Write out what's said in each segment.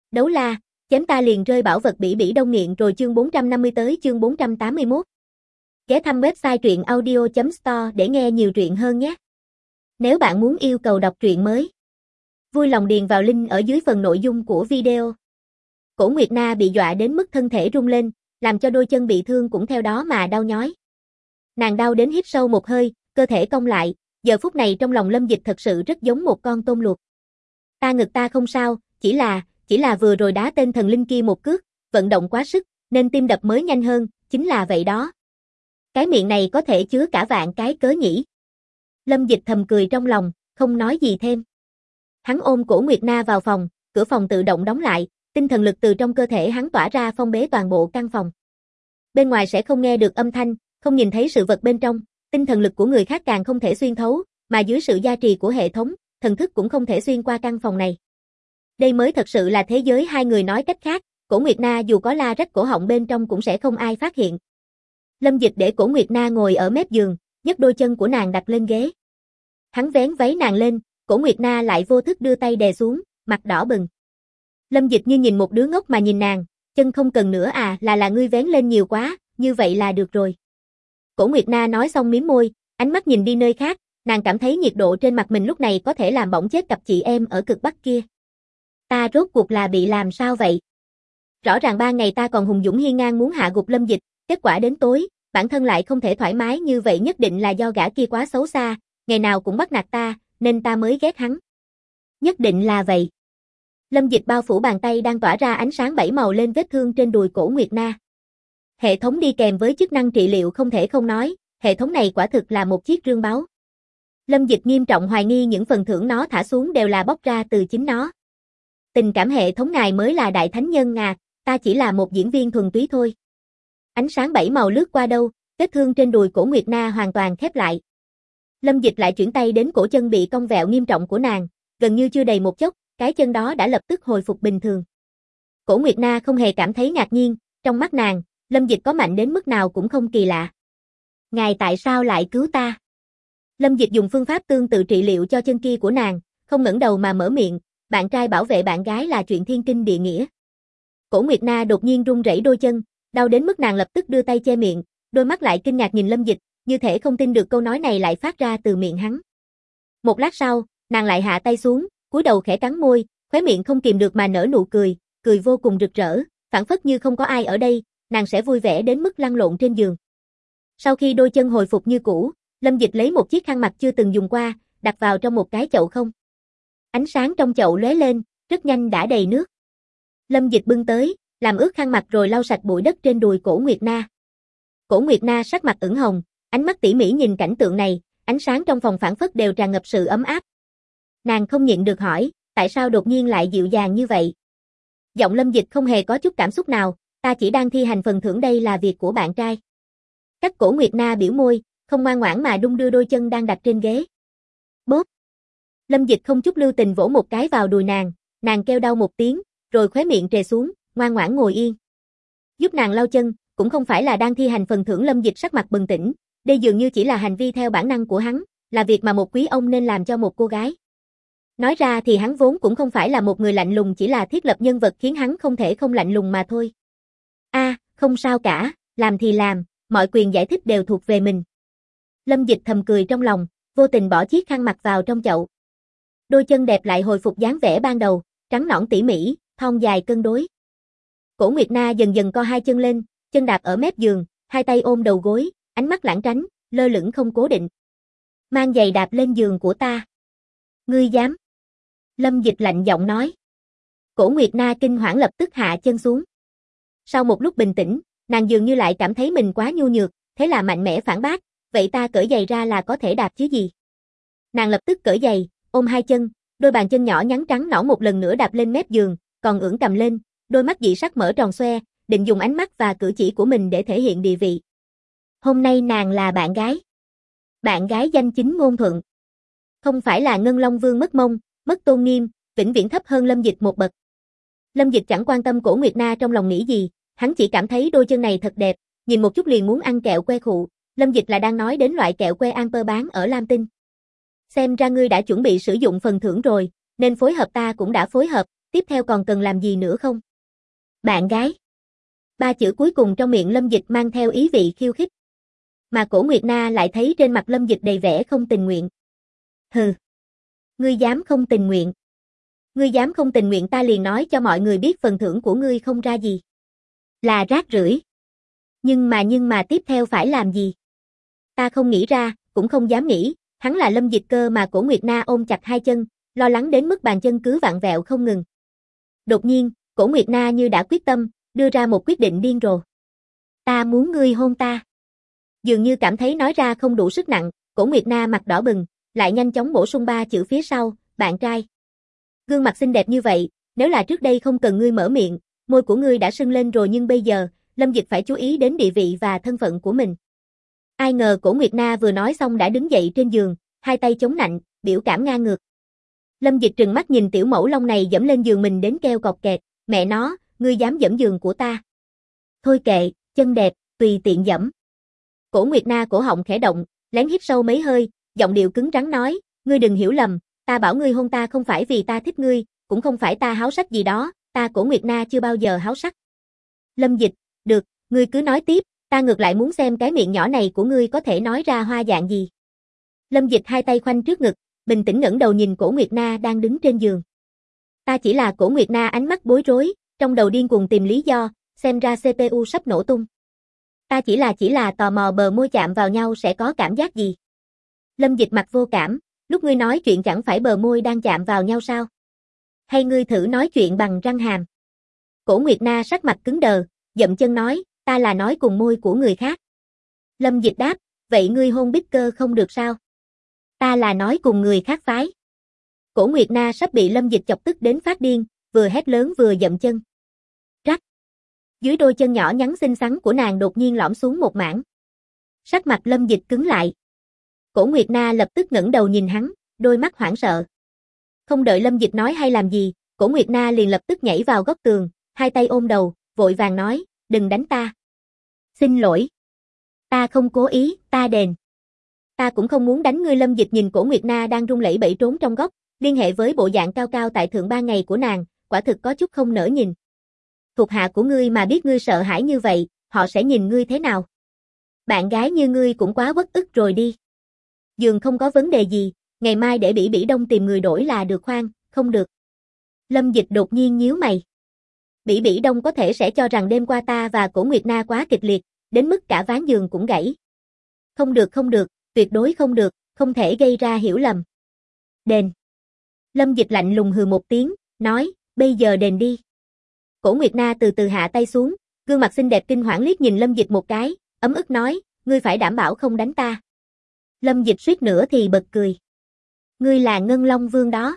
Đấu la, chém ta liền rơi bảo vật bỉ bỉ đông nghiện rồi chương 450 tới chương 481. Ghé thăm website truyện audio.store để nghe nhiều truyện hơn nhé. Nếu bạn muốn yêu cầu đọc truyện mới, vui lòng điền vào link ở dưới phần nội dung của video. Cổ Nguyệt Na bị dọa đến mức thân thể rung lên, làm cho đôi chân bị thương cũng theo đó mà đau nhói. Nàng đau đến hít sâu một hơi, cơ thể cong lại, giờ phút này trong lòng Lâm Dịch thật sự rất giống một con tôm luộc. Ngực ta không sao, chỉ là vừa rồi đá tên thần linh kia một cước, vận động quá sức, nên tim đập mới nhanh hơn, chính là vậy đó. Cái miệng này có thể chứa cả vạn cái cớ nhỉ. Lâm Dịch thầm cười trong lòng, không nói gì thêm. Hắn ôm Cổ Nguyệt Na vào phòng, cửa phòng tự động đóng lại, tinh thần lực từ trong cơ thể hắn tỏa ra phong bế toàn bộ căn phòng. Bên ngoài sẽ không nghe được âm thanh, không nhìn thấy sự vật bên trong, tinh thần lực của người khác càng không thể xuyên thấu, mà dưới sự gia trì của hệ thống, thần thức cũng không thể xuyên qua căn phòng này. Đây mới thật sự là thế giới hai người, nói cách khác, Cổ Nguyệt Na dù có la rách cổ họng bên trong cũng sẽ không ai phát hiện. Lâm Dịch để Cổ Nguyệt Na ngồi ở mép giường, nhấc đôi chân của nàng đặt lên ghế. Hắn vén váy nàng lên, Cổ Nguyệt Na lại vô thức đưa tay đè xuống, mặt đỏ bừng. Lâm Dịch như nhìn một đứa ngốc mà nhìn nàng, chân không cần nữa à, là ngươi vén lên nhiều quá, như vậy là được rồi. Cổ Nguyệt Na nói xong mím môi, ánh mắt nhìn đi nơi khác, nàng cảm thấy nhiệt độ trên mặt mình lúc này có thể làm bỏng chết cặp chị em ở cực Bắc kia. Ta rốt cuộc là bị làm sao vậy? Rõ ràng 3 ngày ta còn hùng dũng hiên ngang muốn hạ gục Lâm Dịch, kết quả đến tối, bản thân lại không thể thoải mái như vậy, nhất định là do gã kia quá xấu xa, ngày nào cũng bắt nạt ta, nên ta mới ghét hắn. Nhất định là vậy. Lâm Dịch bao phủ bàn tay đang tỏa ra ánh sáng 7 màu lên vết thương trên đùi Cổ Nguyệt Na. Hệ thống đi kèm với chức năng trị liệu không thể không nói, hệ thống này quả thực là một chiếc rương báu. Lâm Dịch nghiêm trọng hoài nghi những phần thưởng nó thả xuống đều là bóc ra từ chính nó. Tình cảm hệ thống ngài mới là đại thánh nhân à, ta chỉ là một diễn viên thuần túy thôi. Ánh sáng 7 màu lướt qua đâu, vết thương trên đùi Cổ Nguyệt Na hoàn toàn khép lại. Lâm Dịch lại chuyển tay đến cổ chân bị cong vẹo nghiêm trọng của nàng, gần như chưa đầy một chốc, cái chân đó đã lập tức hồi phục bình thường. Cổ Nguyệt Na không hề cảm thấy ngạc nhiên, trong mắt nàng, Lâm Dịch có mạnh đến mức nào cũng không kỳ lạ. Ngài tại sao lại cứu ta? Lâm Dịch dùng phương pháp tương tự trị liệu cho chân kia của nàng, không ngẩng đầu mà mở miệng, bạn trai bảo vệ bạn gái là chuyện thiên kinh địa nghĩa. Cổ Nguyệt Na đột nhiên run rẩy đôi chân, đau đến mức nàng lập tức đưa tay che miệng, đôi mắt lại kinh ngạc nhìn Lâm Dịch, như thể không tin được câu nói này lại phát ra từ miệng hắn. Một lát sau, nàng lại hạ tay xuống, cúi đầu khẽ cắn môi, khóe miệng không kìm được mà nở nụ cười, cười vô cùng rực rỡ, phảng phất như không có ai ở đây, nàng sẽ vui vẻ đến mức lăn lộn trên giường. Sau khi đôi chân hồi phục như cũ, Lâm Dịch lấy một chiếc khăn mặt chưa từng dùng qua, đặt vào trong một cái chậu không. Ánh sáng trong chậu lóe lên, rất nhanh đã đầy nước. Lâm Dịch bưng tới, làm ướt khăn mặt rồi lau sạch bụi đất trên đùi Cổ Nguyệt Na. Cổ Nguyệt Na sắc mặt ửng hồng, ánh mắt tỉ mỉ nhìn cảnh tượng này, ánh sáng trong phòng phảng phất đều tràn ngập sự ấm áp. Nàng không nhịn được hỏi, tại sao đột nhiên lại dịu dàng như vậy? Giọng Lâm Dịch không hề có chút cảm xúc nào, ta chỉ đang thi hành phần thưởng, đây là việc của bạn trai. Cách Cổ Nguyệt Na biểu môi, không ngoan ngoãn mà đung đưa đôi chân đang đặt trên ghế. Bốp. Lâm Dịch không chút lưu tình vỗ một cái vào đùi nàng kêu đau một tiếng, rồi khóe miệng trề xuống, ngoan ngoãn ngồi yên. Giúp nàng lau chân, cũng không phải là đang thi hành phần thưởng. Lâm Dịch sắc mặt bừng tỉnh, đây dường như chỉ là hành vi theo bản năng của hắn, là việc mà một quý ông nên làm cho một cô gái. Nói ra thì hắn vốn cũng không phải là một người lạnh lùng, chỉ là thiết lập nhân vật khiến hắn không thể không lạnh lùng mà thôi. Không sao cả, làm thì làm, mọi quyền giải thích đều thuộc về mình. Lâm Dịch thầm cười trong lòng, vô tình bỏ chiếc khăn mặt vào trong chậu. Đôi chân đẹp lại hồi phục dáng vẻ ban đầu, trắng nõn tỉ mỉ, thon dài cân đối. Cổ Nguyệt Na dần dần co hai chân lên, chân đạp ở mép giường, hai tay ôm đầu gối, ánh mắt lãng tránh, lơ lửng không cố định. Mang giày đạp lên giường của ta. Ngươi dám? Lâm Dịch lạnh giọng nói. Cổ Nguyệt Na kinh hoảng lập tức hạ chân xuống. Sau một lúc bình tĩnh, nàng dường như lại cảm thấy mình quá nhu nhược, thế là mạnh mẽ phản bác, vậy ta cởi giày ra là có thể đạp chứ gì? Nàng lập tức cởi giày, ôm hai chân, đôi bàn chân nhỏ nhắn trắng nõn một lần nữa đạp lên mép giường, còn ưỡn cầm lên, đôi mắt dị sắc mở tròn xoe, định dùng ánh mắt và cử chỉ của mình để thể hiện địa vị. Hôm nay nàng là bạn gái. Bạn gái danh chính ngôn thuận. Không phải là Ngân Long Vương mất mông, mất tôn nghiêm, vĩnh viễn thấp hơn Lâm Dịch một bậc. Lâm Dịch chẳng quan tâm Cổ Nguyệt Na trong lòng nghĩ gì, hắn chỉ cảm thấy đôi chân này thật đẹp, nhìn một chút liền muốn ăn kẹo que khụ. Lâm Dịch là đang nói đến loại kẹo que Amper bán ở Lam Tinh. Xem ra ngươi đã chuẩn bị sử dụng phần thưởng rồi, nên phối hợp ta cũng đã phối hợp, tiếp theo còn cần làm gì nữa không? Bạn gái. Ba chữ cuối cùng trong miệng Lâm Dịch mang theo ý vị khiêu khích. Mà Cổ Nguyệt Na lại thấy trên mặt Lâm Dịch đầy vẻ không tình nguyện. Hừ. Ngươi dám không tình nguyện? Ngươi dám không tình nguyện ta liền nói cho mọi người biết phần thưởng của ngươi không ra gì. Là rác rưởi. Nhưng mà tiếp theo phải làm gì? Ta không nghĩ ra, cũng không dám nghĩ, hắn là Lâm Dịch cơ mà. Cổ Nguyệt Na ôm chặt hai chân, lo lắng đến mức bàn chân cứ vặn vẹo không ngừng. Đột nhiên, Cổ Nguyệt Na như đã quyết tâm, đưa ra một quyết định điên rồ. Ta muốn ngươi hôn ta. Dường như cảm thấy nói ra không đủ sức nặng, Cổ Nguyệt Na mặt đỏ bừng, lại nhanh chóng bổ sung ba chữ phía sau, bạn trai. Gương mặt xinh đẹp như vậy, nếu là trước đây không cần ngươi mở miệng, môi của ngươi đã sưng lên rồi, nhưng bây giờ, Lâm Dịch phải chú ý đến địa vị và thân phận của mình. Ai ngờ Cổ Nguyệt Na vừa nói xong đã đứng dậy trên giường, hai tay chống nạnh, biểu cảm ngang ngược. Lâm Dịch trừng mắt nhìn tiểu mẫu lông này dẫm lên giường mình đến kêu cọt kẹt, mẹ nó, ngươi dám dẫm giường của ta. Thôi kệ, chân đẹp, tùy tiện dẫm. Cổ Nguyệt Na cổ họng khẽ động, lén hít sâu mấy hơi, giọng điệu cứng rắn nói, ngươi đừng hiểu lầm, ta bảo ngươi hôn ta không phải vì ta thích ngươi, cũng không phải ta háo sắc gì đó, ta Cổ Nguyệt Na chưa bao giờ háo sắc. Lâm Dịch, được, ngươi cứ nói tiếp, ta ngược lại muốn xem cái miệng nhỏ này của ngươi có thể nói ra hoa dạng gì. Lâm Dịch hai tay khoanh trước ngực, bình tĩnh ngẩng đầu nhìn Cổ Nguyệt Na đang đứng trên giường. Ta chỉ là Cổ Nguyệt Na ánh mắt bối rối, trong đầu điên cuồng tìm lý do, xem ra CPU sắp nổ tung. Ta chỉ là tò mò bờ môi chạm vào nhau sẽ có cảm giác gì. Lâm Dịch mặt vô cảm, lúc ngươi nói chuyện chẳng phải bờ môi đang chạm vào nhau sao? Hay ngươi thử nói chuyện bằng răng hàm? Cổ Nguyệt Na sắc mặt cứng đờ, dậm chân nói, ta là nói cùng môi của người khác. Lâm Dịch đáp, vậy ngươi hôn Bích Cơ không được sao? Ta là nói cùng người khác phái. Cổ Nguyệt Na sắp bị Lâm Dịch chọc tức đến phát điên, vừa hét lớn vừa dậm chân. Rắc. Dưới đôi chân nhỏ nhắn xinh xắn của nàng đột nhiên lõm xuống một mảng. Sắc mặt Lâm Dịch cứng lại. Cổ Nguyệt Na lập tức ngẩng đầu nhìn hắn, đôi mắt hoảng sợ. Không đợi Lâm Dịch nói hay làm gì, Cổ Nguyệt Na liền lập tức nhảy vào góc tường, hai tay ôm đầu, vội vàng nói, đừng đánh ta. Xin lỗi. Ta không cố ý, ta đền. Ta cũng không muốn đánh ngươi. Lâm Dịch nhìn Cổ Nguyệt Na đang run lẩy bẩy trốn trong góc, liên hệ với bộ dạng cao cao tại thượng ban ngày của nàng, quả thực có chút không nỡ nhìn. Thuộc hạ của ngươi mà biết ngươi sợ hãi như vậy, họ sẽ nhìn ngươi thế nào? Bạn gái như ngươi cũng quá uất ức rồi đi. Giường không có vấn đề gì, ngày mai để Bỉ Bỉ Đông tìm người đổi là được. Khoan, không được. Lâm Dịch đột nhiên nhíu mày. Bỉ Bỉ Đông có thể sẽ cho rằng đêm qua ta và Cổ Nguyệt Na quá kịch liệt, đến mức cả ván giường cũng gãy. Không được, tuyệt đối không được, không thể gây ra hiểu lầm. Đền. Lâm Dịch lạnh lùng hừ một tiếng, nói, bây giờ đền đi. Cổ Nguyệt Na từ từ hạ tay xuống, gương mặt xinh đẹp kinh hoảng liếc nhìn Lâm Dịch một cái, ấm ức nói, ngươi phải đảm bảo không đánh ta. Lâm Dịch suýt nữa thì bật cười. Ngươi là Ngân Long Vương đó.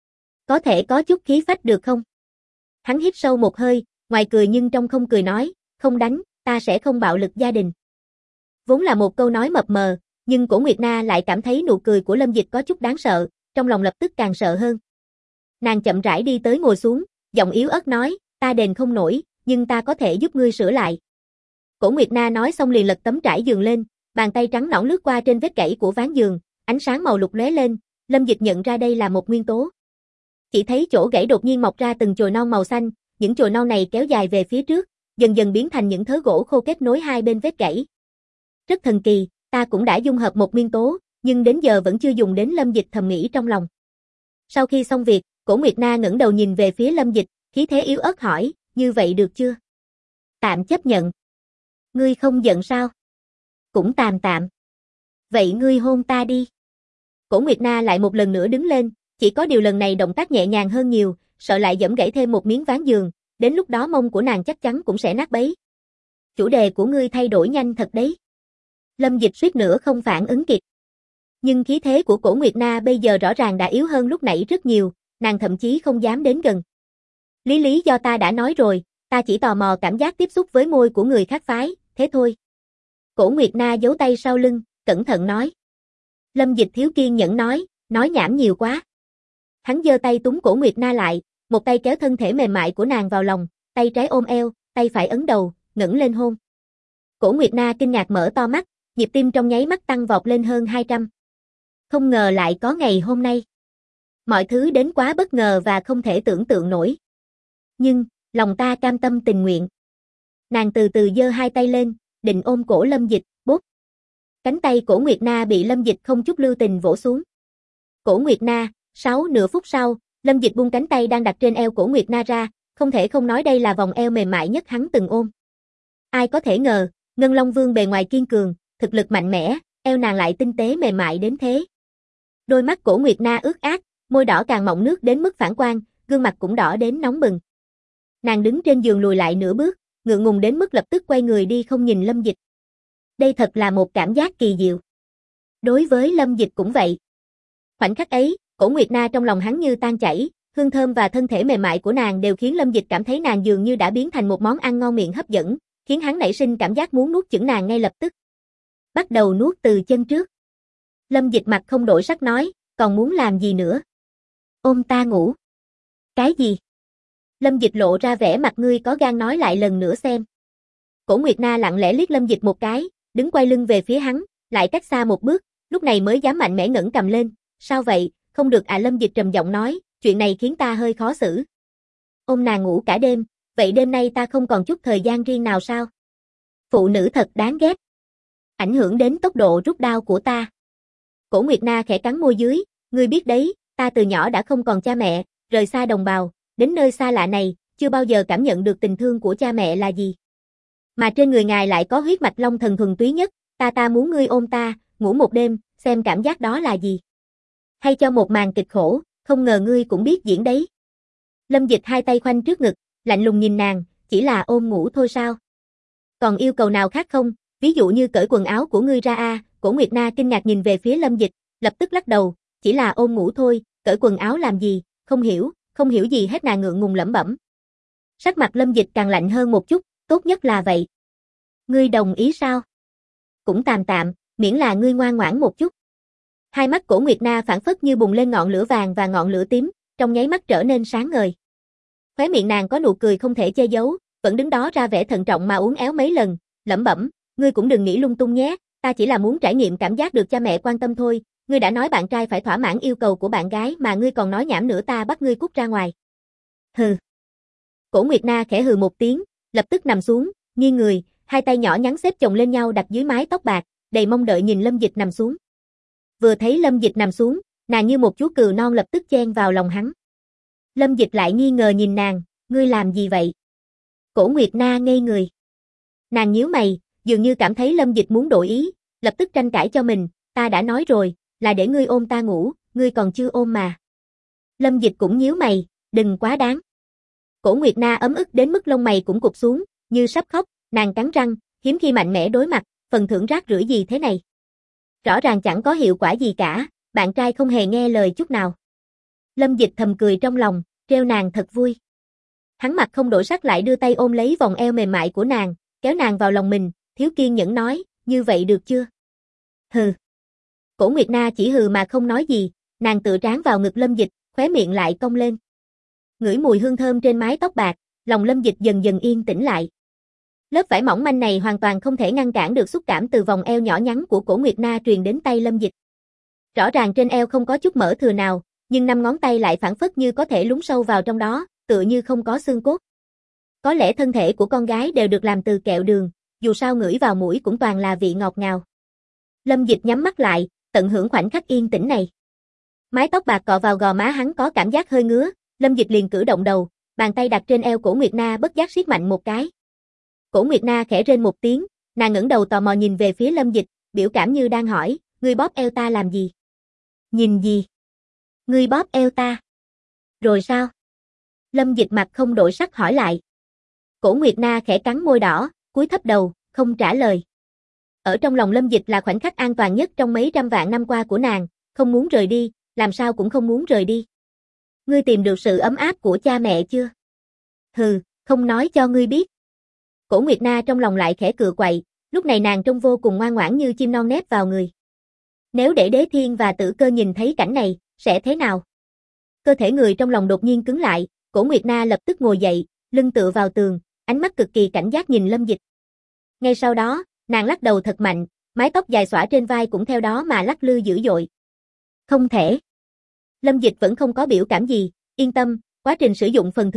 Có thể có chút khí phách được không? Hắn hít sâu một hơi, ngoài cười nhưng trong không cười nói, không đánh, ta sẽ không bạo lực gia đình. Vốn là một câu nói mập mờ, nhưng Cổ Nguyệt Na lại cảm thấy nụ cười của Lâm Dịch có chút đáng sợ, trong lòng lập tức càng sợ hơn. Nàng chậm rãi đi tới ngồi xuống, giọng yếu ớt nói, ta đền không nổi, nhưng ta có thể giúp ngươi sửa lại. Cổ Nguyệt Na nói xong liền lật tấm trải giường lên, bàn tay trắng nõn lướt qua trên vết gãy của ván giường, ánh sáng màu lục lóe lên, Lâm Dịch nhận ra đây là một nguyên tố. Chỉ thấy chỗ gãy đột nhiên mọc ra từng chồi non màu xanh, những chồi non này kéo dài về phía trước, dần dần biến thành những thớ gỗ khô kết nối hai bên vết gãy. Rất thần kỳ, ta cũng đã dung hợp một nguyên tố, nhưng đến giờ vẫn chưa dùng đến. Lâm Dịch thầm nghĩ trong lòng. Sau khi xong việc, Cổ Nguyệt Na ngẩng đầu nhìn về phía Lâm Dịch, khí thế yếu ớt hỏi, như vậy được chưa? Tạm chấp nhận. Ngươi không giận sao? Cũng tạm. Vậy ngươi hôn ta đi. Cổ Nguyệt Na lại một lần nữa đứng lên, chỉ có điều lần này động tác nhẹ nhàng hơn nhiều, sợ lại giẫm gãy thêm một miếng ván giường, đến lúc đó mông của nàng chắc chắn cũng sẽ nát bấy. Chủ đề của ngươi thay đổi nhanh thật đấy. Lâm Dịch suýt nữa không phản ứng kịp. Nhưng khí thế của Cổ Nguyệt Na bây giờ rõ ràng đã yếu hơn lúc nãy rất nhiều, nàng thậm chí không dám đến gần. Lý do ta đã nói rồi, ta chỉ tò mò cảm giác tiếp xúc với môi của người khác phái, thế thôi. Cổ Nguyệt Na giấu tay sau lưng, cẩn thận nói. Lâm Dịch thiếu kiên nhẫn nói nhảm nhiều quá. Hắn giơ tay túm Cổ Nguyệt Na lại, một tay kéo thân thể mềm mại của nàng vào lòng, tay trái ôm eo, tay phải ấn đầu, ngẩng lên hôn. Cổ Nguyệt Na kinh ngạc mở to mắt, nhịp tim trong nháy mắt tăng vọt lên hơn 200. Không ngờ lại có ngày hôm nay. Mọi thứ đến quá bất ngờ và không thể tưởng tượng nổi. Nhưng, lòng ta cam tâm tình nguyện. Nàng từ từ giơ hai tay lên, định ôm cổ Lâm Dịch, bốp. Cánh tay Cổ Nguyệt Na bị Lâm Dịch không chút lưu tình vỗ xuống. Cổ Nguyệt Na, nửa phút sau, Lâm Dịch buông cánh tay đang đặt trên eo Cổ Nguyệt Na ra, không thể không nói đây là vòng eo mềm mại nhất hắn từng ôm. Ai có thể ngờ, Ngân Long Vương bề ngoài kiên cường, thực lực mạnh mẽ, eo nàng lại tinh tế mềm mại đến thế. Đôi mắt Cổ Nguyệt Na ướt át, môi đỏ càng mọng nước đến mức phản quang, gương mặt cũng đỏ đến nóng bừng. Nàng đứng trên giường lùi lại nửa bước, ngượng ngùng đến mức lập tức quay người đi không nhìn Lâm Dịch. Đây thật là một cảm giác kỳ diệu. Đối với Lâm Dịch cũng vậy. Khoảnh khắc ấy, Cổ Nguyệt Na trong lòng hắn như tan chảy, hương thơm và thân thể mềm mại của nàng đều khiến Lâm Dịch cảm thấy nàng dường như đã biến thành một món ăn ngon miệng hấp dẫn, khiến hắn nảy sinh cảm giác muốn nuốt chửng nàng ngay lập tức. Bắt đầu nuốt từ chân trước. Lâm Dịch mặt không đổi sắc nói, còn muốn làm gì nữa? Ôm ta ngủ. Cái gì? Lâm Dịch lộ ra vẻ mặt ngươi có gan nói lại lần nữa xem. Cổ Nguyệt Na lặng lẽ liếc Lâm Dịch một cái, đứng quay lưng về phía hắn, lại cách xa một bước, lúc này mới dám mạnh mẽ ngẩng cầm lên. Sao vậy, không được à? Lâm Dịch trầm giọng nói, chuyện này khiến ta hơi khó xử. Ôm nàng ngủ cả đêm, vậy đêm nay ta không còn chút thời gian riêng nào sao? Phụ nữ thật đáng ghét. Ảnh hưởng đến tốc độ rút đao của ta. Cổ Nguyệt Na khẽ cắn môi dưới, ngươi biết đấy, ta từ nhỏ đã không còn cha mẹ, rời xa đồng bào, đến nơi xa lạ này, chưa bao giờ cảm nhận được tình thương của cha mẹ là gì. Mà trên người ngài lại có huyết mạch long thần thuần túy nhất, ta muốn ngươi ôm ta, ngủ một đêm, xem cảm giác đó là gì. Hay cho một màn kịch khổ, không ngờ ngươi cũng biết diễn đấy. Lâm Dịch hai tay khoanh trước ngực, lạnh lùng nhìn nàng, chỉ là ôm ngủ thôi sao? Còn yêu cầu nào khác không, ví dụ như cởi quần áo của ngươi ra a? Cổ Nguyệt Na kinh ngạc nhìn về phía Lâm Dịch, lập tức lắc đầu, chỉ là ôm ngủ thôi, cởi quần áo làm gì, không hiểu gì hết. Nàng ngượng ngùng lẩm bẩm. Sắc mặt Lâm Dịch càng lạnh hơn một chút, tốt nhất là vậy. Ngươi đồng ý sao? Cũng tạm tạm, miễn là ngươi ngoan ngoãn một chút. Hai mắt Cổ Nguyệt Na phảng phất như bùng lên ngọn lửa vàng và ngọn lửa tím, trong nháy mắt trở nên sáng ngời. Khóe miệng nàng có nụ cười không thể che giấu, vẫn đứng đó ra vẻ thận trọng mà uốn éo mấy lần, lẩm bẩm, ngươi cũng đừng nghĩ lung tung nhé, ta chỉ là muốn trải nghiệm cảm giác được cha mẹ quan tâm thôi, ngươi đã nói bạn trai phải thỏa mãn yêu cầu của bạn gái mà ngươi còn nói nhảm nữa, ta bắt ngươi cút ra ngoài. Hừ. Cổ Nguyệt Na khẽ hừ một tiếng, lập tức nằm xuống, nghiêng người, hai tay nhỏ nhắn xếp chồng lên nhau đặt dưới mái tóc bạc, đầy mong đợi nhìn Lâm Dịch nằm xuống. Vừa thấy Lâm Dịch nằm xuống, nàng như một chú cừu non lập tức chen vào lòng hắn. Lâm Dịch lại nghi ngờ nhìn nàng, ngươi làm gì vậy? Cổ Nguyệt Na ngây người. Nàng nhíu mày, dường như cảm thấy Lâm Dịch muốn đổi ý, lập tức tranh cãi cho mình, ta đã nói rồi, là để ngươi ôm ta ngủ, ngươi còn chưa ôm mà. Lâm Dịch cũng nhíu mày, đừng quá đáng. Cổ Nguyệt Na ấm ức đến mức lông mày cũng cụp xuống, như sắp khóc, nàng cắn răng, hiếm khi mạnh mẽ đối mặt, phần thưởng rác rưởi gì thế này. Rõ ràng chẳng có hiệu quả gì cả, bạn trai không hề nghe lời chút nào. Lâm Dịch thầm cười trong lòng, trêu nàng thật vui. Hắn mặt không đổi sắc lại đưa tay ôm lấy vòng eo mềm mại của nàng, kéo nàng vào lòng mình, thiếu kiên nhẫn nói, như vậy được chưa? Hừ. Cổ Nguyệt Na chỉ hừ mà không nói gì, nàng tựa trán vào ngực Lâm Dịch, khóe miệng lại cong lên. Ngửi mùi hương thơm trên mái tóc bạc, lòng Lâm Dịch dần dần yên tĩnh lại. Lớp vải mỏng manh này hoàn toàn không thể ngăn cản được xúc cảm từ vòng eo nhỏ nhắn của Cổ Nguyệt Na truyền đến tay Lâm Dịch. Rõ ràng trên eo không có chút mỡ thừa nào, nhưng năm ngón tay lại phảng phất như có thể lún sâu vào trong đó, tựa như không có xương cốt. Có lẽ thân thể của con gái đều được làm từ kẹo đường, dù sao ngửi vào mũi cũng toàn là vị ngọt ngào. Lâm Dịch nhắm mắt lại, tận hưởng khoảnh khắc yên tĩnh này. Mái tóc bạc cọ vào gò má hắn có cảm giác hơi ngứa, Lâm Dịch liền cử động đầu, bàn tay đặt trên eo Cổ Nguyệt Na bất giác siết mạnh một cái. Cổ Nguyệt Na khẽ rên một tiếng, nàng ngẩng đầu tò mò nhìn về phía Lâm Dịch, biểu cảm như đang hỏi, ngươi bóp eo ta làm gì? Nhìn gì? Ngươi bóp eo ta. Rồi sao? Lâm Dịch mặt không đổi sắc hỏi lại. Cổ Nguyệt Na khẽ cắn môi đỏ, cúi thấp đầu, không trả lời. Ở trong lòng Lâm Dịch là khoảnh khắc an toàn nhất trong mấy trăm vạn năm qua của nàng, không muốn rời đi, làm sao cũng không muốn rời đi. Ngươi tìm được sự ấm áp của cha mẹ chưa? Hừ, không nói cho ngươi biết. Cổ Nguyệt Na trong lòng lại khẽ cựa quậy, lúc này nàng trông vô cùng ngoan ngoãn như chim non nép vào người. Nếu để Đế Thiên và Tử Cơ nhìn thấy cảnh này, sẽ thế nào? Cơ thể người trong lòng đột nhiên cứng lại, Cổ Nguyệt Na lập tức ngồi dậy, lưng tựa vào tường, ánh mắt cực kỳ cảnh giác nhìn Lâm Dịch. Ngay sau đó, nàng lắc đầu thật mạnh, mái tóc dài xõa trên vai cũng theo đó mà lắc lư dữ dội. Không thể. Lâm Dịch vẫn không có biểu cảm gì, yên tâm, quá trình sử dụng phần thưởng,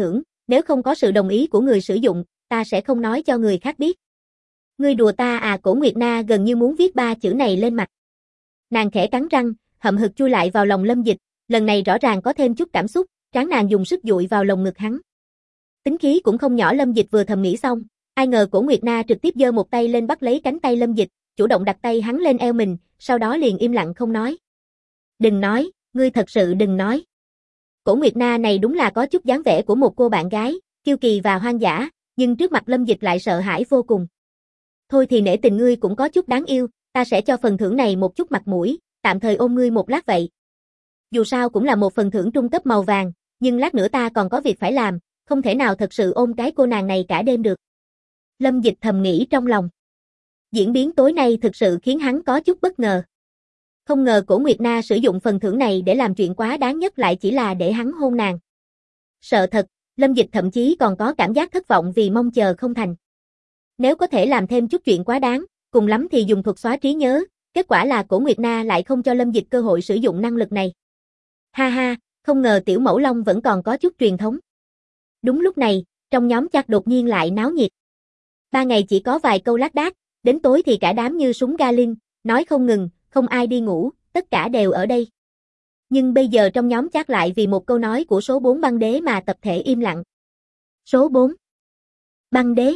nếu không có sự đồng ý của người sử dụng, ta sẽ không nói cho người khác biết. Ngươi đùa ta à? Cổ Nguyệt Na gần như muốn viết 3 chữ này lên mặt. Nàng khẽ cắn răng, hậm hực chui lại vào lòng Lâm Dịch, lần này rõ ràng có thêm chút cảm xúc, trán nàng dùng sức dụi vào lồng ngực hắn. Tính khí cũng không nhỏ. Lâm Dịch vừa thầm nghĩ xong, ai ngờ Cổ Nguyệt Na trực tiếp giơ một tay lên bắt lấy cánh tay Lâm Dịch, chủ động đặt tay hắn lên eo mình, sau đó liền im lặng không nói. Đừng nói, ngươi thật sự đừng nói. Cổ Nguyệt Na này đúng là có chút dáng vẻ của một cô bạn gái, kiêu kỳ và hoang dã, nhưng trước mặt Lâm Dịch lại sợ hãi vô cùng. Thôi thì nể tình ngươi cũng có chút đáng yêu, ta sẽ cho phần thưởng này một chút mặt mũi, tạm thời ôm ngươi một lát vậy. Dù sao cũng là một phần thưởng trung cấp màu vàng, nhưng lát nữa ta còn có việc phải làm, không thể nào thật sự ôm cái cô nàng này cả đêm được. Lâm Dịch thầm nghĩ trong lòng. Diễn biến tối nay thực sự khiến hắn có chút bất ngờ. Không ngờ Cổ Nguyệt Na sử dụng phần thưởng này để làm chuyện quá đáng nhất lại chỉ là để hắn hôn nàng. Sợ thật, Lâm Dịch thậm chí còn có cảm giác thất vọng vì mong chờ không thành. Nếu có thể làm thêm chút chuyện quá đáng, cùng lắm thì dùng thuật xóa trí nhớ, kết quả là Cổ Nguyệt Na lại không cho Lâm Dịch cơ hội sử dụng năng lực này. Ha ha, không ngờ Tiểu Mẫu Long vẫn còn có chút truyền thống. Đúng lúc này, trong nhóm chat đột nhiên lại náo nhiệt. 3 ngày chỉ có vài câu lác đác, đến tối thì cả đám như súng ga linh, nói không ngừng, không ai đi ngủ, tất cả đều ở đây. Nhưng bây giờ trong nhóm chat lại vì một câu nói của số 4 băng đế mà tập thể im lặng. Số 4. Băng đế.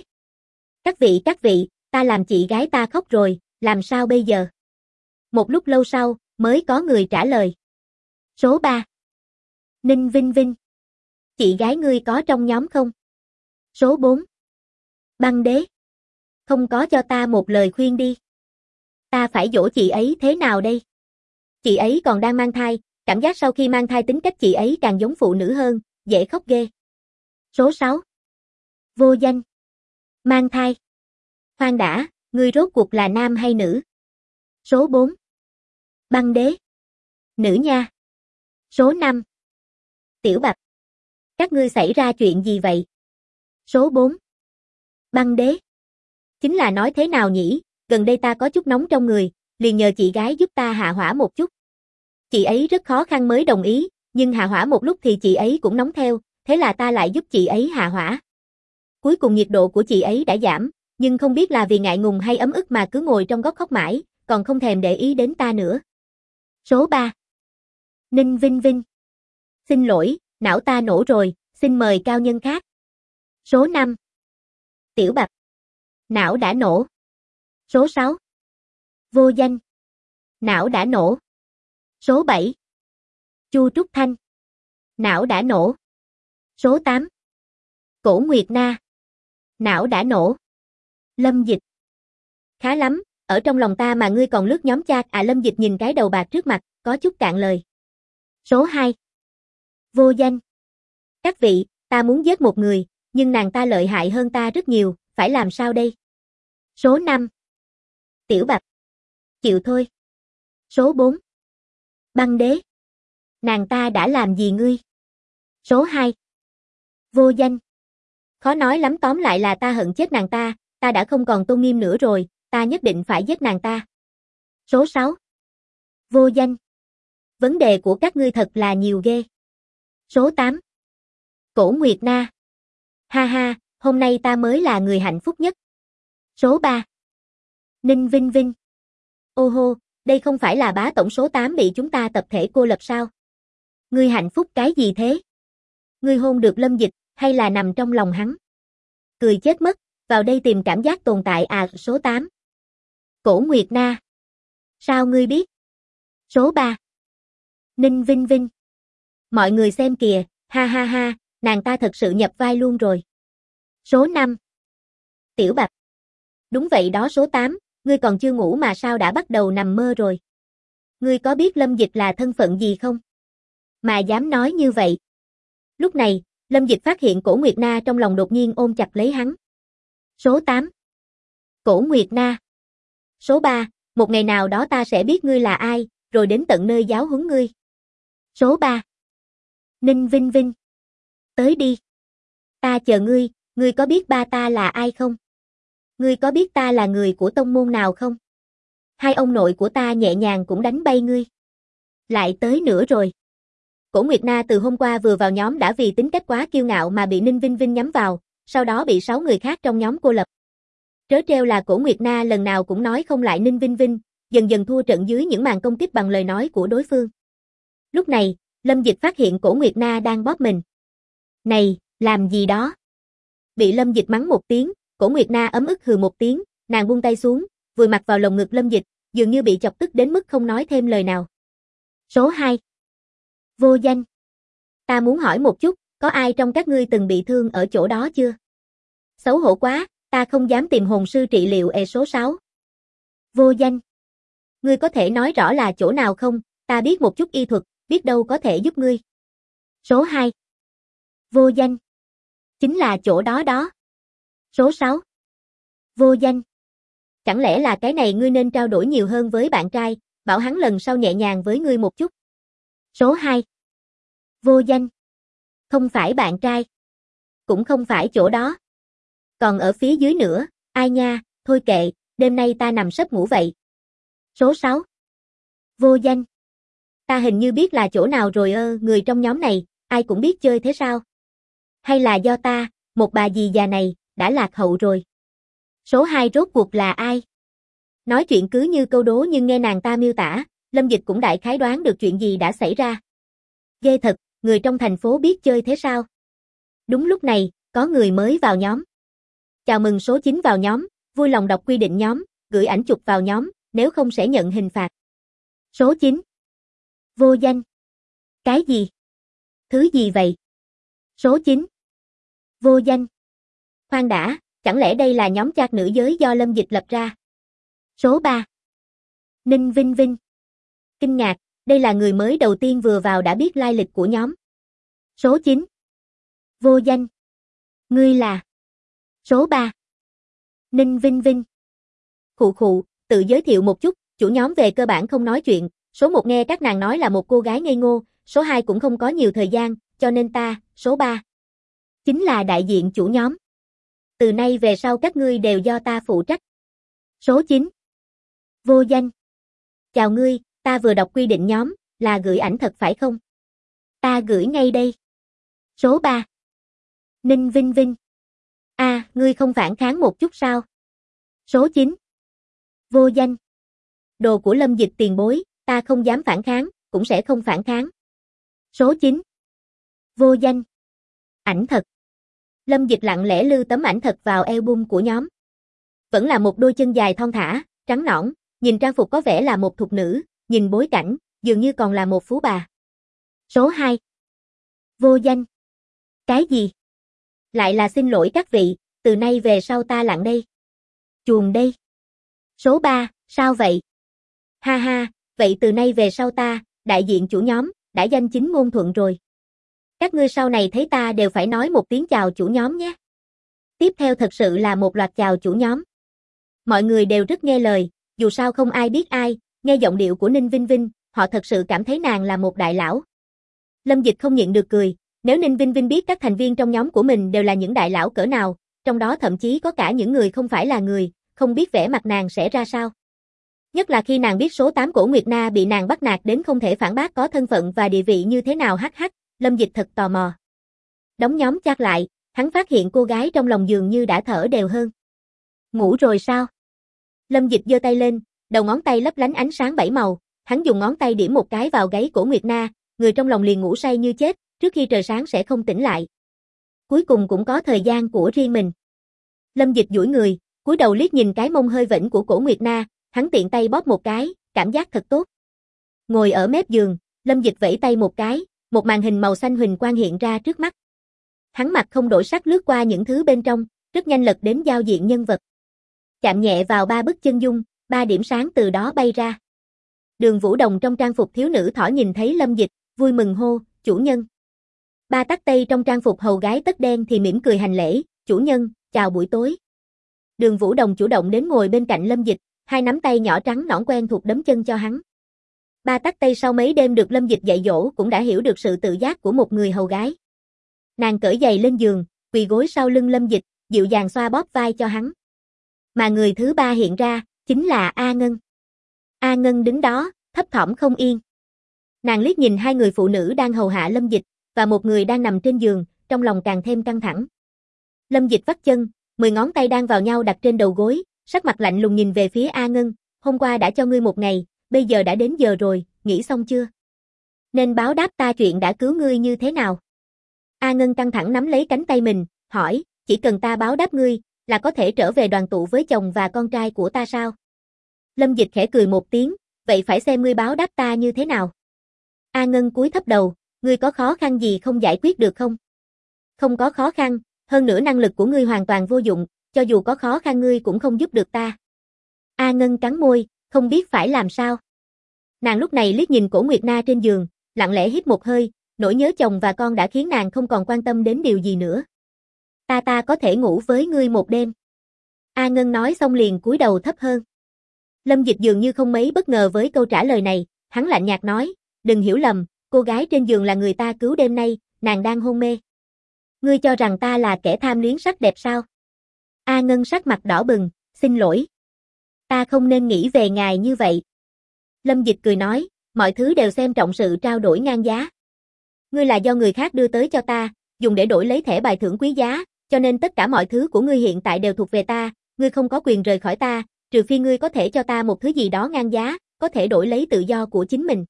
Các vị, ta làm chị gái ta khóc rồi, làm sao bây giờ? Một lúc lâu sau, mới có người trả lời. Số 3. Ninh Vinh Vinh. Chị gái ngươi có trong nhóm không? Số 4. Băng đế. Không có cho ta một lời khuyên đi. Ta phải dỗ chị ấy thế nào đây? Chị ấy còn đang mang thai, cảm giác sau khi mang thai tính cách chị ấy càng giống phụ nữ hơn, dễ khóc ghê. Số 6. Vô danh. Mang thai. Khoan đã, ngươi rốt cuộc là nam hay nữ? Số 4. Băng đế. Nữ nha. Số 5. Tiểu Bạch. Các ngươi xảy ra chuyện gì vậy? Số 4. Băng đế. Chính là nói thế nào nhỉ, gần đây ta có chút nóng trong người, liền nhờ chị gái giúp ta hạ hỏa một chút. Chị ấy rất khó khăn mới đồng ý, nhưng hạ hỏa một lúc thì chị ấy cũng nóng theo, thế là ta lại giúp chị ấy hạ hỏa. Cuối cùng nhiệt độ của chị ấy đã giảm, nhưng không biết là vì ngại ngùng hay ấm ức mà cứ ngồi trong góc khóc mãi, còn không thèm để ý đến ta nữa. Số 3. Ninh Vinh Vinh. Xin lỗi, não ta nổ rồi, xin mời cao nhân khác. Số 5. Tiểu Bạch. Não đã nổ. Số 6. Vô danh. Não đã nổ. Số 7. Chu Trúc Thanh. Não đã nổ. Số 8. Cổ Nguyệt Na. Não đã nổ. Lâm Dịch. Khá lắm, ở trong lòng ta mà ngươi còn lướt nhóm chat à? Lâm Dịch nhìn cái đầu bạc trước mặt, có chút cạn lời. Số 2. Vô danh. Các vị, ta muốn giết một người, nhưng nàng ta lợi hại hơn ta rất nhiều, phải làm sao đây? Số 5. Tiểu Bạch. Chịu thôi. Số 4. Băng đế. Nàng ta đã làm gì ngươi? Số 2. Vô danh. Khó nói lắm, tóm lại là ta hận chết nàng ta đã không còn tôn nghiêm nữa rồi, ta nhất định phải giết nàng ta. Số 6. Vô danh. Vấn đề của các ngươi thật là nhiều ghê. Số 8. Cổ Nguyệt Na. Ha ha, hôm nay ta mới là người hạnh phúc nhất. Số 3. Ninh Vinh Vinh. Ô hô, đây không phải là bá tổng số 8 bị chúng ta tập thể cô lập sao? Ngươi hạnh phúc cái gì thế? Ngươi hôn được Lâm Dịch, hay là nằm trong lòng hắn? Cười chết mất, vào đây tìm cảm giác tồn tại à? Số 8. Cổ Nguyệt Na. Sao ngươi biết? Số 3. Ninh Vinh Vinh. Mọi người xem kìa, ha ha ha, nàng ta thật sự nhập vai luôn rồi. Số 5. Tiểu Bạch. Đúng vậy đó. Số 8, ngươi còn chưa ngủ mà sao đã bắt đầu nằm mơ rồi? Ngươi có biết Lâm Dịch là thân phận gì không? Mà dám nói như vậy. Lúc này, Lâm Dịch phát hiện Cổ Nguyệt Na trong lòng đột nhiên ôm chặt lấy hắn. Số 8. Cổ Nguyệt Na. Số 3, một ngày nào đó ta sẽ biết ngươi là ai, rồi đến tận nơi giáo huấn ngươi. Số 3. Ninh Vinh Vinh. Tới đi. Ta chờ ngươi, ngươi có biết ba ta là ai không? Ngươi có biết ta là người của tông môn nào không? Hai ông nội của ta nhẹ nhàng cũng đánh bay ngươi. Lại tới nữa rồi. Cổ Nguyệt Na từ hôm qua vừa vào nhóm đã vì tính cách quá kiêu ngạo mà bị Ninh Vinh Vinh nhắm vào, sau đó bị 6 người khác trong nhóm cô lập. Trớ trêu là Cổ Nguyệt Na lần nào cũng nói không lại Ninh Vinh Vinh, dần dần thua trận dưới những màn công kích bằng lời nói của đối phương. Lúc này, Lâm Dịch phát hiện Cổ Nguyệt Na đang bóp mình. Này, làm gì đó? Bị Lâm Dịch mắng một tiếng, Cổ Nguyệt Na ấm ức hừ một tiếng, nàng buông tay xuống, vùi mặt vào lồng ngực Lâm Dịch, dường như bị chọc tức đến mức không nói thêm lời nào. Số 2. Vô danh. Ta muốn hỏi một chút, có ai trong các ngươi từng bị thương ở chỗ đó chưa? Xấu hổ quá, ta không dám tìm hồn sư trị liệu. Số 6. Vô danh. Ngươi có thể nói rõ là chỗ nào không? Ta biết một chút y thuật, biết đâu có thể giúp ngươi. Số 2. Vô danh. Chính là chỗ đó đó. Số 6. Vô danh. Chẳng lẽ là cái này ngươi nên trao đổi nhiều hơn với bạn trai, bảo hắn lần sau nhẹ nhàng với ngươi một chút. Số 2. Vô danh. Không phải bạn trai. Cũng không phải chỗ đó. Còn ở phía dưới nữa, ai nha, thôi kệ, đêm nay ta nằm sấp ngủ vậy. Số 6. Vô danh. Ta hình như biết là chỗ nào rồi. Người trong nhóm này, ai cũng biết chơi thế sao? Hay là do ta, một bà dì già này, đã lạc hậu rồi? Số 2 rốt cuộc là ai? Nói chuyện cứ như câu đố nhưng nghe nàng ta miêu tả, Lâm Dịch cũng đại khái đoán được chuyện gì đã xảy ra. Ghê thật, người trong thành phố biết chơi thế sao? Đúng lúc này, có người mới vào nhóm. Chào mừng số 9 vào nhóm, vui lòng đọc quy định nhóm, gửi ảnh chụp vào nhóm, nếu không sẽ nhận hình phạt. Số 9. Vô danh. Cái gì? Thứ gì vậy? Số 9. Vô danh. Khoan đã, chẳng lẽ đây là nhóm chat nữ giới do Lâm Dịch lập ra? Số 3. Ninh Vinh Vinh. Kinh ngạc, đây là người mới đầu tiên vừa vào đã biết lai lịch của nhóm. Số 9. Vô danh. Ngươi là? Số 3. Ninh Vinh Vinh. Khụ khụ, tự giới thiệu một chút, chủ nhóm về cơ bản không nói chuyện, số 1 nghe các nàng nói là một cô gái ngây ngô, số 2 cũng không có nhiều thời gian, cho nên ta, số 3. Chính là đại diện chủ nhóm. Từ nay về sau các ngươi đều do ta phụ trách. Số 9. Vô danh. Chào ngươi, ta vừa đọc quy định nhóm, là gửi ảnh thật phải không? Ta gửi ngay đây. Số 3. Ninh Vinh Vinh. Ngươi không phản kháng một chút sao? Số 9. Vô danh. Đồ của Lâm Dịch tiền bối, ta không dám phản kháng, cũng sẽ không phản kháng. Số 9. Vô danh. Ảnh thật. Lâm Dịch lặng lẽ lưu tấm ảnh thật vào album của nhóm. Vẫn là một đôi chân dài thon thả, trắng nõn, nhìn trang phục có vẻ là một thục nữ, nhìn bối cảnh, dường như còn là một phú bà. Số 2. Vô danh. Cái gì? Lại là xin lỗi các vị, từ nay về sau ta lặng đây. Chuồng đây. Số 3, sao vậy? Ha ha, vậy từ nay về sau ta, đại diện chủ nhóm, đã danh chính ngôn thuận rồi. Các ngươi sau này thấy ta đều phải nói một tiếng chào chủ nhóm nhé. Tiếp theo thật sự là một loạt chào chủ nhóm. Mọi người đều rất nghe lời, dù sao không ai biết ai, nghe giọng điệu của Ninh Vinh Vinh, họ thật sự cảm thấy nàng là một đại lão. Lâm Dịch không nhịn được cười, nếu Ninh Vinh Vinh biết các thành viên trong nhóm của mình đều là những đại lão cỡ nào, trong đó thậm chí có cả những người không phải là người, không biết vẻ mặt nàng sẽ ra sao. Nhất là khi nàng biết số 8 Cổ Nguyệt Na bị nàng bắt nạt đến không thể phản bác có thân phận và địa vị như thế nào. Lâm Dịch thật tò mò. Đóng nhóm chat lại, hắn phát hiện cô gái trong lòng dường như đã thở đều hơn. Ngủ rồi sao? Lâm Dịch giơ tay lên, đầu ngón tay lấp lánh ánh sáng 7 màu, hắn dùng ngón tay điểm một cái vào gáy Cổ Nguyệt Na, người trong lòng liền ngủ say như chết, trước khi trời sáng sẽ không tỉnh lại. Cuối cùng cũng có thời gian của riêng mình. Lâm Dịch duỗi người, cúi đầu liếc nhìn cái mông hơi vểnh của Cổ Nguyệt Na, hắn tiện tay bóp một cái, cảm giác thật tốt. Ngồi ở mép giường, Lâm Dịch vẫy tay một cái, một màn hình màu xanh huỳnh quang hiện ra trước mắt. Hắn mặt không đổi sắc lướt qua những thứ bên trong, rất nhanh lật đến giao diện nhân vật. Chạm nhẹ vào 3 bức chân dung, 3 điểm sáng từ đó bay ra. Đường Vũ Đồng trong trang phục thiếu nữ thỏ nhìn thấy Lâm Dịch, vui mừng hô, chủ nhân. Ba Tắc Tây trong trang phục hầu gái tất đen thì mỉm cười hành lễ, chủ nhân, chào buổi tối. Đường Vũ Đồng chủ động đến ngồi bên cạnh Lâm Dịch, hai nắm tay nhỏ trắng nõn quen thuộc đấm chân cho hắn. Ba Tắc Tây sau mấy đêm được Lâm Dịch dạy dỗ cũng đã hiểu được sự tự giác của một người hầu gái. Nàng cởi giày lên giường, quỳ gối sau lưng Lâm Dịch, dịu dàng xoa bóp vai cho hắn. Mà người thứ ba hiện ra, chính là A Ngân. A Ngân đứng đó, thấp thỏm không yên. Nàng liếc nhìn hai người phụ nữ đang hầu hạ Lâm Dịch, và một người đang nằm trên giường, trong lòng càng thêm căng thẳng. Lâm Dịch vắt chân, 10 ngón tay đang vào nhau đặt trên đầu gối, sắc mặt lạnh lùng nhìn về phía A Ngân, hôm qua đã cho ngươi một ngày, bây giờ đã đến giờ rồi, nghĩ xong chưa? Nên báo đáp ta chuyện đã cứu ngươi như thế nào? A Ngân căng thẳng nắm lấy cánh tay mình, hỏi, chỉ cần ta báo đáp ngươi, là có thể trở về đoàn tụ với chồng và con trai của ta sao? Lâm Dịch khẽ cười một tiếng, vậy phải xem ngươi báo đáp ta như thế nào? A Ngân cúi thấp đầu, ngươi có khó khăn gì không giải quyết được không? Không có khó khăn, hơn nữa năng lực của ngươi hoàn toàn vô dụng, cho dù có khó khăn ngươi cũng không giúp được ta. A Ngân cắn môi, không biết phải làm sao. Nàng lúc này liếc nhìn Cổ Nguyệt Na trên giường, lặng lẽ hít một hơi, nỗi nhớ chồng và con đã khiến nàng không còn quan tâm đến điều gì nữa. Ta có thể ngủ với ngươi một đêm. A Ngân nói xong liền cúi đầu thấp hơn. Lâm Dịch dường như không mấy bất ngờ với câu trả lời này, hắn lạnh nhạt nói, đừng hiểu lầm, cô gái trên giường là người ta cứu đêm nay, nàng đang hôn mê. Ngươi cho rằng ta là kẻ tham luyến sắc đẹp sao? A Ngân sắc mặt đỏ bừng, xin lỗi. Ta không nên nghĩ về ngài như vậy. Lâm Dịch cười nói, mọi thứ đều xem trọng sự trao đổi ngang giá. Ngươi là do người khác đưa tới cho ta, dùng để đổi lấy thẻ bài thưởng quý giá, cho nên tất cả mọi thứ của ngươi hiện tại đều thuộc về ta, ngươi không có quyền rời khỏi ta, trừ phi ngươi có thể cho ta một thứ gì đó ngang giá, có thể đổi lấy tự do của chính mình.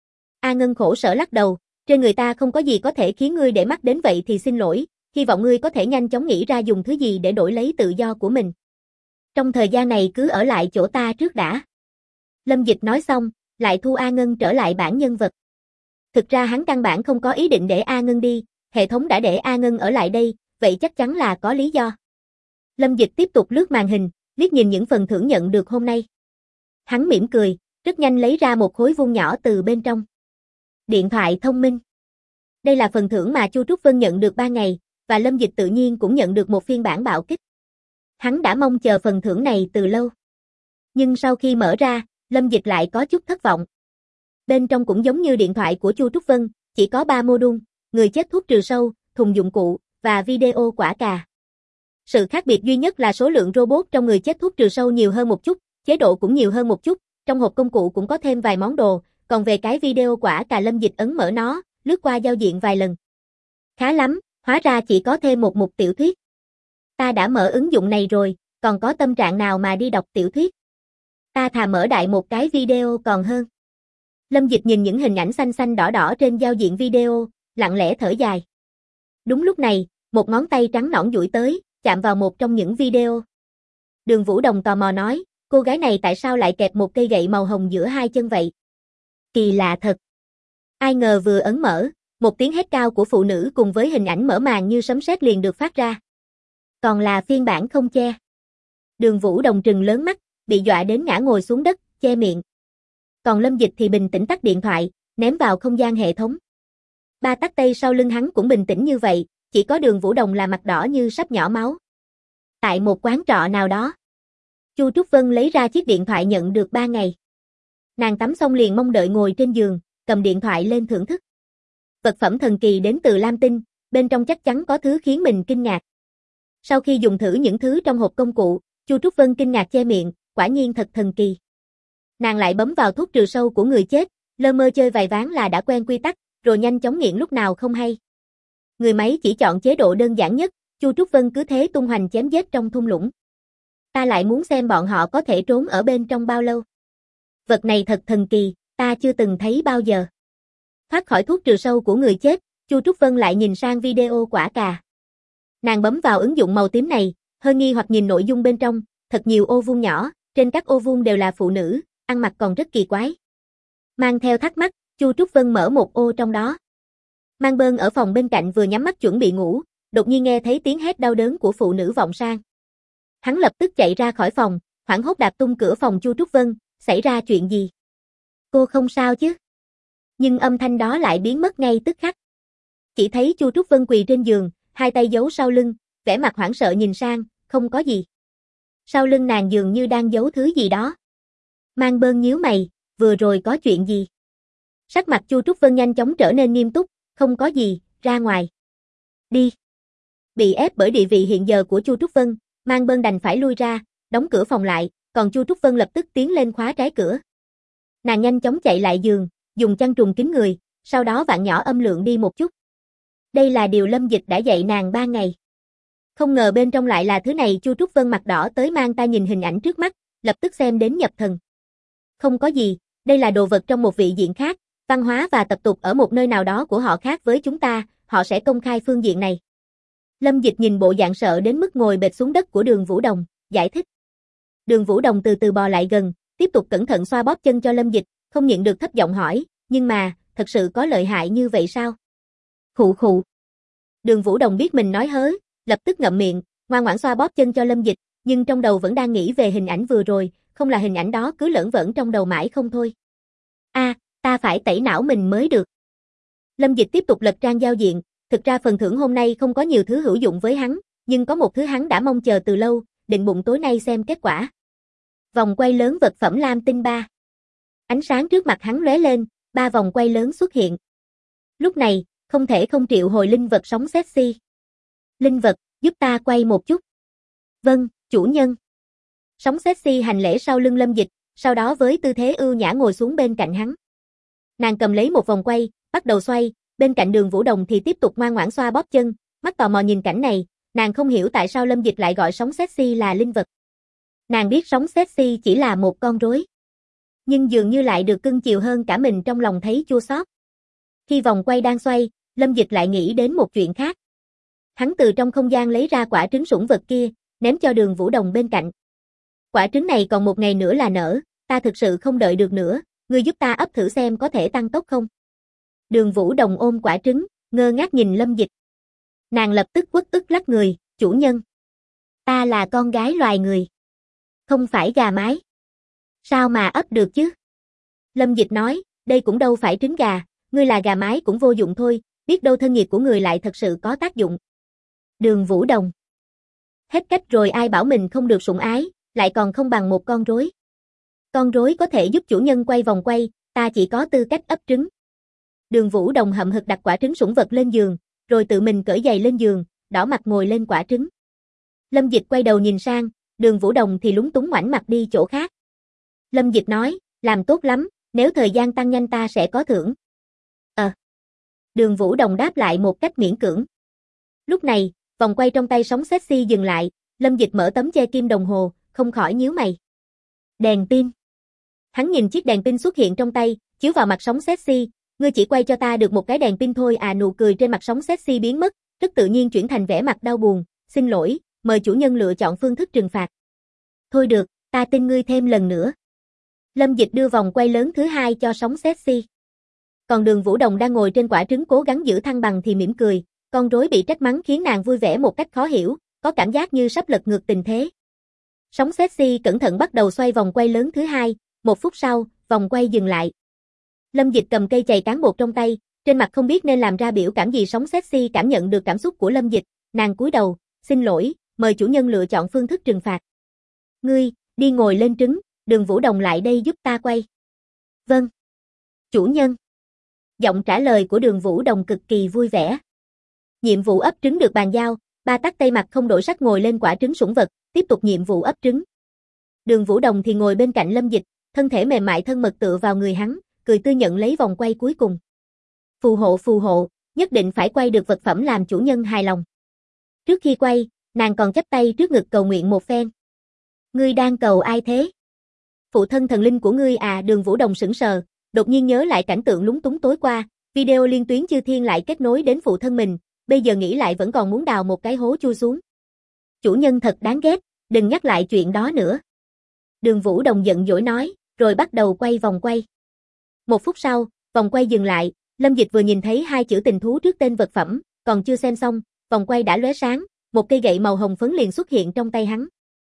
A Ngân khổ sở lắc đầu, trên người ta không có gì có thể khiến ngươi để mắt đến vậy thì xin lỗi, hy vọng ngươi có thể nhanh chóng nghĩ ra dùng thứ gì để đổi lấy tự do của mình. Trong thời gian này cứ ở lại chỗ ta trước đã. Lâm Dịch nói xong, lại thu A Ngân trở lại bản nhân vật. Thực ra hắn căn bản không có ý định để A Ngân đi, hệ thống đã để A Ngân ở lại đây, vậy chắc chắn là có lý do. Lâm Dịch tiếp tục lướt màn hình, liếc nhìn những phần thưởng nhận được hôm nay. Hắn mỉm cười, rất nhanh lấy ra một khối vuông nhỏ từ bên trong. Điện thoại thông minh. Đây là phần thưởng mà Chu Trúc Vân nhận được 3 ngày, và Lâm Dịch tự nhiên cũng nhận được một phiên bản bạo kích. Hắn đã mong chờ phần thưởng này từ lâu. Nhưng sau khi mở ra, Lâm Dịch lại có chút thất vọng. Bên trong cũng giống như điện thoại của Chu Trúc Vân, chỉ có 3 module, người chết thuốc trừ sâu, thùng dụng cụ, và video quả cà. Sự khác biệt duy nhất là số lượng robot trong người chết thuốc trừ sâu nhiều hơn một chút, chế độ cũng nhiều hơn một chút, trong hộp công cụ cũng có thêm vài món đồ, còn về cái video quả cà Lâm Dịch ấn mở nó, lướt qua giao diện vài lần. Khá lắm, hóa ra chỉ có thêm một mục tiểu thuyết. Ta đã mở ứng dụng này rồi, còn có tâm trạng nào mà đi đọc tiểu thuyết? Ta thà mở đại một cái video còn hơn. Lâm Dịch nhìn những hình ảnh xanh xanh đỏ đỏ trên giao diện video, lặng lẽ thở dài. Đúng lúc này, một ngón tay trắng nõn duỗi tới, chạm vào một trong những video. Đường Vũ Đồng tò mò nói, cô gái này tại sao lại kẹp một cây gậy màu hồng giữa hai chân vậy? Kỳ lạ thật. Ai ngờ vừa ấn mở, một tiếng hét cao của phụ nữ cùng với hình ảnh mở màn như sấm sét liền được phát ra. Còn là phiên bản không che. Đường Vũ Đồng trừng lớn mắt, bị dọa đến ngã ngồi xuống đất, che miệng. Còn Lâm Dịch thì bình tĩnh tắt điện thoại, ném vào không gian hệ thống. Ba tắc tây sau lưng hắn cũng bình tĩnh như vậy, chỉ có Đường Vũ Đồng là mặt đỏ như sắp nhỏ máu. Tại một quán trọ nào đó, Chu Trúc Vân lấy ra chiếc điện thoại nhận được 3 ngày. Nàng tắm xong liền mong đợi ngồi trên giường, cầm điện thoại lên thưởng thức. Vật phẩm thần kỳ đến từ Lam Tinh, bên trong chắc chắn có thứ khiến mình kinh ngạc. Sau khi dùng thử những thứ trong hộp công cụ, Chu Trúc Vân kinh ngạc che miệng, quả nhiên thật thần kỳ. Nàng lại bấm vào thuốc trừ sâu của người chết, lơ mơ chơi vài ván là đã quen quy tắc, rồi nhanh chóng nghiện lúc nào không hay. Người máy chỉ chọn chế độ đơn giản nhất, Chu Trúc Vân cứ thế tung hoành chém giết trong thung lũng. Ta lại muốn xem bọn họ có thể trốn ở bên trong bao lâu. Vật này thật thần kỳ, ta chưa từng thấy bao giờ. Thoát khỏi thuốc trừ sâu của người chết, Chu Trúc Vân lại nhìn sang video quả cà. Nàng bấm vào ứng dụng màu tím này, hơi nghi hoặc nhìn nội dung bên trong, thật nhiều ô vuông nhỏ, trên các ô vuông đều là phụ nữ, ăn mặc còn rất kỳ quái. Mang theo thắc mắc, Chu Trúc Vân mở một ô trong đó. Mang Bơn ở phòng bên cạnh vừa nhắm mắt chuẩn bị ngủ, đột nhiên nghe thấy tiếng hét đau đớn của phụ nữ vọng sang. Hắn lập tức chạy ra khỏi phòng, hoảng hốt đạp tung cửa phòng Chu Trúc Vân, xảy ra chuyện gì? Cô không sao chứ? Nhưng âm thanh đó lại biến mất ngay tức khắc. Chỉ thấy Chu Trúc Vân quỳ trên giường, hai tay giấu sau lưng, vẻ mặt hoảng sợ nhìn sang, không có gì. Sau lưng nàng dường như đang giấu thứ gì đó. Mang Bơn nhíu mày, vừa rồi có chuyện gì? Sắc mặt Chu Trúc Vân nhanh chóng trở nên nghiêm túc, không có gì, ra ngoài. Đi. Bị ép bởi địa vị hiện giờ của Chu Trúc Vân, Mang Bơn đành phải lui ra, đóng cửa phòng lại, còn Chu Trúc Vân lập tức tiến lên khóa trái cửa. Nàng nhanh chóng chạy lại giường, dùng chăn trùm kín người, sau đó vặn nhỏ âm lượng đi một chút. Đây là điều Lâm Dịch đã dạy nàng 3 ngày. Không ngờ bên trong lại là thứ này. Chu Trúc Vân mặt đỏ tới mang ta nhìn hình ảnh trước mắt, lập tức xem đến nhập thần. Không có gì, đây là đồ vật trong một vị diện khác, văn hóa và tập tục ở một nơi nào đó của họ khác với chúng ta, họ sẽ công khai phương diện này. Lâm Dịch nhìn bộ dạng sợ đến mức ngồi bệt xuống đất của Đường Vũ Đồng, giải thích. Đường Vũ Đồng từ từ bò lại gần, tiếp tục cẩn thận xoa bóp chân cho Lâm Dịch, không nhịn được thấp giọng hỏi, nhưng mà, thật sự có lợi hại như vậy sao? Khụ khụ. Đường Vũ Đồng biết mình nói hớ, lập tức ngậm miệng, ngoan ngoãn xoa bóp chân cho Lâm Dịch, nhưng trong đầu vẫn đang nghĩ về hình ảnh vừa rồi, không là hình ảnh đó cứ lởn vởn trong đầu mãi không thôi. Ta phải tẩy não mình mới được. Lâm Dịch tiếp tục lật trang giao diện, thực ra phần thưởng hôm nay không có nhiều thứ hữu dụng với hắn, nhưng có một thứ hắn đã mong chờ từ lâu, định bụng tối nay xem kết quả. Vòng quay lớn vật phẩm lam tinh 3. Ánh sáng trước mặt hắn lóe lên, 3 vòng quay lớn xuất hiện. Lúc này, không thể không triệu hồi linh vật sống sexy. Linh vật, giúp ta quay một chút. Vâng, chủ nhân. Sống sexy hành lễ sau lưng Lâm Dịch, sau đó với tư thế ưu nhã ngồi xuống bên cạnh hắn. Nàng cầm lấy một vòng quay, bắt đầu xoay, bên cạnh Đường Vũ Đồng thì tiếp tục ngoan ngoãn xoa bóp chân, mắt tò mò nhìn cảnh này, nàng không hiểu tại sao Lâm Dịch lại gọi sống sexy là linh vật. Nàng biết sống sexy chỉ là một con rối, nhưng dường như lại được cưng chiều hơn cả mình, trong lòng thấy chua xót. Khi vòng quay đang xoay, Lâm Dịch lại nghĩ đến một chuyện khác. Hắn từ trong không gian lấy ra quả trứng sủng vật kia, ném cho Đường Vũ Đồng bên cạnh. Quả trứng này còn 1 ngày nữa là nở, ta thực sự không đợi được nữa, ngươi giúp ta ấp thử xem có thể tăng tốc không? Đường Vũ Đồng ôm quả trứng, ngơ ngác nhìn Lâm Dịch. Nàng lập tức uất ức lắc người, chủ nhân. Ta là con gái loài người, không phải gà mái. Sao mà ấp được chứ? Lâm Dịch nói, đây cũng đâu phải trứng gà, ngươi là gà mái cũng vô dụng thôi, biết đâu thân nhiệt của người lại thật sự có tác dụng. Đường Vũ Đồng. Hết cách rồi, ai bảo mình không được sủng ái, lại còn không bằng một con rối. Con rối có thể giúp chủ nhân quay vòng quay, ta chỉ có tư cách ấp trứng. Đường Vũ Đồng hậm hực đặt quả trứng sủng vật lên giường, rồi tự mình cởi giày lên giường, đỏ mặt ngồi lên quả trứng. Lâm Dịch quay đầu nhìn sang, Đường Vũ Đồng thì lúng túng ngoảnh mặt đi chỗ khác. Lâm Dịch nói, làm tốt lắm, nếu thời gian tăng nhanh ta sẽ có thưởng. Đường Vũ Đồng đáp lại một cách miễn cưỡng. Lúc này, vòng quay trong tay sống sexy dừng lại, Lâm Dịch mở tấm che kim đồng hồ, không khỏi nhíu mày. Đèn pin. Hắn nhìn chiếc đèn pin xuất hiện trong tay, chiếu vào mặt sống sexy, ngươi chỉ quay cho ta được một cái đèn pin thôi à? Nụ cười trên mặt sống sexy biến mất, rất tự nhiên chuyển thành vẻ mặt đau buồn, xin lỗi, mời chủ nhân lựa chọn phương thức trừng phạt. Thôi được, ta tin ngươi thêm lần nữa. Lâm Dịch đưa vòng quay lớn thứ 2 cho sống sexy. Còn Đường Vũ Đồng đang ngồi trên quả trứng cố gắng giữ thăng bằng thì mỉm cười, con rối bị trách mắng khiến nàng vui vẻ một cách khó hiểu, có cảm giác như sắp lật ngược tình thế. Sống sexy cẩn thận bắt đầu xoay vòng quay lớn thứ 2, 1 phút sau, vòng quay dừng lại. Lâm Dịch cầm cây chày cán bột trong tay, trên mặt không biết nên làm ra biểu cảm gì. Sống sexy cảm nhận được cảm xúc của Lâm Dịch, nàng cúi đầu, xin lỗi, mời chủ nhân lựa chọn phương thức trừng phạt. Ngươi, đi ngồi lên trứng, Đường Vũ Đồng lại đây giúp ta quay. Vâng. Chủ nhân. Giọng trả lời của Đường Vũ Đồng cực kỳ vui vẻ. Nhiệm vụ ấp trứng được bàn giao, Ba Tắc Tây mặt không đổi sắc ngồi lên quả trứng sủng vật, tiếp tục nhiệm vụ ấp trứng. Đường Vũ Đồng thì ngồi bên cạnh Lâm Dịch, thân thể mềm mại thân mật tựa vào người hắn, cười tươi nhận lấy vòng quay cuối cùng. Phù hộ, nhất định phải quay được vật phẩm làm chủ nhân hài lòng. Trước khi quay, nàng còn chắp tay trước ngực cầu nguyện một phen. Ngươi đang cầu ai thế? Phụ thân thần linh của ngươi à? Đường Vũ Đồng sững sờ, đột nhiên nhớ lại cảnh tượng lúng túng tối qua, video liên tuyến chư thiên lại kết nối đến phụ thân mình, bây giờ nghĩ lại vẫn còn muốn đào một cái hố chui xuống. Chủ nhân thật đáng ghét, đừng nhắc lại chuyện đó nữa. Đường Vũ Đồng giận dỗi nói, rồi bắt đầu quay vòng quay. 1 phút sau, vòng quay dừng lại, Lâm Dịch vừa nhìn thấy 2 chữ tình thú trước tên vật phẩm, còn chưa xem xong, vòng quay đã lóe sáng, một cây gậy màu hồng phấn liền xuất hiện trong tay hắn.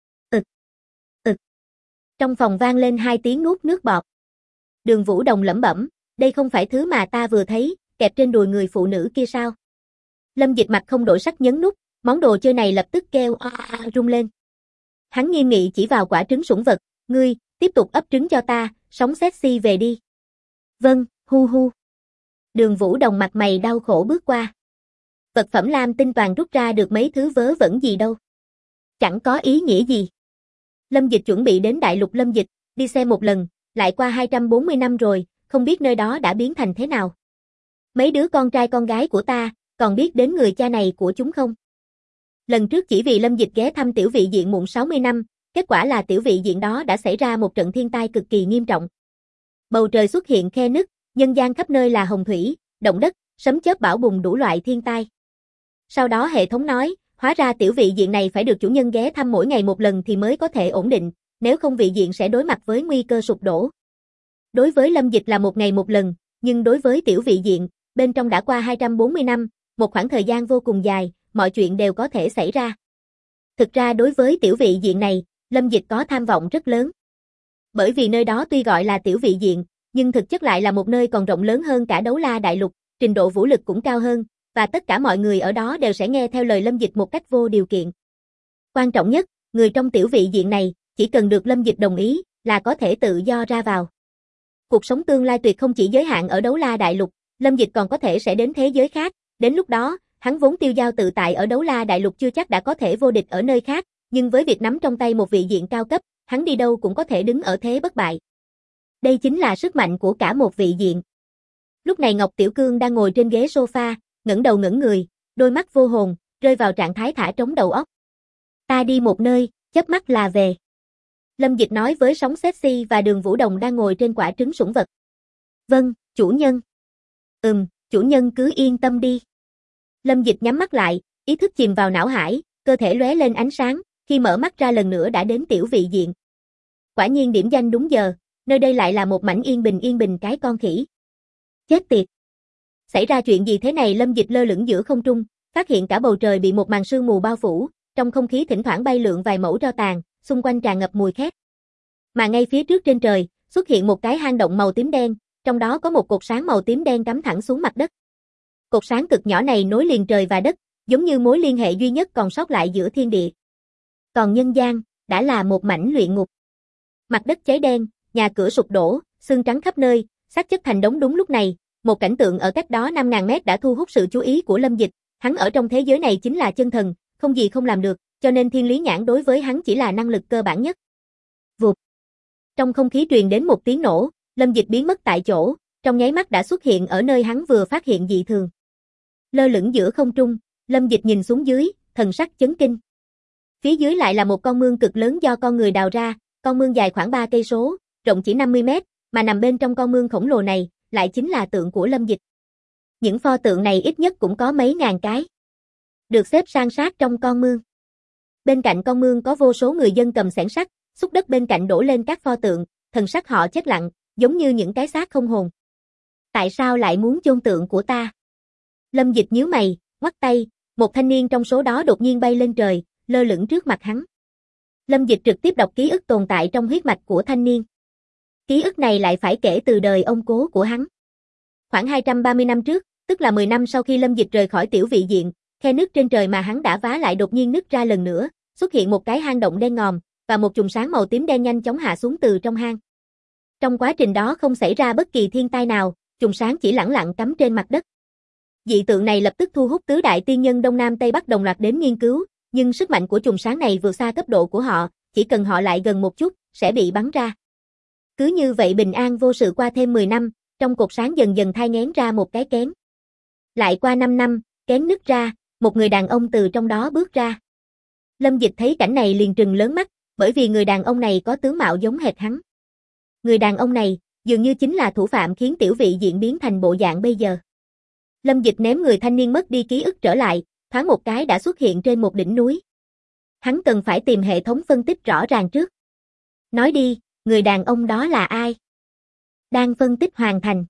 Trong phòng vang lên 2 tiếng nuốt nước bọt. Đường Vũ Đồng lẩm bẩm, đây không phải thứ mà ta vừa thấy, kẹp trên đùi người phụ nữ kia sao? Lâm Dịch mặt không đổi sắc nhấn nút, món đồ chơi này lập tức kêu rung lên. Hắn nghiêm nghị chỉ vào quả trứng sủng vật, ngươi, tiếp tục ấp trứng cho ta, sống sexy về đi. Vâng, hu. Đường Vũ Đồng mặt mày đau khổ bước qua. Vật phẩm lam tinh toàn rút ra được mấy thứ vớ vẩn gì đâu. Chẳng có ý nghĩa gì. Lâm Dịch chuẩn bị đến đại lục Lâm Dịch, đi xem một lần, lại qua 240 năm rồi, không biết nơi đó đã biến thành thế nào. Mấy đứa con trai con gái của ta, còn biết đến người cha này của chúng không? Lần trước chỉ vì Lâm Dịch ghé thăm tiểu vị diện muộn 60 năm, kết quả là tiểu vị diện đó đã xảy ra một trận thiên tai cực kỳ nghiêm trọng. Bầu trời xuất hiện khe nứt, nhân gian khắp nơi là hồng thủy, động đất, sấm chớp bão bùng đủ loại thiên tai. Sau đó hệ thống nói, hóa ra tiểu vị diện này phải được chủ nhân ghé thăm mỗi ngày một lần thì mới có thể ổn định, nếu không vị diện sẽ đối mặt với nguy cơ sụp đổ. Đối với Lâm Dịch là một ngày một lần, nhưng đối với tiểu vị diện, bên trong đã qua 240 năm, một khoảng thời gian vô cùng dài, mọi chuyện đều có thể xảy ra. Thực ra đối với tiểu vị diện này, Lâm Dịch có tham vọng rất lớn. Bởi vì nơi đó tuy gọi là tiểu vị diện, nhưng thực chất lại là một nơi còn rộng lớn hơn cả Đấu La Đại Lục, trình độ vũ lực cũng cao hơn, và tất cả mọi người ở đó đều sẽ nghe theo lời Lâm Dịch một cách vô điều kiện. Quan trọng nhất, người trong tiểu vị diện này, chỉ cần được Lâm Dịch đồng ý, là có thể tự do ra vào. Cuộc sống tương lai tuyệt không chỉ giới hạn ở Đấu La Đại Lục, Lâm Dịch còn có thể sẽ đến thế giới khác, đến lúc đó, hắn vốn tiêu dao tự tại ở Đấu La Đại Lục chưa chắc đã có thể vô địch ở nơi khác, nhưng với việc nắm trong tay một vị diện cao cấp, hắn đi đâu cũng có thể đứng ở thế bất bại. Đây chính là sức mạnh của cả một vị diện. Lúc này Ngọc Tiểu Cương đang ngồi trên ghế sofa, ngẩng đầu ngẩng người, đôi mắt vô hồn, rơi vào trạng thái thả trống đầu óc. Ta đi một nơi, chớp mắt là về. Lâm Dịch nói với Sóng Sexy và Đường Vũ Đồng đang ngồi trên quả trứng sủng vật. Vâng, chủ nhân. Chủ nhân cứ yên tâm đi. Lâm Dịch nhắm mắt lại, ý thức chìm vào não hải, cơ thể lóe lên ánh sáng, khi mở mắt ra lần nữa đã đến tiểu vị diện. Quả nhiên điểm danh đúng giờ, nơi đây lại là một mảnh yên bình cái con khỉ. Chết tiệt. Xảy ra chuyện gì thế này? Lâm Dịch lơ lửng giữa không trung, phát hiện cả bầu trời bị một màn sương mù bao phủ, trong không khí thỉnh thoảng bay lượn vài mẩu tro tàn, xung quanh tràn ngập mùi khét. Mà ngay phía trước trên trời, xuất hiện một cái hang động màu tím đen, trong đó có một cột sáng màu tím đen cắm thẳng xuống mặt đất. Cột sáng cực nhỏ này nối liền trời và đất, giống như mối liên hệ duy nhất còn sót lại giữa thiên địa. Còn nhân gian, đã là một mảnh luyện ngục. Mặt đất cháy đen, nhà cửa sụp đổ, xương trắng khắp nơi, xác chất thành đống. Đúng lúc này, một cảnh tượng ở cách đó 5.000 mét đã thu hút sự chú ý của Lâm Dịch, hắn ở trong thế giới này chính là chân thần, không gì không làm được, cho nên thiên lý nhãn đối với hắn chỉ là năng lực cơ bản nhất. Vụt. Trong không khí truyền đến một tiếng nổ, Lâm Dịch biến mất tại chỗ, trong nháy mắt đã xuất hiện ở nơi hắn vừa phát hiện dị thường. Lơ lửng giữa không trung, Lâm Dịch nhìn xuống dưới, thần sắc chấn kinh. Phía dưới lại là một con mương cực lớn do con người đào ra, con mương dài khoảng 3 cây số, rộng chỉ 50 mét, mà nằm bên trong con mương khổng lồ này, lại chính là tượng của Lâm Dịch. Những pho tượng này ít nhất cũng có mấy ngàn cái, được xếp san sát trong con mương. Bên cạnh con mương có vô số người dân cầm xẻng sắt, xúc đất bên cạnh đổ lên các pho tượng, thần sắc họ chết lặng, giống như những cái xác không hồn. Tại sao lại muốn chôn tượng của ta? Lâm Dịch nhíu mày, ngoắt tay, một thanh niên trong số đó đột nhiên bay lên trời, lơ lửng trước mặt hắn. Lâm Dịch trực tiếp đọc ký ức tồn tại trong huyết mạch của thanh niên. Ký ức này lại phải kể từ đời ông cố của hắn. Khoảng 230 năm trước, tức là 10 năm sau khi Lâm Dịch rời khỏi tiểu vị diện, khe nước trên trời mà hắn đã vá lại đột nhiên nứt ra lần nữa, xuất hiện một cái hang động đen ngòm, và một chùm sáng màu tím đen nhanh chóng hạ xuống từ trong hang. Trong quá trình đó không xảy ra bất kỳ thiên tai nào, chùm sáng chỉ lẳng lặng cắm trên mặt đất. Dị tượng này lập tức thu hút tứ đại tiên nhân Đông Nam Tây Bắc đồng loạt đến nghiên cứu, nhưng sức mạnh của chùm sáng này vượt xa cấp độ của họ, chỉ cần họ lại gần một chút, sẽ bị bắn ra. Cứ như vậy bình an vô sự qua thêm 10 năm, trong cột sáng dần dần thai nghén ra một cái kén. Lại qua 5 năm, kén nứt ra, một người đàn ông từ trong đó bước ra. Lâm Dịch thấy cảnh này liền trừng lớn mắt, bởi vì người đàn ông này có tướng mạo giống hệt hắn. Người đàn ông này, dường như chính là thủ phạm khiến tiểu vị diện biến thành bộ dạng bây giờ. Lâm Dịch ném người thanh niên mất đi ký ức trở lại, thoáng một cái đã xuất hiện trên một đỉnh núi. Hắn cần phải tìm hệ thống phân tích rõ ràng trước. Nói đi, người đàn ông đó là ai? Đang phân tích hoàn thành.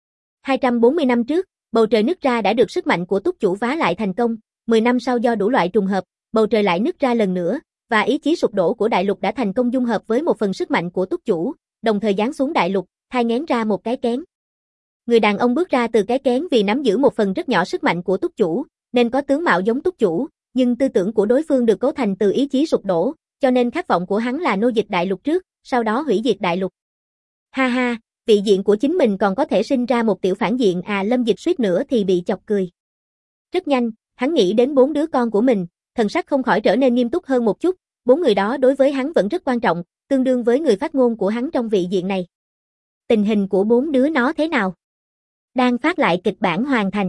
240 năm trước, bầu trời nứt ra đã được sức mạnh của túc chủ vá lại thành công, 10 năm sau do đủ loại trùng hợp, bầu trời lại nứt ra lần nữa, và ý chí sụp đổ của đại lục đã thành công dung hợp với một phần sức mạnh của túc chủ, đồng thời giáng xuống đại lục, thai nghén ra một cái kén. Người đàn ông bước ra từ cái kén vì nắm giữ một phần rất nhỏ sức mạnh của túc chủ, nên có tướng mạo giống túc chủ, nhưng tư tưởng của đối phương được cấu thành từ ý chí sụp đổ, cho nên khát vọng của hắn là nô dịch đại lục trước, sau đó hủy diệt đại lục. Ha ha, vị diện của chính mình còn có thể sinh ra một tiểu phản diện à? Lâm Dịch suýt nữa thì bị chọc cười. Rất nhanh, hắn nghĩ đến 4 đứa con của mình, thần sắc không khỏi trở nên nghiêm túc hơn một chút, 4 người đó đối với hắn vẫn rất quan trọng, tương đương với người phát ngôn của hắn trong vị diện này. Tình hình của bốn đứa nó thế nào? Đang phát lại kịch bản hoàn thành.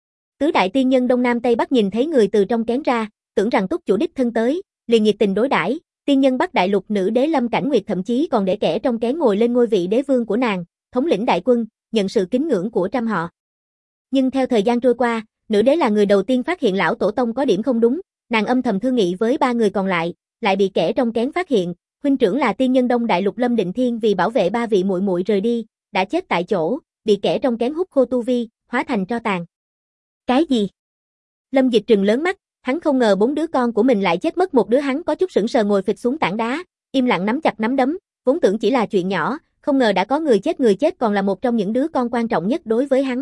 Tứ đại tiên nhân Đông Nam Tây Bắc nhìn thấy người từ trong kén ra, tưởng rằng túc chủ đích thân tới, liền nhiệt tình đối đãi. Tiên nhân Bắc Đại Lục nữ đế Lâm Cảnh Nguyệt thậm chí còn để kẻ trong kén ngồi lên ngôi vị đế vương của nàng, thống lĩnh đại quân, nhận sự kính ngưỡng của trăm họ. Nhưng theo thời gian trôi qua, nữ đế là người đầu tiên phát hiện lão tổ tông có điểm không đúng, nàng âm thầm thương nghị với ba người còn lại bị kẻ trong kén phát hiện. Huynh trưởng là tiên nhân Đông Đại Lục Lâm Định Thiên vì bảo vệ ba vị muội muội rời đi, đã chết tại chỗ, bị kẻ trong kén hút khô tu vi, hóa thành tro tàn. Cái gì? Lâm Dịch trừng lớn mắt, hắn không ngờ bốn đứa con của mình lại chết mất, một đứa hắn có chút sững sờ ngồi phịch xuống tảng đá, im lặng nắm chặt nắm đấm, vốn tưởng chỉ là chuyện nhỏ, không ngờ đã có người chết còn là một trong những đứa con quan trọng nhất đối với hắn.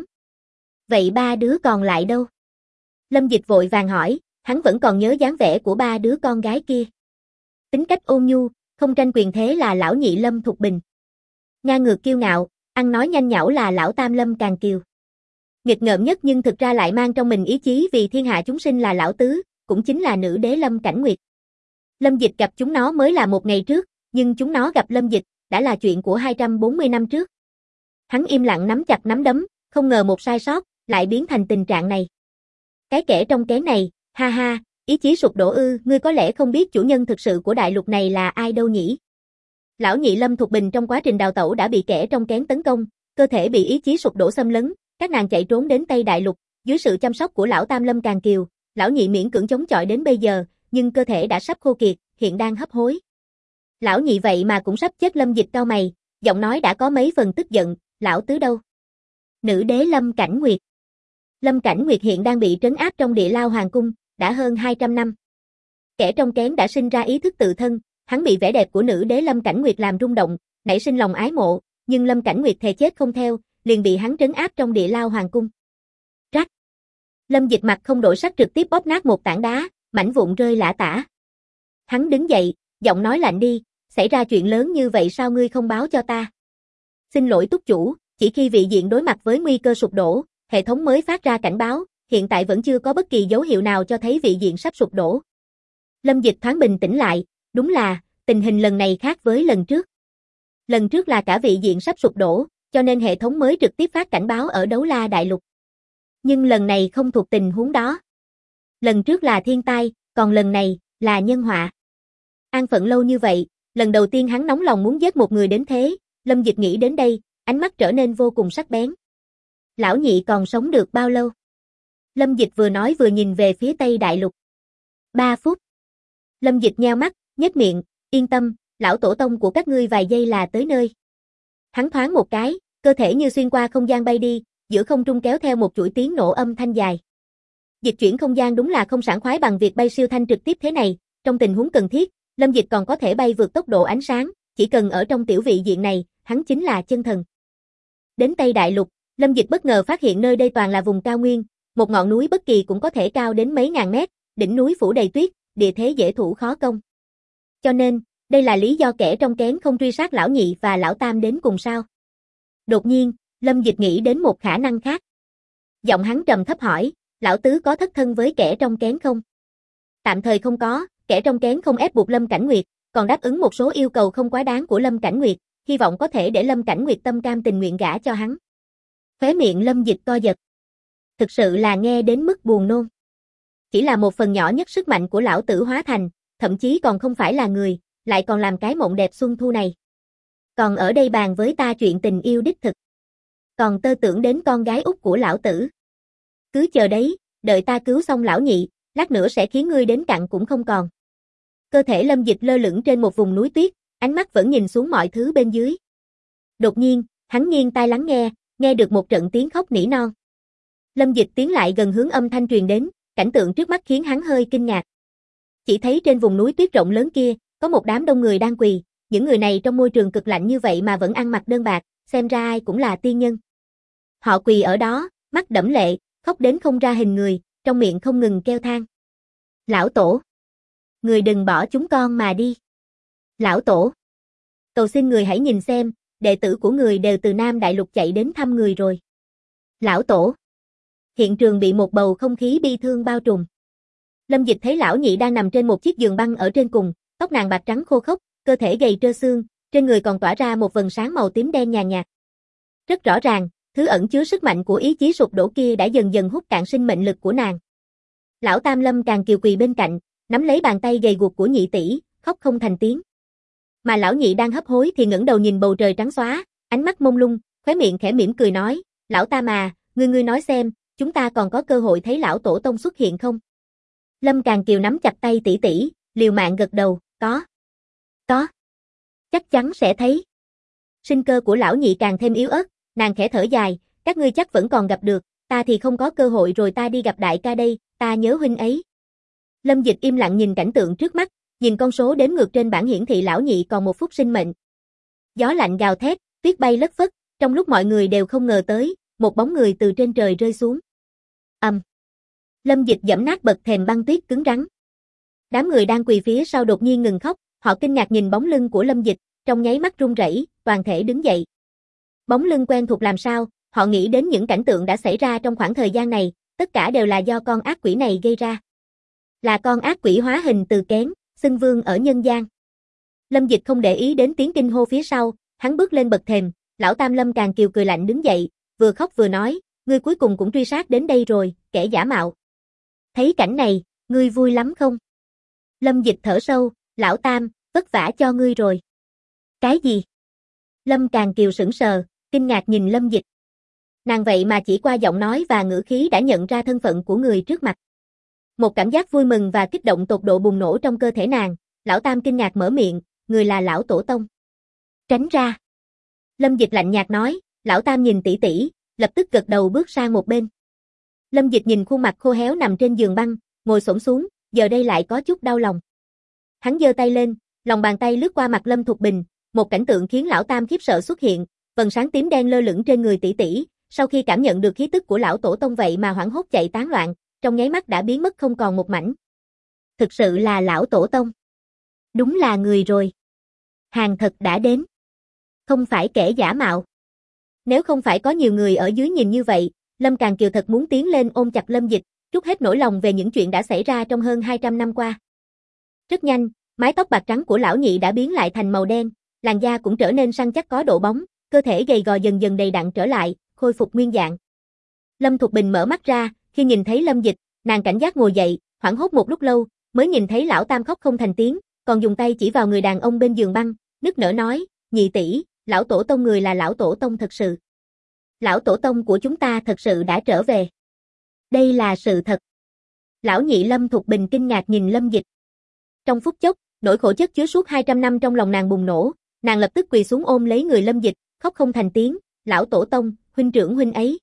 Vậy ba đứa còn lại đâu? Lâm Dịch vội vàng hỏi, hắn vẫn còn nhớ dáng vẻ của ba đứa con gái kia. Tính cách ôn nhu, không tranh quyền thế là lão nhị Lâm Thục Bình. Ngang ngược kiêu ngạo, ăn nói nhanh nhảu là lão tam Lâm Càn Kiều. Nghịch ngợm nhất nhưng thực ra lại mang trong mình ý chí vì thiên hạ chúng sinh là lão tứ, cũng chính là nữ đế Lâm Cảnh Nguyệt. Lâm Dịch gặp chúng nó mới là một ngày trước, nhưng chúng nó gặp Lâm Dịch đã là chuyện của 240 năm trước. Hắn im lặng nắm chặt nắm đấm, không ngờ một sai sót lại biến thành tình trạng này. Cái kẻ trong kén này, ha ha, ý chí sụp đổ ư? Ngươi có lẽ không biết chủ nhân thực sự của đại lục này là ai đâu nhỉ? Lão nhị Lâm Thục Bình trong quá trình đào tẩu đã bị kẻ trong kén tấn công, cơ thể bị ý chí sụp đổ xâm lấn, các nàng chạy trốn đến Tây Đại Lục, dưới sự chăm sóc của lão tam Lâm Càn Kiều, lão nhị miễn cưỡng chống chọi đến bây giờ, nhưng cơ thể đã sắp khô kiệt, hiện đang hấp hối. Lão nhị vậy mà cũng sắp chết. Lâm Dịch cau mày, giọng nói đã có mấy phần tức giận, lão tứ đâu? Nữ đế Lâm Cảnh Nguyệt. Lâm Cảnh Nguyệt hiện đang bị trấn áp trong Địa Lao Hoàng cung, đã hơn 200 năm. Kẻ trong kén đã sinh ra ý thức tự thân, hắn bị vẻ đẹp của nữ đế Lâm Cảnh Nguyệt làm rung động, nảy sinh lòng ái mộ, nhưng Lâm Cảnh Nguyệt thề chết không theo, liền bị hắn trấn áp trong Địa Lao Hoàng cung. Rắc. Lâm Dịch mặt không đổi sắc trực tiếp bóp nát một tảng đá, mảnh vụn rơi lả tả. Hắn đứng dậy, giọng nói lạnh đi, xảy ra chuyện lớn như vậy sao ngươi không báo cho ta? Xin lỗi túc chủ, chỉ khi vị diện đối mặt với nguy cơ sụp đổ, hệ thống mới phát ra cảnh báo, hiện tại vẫn chưa có bất kỳ dấu hiệu nào cho thấy vị diện sắp sụp đổ. Lâm Dịch thoáng bình tĩnh lại, đúng là, tình hình lần này khác với lần trước. Lần trước là cả vị diện sắp sụp đổ, cho nên hệ thống mới trực tiếp phát cảnh báo ở Đấu La Đại Lục. Nhưng lần này không thuộc tình huống đó. Lần trước là thiên tai, còn lần này là nhân họa. An phận lâu như vậy, lần đầu tiên hắn nóng lòng muốn giết một người đến thế. Lâm Dịch nghĩ đến đây, ánh mắt trở nên vô cùng sắc bén. Lão nhị còn sống được bao lâu? Lâm Dịch vừa nói vừa nhìn về phía Tây Đại Lục. 3 phút. Lâm Dịch nheo mắt, nhếch miệng, yên tâm, lão tổ tông của các ngươi vài giây là tới nơi. Hắn thoáng một cái, cơ thể như xuyên qua không gian bay đi, giữa không trung kéo theo một chuỗi tiếng nổ âm thanh dài. Dịch chuyển không gian đúng là không sảng khoái bằng việc bay siêu thanh trực tiếp thế này, trong tình huống cần thiết, Lâm Dịch còn có thể bay vượt tốc độ ánh sáng, chỉ cần ở trong tiểu vị diện này, hắn chính là chân thần. Đến Tây Đại Lục, Lâm Dịch bất ngờ phát hiện nơi đây toàn là vùng cao nguyên, một ngọn núi bất kỳ cũng có thể cao đến mấy ngàn mét, đỉnh núi phủ đầy tuyết, địa thế dễ thủ khó công. Cho nên, đây là lý do kẻ trong kén không truy sát lão nhị và lão tam đến cùng sao? Đột nhiên, Lâm Dịch nghĩ đến một khả năng khác. Giọng hắn trầm thấp hỏi, lão tứ có thất thân với kẻ trong kén không? Tạm thời không có, kẻ trong kén không ép buộc Lâm Cảnh Nguyệt, còn đáp ứng một số yêu cầu không quá đáng của Lâm Cảnh Nguyệt, hy vọng có thể để Lâm Cảnh Nguyệt tâm cam tình nguyện gả cho hắn. Khóe miệng Lâm Dịch co giật. Thực sự là nghe đến mức buồn nôn. Chỉ là một phần nhỏ nhất sức mạnh của lão tử hóa thành, thậm chí còn không phải là người, lại còn làm cái mộng đẹp xuân thu này. Còn ở đây bàn với ta chuyện tình yêu đích thực. Còn tơ tưởng đến con gái út của lão tử. Cứ chờ đấy, đợi ta cứu xong lão nhị, lát nữa sẽ khiến ngươi đến cặn cũng không còn. Cơ thể Lâm Dịch lơ lửng trên một vùng núi tuyết, ánh mắt vẫn nhìn xuống mọi thứ bên dưới. Đột nhiên, hắn nghiêng tai lắng nghe được một trận tiếng khóc nỉ non. Lâm Dịch tiến lại gần hướng âm thanh truyền đến, cảnh tượng trước mắt khiến hắn hơi kinh ngạc. Chỉ thấy trên vùng núi tuyết rộng lớn kia, có một đám đông người đang quỳ, những người này trong môi trường cực lạnh như vậy mà vẫn ăn mặc đơn bạc, xem ra ai cũng là tiên nhân. Họ quỳ ở đó, mắt đẫm lệ, khóc đến không ra hình người, trong miệng không ngừng kêu than. Lão tổ! Người đừng bỏ chúng con mà đi. Lão tổ! Cầu xin người hãy nhìn xem, đệ tử của người đều từ Nam Đại Lục chạy đến thăm người rồi. Lão tổ! Hiện trường bị một bầu không khí bi thương bao trùm. Lâm Dịch thấy lão nhị đang nằm trên một chiếc giường băng ở trên cùng, tóc nàng bạc trắng khô khốc, cơ thể gầy trơ xương, trên người còn tỏa ra một vầng sáng màu tím đen nhàn nhạt. Rất rõ ràng, thứ ẩn chứa sức mạnh của ý chí sụp đổ kia đã dần dần hút cạn sinh mệnh lực của nàng. Lão Tam Lâm Càng Kiều quỳ bên cạnh, nắm lấy bàn tay gầy guộc của nhị tỷ, khóc không thành tiếng. Mà lão nhị đang hấp hối thì ngẩng đầu nhìn bầu trời trắng xóa, ánh mắt mông lung, khóe miệng khẽ mỉm cười nói, lão Tam à, ngươi nói xem, chúng ta còn có cơ hội thấy lão tổ tông xuất hiện không? Lâm Càng Kiều nắm chặt tay tỷ tỷ, liều mạng gật đầu, có. Chắc chắn sẽ thấy. Sinh cơ của lão nhị càng thêm yếu ớt, nàng khẽ thở dài, các ngươi chắc vẫn còn gặp được, ta thì không có cơ hội rồi, ta đi gặp đại ca đây, ta nhớ huynh ấy. Lâm Dịch im lặng nhìn cảnh tượng trước mắt, nhìn con số đếm ngược trên bảng hiển thị lão nhị còn 1 phút sinh mệnh. Gió lạnh gào thét, tuyết bay lất phất, trong lúc mọi người đều không ngờ tới, một bóng người từ trên trời rơi xuống. Lâm Dịch giẫm nát bậc thềm băng tuyết cứng rắn. Đám người đang quỳ phía sau đột nhiên ngừng khóc, họ kinh ngạc nhìn bóng lưng của Lâm Dịch, trong nháy mắt run rẩy, toàn thể đứng dậy. Bóng lưng quen thuộc làm sao, họ nghĩ đến những cảnh tượng đã xảy ra trong khoảng thời gian này, tất cả đều là do con ác quỷ này gây ra. Là con ác quỷ hóa hình từ kén, xưng vương ở nhân gian. Lâm Dịch không để ý đến tiếng kinh hô phía sau, hắn bước lên bậc thềm, lão Tam Lâm Càng Kiều cười lạnh đứng dậy, vừa khóc vừa nói, ngươi cuối cùng cũng truy sát đến đây rồi, kẻ giả mạo. Thấy cảnh này, ngươi vui lắm không? Lâm Dịch thở sâu, lão Tam, vất vả cho ngươi rồi. Cái gì? Lâm Càng Kiều sững sờ, kinh ngạc nhìn Lâm Dịch. Nàng vậy mà chỉ qua giọng nói và ngữ khí đã nhận ra thân phận của người trước mặt. Một cảm giác vui mừng và kích động tột độ bùng nổ trong cơ thể nàng, lão Tam kinh ngạc mở miệng, người là lão tổ tông. Tránh ra. Lâm Dịch lạnh nhạt nói, lão Tam nhìn tỷ tỷ, lập tức gật đầu bước sang một bên. Lâm Dịch nhìn khuôn mặt khô héo nằm trên giường băng, ngồi xổm xuống, giờ đây lại có chút đau lòng. Hắn giơ tay lên, lòng bàn tay lướt qua mặt Lâm Thục Bình, một cảnh tượng khiến lão Tam khiếp sợ xuất hiện, vầng sáng tím đen lơ lửng trên người tỷ tỷ, sau khi cảm nhận được khí tức của lão tổ tông vậy mà hoảng hốt chạy tán loạn, trong nháy mắt đã biến mất không còn một mảnh. Thực sự là lão tổ tông. Đúng là người rồi. Hàng thật đã đến. Không phải kẻ giả mạo. Nếu không phải có nhiều người ở dưới nhìn như vậy, Lâm Càng Kiều thật muốn tiến lên ôm chặt Lâm Dịch, trút hết nỗi lòng về những chuyện đã xảy ra trong hơn 200 năm qua. Rất nhanh, mái tóc bạc trắng của lão nhị đã biến lại thành màu đen, làn da cũng trở nên săn chắc có độ bóng, cơ thể gầy gò dần dần đầy đặn trở lại, khôi phục nguyên dạng. Lâm Thục Bình mở mắt ra, khi nhìn thấy Lâm Dịch, nàng cảnh giác ngồi dậy, hoảng hốt một lúc lâu, mới nhìn thấy lão Tam khóc không thành tiếng, còn dùng tay chỉ vào người đàn ông bên giường băng, nức nở nói, nhị tỷ, lão tổ tông người là lão tổ tông thật sự. Lão tổ tông của chúng ta thật sự đã trở về. Đây là sự thật. Lão nhị Lâm Thục Bình kinh ngạc nhìn Lâm Dịch. Trong phút chốc, nỗi khổ chất chứa suốt 200 năm trong lòng nàng bùng nổ, nàng lập tức quỳ xuống ôm lấy người Lâm Dịch, khóc không thành tiếng, lão tổ tông, huynh trưởng huynh ấy.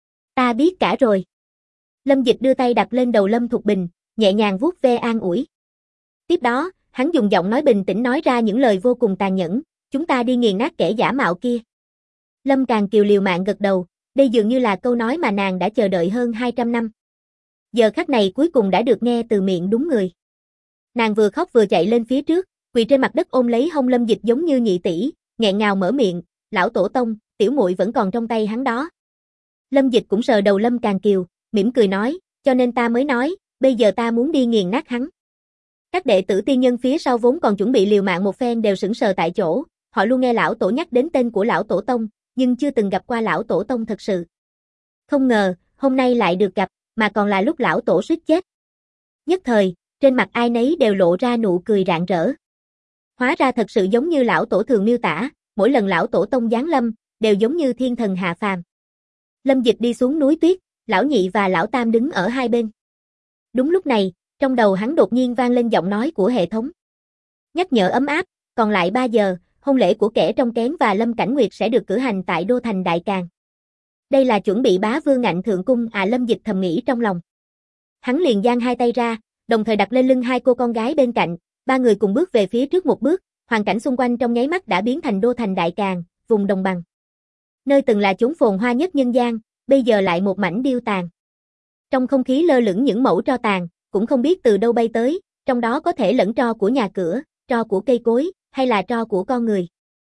Ta biết cả rồi. Lâm Dịch đưa tay đặt lên đầu Lâm Thục Bình, nhẹ nhàng vuốt ve an ủi. Tiếp đó, hắn dùng giọng nói bình tĩnh nói ra những lời vô cùng tàn nhẫn, chúng ta đi nghiền nát kẻ giả mạo kia. Lâm Càng Kiều liều mạng gật đầu, đây dường như là câu nói mà nàng đã chờ đợi hơn 200 năm. Giờ khắc này cuối cùng đã được nghe từ miệng đúng người. Nàng vừa khóc vừa chạy lên phía trước, quỳ trên mặt đất ôm lấy hông Lâm Dịch giống như nhị tỷ, nghẹn ngào mở miệng, lão tổ tông, tiểu muội vẫn còn trong tay hắn đó. Lâm Dịch cũng sờ đầu Lâm Càng Kiều, mỉm cười nói, cho nên ta mới nói, bây giờ ta muốn đi nghiền nát hắn. Các đệ tử tiên nhân phía sau vốn còn chuẩn bị liều mạng một phen đều sững sờ tại chỗ, họ luôn nghe lão tổ nhắc đến tên của lão tổ tông, nhưng chưa từng gặp qua lão tổ tông thật sự. Không ngờ, hôm nay lại được gặp, mà còn là lúc lão tổ suýt chết. Nhất thời, trên mặt ai nấy đều lộ ra nụ cười rạng rỡ. Hóa ra thật sự giống như lão tổ thường miêu tả, mỗi lần lão tổ tông giáng lâm, đều giống như thiên thần hạ phàm. Lâm Dịch đi xuống núi tuyết, lão nhị và lão Tam đứng ở hai bên. Đúng lúc này, trong đầu hắn đột nhiên vang lên giọng nói của hệ thống. Nhắc nhở ấm áp, còn lại 3 giờ, hôn lễ của kẻ trong kén và Lâm Cảnh Nguyệt sẽ được cử hành tại đô thành Đại Càn. Đây là chuẩn bị bá vương ngạnh thượng cung à, Lâm Dịch thầm nghĩ trong lòng. Hắn liền giang hai tay ra, đồng thời đặt lên lưng hai cô con gái bên cạnh, ba người cùng bước về phía trước một bước, hoàn cảnh xung quanh trong nháy mắt đã biến thành đô thành Đại Càn, vùng đồng bằng. Nơi từng là chốn phồn hoa nhất nhân gian, bây giờ lại một mảnh điêu tàn. Trong không khí lơ lửng những mẩu tro tàn, cũng không biết từ đâu bay tới, trong đó có thể lẫn tro của nhà cửa, tro của cây cối, hay là tro của con người.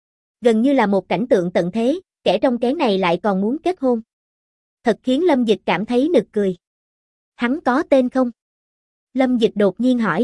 Gần như là một cảnh tượng tận thế, kẻ trong kén này lại còn muốn kết hôn. Thật khiến Lâm Dịch cảm thấy nực cười. Hắn có tên không? Lâm Dịch đột nhiên hỏi.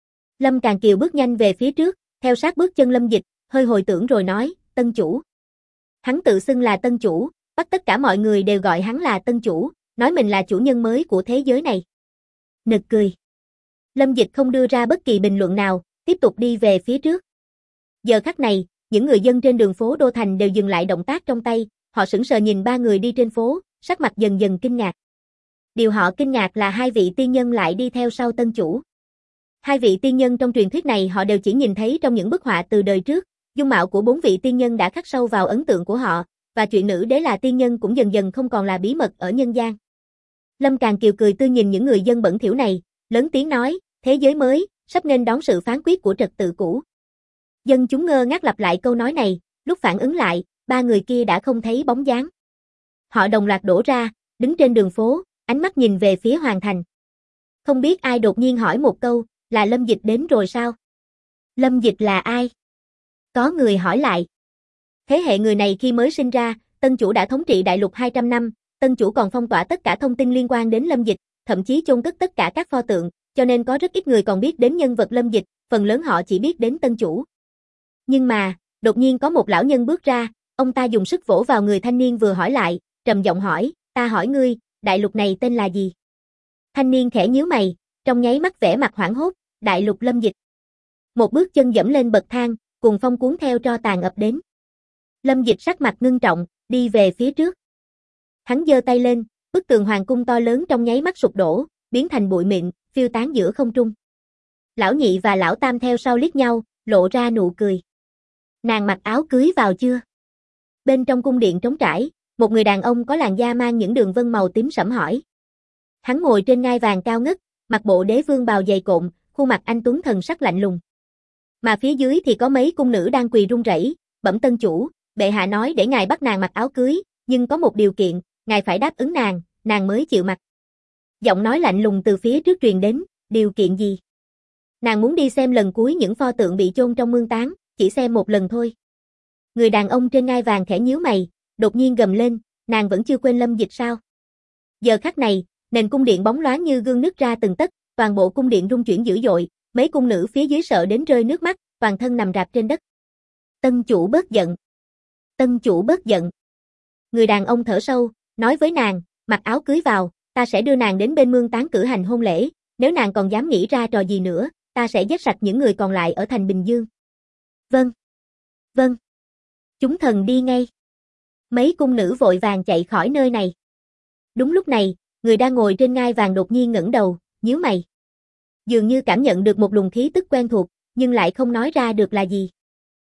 Lâm Càng Kiều bước nhanh về phía trước, theo sát bước chân Lâm Dịch, hơi hồi tưởng rồi nói, tân chủ. Hắn tự xưng là tân chủ, bắt tất cả mọi người đều gọi hắn là tân chủ, nói mình là chủ nhân mới của thế giới này. Nực cười. Lâm Dịch không đưa ra bất kỳ bình luận nào, tiếp tục đi về phía trước. Giờ khắc này, những người dân trên đường phố Đô Thành đều dừng lại động tác trong tay, họ sững sờ nhìn ba người đi trên phố, sắc mặt dần dần kinh ngạc. Điều họ kinh ngạc là hai vị tiên nhân lại đi theo sau tân chủ. Hai vị tiên nhân trong truyền thuyết này họ đều chỉ nhìn thấy trong những bức họa từ đời trước, dung mạo của bốn vị tiên nhân đã khắc sâu vào ấn tượng của họ, và chuyện nữ đế là tiên nhân cũng dần dần không còn là bí mật ở nhân gian. Lâm Càn Kiều cười tươi nhìn những người dân bẩn thỉu này, lớn tiếng nói, thế giới mới, sắp nên đón sự phán quyết của trật tự cũ. Dân chúng ngơ ngác lặp lại câu nói này, lúc phản ứng lại, ba người kia đã không thấy bóng dáng. Họ đồng loạt đổ ra, đứng trên đường phố, ánh mắt nhìn về phía Hoàng Thành. Không biết ai đột nhiên hỏi một câu, là Lâm Dịch đến rồi sao? Lâm Dịch là ai? Có người hỏi lại. Thế hệ người này khi mới sinh ra, tân chủ đã thống trị đại lục 200 năm, tân chủ còn phong tỏa tất cả thông tin liên quan đến Lâm Dịch, thậm chí chôn cất tất cả các pho tượng, cho nên có rất ít người còn biết đến nhân vật Lâm Dịch, phần lớn họ chỉ biết đến tân chủ. Nhưng mà, đột nhiên có một lão nhân bước ra, ông ta dùng sức vỗ vào người thanh niên vừa hỏi lại, trầm giọng hỏi, ta hỏi ngươi, đại lục này tên là gì? Thanh niên khẽ nhíu mày, trong nháy mắt vẻ mặt hoảng hốt, đại lục Lâm Dịch. Một bước chân dẫm lên bậc thang, cùng phong cuốn theo tro tàn ập đến. Lâm Dịch sắc mặt ngưng trọng, đi về phía trước. Hắn giơ tay lên, bức tường hoàng cung to lớn trong nháy mắt sụp đổ, biến thành bụi mịn, phiêu tán giữa không trung. Lão nhị và lão tam theo sau liếc nhau, lộ ra nụ cười. Nàng mặc áo cưới vào chưa? Bên trong cung điện trống trải, một người đàn ông có làn da mang những đường vân màu tím sẫm hỏi. Hắn ngồi trên ngai vàng cao ngất, mặc bộ đế vương bào dày cộm, khuôn mặt anh tuấn thần sắc lạnh lùng. Mà phía dưới thì có mấy cung nữ đang quỳ run rẩy, bẩm tân chủ, bệ hạ nói để ngài bắt nàng mặc áo cưới, nhưng có một điều kiện, ngài phải đáp ứng nàng mới chịu mặc. Giọng nói lạnh lùng từ phía trước truyền đến, điều kiện gì? Nàng muốn đi xem lần cuối những pho tượng bị chôn trong mương táng, chỉ xem một lần thôi. Người đàn ông trên ngai vàng khẽ nhíu mày, đột nhiên gầm lên, nàng vẫn chưa quên Lâm Dịch sao? Giờ khắc này, nền cung điện bóng loáng như gương nứt ra từng tấc, toàn bộ cung điện rung chuyển dữ dội, mấy cung nữ phía dưới sợ đến rơi nước mắt, toàn thân nằm rạp trên đất. Tân chủ bớt giận. Tân chủ bớt giận. Người đàn ông thở sâu, nói với nàng, mặc áo cưới vào, ta sẽ đưa nàng đến bên mương táng cử hành hôn lễ, nếu nàng còn dám nghĩ ra trò gì nữa, ta sẽ giết sạch những người còn lại ở thành Bình Dương. Vâng. Vâng. Chúng thần đi ngay. Mấy cung nữ vội vàng chạy khỏi nơi này. Đúng lúc này, người đang ngồi trên ngai vàng đột nhiên ngẩng đầu, nhíu mày. Dường như cảm nhận được một luồng khí tức quen thuộc, nhưng lại không nói ra được là gì.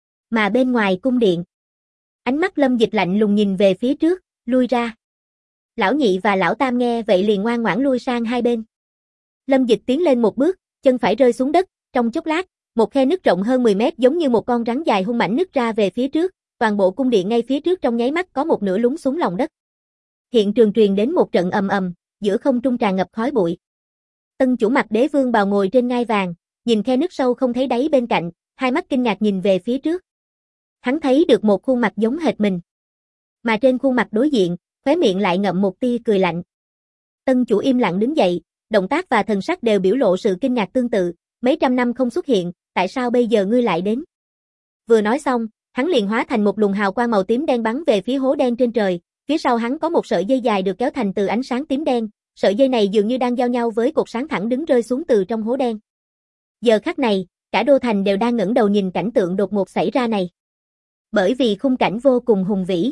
Mà bên ngoài cung điện, ánh mắt Lâm Dịch lạnh lùng nhìn về phía trước, lui ra. Lão nhị và lão tam nghe vậy liền ngoan ngoãn lui sang hai bên. Lâm Dịch tiến lên một bước, chân phải rơi xuống đất, trong chốc lát, một khe nứt rộng hơn 10 mét giống như một con rắn dài hung mãnh nứt ra về phía trước, toàn bộ cung điện ngay phía trước trong nháy mắt có một nửa lún xuống lòng đất. Hiện trường truyền đến một trận ầm ầm, giữa không trung tràn ngập khói bụi. Tân chủ mặc đế vương bào ngồi trên ngai vàng, nhìn khe nứt sâu không thấy đáy bên cạnh, hai mắt kinh ngạc nhìn về phía trước. Hắn thấy được một khuôn mặt giống hệt mình. Mà trên khuôn mặt đối diện, khóe miệng lại ngậm một tia cười lạnh. Tân chủ im lặng đứng dậy, động tác và thần sắc đều biểu lộ sự kinh ngạc tương tự, mấy trăm năm không xuất hiện, tại sao bây giờ ngươi lại đến? Vừa nói xong, hắn liền hóa thành một luồng hào quang màu tím đen bắn về phía hố đen trên trời, phía sau hắn có một sợi dây dài được kéo thành từ ánh sáng tím đen, sợi dây này dường như đang giao nhau với cột sáng thẳng đứng rơi xuống từ trong hố đen. Giờ khắc này, cả đô thành đều đang ngẩng đầu nhìn cảnh tượng đột ngột xảy ra này. Bởi vì khung cảnh vô cùng hùng vĩ.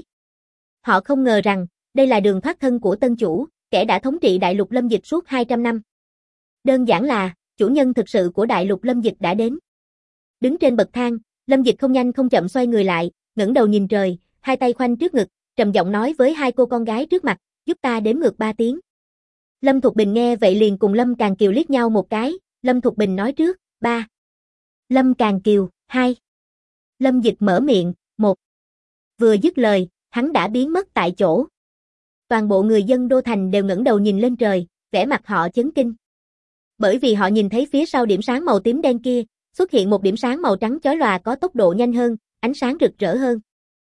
Họ không ngờ rằng, đây là đường thoát thân của tân chủ, kẻ đã thống trị đại lục Lâm Dịch suốt 200 năm. Đơn giản là, chủ nhân thực sự của đại lục Lâm Dịch đã đến. Đứng trên bậc thang, Lâm Dịch không nhanh không chậm xoay người lại, ngẩng đầu nhìn trời, hai tay khoanh trước ngực, trầm giọng nói với hai cô con gái trước mặt, giúp ta đếm ngược 3 tiếng. Lâm Thục Bình nghe vậy liền cùng Lâm Càn Kiều liếc nhau một cái, Lâm Thục Bình nói trước, 3. Lâm Càn Kiều, 2. Lâm Dịch mở miệng, 1. Vừa dứt lời, hắn đã biến mất tại chỗ. Toàn bộ người dân đô thành đều ngẩng đầu nhìn lên trời, vẻ mặt họ chấn kinh. Bởi vì họ nhìn thấy phía sau điểm sáng màu tím đen kia, xuất hiện một điểm sáng màu trắng chói lòa có tốc độ nhanh hơn, ánh sáng rực rỡ hơn.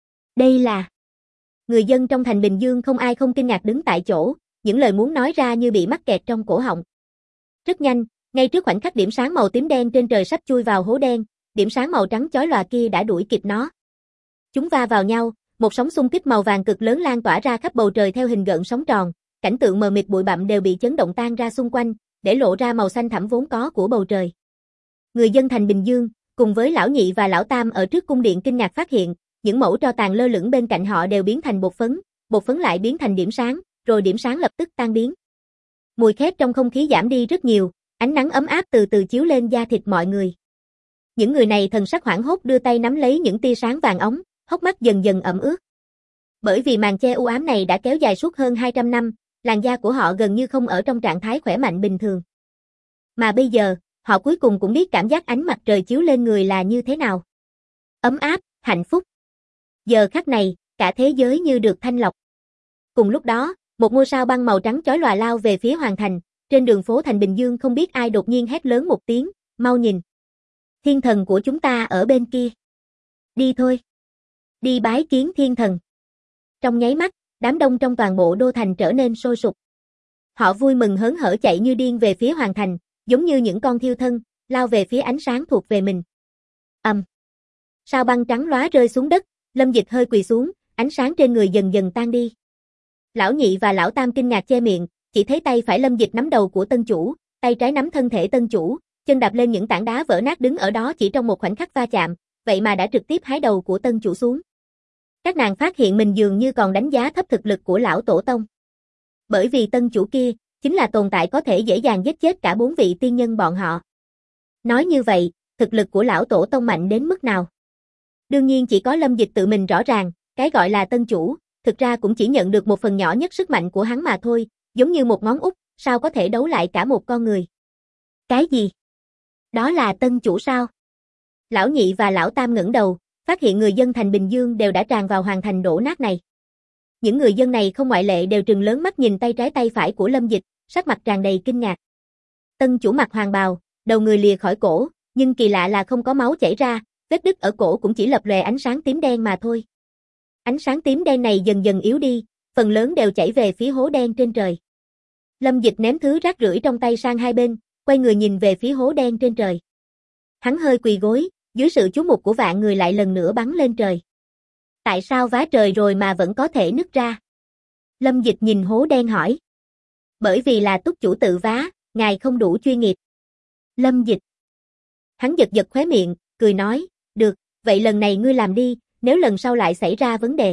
Đây là... Người dân trong thành Bình Dương không ai không kinh ngạc đứng tại chỗ, những lời muốn nói ra như bị mắc kẹt trong cổ họng. Rất nhanh, ngay trước khoảnh khắc điểm sáng màu tím đen trên trời sắp chui vào hố đen, điểm sáng màu trắng chói lòa kia đã đuổi kịp nó. Chúng va vào nhau, Một sóng xung kích màu vàng cực lớn lan tỏa ra khắp bầu trời theo hình gợn sóng tròn, cảnh tượng mờ mịt bụi bặm đều bị chấn động tan ra xung quanh, để lộ ra màu xanh thẳm vốn có của bầu trời. Người dân thành Bình Dương, cùng với lão nhị và lão tam ở trước cung điện kinh ngạc phát hiện, những mẩu tro tàn lơ lửng bên cạnh họ đều biến thành bột phấn lại biến thành điểm sáng, rồi điểm sáng lập tức tan biến. Mùi khét trong không khí giảm đi rất nhiều, ánh nắng ấm áp từ từ chiếu lên da thịt mọi người. Những người này thần sắc hoảng hốt đưa tay nắm lấy những tia sáng vàng óng, hốc mắt dần dần ẩm ướt. Bởi vì màn che u ám này đã kéo dài suốt hơn 200 năm, làn da của họ gần như không ở trong trạng thái khỏe mạnh bình thường. Mà bây giờ, họ cuối cùng cũng biết cảm giác ánh mặt trời chiếu lên người là như thế nào. Ấm áp, hạnh phúc. Giờ khắc này, cả thế giới như được thanh lọc. Cùng lúc đó, một ngôi sao băng màu trắng chói lòa lao về phía hoàng thành, trên đường phố thành Bình Dương không biết ai đột nhiên hét lớn một tiếng, mau nhìn. Thiên thần của chúng ta ở bên kia. Đi thôi. Đi bái kiến thiên thần. Trong nháy mắt, đám đông trong toàn bộ đô thành trở nên sôi sục. Họ vui mừng hớn hở chạy như điên về phía hoàng thành, giống như những con thiêu thân, lao về phía ánh sáng thuộc về mình. Sao băng trắng lóa rơi xuống đất, Lâm Dịch hơi quỳ xuống, ánh sáng trên người dần dần tan đi. Lão nhị và lão tam kinh ngạc che miệng, chỉ thấy tay phải Lâm Dịch nắm đầu của tân chủ, tay trái nắm thân thể tân chủ, chân đạp lên những tảng đá vỡ nát đứng ở đó chỉ trong một khoảnh khắc va chạm, vậy mà đã trực tiếp hái đầu của tân chủ xuống. Các nàng phát hiện mình dường như còn đánh giá thấp thực lực của lão tổ tông. Bởi vì tân chủ kia, chính là tồn tại có thể dễ dàng giết chết cả 4 vị tiên nhân bọn họ. Nói như vậy, thực lực của lão tổ tông mạnh đến mức nào? Đương nhiên chỉ có Lâm Dịch tự mình rõ ràng, cái gọi là tân chủ, thực ra cũng chỉ nhận được một phần nhỏ nhất sức mạnh của hắn mà thôi, giống như một ngón út, sao có thể đấu lại cả một con người. Cái gì? Đó là tân chủ sao? Lão nhị và lão tam ngẩng đầu, phát hiện người dân thành Bình Dương đều đã tràn vào hoàng thành đổ nát này. Những người dân này không ngoại lệ đều trừng lớn mắt nhìn tay trái tay phải của Lâm Dịch, sắc mặt tràn đầy kinh ngạc. Tân chủ mặc hoàng bào, đầu người lìa khỏi cổ, nhưng kỳ lạ là không có máu chảy ra, vết đứt ở cổ cũng chỉ lập lòe ánh sáng tím đen mà thôi. Ánh sáng tím đen này dần dần yếu đi, phần lớn đều chảy về phía hố đen trên trời. Lâm Dịch ném thứ rác rưởi trong tay sang hai bên, quay người nhìn về phía hố đen trên trời. Hắn hơi quỳ gối, dưới sự chú mục của vạn người lại lần nữa bắn lên trời. Tại sao vá trời rồi mà vẫn có thể nứt ra? Lâm Dịch nhìn hố đen hỏi. Bởi vì là túc chủ tự vá, ngài không đủ chuyên nghiệp. Lâm Dịch. Hắn giật giật khóe miệng, cười nói, được, vậy lần này ngươi làm đi, nếu lần sau lại xảy ra vấn đề.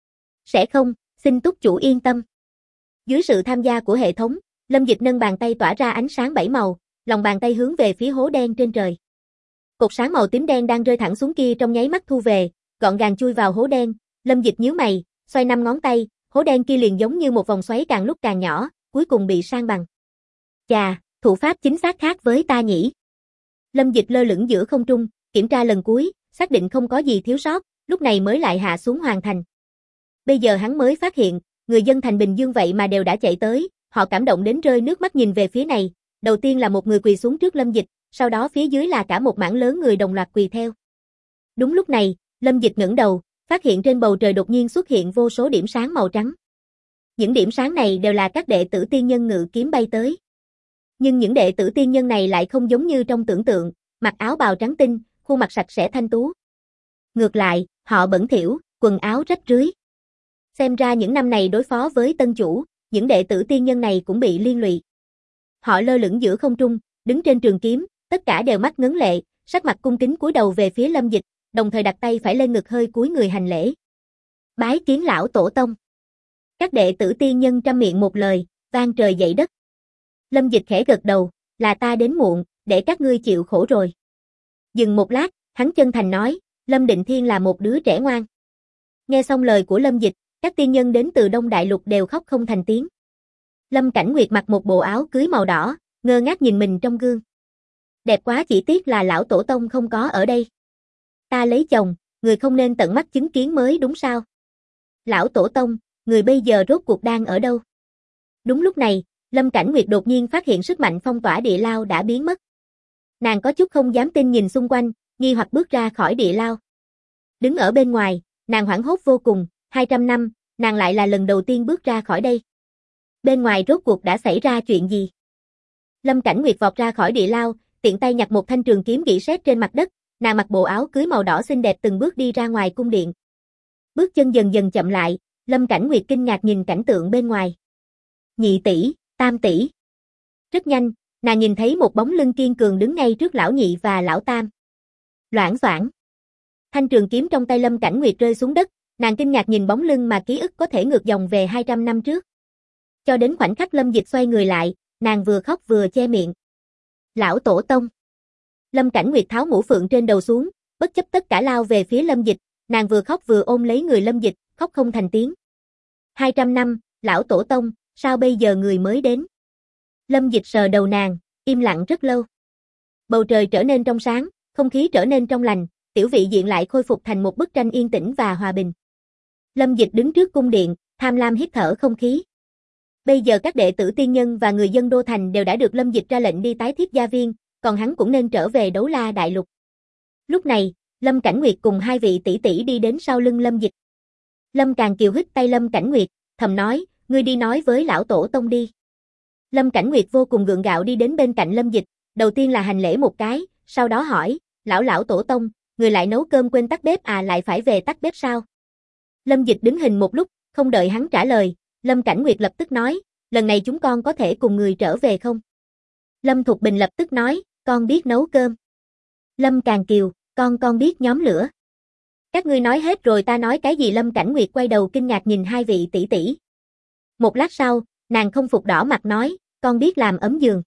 Sẽ không, xin túc chủ yên tâm. Dưới sự tham gia của hệ thống, Lâm Dịch nâng bàn tay tỏa ra ánh sáng 7 màu, lòng bàn tay hướng về phía hố đen trên trời. Cột sáng màu tím đen đang rơi thẳng xuống kia trong nháy mắt thu về, gọn gàng chui vào hố đen, Lâm Dịch nhíu mày, xoay 5 ngón tay, hố đen kia liền giống như một vòng xoáy càng lúc càng nhỏ, cuối cùng bị san bằng. Chà, thủ pháp chính xác khác với ta nhỉ. Lâm Dịch lơ lửng giữa không trung, kiểm tra lần cuối, xác định không có gì thiếu sót, lúc này mới lại hạ xuống hoàng thành. Bây giờ hắn mới phát hiện, người dân thành Bình Dương vậy mà đều đã chạy tới, họ cảm động đến rơi nước mắt nhìn về phía này, đầu tiên là một người quỳ xuống trước Lâm Dịch, sau đó phía dưới là cả một mảng lớn người đồng loạt quỳ theo. Đúng lúc này, Lâm Dịch ngẩng đầu, phát hiện trên bầu trời đột nhiên xuất hiện vô số điểm sáng màu trắng. Những điểm sáng này đều là các đệ tử tiên nhân ngự kiếm bay tới. Nhưng những đệ tử tiên nhân này lại không giống như trong tưởng tượng, mặc áo bào trắng tinh, khuôn mặt sạch sẽ thanh tú. Ngược lại, họ bẩn thỉu, quần áo rách rưới. Xem ra những năm này đối phó với tân chủ, những đệ tử tiên nhân này cũng bị liên lụy. Họ lơ lửng giữa không trung, đứng trên trường kiếm, tất cả đều mắt ngấn lệ, sắc mặt cung kính cúi đầu về phía Lâm Dịch, đồng thời đặt tay phải lên ngực hơi cúi người hành lễ. Bái kiến lão tổ tông. Các đệ tử tiên nhân trăm miệng một lời, vang trời dậy đất. Lâm Dịch khẽ gật đầu, là ta đến muộn, để các ngươi chịu khổ rồi. Dừng một lát, hắn chân thành nói, Lâm Định Thiên là một đứa trẻ ngoan. Nghe xong lời của Lâm Dịch, các tiên nhân đến từ Đông Đại Lục đều khóc không thành tiếng. Lâm Cảnh Nguyệt mặc một bộ áo cưới màu đỏ, ngơ ngác nhìn mình trong gương. Đẹp quá, chỉ tiếc là lão tổ tông không có ở đây. Ta lấy chồng, người không nên tận mắt chứng kiến mới đúng sao? Lão tổ tông, người bây giờ rốt cuộc đang ở đâu? Đúng lúc này, Lâm Cảnh Nguyệt đột nhiên phát hiện sức mạnh phong tỏa địa lao đã biến mất. Nàng có chút không dám tin nhìn xung quanh, nghi hoặc bước ra khỏi địa lao. Đứng ở bên ngoài, nàng hoảng hốt vô cùng, 200 năm, nàng lại là lần đầu tiên bước ra khỏi đây. Bên ngoài rốt cuộc đã xảy ra chuyện gì? Lâm Cảnh Nguyệt vọt ra khỏi địa lao, tiện tay nhặt một thanh trường kiếm gỉ sét trên mặt đất, nàng mặc bộ áo cưới màu đỏ xinh đẹp từng bước đi ra ngoài cung điện. bước chân dần dần chậm lại, Lâm Cảnh Nguyệt kinh ngạc nhìn cảnh tượng bên ngoài. Nhị tỷ, tam tỷ. Rất nhanh, nàng nhìn thấy một bóng lưng kiên cường đứng ngay trước lão nhị và lão tam. Loảng xoảng. Thanh trường kiếm trong tay Lâm Cảnh Nguyệt rơi xuống đất, nàng kinh ngạc nhìn bóng lưng mà ký ức có thể ngược dòng về 200 năm trước. Cho đến khoảnh khắc Lâm Dịch xoay người lại, nàng vừa khóc vừa che miệng. Lão tổ tông. Lâm Cảnh Nguyệt tháo mũ phượng trên đầu xuống, bất chấp tất cả lao về phía Lâm Dịch, nàng vừa khóc vừa ôm lấy người Lâm Dịch, khóc không thành tiếng. 200 năm, lão tổ tông, sao bây giờ người mới đến? Lâm Dịch sờ đầu nàng, im lặng rất lâu. Bầu trời trở nên trong sáng, không khí trở nên trong lành, tiểu vị diện lại khôi phục thành một bức tranh yên tĩnh và hòa bình. Lâm Dịch đứng trước cung điện, tham lam hít thở không khí. Bây giờ các đệ tử tiên nhân và người dân đô thành đều đã được Lâm Dịch ra lệnh đi tái thiết gia viên, còn hắn cũng nên trở về Đấu La Đại Lục. Lúc này, Lâm Cảnh Nguyệt cùng hai vị tỷ tỷ đi đến sau lưng Lâm Dịch. Lâm Càn Kiều hít tay Lâm Cảnh Nguyệt, thầm nói, ngươi đi nói với lão tổ tông đi. Lâm Cảnh Nguyệt vô cùng gượng gạo đi đến bên cạnh Lâm Dịch, đầu tiên là hành lễ một cái, sau đó hỏi, lão tổ tông, người lại nấu cơm quên tắt bếp à, lại phải về tắt bếp sao? Lâm Dịch đứng hình một lúc, không đợi hắn trả lời, Lâm Cảnh Nguyệt lập tức nói, lần này chúng con có thể cùng người trở về không? Lâm Thục Bình lập tức nói, con biết nấu cơm. Lâm Càn Kiều, con biết nhóm lửa. Các ngươi nói hết rồi ta nói cái gì? Lâm Cảnh Nguyệt quay đầu kinh ngạc nhìn hai vị tỷ tỷ. Một lát sau, nàng không phục đỏ mặt nói, con biết làm ấm giường.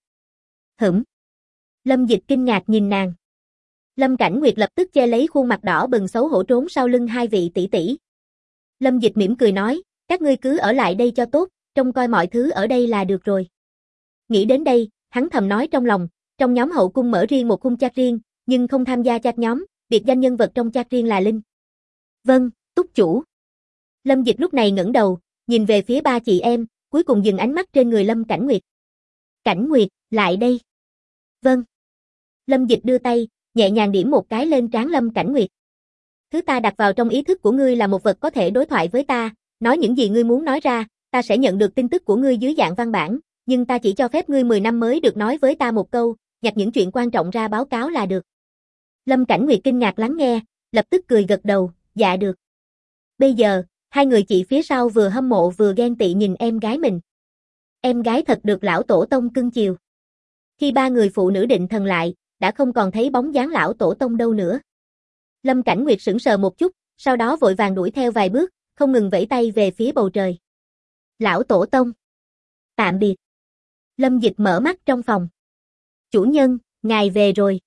Lâm Dịch kinh ngạc nhìn nàng. Lâm Cảnh Nguyệt lập tức che lấy khuôn mặt đỏ bừng xấu hổ trốn sau lưng hai vị tỷ tỷ. Lâm Dịch mỉm cười nói, các ngươi cứ ở lại đây cho tốt, trông coi mọi thứ ở đây là được rồi. Nghĩ đến đây, hắn thầm nói trong lòng, trong nhóm hậu cung mở riêng một khung chat riêng, nhưng không tham gia chat nhóm, biệt danh nhân vật trong chat riêng là Linh. Vâng, túc chủ. Lâm Dịch lúc này ngẩng đầu, nhìn về phía ba chị em, cuối cùng dừng ánh mắt trên người Lâm Cảnh Nguyệt. Cảnh Nguyệt, lại đây. Vâng. Lâm Dịch đưa tay, nhẹ nhàng điểm một cái lên trán Lâm Cảnh Nguyệt. Thứ ta đặt vào trong ý thức của ngươi là một vật có thể đối thoại với ta, nói những gì ngươi muốn nói ra, ta sẽ nhận được tin tức của ngươi dưới dạng văn bản, nhưng ta chỉ cho phép ngươi 10 năm mới được nói với ta một câu, nhặt những chuyện quan trọng ra báo cáo là được. Lâm Cảnh Nguyệt kinh ngạc lắng nghe, lập tức cười gật đầu, dạ được. Bây giờ, hai người chị phía sau vừa hâm mộ vừa ghen tị nhìn em gái mình. Em gái thật được lão tổ tông cưng chiều. Khi ba người phụ nữ định thần lại, đã không còn thấy bóng dáng lão tổ tông đâu nữa. Lâm Cảnh Nguyệt sững sờ một chút, sau đó vội vàng đuổi theo vài bước, không ngừng vẫy tay về phía bầu trời. Lão tổ tông. Tạm biệt. Lâm Dịch mở mắt trong phòng. Chủ nhân, ngài về rồi.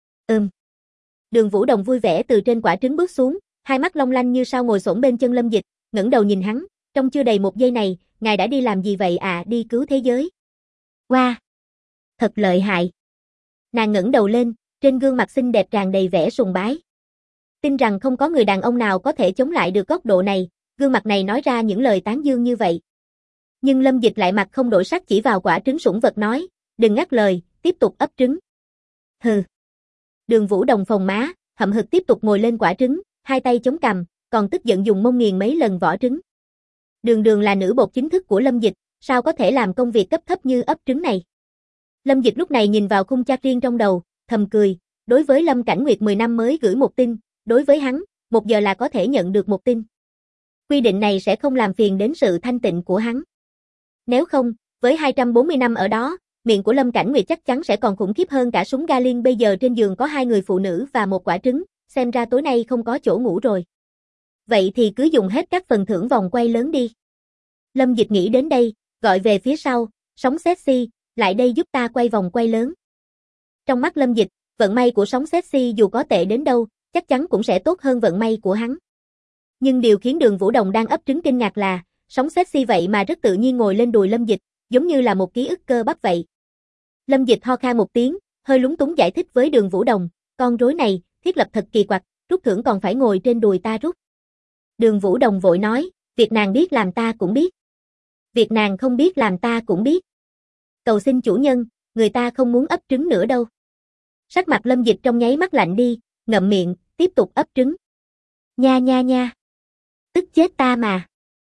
Đường Vũ Đồng vui vẻ từ trên quả trứng bước xuống, hai mắt long lanh như sao ngồi xổm bên chân Lâm Dịch, ngẩng đầu nhìn hắn, trong chưa đầy một giây này, ngài đã đi làm gì vậy à? Đi cứu thế giới. Wow, thật lợi hại. Nàng ngẩng đầu lên, trên gương mặt xinh đẹp tràn đầy vẻ sùng bái. Tin rằng không có người đàn ông nào có thể chống lại được góc độ này, gương mặt này nói ra những lời tán dương như vậy. Nhưng Lâm Dịch lại mặt không đổi sắc chỉ vào quả trứng sủng vật nói, đừng ngắt lời, tiếp tục ấp trứng. Hừ. Đường Vũ Đồng phồng má, hậm hực tiếp tục ngồi lên quả trứng, hai tay chống cằm, còn tức giận dùng mông nghiền mấy lần vỏ trứng. Đường là nữ bột chính thức của Lâm Dịch, sao có thể làm công việc cấp thấp như ấp trứng này. Lâm Dịch lúc này nhìn vào khung chat riêng trong đầu, thầm cười, đối với Lâm Cảnh Nguyệt 10 năm mới gửi một tin, đối với hắn, 1 giờ là có thể nhận được một tin. Quy định này sẽ không làm phiền đến sự thanh tịnh của hắn. Nếu không, với 240 năm ở đó, miệng của Lâm Cảnh Nguyệt chắc chắn sẽ còn khủng khiếp hơn cả súng Gatling. Bây giờ trên giường có 2 người phụ nữ và 1 quả trứng, xem ra tối nay không có chỗ ngủ rồi. Vậy thì cứ dùng hết các phần thưởng vòng quay lớn đi. Lâm Dịch nghĩ đến đây, gọi về phía sau, Sóng Sexy, lại đây giúp ta quay vòng quay lớn. Trong mắt Lâm Dịch, vận may của Sóng Sexy dù có tệ đến đâu, chắc chắn cũng sẽ tốt hơn vận may của hắn. Nhưng điều khiến Đường Vũ Đồng đang ấp trứng kinh ngạc là, Sóng Sexy vậy mà rất tự nhiên ngồi lên đùi Lâm Dịch, giống như là một ký ức cơ bắp vậy. Lâm Dịch ho khan một tiếng, hơi lúng túng giải thích với Đường Vũ Đồng, con rối này, thiết lập thật kỳ quặc, rút thưởng còn phải ngồi trên đùi ta rút. Đường Vũ Đồng vội nói, việc nàng biết làm ta cũng biết. Việc nàng không biết làm ta cũng biết. Cầu xin chủ nhân, người ta không muốn ấp trứng nữa đâu. Sắc mặt Lâm Dịch trong nháy mắt lạnh đi, ngậm miệng, tiếp tục ấp trứng. Nha nha nha. Tức chết ta mà.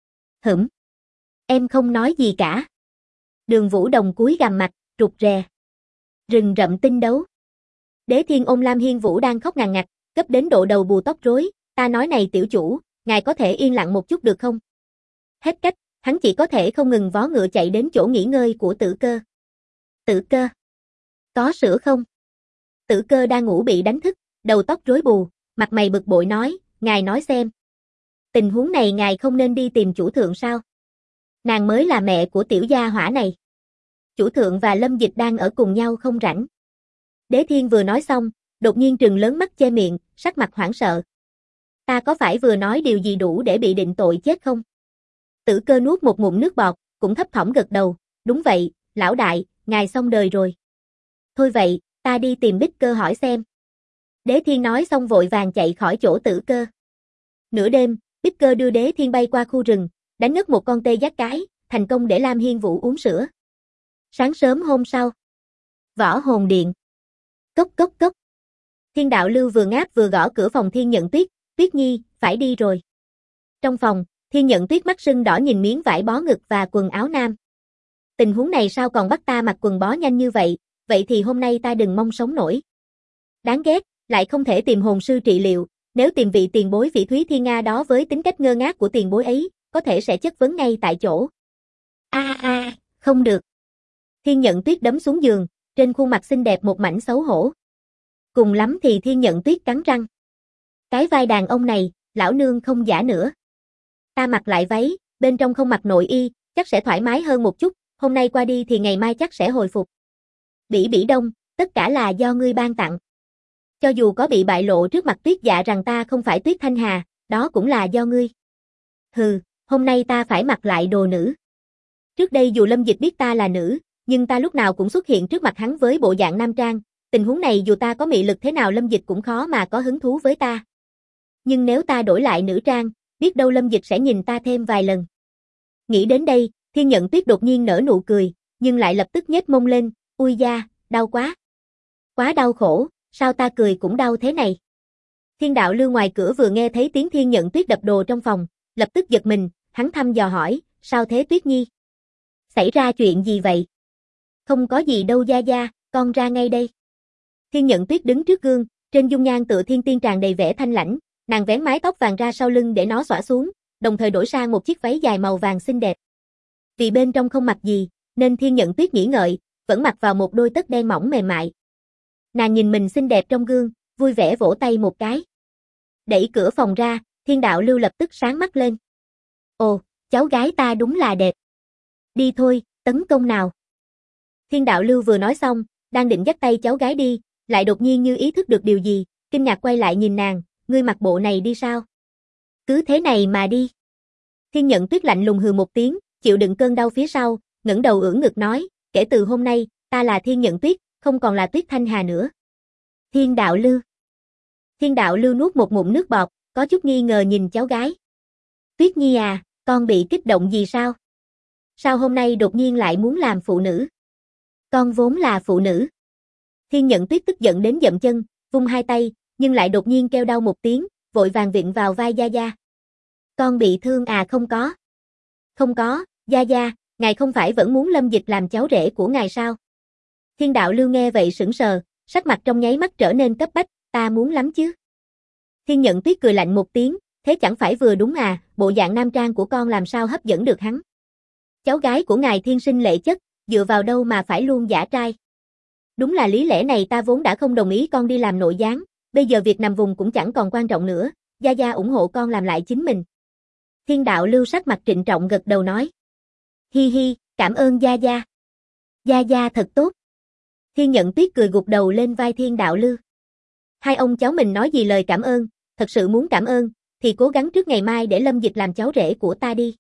Em không nói gì cả. Đường Vũ Đồng cúi gằm mặt, rụt rè. Rừng rậm tinh đấu. Đế Thiên ôm Lam Hiên Vũ đang khóc ngàn ngặt, gấp đến độ đầu bù tóc rối, ta nói này tiểu chủ, ngài có thể yên lặng một chút được không? Hết cách, hắn chỉ có thể không ngừng vó ngựa chạy đến chỗ nghỉ ngơi của Tử Cơ. Tử Cơ, có sữa không? Tử Cơ đang ngủ bị đánh thức, đầu tóc rối bù, mặt mày bực bội nói, ngài nói xem. Tình huống này ngài không nên đi tìm chủ thượng sao? Nàng mới là mẹ của tiểu gia hỏa này. Chủ thượng và Lâm Dịch đang ở cùng nhau không rảnh. Đế Thiên vừa nói xong, đột nhiên trừng lớn mắt che miệng, sắc mặt hoảng sợ. Ta có phải vừa nói điều gì đủ để bị định tội chết không? Tử Cơ nuốt một ngụm nước bọt, cũng thấp thỏm gật đầu, đúng vậy, lão đại, ngài xong đời rồi. Thôi vậy, ta đi tìm Bích Cơ hỏi xem. Đế Thiên nói xong vội vàng chạy khỏi chỗ Tử Cơ. Nửa đêm, Bích Cơ đưa Đế Thiên bay qua khu rừng, đánh ngất một con tê giác cái, thành công để Lam Hiên Vũ uống sữa. Sáng sớm hôm sau, Võ Hồn Điện. Cốc cốc cốc. Thiên Đạo Lưu vừa ngáp vừa gõ cửa phòng Thiên Nhận Tuyết, Tuyết Nhi, phải đi rồi. Trong phòng, Thiên Nhận Tuyết mắt sưng đỏ nhìn miếng vải bó ngực và quần áo nam. Tình huống này sao còn bắt ta mặc quần bó nhanh như vậy thì hôm nay ta đừng mong sống nổi. Đáng ghét, lại không thể tìm hồn sư trị liệu, nếu tìm vị tiền bối Phỉ Thúy Thiên Nga đó với tính cách ngơ ngác của tiền bối ấy, có thể sẽ chất vấn ngay tại chỗ. Không được. Thiên Nhận Tuyết đấm xuống giường, trên khuôn mặt xinh đẹp một mảnh xấu hổ. Cùng lắm thì Thiên Nhận Tuyết cắn răng. Cái vai đàn ông này, lão nương không giả nữa. Ta mặc lại váy, bên trong không mặc nội y, chắc sẽ thoải mái hơn một chút, hôm nay qua đi thì ngày mai chắc sẽ hồi phục. Bỉ Bỉ Đông, tất cả là do ngươi ban tặng. Cho dù có bị bại lộ trước mặt Tuyết Dạ rằng ta không phải Tuyết Thanh Hà, đó cũng là do ngươi. Hừ, hôm nay ta phải mặc lại đồ nữ. Trước đây dù Lâm Dịch biết ta là nữ, nhưng ta lúc nào cũng xuất hiện trước mặt hắn với bộ dạng nam trang, tình huống này dù ta có mị lực thế nào Lâm Dịch cũng khó mà có hứng thú với ta. Nhưng nếu ta đổi lại nữ trang, biết đâu Lâm Dịch sẽ nhìn ta thêm vài lần. Nghĩ đến đây, Thiên Nhận Tuyết đột nhiên nở nụ cười, nhưng lại lập tức nhếch mông lên, ui da, đau quá. Quá đau khổ, sao ta cười cũng đau thế này. Thiên Đạo Lưu ngoài cửa vừa nghe thấy tiếng Thiên Nhận Tuyết đập đồ trong phòng, lập tức giật mình, hắn thăm dò hỏi, sao thế Tuyết Nhi? Xảy ra chuyện gì vậy? Không có gì đâu gia gia, con ra ngay đây. Thiên Nhận Tuyết đứng trước gương, trên dung nhan tựa thiên tiên tràn đầy vẻ thanh lãnh, nàng vén mái tóc vàng ra sau lưng để nó xõa xuống, đồng thời đổi sang một chiếc váy dài màu vàng xinh đẹp. Vì bên trong không mặc gì, nên Thiên Nhận Tuyết nghĩ ngợi, vẫn mặc vào một đôi tất đen mỏng mềm mại. Nàng nhìn mình xinh đẹp trong gương, vui vẻ vỗ tay một cái. Đẩy cửa phòng ra, Thiên Đạo Lưu lập tức sáng mắt lên. Ồ, cháu gái ta đúng là đẹp. Đi thôi, tấn công nào. Thiên Đạo Lưu vừa nói xong, đang định dắt tay cháu gái đi, lại đột nhiên như ý thức được điều gì, kinh ngạc quay lại nhìn nàng, ngươi mặc bộ này đi sao? Cứ thế này mà đi. Thiên Nhận Tuyết lạnh lùng hừ một tiếng, chịu đựng cơn đau phía sau, ngẩng đầu ưỡn ngực nói, kể từ hôm nay, ta là Thiên Nhận Tuyết, không còn là Tuyết Thanh Hà nữa. Thiên Đạo Lưu. Thiên Đạo Lưu nuốt một ngụm nước bọt, có chút nghi ngờ nhìn cháu gái. Tuyết Nhi à, con bị kích động gì sao? Sao hôm nay đột nhiên lại muốn làm phụ nữ? Con vốn là phụ nữ. Thiên Nhận Tuyết tức giận đến dậm chân, vung hai tay, nhưng lại đột nhiên kêu đau một tiếng, vội vàng vịn vào vai Gia Gia. Con bị thương à? Không có. Không có, Gia Gia, ngài không phải vẫn muốn Lâm Dịch làm cháu rể của ngài sao? Thiên Đạo Lưu nghe vậy sững sờ, sắc mặt trong nháy mắt trở nên cấp bách, ta muốn lắm chứ. Thiên Nhận Tuyết cười lạnh một tiếng, thế chẳng phải vừa đúng à, bộ dạng nam trang của con làm sao hấp dẫn được hắn. Cháu gái của ngài thiên sinh lệ chất, dựa vào đâu mà phải luôn giả trai. Đúng là lý lẽ này ta vốn đã không đồng ý con đi làm nội gián, bây giờ việc nằm vùng cũng chẳng còn quan trọng nữa, Gia Gia ủng hộ con làm lại chính mình. Thiên Đạo Lưu sắc mặt trịnh trọng gật đầu nói. Hi hi, cảm ơn Gia Gia. Gia Gia thật tốt. Thiên Nhận Tuyết cười gục đầu lên vai Thiên Đạo Lưu. Hai ông cháu mình nói gì lời cảm ơn, thật sự muốn cảm ơn, thì cố gắng trước ngày mai để Lâm Dịch làm cháu rể của ta đi.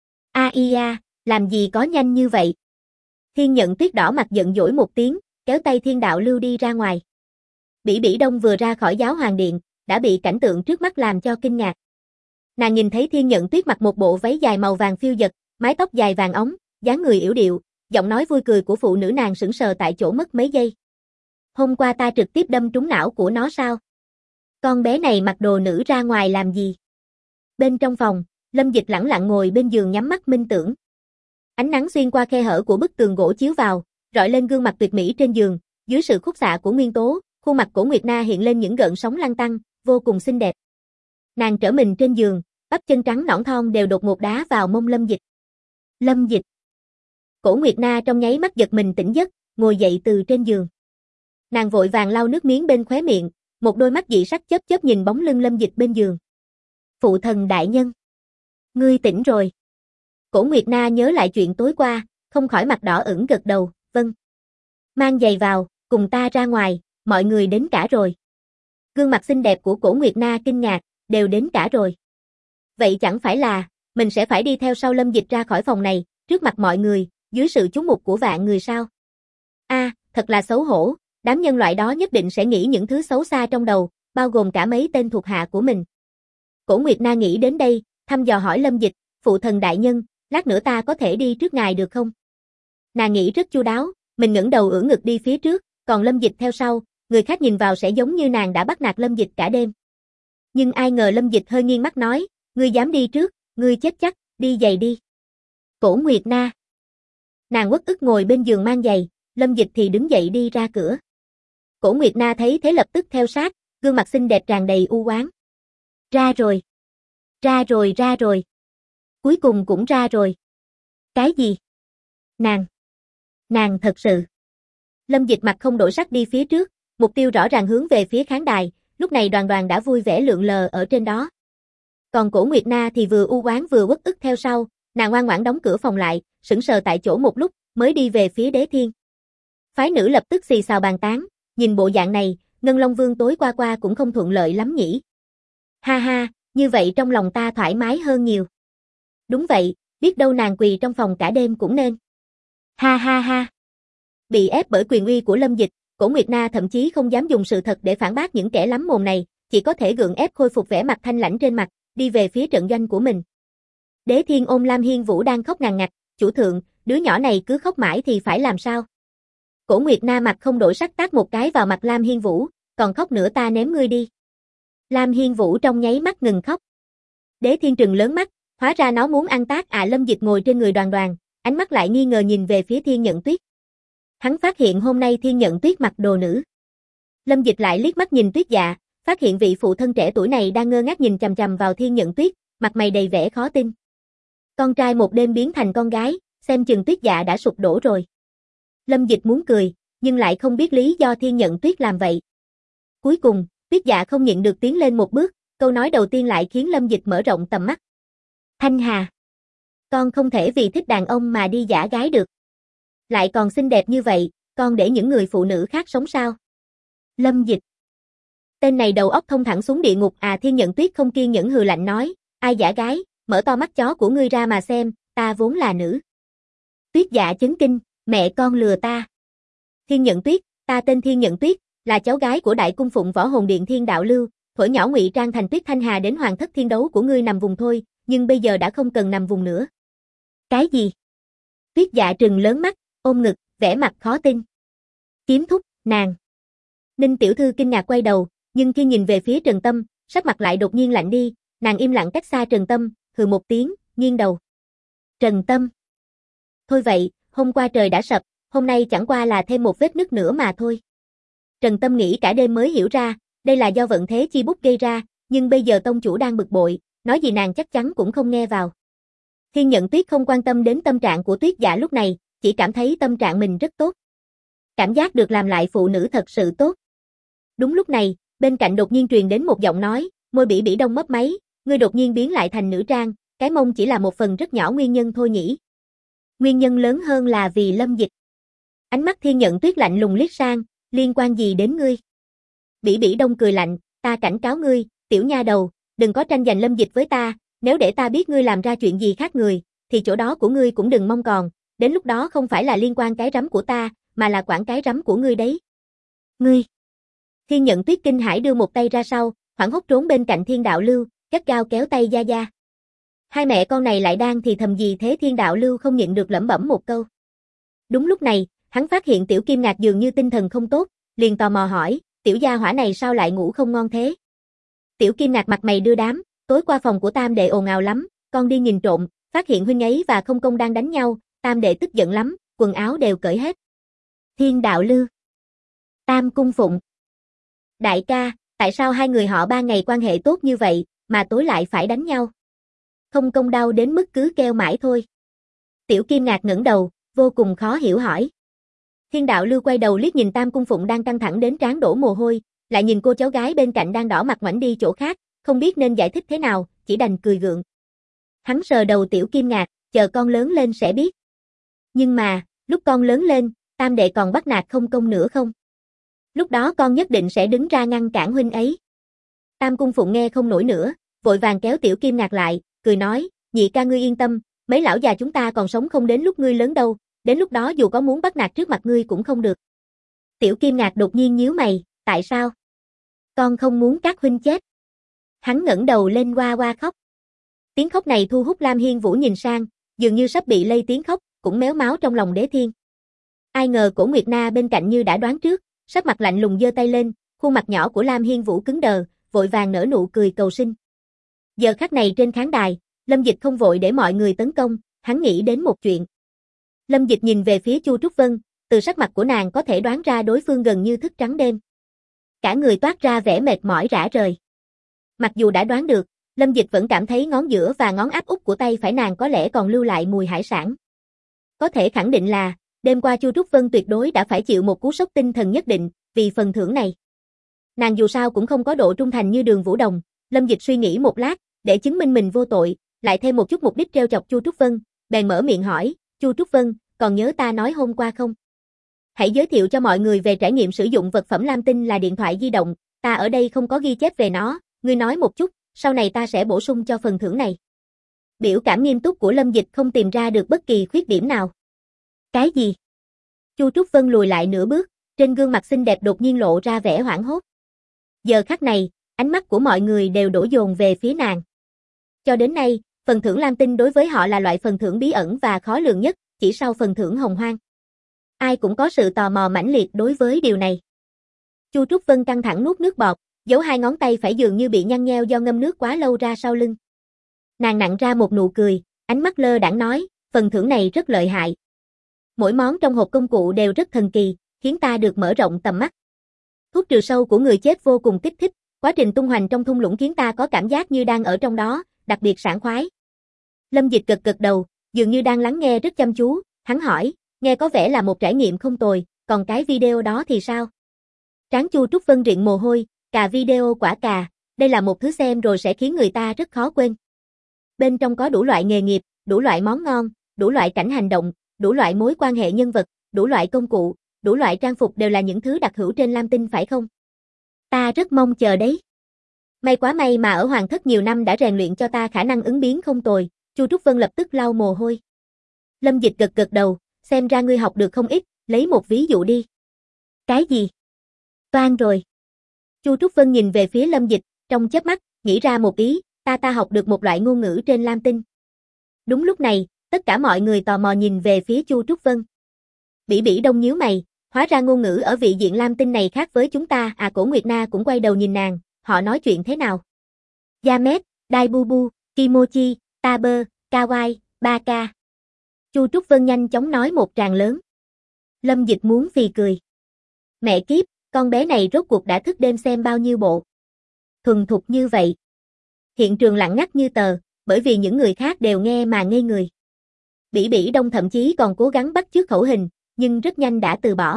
Làm gì có nhanh như vậy. Thiên Nhận Tuyết đỏ mặt giận dỗi một tiếng, kéo tay Thiên Đạo Lưu đi ra ngoài. Bỉ Bỉ Đông vừa ra khỏi giáo hoàng điện, đã bị cảnh tượng trước mắt làm cho kinh ngạc. Nàng nhìn thấy Thiên Nhận Tuyết mặc một bộ váy dài màu vàng phiêu dật, mái tóc dài vàng óng, dáng người yểu điệu, giọng nói vui cười của phụ nữ nàng sững sờ tại chỗ mất mấy giây. Hôm qua ta trực tiếp đâm trúng não của nó sao? Con bé này mặc đồ nữ ra ngoài làm gì? Bên trong phòng, Lâm Dịch lẳng lặng ngồi bên giường nhắm mắt minh tưởng. Ánh nắng xuyên qua khe hở của bức tường gỗ chiếu vào, rọi lên gương mặt tuyệt mỹ trên giường, dưới sự khúc xạ của nguyên tố, khuôn mặt của Nguyệt Na hiện lên những gợn sóng lăn tăn, vô cùng xinh đẹp. Nàng trở mình trên giường, bắp chân trắng nõn thon đều đột ngột đá vào mông Lâm Dịch. Lâm Dịch. Cổ Nguyệt Na trong nháy mắt giật mình tỉnh giấc, ngồi dậy từ trên giường. Nàng vội vàng lau nước miếng bên khóe miệng, một đôi mắt dị sắc chớp chớp nhìn bóng lưng Lâm Dịch bên giường. Phụ thần đại nhân. Ngươi tỉnh rồi. Cổ Nguyệt Na nhớ lại chuyện tối qua, không khỏi mặt đỏ ửng gật đầu, vâng. Mang giày vào, cùng ta ra ngoài, mọi người đến cả rồi. Gương mặt xinh đẹp của Cổ Nguyệt Na kinh ngạc, đều đến cả rồi. Vậy chẳng phải là, mình sẽ phải đi theo sau Lâm Dịch ra khỏi phòng này, trước mặt mọi người, dưới sự chú mục của vạn người sao? Thật là xấu hổ, đám nhân loại đó nhất định sẽ nghĩ những thứ xấu xa trong đầu, bao gồm cả mấy tên thuộc hạ của mình. Cổ Nguyệt Na nghĩ đến đây, thăm dò hỏi Lâm Dịch, phụ thần đại nhân, lát nữa ta có thể đi trước ngài được không? Nàng nghĩ rất chu đáo, mình ngẩng đầu ưỡn ngực đi phía trước, còn Lâm Dịch theo sau, người khác nhìn vào sẽ giống như nàng đã bắt nạt Lâm Dịch cả đêm. Nhưng ai ngờ Lâm Dịch hơi nghiêng mắt nói, ngươi dám đi trước, ngươi chết chắc, đi giày đi. Cổ Nguyệt Na. Nàng uất ức ngồi bên giường mang giày, Lâm Dịch thì đứng dậy đi ra cửa. Cổ Nguyệt Na thấy thế lập tức theo sát, gương mặt xinh đẹp tràn đầy u oán. Ra rồi. Ra rồi, ra rồi. Cuối cùng cũng ra rồi. Cái gì? Nàng thật sự. Lâm Dịch mặt không đổi sắc đi phía trước, mục tiêu rõ ràng hướng về phía khán đài, lúc này Đoàn Đoàn đã vui vẻ lượn lờ ở trên đó. Còn Cổ Nguyệt Na thì vừa u oán vừa uất ức theo sau, nàng ngoan ngoãn đóng cửa phòng lại, sững sờ tại chỗ một lúc, mới đi về phía Đế Thiên. Phái nữ lập tức xì xào bàn tán, nhìn bộ dạng này, Ngân Long Vương tối qua cũng không thuận lợi lắm nhỉ. Ha ha, như vậy trong lòng ta thoải mái hơn nhiều. Đúng vậy, biết đâu nàng quỳ trong phòng cả đêm cũng nên. Ha ha ha. Bị ép bởi quyền uy của Lâm Dịch, Cổ Nguyệt Na thậm chí không dám dùng sự thật để phản bác những kẻ lắm mồm này, chỉ có thể gượng ép khôi phục vẻ mặt thanh lãnh trên mặt, đi về phía trận doanh của mình. Đế Thiên ôm Lam Hiên Vũ đang khóc ngằn ngặt, chủ thượng, đứa nhỏ này cứ khóc mãi thì phải làm sao? Cổ Nguyệt Na mặt không đổi sắc tát một cái vào mặt Lam Hiên Vũ, còn khóc nữa ta ném ngươi đi. Lam Hiên Vũ trong nháy mắt ngừng khóc. Đế Thiên trừng lớn mắt, hóa ra nó muốn ăn tát Lâm Dịch ngồi trên người Đoàn Đoàn, ánh mắt lại nghi ngờ nhìn về phía Thiên Nhận Tuyết. Hắn phát hiện hôm nay Thiên Nhận Tuyết mặc đồ nữ. Lâm Dịch lại liếc mắt nhìn Tuyết Dạ, phát hiện vị phụ thân trẻ tuổi này đang ngơ ngác nhìn chằm chằm vào Thiên Nhận Tuyết, mặt mày đầy vẻ khó tin. Con trai một đêm biến thành con gái, xem chừng Tuyết Dạ đã sụp đổ rồi. Lâm Dịch muốn cười, nhưng lại không biết lý do Thiên Nhận Tuyết làm vậy. Cuối cùng, Tuyết Dạ không nhịn được tiến lên một bước, câu nói đầu tiên lại khiến Lâm Dịch mở rộng tầm mắt. Thanh Hà, con không thể vì thích đàn ông mà đi giả gái được. Lại còn xinh đẹp như vậy, con để những người phụ nữ khác sống sao? Lâm Dịch. Tên này đầu óc thông thẳng xuống địa ngục Thiên Nhận Tuyết không kiên nhẫn hừ lạnh nói, ai giả gái, mở to mắt chó của ngươi ra mà xem, ta vốn là nữ. Tuyết Dạ chấn kinh, mẹ con lừa ta. Thiên Nhận Tuyết, ta tên Thiên Nhận Tuyết, là cháu gái của Đại Cung Phụng Võ Hồn Điện Thiên Đạo Lưu, thuở nhỏ ngụy trang thành Tuyết Thanh Hà đến Hoàng Thất Thiên Đấu của ngươi nằm vùng thôi, nhưng bây giờ đã không cần nằm vùng nữa. Cái gì? Tuyết Dạ trừng lớn mắt, ôm ngực, vẻ mặt khó tin. Kiếm thúc, nàng. Ninh tiểu thư kinh ngạc quay đầu, nhưng khi nhìn về phía Trần Tâm, sắc mặt lại đột nhiên lạnh đi, nàng im lặng cách xa Trần Tâm, hừ một tiếng, nghiêng đầu. Trần Tâm. Thôi vậy, hôm qua trời đã sập, hôm nay chẳng qua là thêm một vết nứt nữa mà thôi. Trần Tâm nghĩ cả đêm mới hiểu ra, đây là do vận thế chi bút gây ra, nhưng bây giờ tông chủ đang bực bội, nói gì nàng chắc chắn cũng không nghe vào. Thiên Nhận Tuyết không quan tâm đến tâm trạng của Tuyết Dạ lúc này, chỉ cảm thấy tâm trạng mình rất tốt. Cảm giác được làm lại phụ nữ thật sự tốt. Đúng lúc này, bên cạnh đột nhiên truyền đến một giọng nói, môi bỉ bỉ đông mấp máy, ngươi đột nhiên biến lại thành nữ trang, cái mông chỉ là một phần rất nhỏ nguyên nhân thôi nhỉ. Nguyên nhân lớn hơn là vì Lâm Dịch. Ánh mắt Thiên Nhận Tuyết lạnh lùng liếc sang, liên quan gì đến ngươi? Bỉ bỉ đông cười lạnh, ta cảnh cáo ngươi, tiểu nha đầu, đừng có tranh giành Lâm Dịch với ta, nếu để ta biết ngươi làm ra chuyện gì khác người, thì chỗ đó của ngươi cũng đừng mong còn, đến lúc đó không phải là liên quan cái rắm của ta, mà là quản cái rắm của ngươi đấy. Ngươi. Thiên Nhận Tuyết kinh hãi đưa một tay ra sau, hoảng hốt trốn bên cạnh Thiên Đạo Lưu, gắt gao kéo tay Gia Gia. Hai mẹ con này lại đang thì thầm gì thế? Thiên Đạo Lưu không nhịn được lẩm bẩm một câu. Đúng lúc này, hắn phát hiện Tiểu Kim Ngạc dường như tinh thần không tốt, liền tò mò hỏi, tiểu gia hỏa này sao lại ngủ không ngon thế? Tiểu Kim Ngạc mặt mày đưa đám, tối qua phòng của Tam đệ ồn ào lắm, con đi nhìn trộm, phát hiện huynh ấy và Không Công đang đánh nhau, Tam đệ tức giận lắm, quần áo đều cởi hết. Thiên Đạo Lưu. Tam Cung Phụng. Đại ca, tại sao hai người họ 3 ngày quan hệ tốt như vậy, mà tối lại phải đánh nhau? Không công đau đến mức cứ kêu mãi thôi. Tiểu Kim Ngạc ngẩng đầu, vô cùng khó hiểu hỏi. Thiên Đạo Lưu quay đầu liếc nhìn Tam Cung Phụng đang căng thẳng đến trán đổ mồ hôi, lại nhìn cô cháu gái bên cạnh đang đỏ mặt ngoảnh đi chỗ khác, không biết nên giải thích thế nào, chỉ đành cười gượng. Hắn sờ đầu Tiểu Kim Ngạc, chờ con lớn lên sẽ biết. Nhưng mà, lúc con lớn lên, Tam đệ còn bắt nạt không công nữa không? Lúc đó con nhất định sẽ đứng ra ngăn cản huynh ấy. Tam Cung Phụng nghe không nổi nữa, vội vàng kéo Tiểu Kim Ngạc lại, cười nói, nhị ca ngươi yên tâm, mấy lão già chúng ta còn sống không đến lúc ngươi lớn đâu, đến lúc đó dù có muốn bắt nạt trước mặt ngươi cũng không được. Tiểu Kim Ngạc đột nhiên nhíu mày, tại sao? Con không muốn các huynh chết. Hắn ngẩng đầu lên oa oa khóc. Tiếng khóc này thu hút Lam Hiên Vũ nhìn sang, dường như sắp bị lây tiếng khóc, cũng méo máu trong lòng Đế Thiên. Ai ngờ Cổ Nguyệt Na bên cạnh như đã đoán trước, sắc mặt lạnh lùng giơ tay lên, khuôn mặt nhỏ của Lam Hiên Vũ cứng đờ, vội vàng nở nụ cười cầu xin. Giờ khắc này trên khán đài, Lâm Dịch không vội để mọi người tấn công, hắn nghĩ đến một chuyện. Lâm Dịch nhìn về phía Chu Trúc Vân, từ sắc mặt của nàng có thể đoán ra đối phương gần như thức trắng đêm. Cả người toát ra vẻ mệt mỏi rã rời. Mặc dù đã đoán được, Lâm Dịch vẫn cảm thấy ngón giữa và ngón áp út của tay phải nàng có lẽ còn lưu lại mùi hải sản. Có thể khẳng định là, đêm qua Chu Trúc Vân tuyệt đối đã phải chịu một cú sốc tinh thần nhất định, vì phần thưởng này. Nàng dù sao cũng không có độ trung thành như Đường Vũ Đồng, Lâm Dịch suy nghĩ một lát, để chứng minh mình vô tội, lại thêm một chút mục đích trêu chọc Chu Trúc Vân, bèn mở miệng hỏi, Chu Trúc Vân, còn nhớ ta nói hôm qua không? Hãy giới thiệu cho mọi người về trải nghiệm sử dụng vật phẩm lam tinh là điện thoại di động, ta ở đây không có ghi chép về nó, ngươi nói một chút, sau này ta sẽ bổ sung cho phần thưởng này. Biểu cảm nghiêm túc của Lâm Dịch không tìm ra được bất kỳ khuyết điểm nào. Cái gì? Chu Trúc Vân lùi lại nửa bước, trên gương mặt xinh đẹp đột nhiên lộ ra vẻ hoảng hốt. Giờ khắc này, ánh mắt của mọi người đều đổ dồn về phía nàng. Cho đến nay, phần thưởng lam tinh đối với họ là loại phần thưởng bí ẩn và khó lường nhất, chỉ sau phần thưởng hồng hoang. Ai cũng có sự tò mò mãnh liệt đối với điều này. Chu Trúc Vân căng thẳng nuốt nước bọt, giấu hai ngón tay phải dường như bị nhăn nheo do ngâm nước quá lâu ra sau lưng. Nàng nặn ra một nụ cười, ánh mắt lơ đãng nói, phần thưởng này rất lợi hại. Mỗi món trong hộp công cụ đều rất thần kỳ, khiến ta được mở rộng tầm mắt. Thuốc trừ sâu của người chết vô cùng kích thích, quá trình tung hoành trong thung lũng khiến ta có cảm giác như đang ở trong đó, đặc biệt sảng khoái. Lâm Dịch gật gật đầu, dường như đang lắng nghe rất chăm chú, hắn hỏi, nghe có vẻ là một trải nghiệm không tồi, còn cái video đó thì sao? Trán Chu Trúc Vân rịn mồ hôi, cà video quả cà, đây là một thứ xem rồi sẽ khiến người ta rất khó quên. Bên trong có đủ loại nghề nghiệp, đủ loại món ngon, đủ loại cảnh hành động, đủ loại mối quan hệ nhân vật, đủ loại công cụ, đủ loại trang phục đều là những thứ đặc hữu trên lam tinh phải không? Ta rất mong chờ đấy. May quá may mà ở Hoàng Thất nhiều năm đã rèn luyện cho ta khả năng ứng biến không tồi, Chu Trúc Vân lập tức lau mồ hôi. Lâm Dịch gật gật đầu, xem ra ngươi học được không ít, lấy một ví dụ đi. Cái gì? Toan rồi. Chu Trúc Vân nhìn về phía Lâm Dịch, trong chớp mắt, nghĩ ra một ý, ta học được một loại ngôn ngữ trên lam tinh. Đúng lúc này, tất cả mọi người tò mò nhìn về phía Chu Trúc Vân. Bỉ Bỉ Đông nhíu mày, hóa ra ngôn ngữ ở vị diện lam tinh này khác với chúng ta, Cổ Nguyệt Na cũng quay đầu nhìn nàng, họ nói chuyện thế nào? Yamet, Daibubu, Kimochi, Taber, Kawaii, Baka. Chu Trúc Vân nhanh chóng nói một tràng lớn. Lâm Dịch muốn phì cười. Mẹ kiếp, con bé này rốt cuộc đã thức đêm xem bao nhiêu bộ. Thuần thục như vậy. Hiện trường lặng ngắt như tờ, bởi vì những người khác đều nghe mà ngây người. Bỉ Bỉ Đông thậm chí còn cố gắng bắt chước khẩu hình, nhưng rất nhanh đã từ bỏ.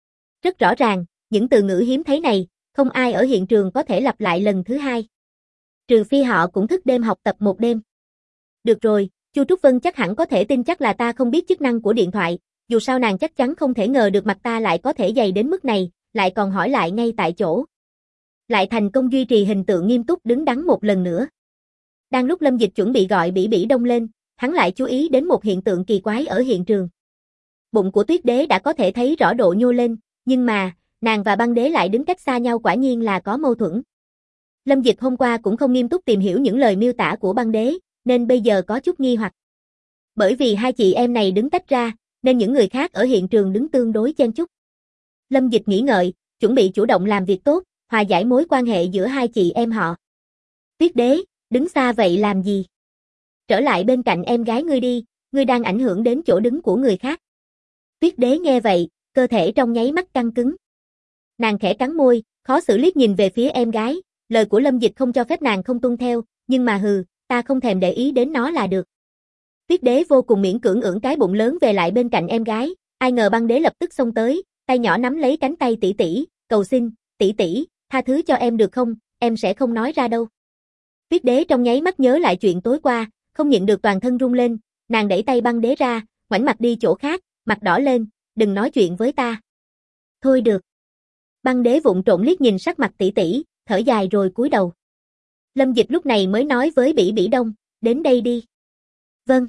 Rất rõ ràng, những từ ngữ hiếm thấy này, không ai ở hiện trường có thể lặp lại lần thứ hai. Trừ phi họ cũng thức đêm học tập một đêm. Được rồi, Chu Trúc Vân chắc hẳn có thể tin chắc là ta không biết chức năng của điện thoại, dù sao nàng chắc chắn không thể ngờ được mặt ta lại có thể dày đến mức này, lại còn hỏi lại ngay tại chỗ. Lại thành công duy trì hình tượng nghiêm túc đứng đắn một lần nữa. Đang lúc Lâm Dịch chuẩn bị gọi Bỉ Bỉ Đông lên, hắn lại chú ý đến một hiện tượng kỳ quái ở hiện trường. Bụng của Tuyết Đế đã có thể thấy rõ độ nhô lên, nhưng mà, nàng và Băng Đế lại đứng cách xa nhau, quả nhiên là có mâu thuẫn. Lâm Dịch hôm qua cũng không nghiêm túc tìm hiểu những lời miêu tả của Băng Đế, nên bây giờ có chút nghi hoặc. Bởi vì hai chị em này đứng tách ra, nên những người khác ở hiện trường đứng tương đối chen chúc. Lâm Dịch nghĩ ngợi, chuẩn bị chủ động làm việc tốt, hòa giải mối quan hệ giữa hai chị em họ. Tuyết Đế, đứng xa vậy làm gì? Trở lại bên cạnh em gái ngươi đi, ngươi đang ảnh hưởng đến chỗ đứng của người khác. Tuyết Đế nghe vậy, cơ thể trong nháy mắt căng cứng. Nàng khẽ cắn môi, khó xử liếc nhìn về phía em gái, lời của Lâm Dịch không cho phép nàng không tuân theo, nhưng mà ta không thèm để ý đến nó là được. Tuyết đế vô cùng miễn cưỡng ưỡn cái bụng lớn về lại bên cạnh em gái, ai ngờ băng đế lập tức xông tới, tay nhỏ nắm lấy cánh tay tỷ tỷ, cầu xin, tỷ tỷ, tha thứ cho em được không, em sẽ không nói ra đâu. Tuyết đế trong nháy mắt nhớ lại chuyện tối qua, không nhịn được toàn thân run lên, nàng đẩy tay băng đế ra, ngoảnh mặt đi chỗ khác, mặt đỏ lên, đừng nói chuyện với ta. Thôi được. Băng đế vụng trộn liếc nhìn sắc mặt tỷ tỷ, thở dài rồi cúi đầu. Lâm Dịch lúc này mới nói với Bỉ Bỉ Đông, đến đây đi. Vâng.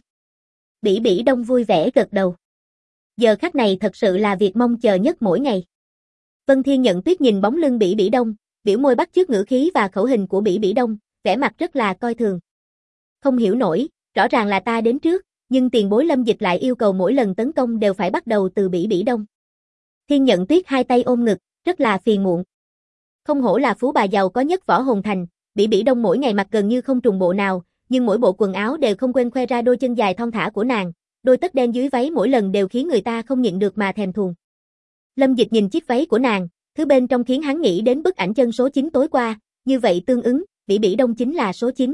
Bỉ Bỉ Đông vui vẻ gật đầu. Giờ khắc này thật sự là việc mong chờ nhất mỗi ngày. Vân Thiên Nhận Tuyết nhìn bóng lưng Bỉ Bỉ Đông, biểu môi bắt chước ngữ khí và khẩu hình của Bỉ Bỉ Đông, vẻ mặt rất là coi thường. Không hiểu nổi, rõ ràng là ta đến trước, nhưng tiền bối Lâm Dịch lại yêu cầu mỗi lần tấn công đều phải bắt đầu từ Bỉ Bỉ Đông. Thiên Nhận Tuyết hai tay ôm ngực, rất là phiền muộn. Không hổ là phú bà giàu có nhất Võ Hồn Thành, Bỉ Bỉ Đông mỗi ngày mặc gần như không trùng bộ nào, nhưng mỗi bộ quần áo đều không quên khoe ra đôi chân dài thon thả của nàng, đôi tất đen dưới váy mỗi lần đều khiến người ta không nhịn được mà thèm thuồng. Lâm Dịch nhìn chiếc váy của nàng, thứ bên trong khiến hắn nghĩ đến bức ảnh chân số 9 tối qua, như vậy tương ứng, Bỉ Bỉ Đông chính là số 9.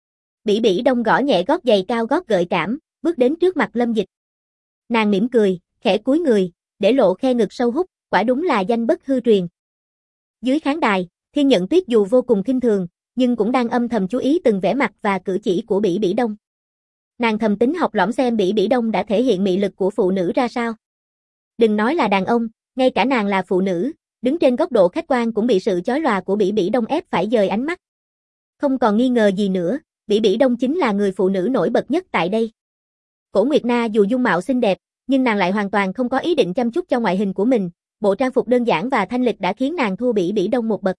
Bỉ Bỉ Đông gõ nhẹ gót giày cao gót gợi cảm, bước đến trước mặt Lâm Dịch. Nàng mỉm cười, khẽ cúi người, để lộ khe ngực sâu hút, quả đúng là danh bất hư truyền. Dưới khán đài, Thiên Nhận Tuyết dù vô cùng khinh thường, nhưng cũng đang âm thầm chú ý từng vẻ mặt và cử chỉ của Bỉ Bỉ Đông. Nàng thầm tính học lỏm xem Bỉ Bỉ Đông đã thể hiện mị lực của phụ nữ ra sao. Đừng nói là đàn ông, ngay cả nàng là phụ nữ, đứng trên góc độ khách quan cũng bị sự chói lòa của Bỉ Bỉ Đông ép phải dời ánh mắt. Không còn nghi ngờ gì nữa, Bỉ Bỉ Đông chính là người phụ nữ nổi bật nhất tại đây. Cổ Nguyệt Na dù dung mạo xinh đẹp, nhưng nàng lại hoàn toàn không có ý định chăm chút cho ngoại hình của mình, bộ trang phục đơn giản và thanh lịch đã khiến nàng thua Bỉ Bỉ Đông một bậc.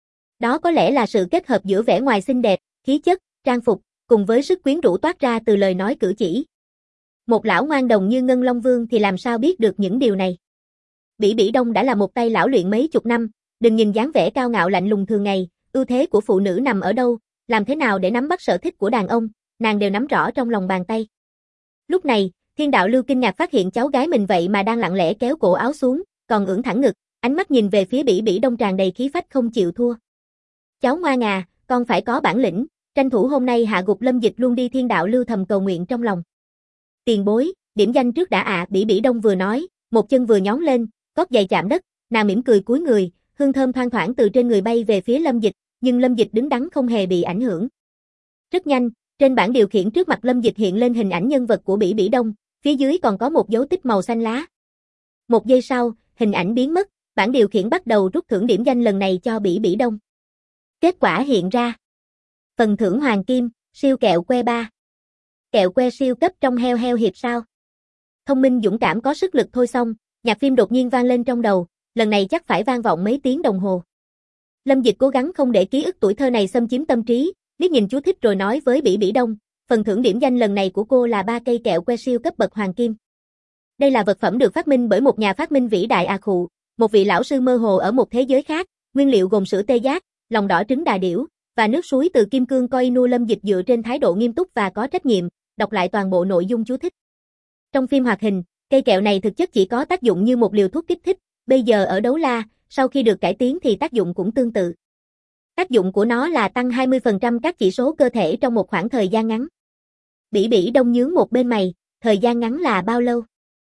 Đó có lẽ là sự kết hợp giữa vẻ ngoài xinh đẹp, khí chất, trang phục, cùng với sức quyến rũ toát ra từ lời nói cử chỉ. Một lão ngoan đồng như Ngân Long Vương thì làm sao biết được những điều này. Bỉ Bỉ Đông đã là một tay lão luyện mấy chục năm, đừng nhìn dáng vẻ cao ngạo lạnh lùng thường ngày, ưu thế của phụ nữ nằm ở đâu, làm thế nào để nắm bắt sở thích của đàn ông, nàng đều nắm rõ trong lòng bàn tay. Lúc này, Thiên Đạo Lưu kinh ngạc phát hiện cháu gái mình vậy mà đang lặng lẽ kéo cổ áo xuống, còn ưỡn thẳng ngực, ánh mắt nhìn về phía Bỉ Bỉ Đông tràn đầy khí phách không chịu thua. Cháu ngoan à, con phải có bản lĩnh, tranh thủ hôm nay hạ gục Lâm Dịch luôn đi. Thiên Đạo Lưu thầm cầu nguyện trong lòng. Tiền bối, điểm danh trước đã ạ. Bỉ Bỉ Đông vừa nói, một chân vừa nhón lên, gót giày chạm đất, nàng mỉm cười cúi người, hương thơm thoang thoảng từ trên người bay về phía Lâm Dịch, nhưng Lâm Dịch đứng đắn không hề bị ảnh hưởng. Rất nhanh, trên bảng điều khiển trước mặt Lâm Dịch hiện lên hình ảnh nhân vật của Bỉ Bỉ Đông, phía dưới còn có một dấu tích màu xanh lá. Một giây sau, hình ảnh biến mất, bảng điều khiển bắt đầu rút thưởng điểm danh lần này cho Bỉ Bỉ Đông. Kết quả hiện ra. Phần thưởng hoàng kim, siêu kẹo que 3. Kẹo que siêu cấp trong heo heo hiệp sao? Thông minh dũng cảm có sức lực thôi xong, nhạc phim đột nhiên vang lên trong đầu, lần này chắc phải vang vọng mấy tiếng đồng hồ. Lâm Dịch cố gắng không để ký ức tuổi thơ này xâm chiếm tâm trí, liếc nhìn chú thích rồi nói với Bỉ Bỉ Đông, phần thưởng điểm danh lần này của cô là 3 cây kẹo que siêu cấp bậc hoàng kim. Đây là vật phẩm được phát minh bởi một nhà phát minh vĩ đại khụ, một vị lão sư mơ hồ ở một thế giới khác, nguyên liệu gồm sữa tê giác, lòng đỏ trứng đà điểu và nước suối từ kim cương Koinu. Lâm Dịch dựa trên thái độ nghiêm túc và có trách nhiệm, đọc lại toàn bộ nội dung chú thích. Trong phim hoạt hình, cây kẹo này thực chất chỉ có tác dụng như một liều thuốc kích thích, bây giờ ở đấu la, sau khi được cải tiến thì tác dụng cũng tương tự. Tác dụng của nó là tăng 20% các chỉ số cơ thể trong một khoảng thời gian ngắn. Bỉ Bỉ Đông nhướng một bên mày, thời gian ngắn là bao lâu?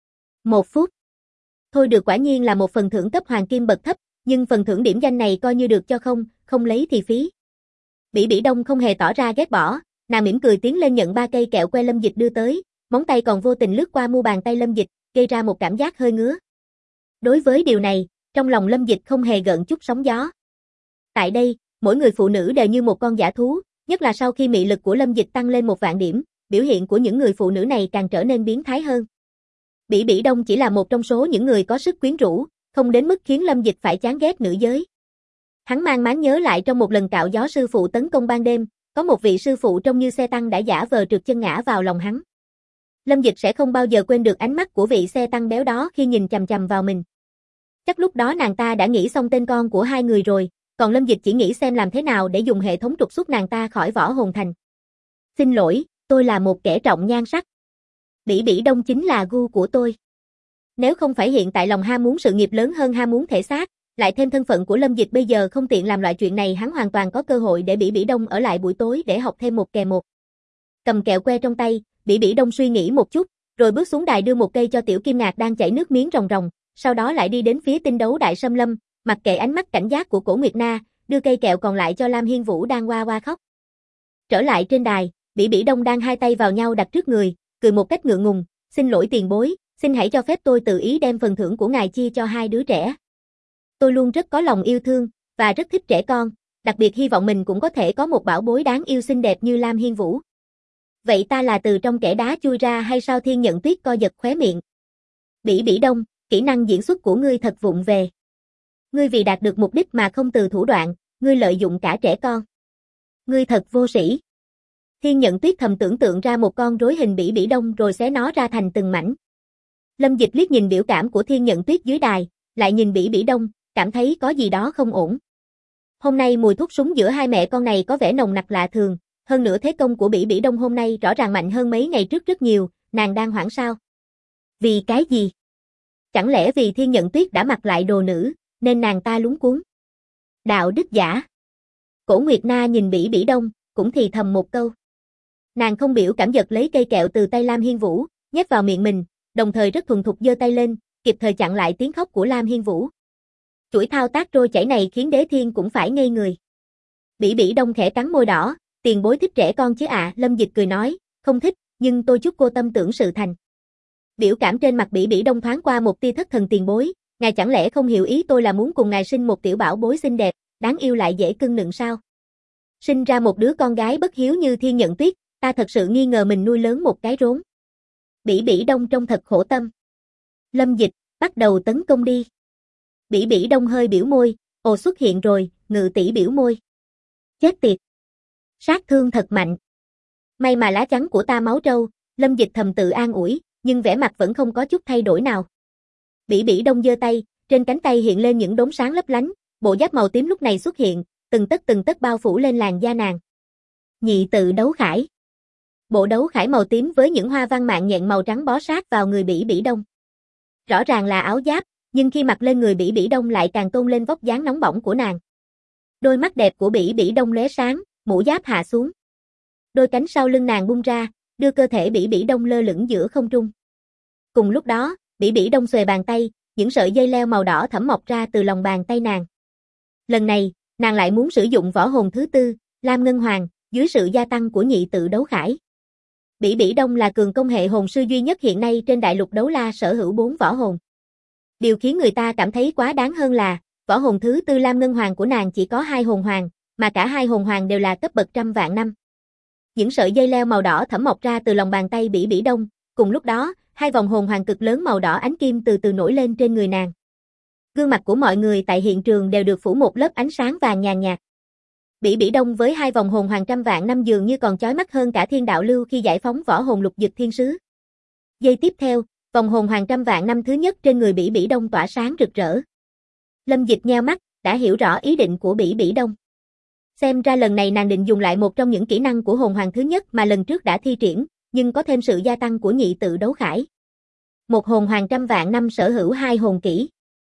1 phút. Thôi được, quả nhiên là một phần thưởng cấp hoàng kim bậc thấp, nhưng phần thưởng điểm danh này coi như được cho không lấy thì phí. Bỉ Bỉ Đông không hề tỏ ra ghét bỏ, nàng mỉm cười tiến lên nhận 3 cây kẹo que Lâm Dịch đưa tới, móng tay còn vô tình lướt qua mu bàn tay Lâm Dịch, gây ra một cảm giác hơi ngứa. Đối với điều này, trong lòng Lâm Dịch không hề gợn chút sóng gió. Tại đây, mỗi người phụ nữ đều như một con dã thú, nhất là sau khi mị lực của Lâm Dịch tăng lên 1 vạn điểm, biểu hiện của những người phụ nữ này càng trở nên biến thái hơn. Bỉ Bỉ Đông chỉ là một trong số những người có sức quyến rũ, không đến mức khiến Lâm Dịch phải chán ghét nữ giới. Hắn mang máng nhớ lại trong một lần cạo gió sư phụ tấn công ban đêm, có một vị sư phụ trông như xe tăng đã giả vờ trượt chân ngã vào lòng hắn. Lâm Dịch sẽ không bao giờ quên được ánh mắt của vị xe tăng béo đó khi nhìn chằm chằm vào mình. Chắc lúc đó nàng ta đã nghĩ xong tên con của hai người rồi, còn Lâm Dịch chỉ nghĩ xem làm thế nào để dùng hệ thống trục xuất nàng ta khỏi Võ Hồn Thành. Xin lỗi, tôi là một kẻ trọng nhan sắc. Bỉ Bỉ Đông chính là gu của tôi. Nếu không phải hiện tại lòng ham muốn sự nghiệp lớn hơn ham muốn thể xác, lại thêm thân phận của Lâm Dịch bây giờ không tiện làm loại chuyện này, hắn hoàn toàn có cơ hội để Bỉ Bỉ Đông ở lại buổi tối để học thêm một kè một. Cầm kẹo que trong tay, Bỉ Bỉ Đông suy nghĩ một chút, rồi bước xuống đài đưa một cây cho Tiểu Kim Ngạc đang chảy nước miếng ròng ròng, sau đó lại đi đến phía tinh đấu đại xâm lâm, mặc kệ ánh mắt cảnh giác của Cổ Nguyệt Na, đưa cây kẹo còn lại cho Lam Hiên Vũ đang oa oa khóc. Trở lại trên đài, Bỉ Bỉ Đông đang hai tay vào nhau đặt trước người, cười một cách ngượng ngùng, "Xin lỗi tiền bối, xin hãy cho phép tôi tự ý đem phần thưởng của ngài chia cho hai đứa trẻ. Tôi luôn rất có lòng yêu thương, và rất thích trẻ con, đặc biệt hy vọng mình cũng có thể có một bảo bối đáng yêu xinh đẹp như Lam Hiên Vũ." "Vậy ta là từ trong kẽ đá chui ra hay sao?" Thiên Nhận Tuyết co giật khóe miệng. "Bỉ Bỉ Đông, kỹ năng diễn xuất của ngươi thật vụng về. Ngươi vì đạt được mục đích mà không từ thủ đoạn, ngươi lợi dụng cả trẻ con. Ngươi thật vô sĩ." Thiên Nhận Tuyết thầm tưởng tượng ra một con rối hình Bỉ Bỉ Đông rồi xé nó ra thành từng mảnh. Lâm Dịch liếc nhìn biểu cảm của Thiên Nhận Tuyết dưới đài, lại nhìn Bỉ Bỉ Đông, cảm thấy có gì đó không ổn. Hôm nay mùi thuốc súng giữa hai mẹ con này có vẻ nồng nặc lạ thường, hơn nữa thế công của Bỉ Bỉ Đông hôm nay rõ ràng mạnh hơn mấy ngày trước rất nhiều, nàng đang hoảng sao? Vì cái gì? Chẳng lẽ vì Thiên Nhận Tuyết đã mặc lại đồ nữ, nên nàng ta lúng cuống? Đạo đức giả. Cổ Nguyệt Na nhìn Bỉ Bỉ Đông, cũng thì thầm một câu. Nàng không biểu cảm giật lấy cây kẹo từ tay Lam Hiên Vũ, nhét vào miệng mình, đồng thời rất thuần thục giơ tay lên, kịp thời chặn lại tiếng khóc của Lam Hiên Vũ. Chuỗi thao tác trôi chảy này khiến Đế Thiên cũng phải ngây người. Bỉ Bỉ Đông khẽ cắn môi đỏ, "Tiền bối thích trẻ con chứ ạ?" Lâm Dịch cười nói, "Không thích, nhưng tôi chúc cô tâm tưởng sự thành." Biểu cảm trên mặt Bỉ Bỉ Đông thoáng qua một tia thất thần. "Tiền bối, ngài chẳng lẽ không hiểu ý tôi là muốn cùng ngài sinh một tiểu bảo bối xinh đẹp, đáng yêu lại dễ cưng nựng sao? Sinh ra một đứa con gái bất hiếu như Thiên Nhận Tuyết, ta thật sự nghi ngờ mình nuôi lớn một cái rốn." Bỉ Bỉ Đông trông thật khổ tâm. Lâm Dịch, bắt đầu tấn công đi. Bỉ Bỉ Đông hơi biểu môi, "Ồ, xuất hiện rồi." Ngự tỷ biểu môi. "Chết tiệt. Sát thương thật mạnh. May mà lá chắn của ta máu trâu." Lâm Dịch thầm tự an ủi, nhưng vẻ mặt vẫn không có chút thay đổi nào. Bỉ Bỉ Đông giơ tay, trên cánh tay hiện lên những đốm sáng lấp lánh, bộ giáp màu tím lúc này xuất hiện, từng tấc bao phủ lên làn da nàng. Nhị tự đấu khải. Bộ đấu khải màu tím với những hoa văn mạng nhện màu trắng bó sát vào người Bỉ Bỉ Đông. Rõ ràng là áo giáp, nhưng khi mặc lên người Bỉ Bỉ Đông lại càng tôn lên vóc dáng nóng bỏng của nàng. Đôi mắt đẹp của Bỉ Bỉ Đông lóe sáng, mũ giáp hạ xuống. Đôi cánh sau lưng nàng bung ra, đưa cơ thể Bỉ Bỉ Đông lơ lửng giữa không trung. Cùng lúc đó, Bỉ Bỉ Đông xuề bàn tay, những sợi dây leo màu đỏ thẫm mọc ra từ lòng bàn tay nàng. Lần này, nàng lại muốn sử dụng võ hồn thứ tư, Lam Ngân Hoàng, dưới sự gia tăng của nhị tự đấu khải. Bỉ Bỉ Đông là cường công hệ hồn sư duy nhất hiện nay trên đại lục đấu la sở hữu 4 võ hồn. Điều khiến người ta cảm thấy quá đáng hơn là, võ hồn thứ tư Lam Ngân Hoàng của nàng chỉ có 2 hồn hoàng, mà cả 2 hồn hoàng đều là cấp bậc trăm vạn năm. Những sợi dây leo màu đỏ thẫm mọc ra từ lòng bàn tay Bỉ Bỉ Đông, cùng lúc đó, 2 vòng hồn hoàng cực lớn màu đỏ ánh kim từ từ nổi lên trên người nàng. Gương mặt của mọi người tại hiện trường đều được phủ một lớp ánh sáng vàng nhàn nhạt. Bỉ Bỉ Đông với 2 vòng hồn hoàng trăm vạn năm dường như còn chói mắt hơn cả Thiên Đạo Lưu khi giải phóng võ hồn Lục Dực Thiên Sứ. Giây tiếp theo, vòng hồn hoàng trăm vạn năm thứ nhất trên người Bỉ Bỉ Đông tỏa sáng rực rỡ. Lâm Dịch nheo mắt, đã hiểu rõ ý định của Bỉ Bỉ Đông. Xem ra lần này nàng định dùng lại một trong những kỹ năng của hồn hoàng thứ nhất mà lần trước đã thi triển, nhưng có thêm sự gia tăng của nhị tự đấu khải. Một hồn hoàng trăm vạn năm sở hữu 2 hồn kỹ.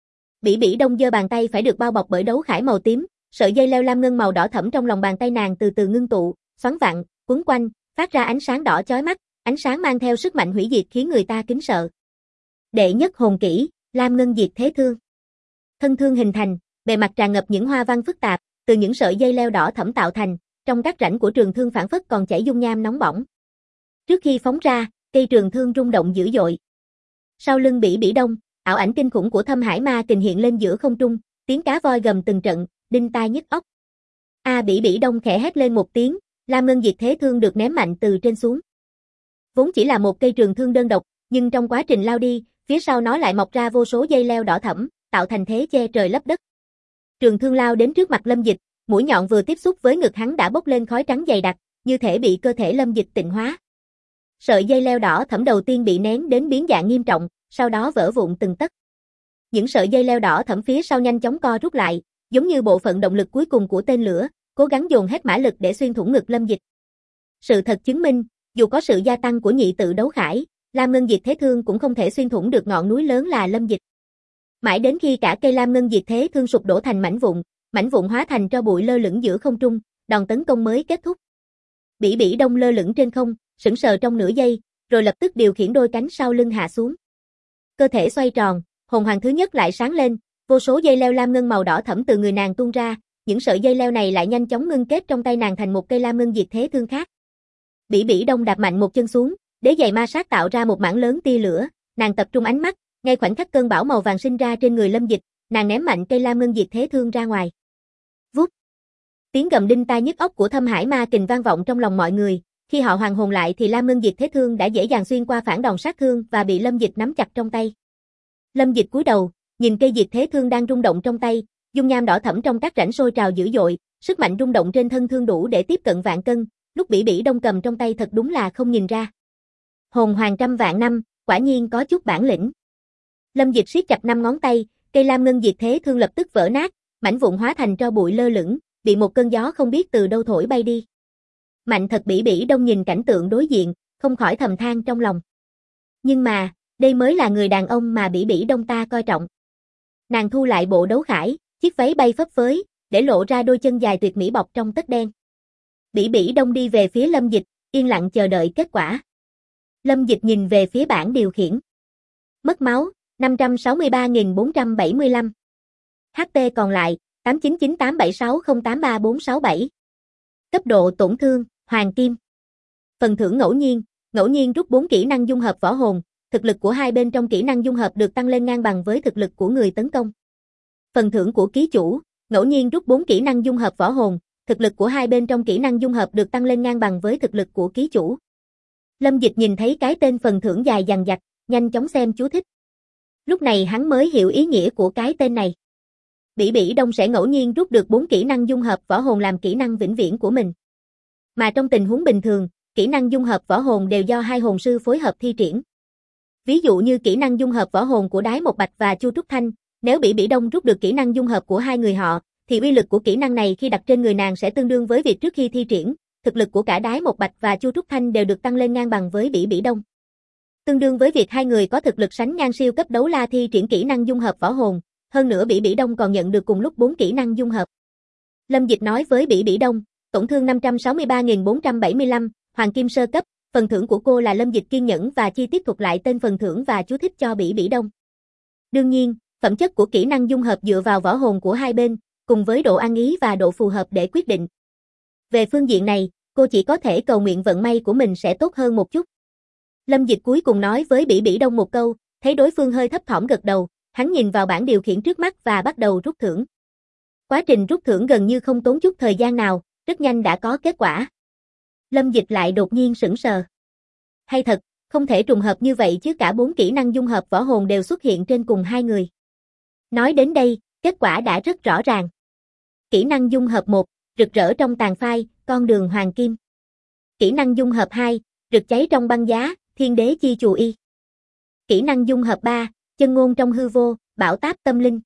Bỉ Bỉ Đông giơ bàn tay phải được bao bọc bởi đấu khải màu tím, sợi dây leo lam ngân màu đỏ thẫm trong lòng bàn tay nàng từ từ ngưng tụ, xoắn vặn, quấn quanh, phát ra ánh sáng đỏ chói mắt, ánh sáng mang theo sức mạnh hủy diệt khiến người ta kính sợ. Đệ nhất hồn kỹ, Lam Ngân Diệt Thế Thương. Thân thương hình thành, bề mặt tràn ngập những hoa văn phức tạp, từ những sợi dây leo đỏ thẫm tạo thành, trong các rãnh của trường thương phản phất còn chảy dung nham nóng bỏng. Trước khi phóng ra, cây trường thương rung động dữ dội. Sau lưng Bỉ Bỉ Đông, ảo ảnh kinh khủng của Thâm Hải Ma Kình hiện lên giữa không trung, tiếng cá voi gầm từng trận, đinh tai nhức óc. Bỉ Bỉ Đông khẽ hét lên một tiếng, Lam Ngân Diệt Thế Thương được ném mạnh từ trên xuống. Vốn chỉ là một cây trường thương đơn độc, nhưng trong quá trình lao đi, phía sau nó lại mọc ra vô số dây leo đỏ thẫm, tạo thành thế che trời lấp đất. Trường thương lao đến trước mặt Lâm Dịch, mũi nhọn vừa tiếp xúc với ngực hắn đã bốc lên khói trắng dày đặc, như thể bị cơ thể Lâm Dịch tịnh hóa. Sợi dây leo đỏ thẫm đầu tiên bị nén đến biến dạng nghiêm trọng, sau đó vỡ vụn từng tấc. Những sợi dây leo đỏ thẫm phía sau nhanh chóng co rút lại, giống như bộ phận động lực cuối cùng của tên lửa, cố gắng dồn hết mã lực để xuyên thủng ngực Lâm Dịch. Sự thật chứng minh, dù có sự gia tăng của nhị tự đấu khải, Lam Ngân Diệt Thế Thương cũng không thể xuyên thủng được ngọn núi lớn là Lâm Dịch. Mãi đến khi cả cây Lam Ngân Diệt Thế Thương sụp đổ thành mảnh vụn hóa thành tro bụi lơ lửng giữa không trung, đòn tấn công mới kết thúc. Bỉ Bỉ Đông lơ lửng trên không, sững sờ trong nửa giây, rồi lập tức điều khiển đôi cánh sau lưng hạ xuống. Cơ thể xoay tròn, hồn hoàng thứ nhất lại sáng lên, vô số dây leo lam ngân màu đỏ thẫm từ người nàng tuôn ra, những sợi dây leo này lại nhanh chóng ngưng kết trong tay nàng thành một cây lam ngân diệt thế thương khác. Bỉ Bỉ Đông đạp mạnh một chân xuống, đế giày ma sát tạo ra một mảng lớn tia lửa, nàng tập trung ánh mắt, ngay khoảnh khắc cơn bão màu vàng sinh ra trên người Lâm Dịch, nàng ném mạnh cây lam ngân diệt thế thương ra ngoài. Vút. Tiếng gầm đinh tai nhức óc của Thâm Hải Ma Kình vang vọng trong lòng mọi người, khi họ hoàn hồn lại thì lam ngân diệt thế thương đã dễ dàng xuyên qua phản đòn sát thương và bị Lâm Dịch nắm chặt trong tay. Lâm Dịch cúi đầu, nhìn cây diệt thế thương đang rung động trong tay, dung nham đỏ thẫm trong các rãnh sôi trào dữ dội, sức mạnh rung động trên thân thương đủ để tiếp cận vạn cân, lúc Bỉ Bỉ Đông cầm trong tay thật đúng là không nhìn ra. Hồn hoàng trăm vạn năm, quả nhiên có chút bản lĩnh. Lâm Dịch siết chặt 5 ngón tay, cây lam ngân diệt thế thương lập tức vỡ nát, mảnh vụn hóa thành tro bụi lơ lửng, bị một cơn gió không biết từ đâu thổi bay đi. Mạnh thật. Bỉ Bỉ Đông nhìn cảnh tượng đối diện, không khỏi thầm than trong lòng. Nhưng mà, đây mới là người đàn ông mà Bỉ Bỉ Đông ta coi trọng. Nàng thu lại bộ đấu khải, chiếc váy bay phấp phới, để lộ ra đôi chân dài tuyệt mỹ bọc trong tất đen. Bỉ Bỉ Đông đi về phía Lâm Dịch, yên lặng chờ đợi kết quả. Lâm Dịch nhìn về phía bảng điều khiển. Mất máu, 563.475. HP còn lại, 899876083467. Cấp độ tổn thương, Hoàng Kim. Phần thưởng ngẫu nhiên rút 4 kỹ năng dung hợp võ hồn, thực lực của hai bên trong kỹ năng dung hợp được tăng lên ngang bằng với thực lực của người tấn công. Phần thưởng của ký chủ, ngẫu nhiên rút 4 kỹ năng dung hợp võ hồn, thực lực của hai bên trong kỹ năng dung hợp được tăng lên ngang bằng với thực lực của ký chủ. Lâm Dịch nhìn thấy cái tên phần thưởng dài dằng dặc, nhanh chóng xem chú thích. Lúc này hắn mới hiểu ý nghĩa của cái tên này. Bỉ Bỉ Đông sẽ ngẫu nhiên rút được 4 kỹ năng dung hợp võ hồn làm kỹ năng vĩnh viễn của mình. Mà trong tình huống bình thường, kỹ năng dung hợp võ hồn đều do hai hồn sư phối hợp thi triển. Ví dụ như kỹ năng dung hợp võ hồn của Đái Một Bạch và Chu Trúc Thanh, nếu Bỉ Bỉ Đông rút được kỹ năng dung hợp của hai người họ, thì uy lực của kỹ năng này khi đặt trên người nàng sẽ tương đương với việc trước khi thi triển, thực lực của cả Đái Một Bạch và Chu Trúc Thanh đều được tăng lên ngang bằng với Bỉ Bỉ Đông. Tương đương với việc hai người có thực lực sánh ngang siêu cấp đấu la thi triển kỹ năng dung hợp võ hồn, hơn nữa Bỉ Bỉ Đông còn nhận được cùng lúc 4 kỹ năng dung hợp. Lâm Dịch nói với Bỉ Bỉ Đông, tổn thương 563.475, Hoàng Kim sơ cấp, phần thưởng của cô là Lâm Dịch kiên nhẫn và chi tiết thuật lại tên phần thưởng và chú thích cho Bỉ Bỉ Đông. Đương nhiên, phẩm chất của kỹ năng dung hợp dựa vào võ hồn của hai bên, cùng với độ ăn ý và độ phù hợp để quyết định. Về phương diện này, cô chỉ có thể cầu nguyện vận may của mình sẽ tốt hơn một chút. Lâm Dịch cuối cùng nói với Bỉ Bỉ Đông một câu, thấy đối phương hơi thấp thỏm gật đầu, hắn nhìn vào bảng điều khiển trước mắt và bắt đầu rút thưởng. Quá trình rút thưởng gần như không tốn chút thời gian nào, rất nhanh đã có kết quả. Lâm Dịch lại đột nhiên sững sờ. Hay thật, không thể trùng hợp như vậy chứ, cả 4 kỹ năng dung hợp võ hồn đều xuất hiện trên cùng hai người. Nói đến đây, kết quả đã rất rõ ràng. Kỹ năng dung hợp 1, rực rỡ trong tàn phai, con đường hoàng kim. Kỹ năng dung hợp 2, rực cháy trong băng giá, thiên đế chi chù y. Kỹ năng dung hợp 3, chân ngôn trong hư vô, bão táp tâm linh.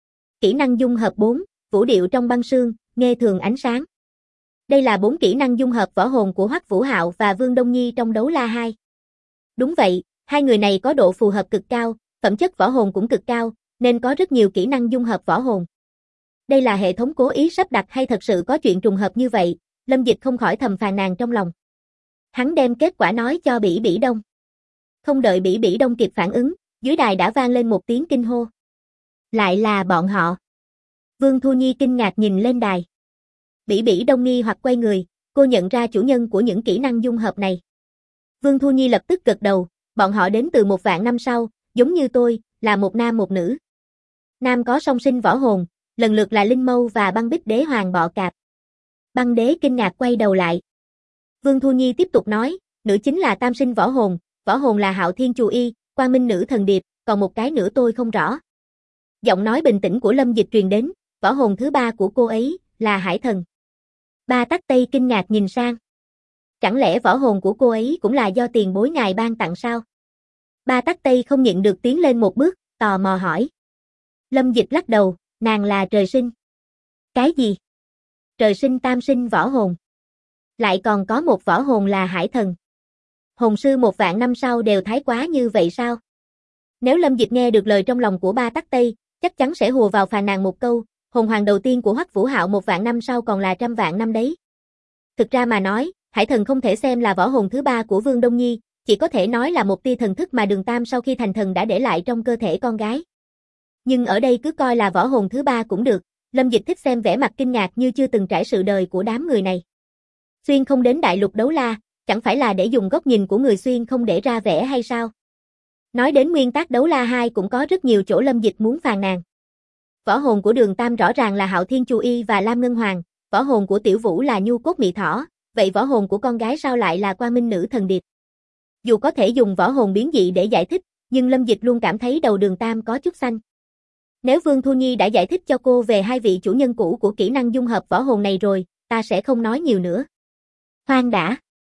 Kỹ năng dung hợp 4, vũ điệu trong băng sương, nghe thường ánh sáng. Đây là 4 kỹ năng dung hợp võ hồn của Hoắc Vũ Hạo và Vương Đông Nhi trong Đấu La 2. Đúng vậy, hai người này có độ phù hợp cực cao, phẩm chất võ hồn cũng cực cao, nên có rất nhiều kỹ năng dung hợp võ hồn. Đây là hệ thống cố ý sắp đặt hay thật sự có chuyện trùng hợp như vậy? Lâm Dịch không khỏi thầm phàn nàn trong lòng. Hắn đem kết quả nói cho Bỉ Bỉ Đông. Không đợi Bỉ Bỉ Đông kịp phản ứng, dưới đài đã vang lên một tiếng kinh hô. Lại là bọn họ. Vương Thu Nhi kinh ngạc nhìn lên đài. Bỉ Bỉ Đông nghi hoặc quay người, cô nhận ra chủ nhân của những kỹ năng dung hợp này. Vương Thu Nhi lập tức gật đầu, bọn họ đến từ 1.000.000 năm sau, giống như tôi, là một nam một nữ. Nam có song sinh võ hồn, lần lượt là Linh Mâu và Băng Bích Đế Hoàng Bọ Cạp. Băng Đế kinh ngạc quay đầu lại. Vương Thu Nhi tiếp tục nói, nữ chính là tam sinh võ hồn là Hạo Thiên Chù Y, Quang Minh Nữ Thần Điệp, còn một cái nữa tôi không rõ. Giọng nói bình tĩnh của Lâm Dịch truyền đến, võ hồn thứ 3 của cô ấy là Hải Thần. Ba Tắc Tây kinh ngạc nhìn sang. Chẳng lẽ võ hồn của cô ấy cũng là do tiền bối ngài ban tặng sao? Ba Tắc Tây không nhịn được tiến lên một bước, tò mò hỏi. Lâm Dịch lắc đầu, nàng là trời sinh. Cái gì? Trời sinh tam sinh võ hồn. Lại còn có một võ hồn là Hải Thần. Hồn sư 1.000.000 năm sau đều thái quá như vậy sao? Nếu Lâm Dịch nghe được lời trong lòng của Ba Tắc Tây, chắc chắn sẽ hùa vào phàn nàn một câu, hồn hoàng đầu tiên của Hoắc Vũ Hạo 1.000.000 năm sau còn là 100.000 năm đấy. Thực ra mà nói, Hải thần không thể xem là võ hồn thứ ba của Vương Đông Nhi, chỉ có thể nói là một tia thần thức mà Đường Tam sau khi thành thần đã để lại trong cơ thể con gái. Nhưng ở đây cứ coi là võ hồn thứ ba cũng được, Lâm Dịch thích xem vẻ mặt kinh ngạc như chưa từng trải sự đời của đám người này. Xuyên không đến đại lục đấu la, chẳng phải là để dùng góc nhìn của người xuyên không để ra vẻ hay sao? Nói đến nguyên tắc đấu la 2 cũng có rất nhiều chỗ Lâm Dịch muốn phàn nàn. Võ hồn của Đường Tam rõ ràng là Hạo Thiên Chu Y và Lam Ngân Hoàng, võ hồn của Tiểu Vũ là Nhu Cốt Mị Thỏ, vậy võ hồn của con gái sao lại là Quang Minh Nữ Thần Điệp? Dù có thể dùng võ hồn biến dị để giải thích, nhưng Lâm Dịch luôn cảm thấy đầu Đường Tam có chút xanh. Nếu Vương Thu Nhi đã giải thích cho cô về hai vị chủ nhân cũ của kỹ năng dung hợp võ hồn này rồi, ta sẽ không nói nhiều nữa. Khoan đã.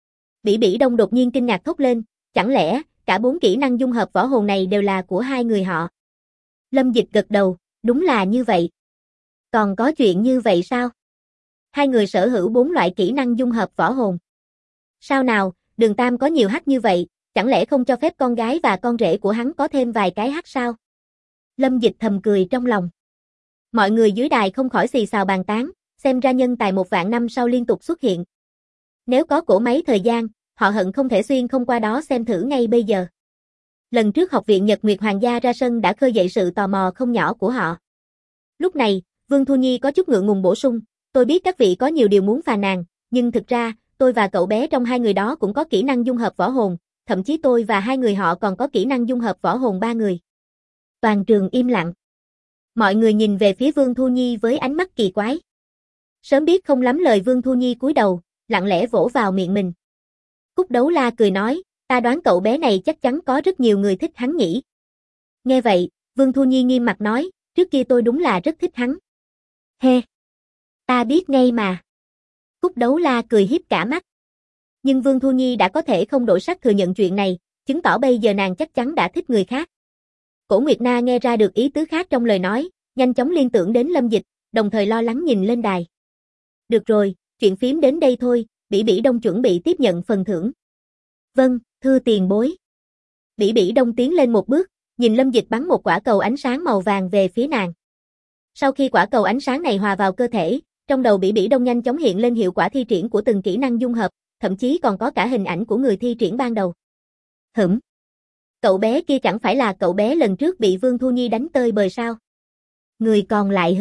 Bỉ Bỉ Đông đột nhiên kinh ngạc thốt lên, chẳng lẽ cả 4 kỹ năng dung hợp võ hồn này đều là của hai người họ? Lâm Dịch gật đầu, đúng là như vậy. Còn có chuyện như vậy sao? Hai người sở hữu 4 loại kỹ năng dung hợp võ hồn. Sao nào, Đường Tam có nhiều hack như vậy, chẳng lẽ không cho phép con gái và con rể của hắn có thêm vài cái hack sao? Lâm Dịch thầm cười trong lòng. Mọi người dưới đài không khỏi xì xào bàn tán, xem ra nhân tài 1 vạn năm sau liên tục xuất hiện. Nếu có cỗ máy thời gian, họ hận không thể xuyên không qua đó xem thử ngay bây giờ. Lần trước học viện Nhật Nguyệt Hoàng gia ra sân đã khơi dậy sự tò mò không nhỏ của họ. Lúc này, Vương Thu Nhi có chút ngượng ngùng bổ sung, tôi biết các vị có nhiều điều muốn phàn nàn, nhưng thực ra, tôi và cậu bé trong hai người đó cũng có kỹ năng dung hợp võ hồn, thậm chí tôi và hai người họ còn có kỹ năng dung hợp võ hồn 3 người. Toàn trường im lặng. Mọi người nhìn về phía Vương Thu Nhi với ánh mắt kỳ quái. Sớm biết không lắm lời Vương Thu Nhi cúi đầu, lặng lẽ vỗ vào miệng mình. Cúc Đấu La cười nói, ta đoán cậu bé này chắc chắn có rất nhiều người thích hắn nhỉ. Nghe vậy, Vương Thu Nhi nghiêm mặt nói, trước kia tôi đúng là rất thích hắn. He, ta biết ngay mà. Cúc Đấu La cười hiếp cả mắt. Nhưng Vương Thu Nhi đã có thể không đổi sắc thừa nhận chuyện này, chứng tỏ bây giờ nàng chắc chắn đã thích người khác. Cổ Nguyệt Na nghe ra được ý tứ khác trong lời nói, nhanh chóng liên tưởng đến Lâm Dịch, đồng thời lo lắng nhìn lên đài. Được rồi, chuyện phím đến đây thôi, Bỉ Bỉ Đông chuẩn bị tiếp nhận phần thưởng. Vâng, thưa tiền bối. Bỉ Bỉ Đông tiến lên một bước, nhìn Lâm Dịch bắn một quả cầu ánh sáng màu vàng về phía nàng. Sau khi quả cầu ánh sáng này hòa vào cơ thể, trong đầu Bỉ Bỉ Đông nhanh chóng hiện lên hiệu quả thi triển của từng kỹ năng dung hợp, thậm chí còn có cả hình ảnh của người thi triển ban đầu. Cậu bé kia chẳng phải là cậu bé lần trước bị Vương Thu Nhi đánh tơi bời sao? Người còn lại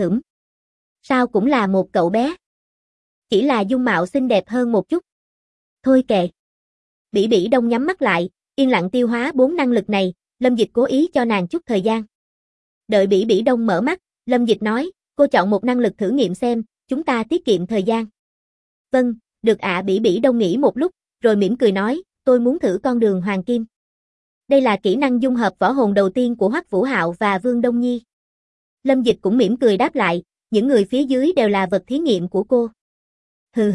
sao cũng là một cậu bé. Chỉ là dung mạo xinh đẹp hơn một chút. Thôi kệ. Bỉ Bỉ Đông nhắm mắt lại, yên lặng tiêu hóa 4 năng lực này, Lâm Dịch cố ý cho nàng chút thời gian. Đợi Bỉ Bỉ Đông mở mắt, Lâm Dịch nói, cô chọn một năng lực thử nghiệm xem, chúng ta tiết kiệm thời gian. Vâng, được ạ. Bỉ Bỉ Đông nghĩ một lúc, rồi mỉm cười nói, tôi muốn thử con đường Hoàng Kim. Đây là kỹ năng dung hợp võ hồn đầu tiên của Hoắc Vũ Hạo và Vương Đông Nhi. Lâm Dịch cũng mỉm cười đáp lại, những người phía dưới đều là vật thí nghiệm của cô. Hừ.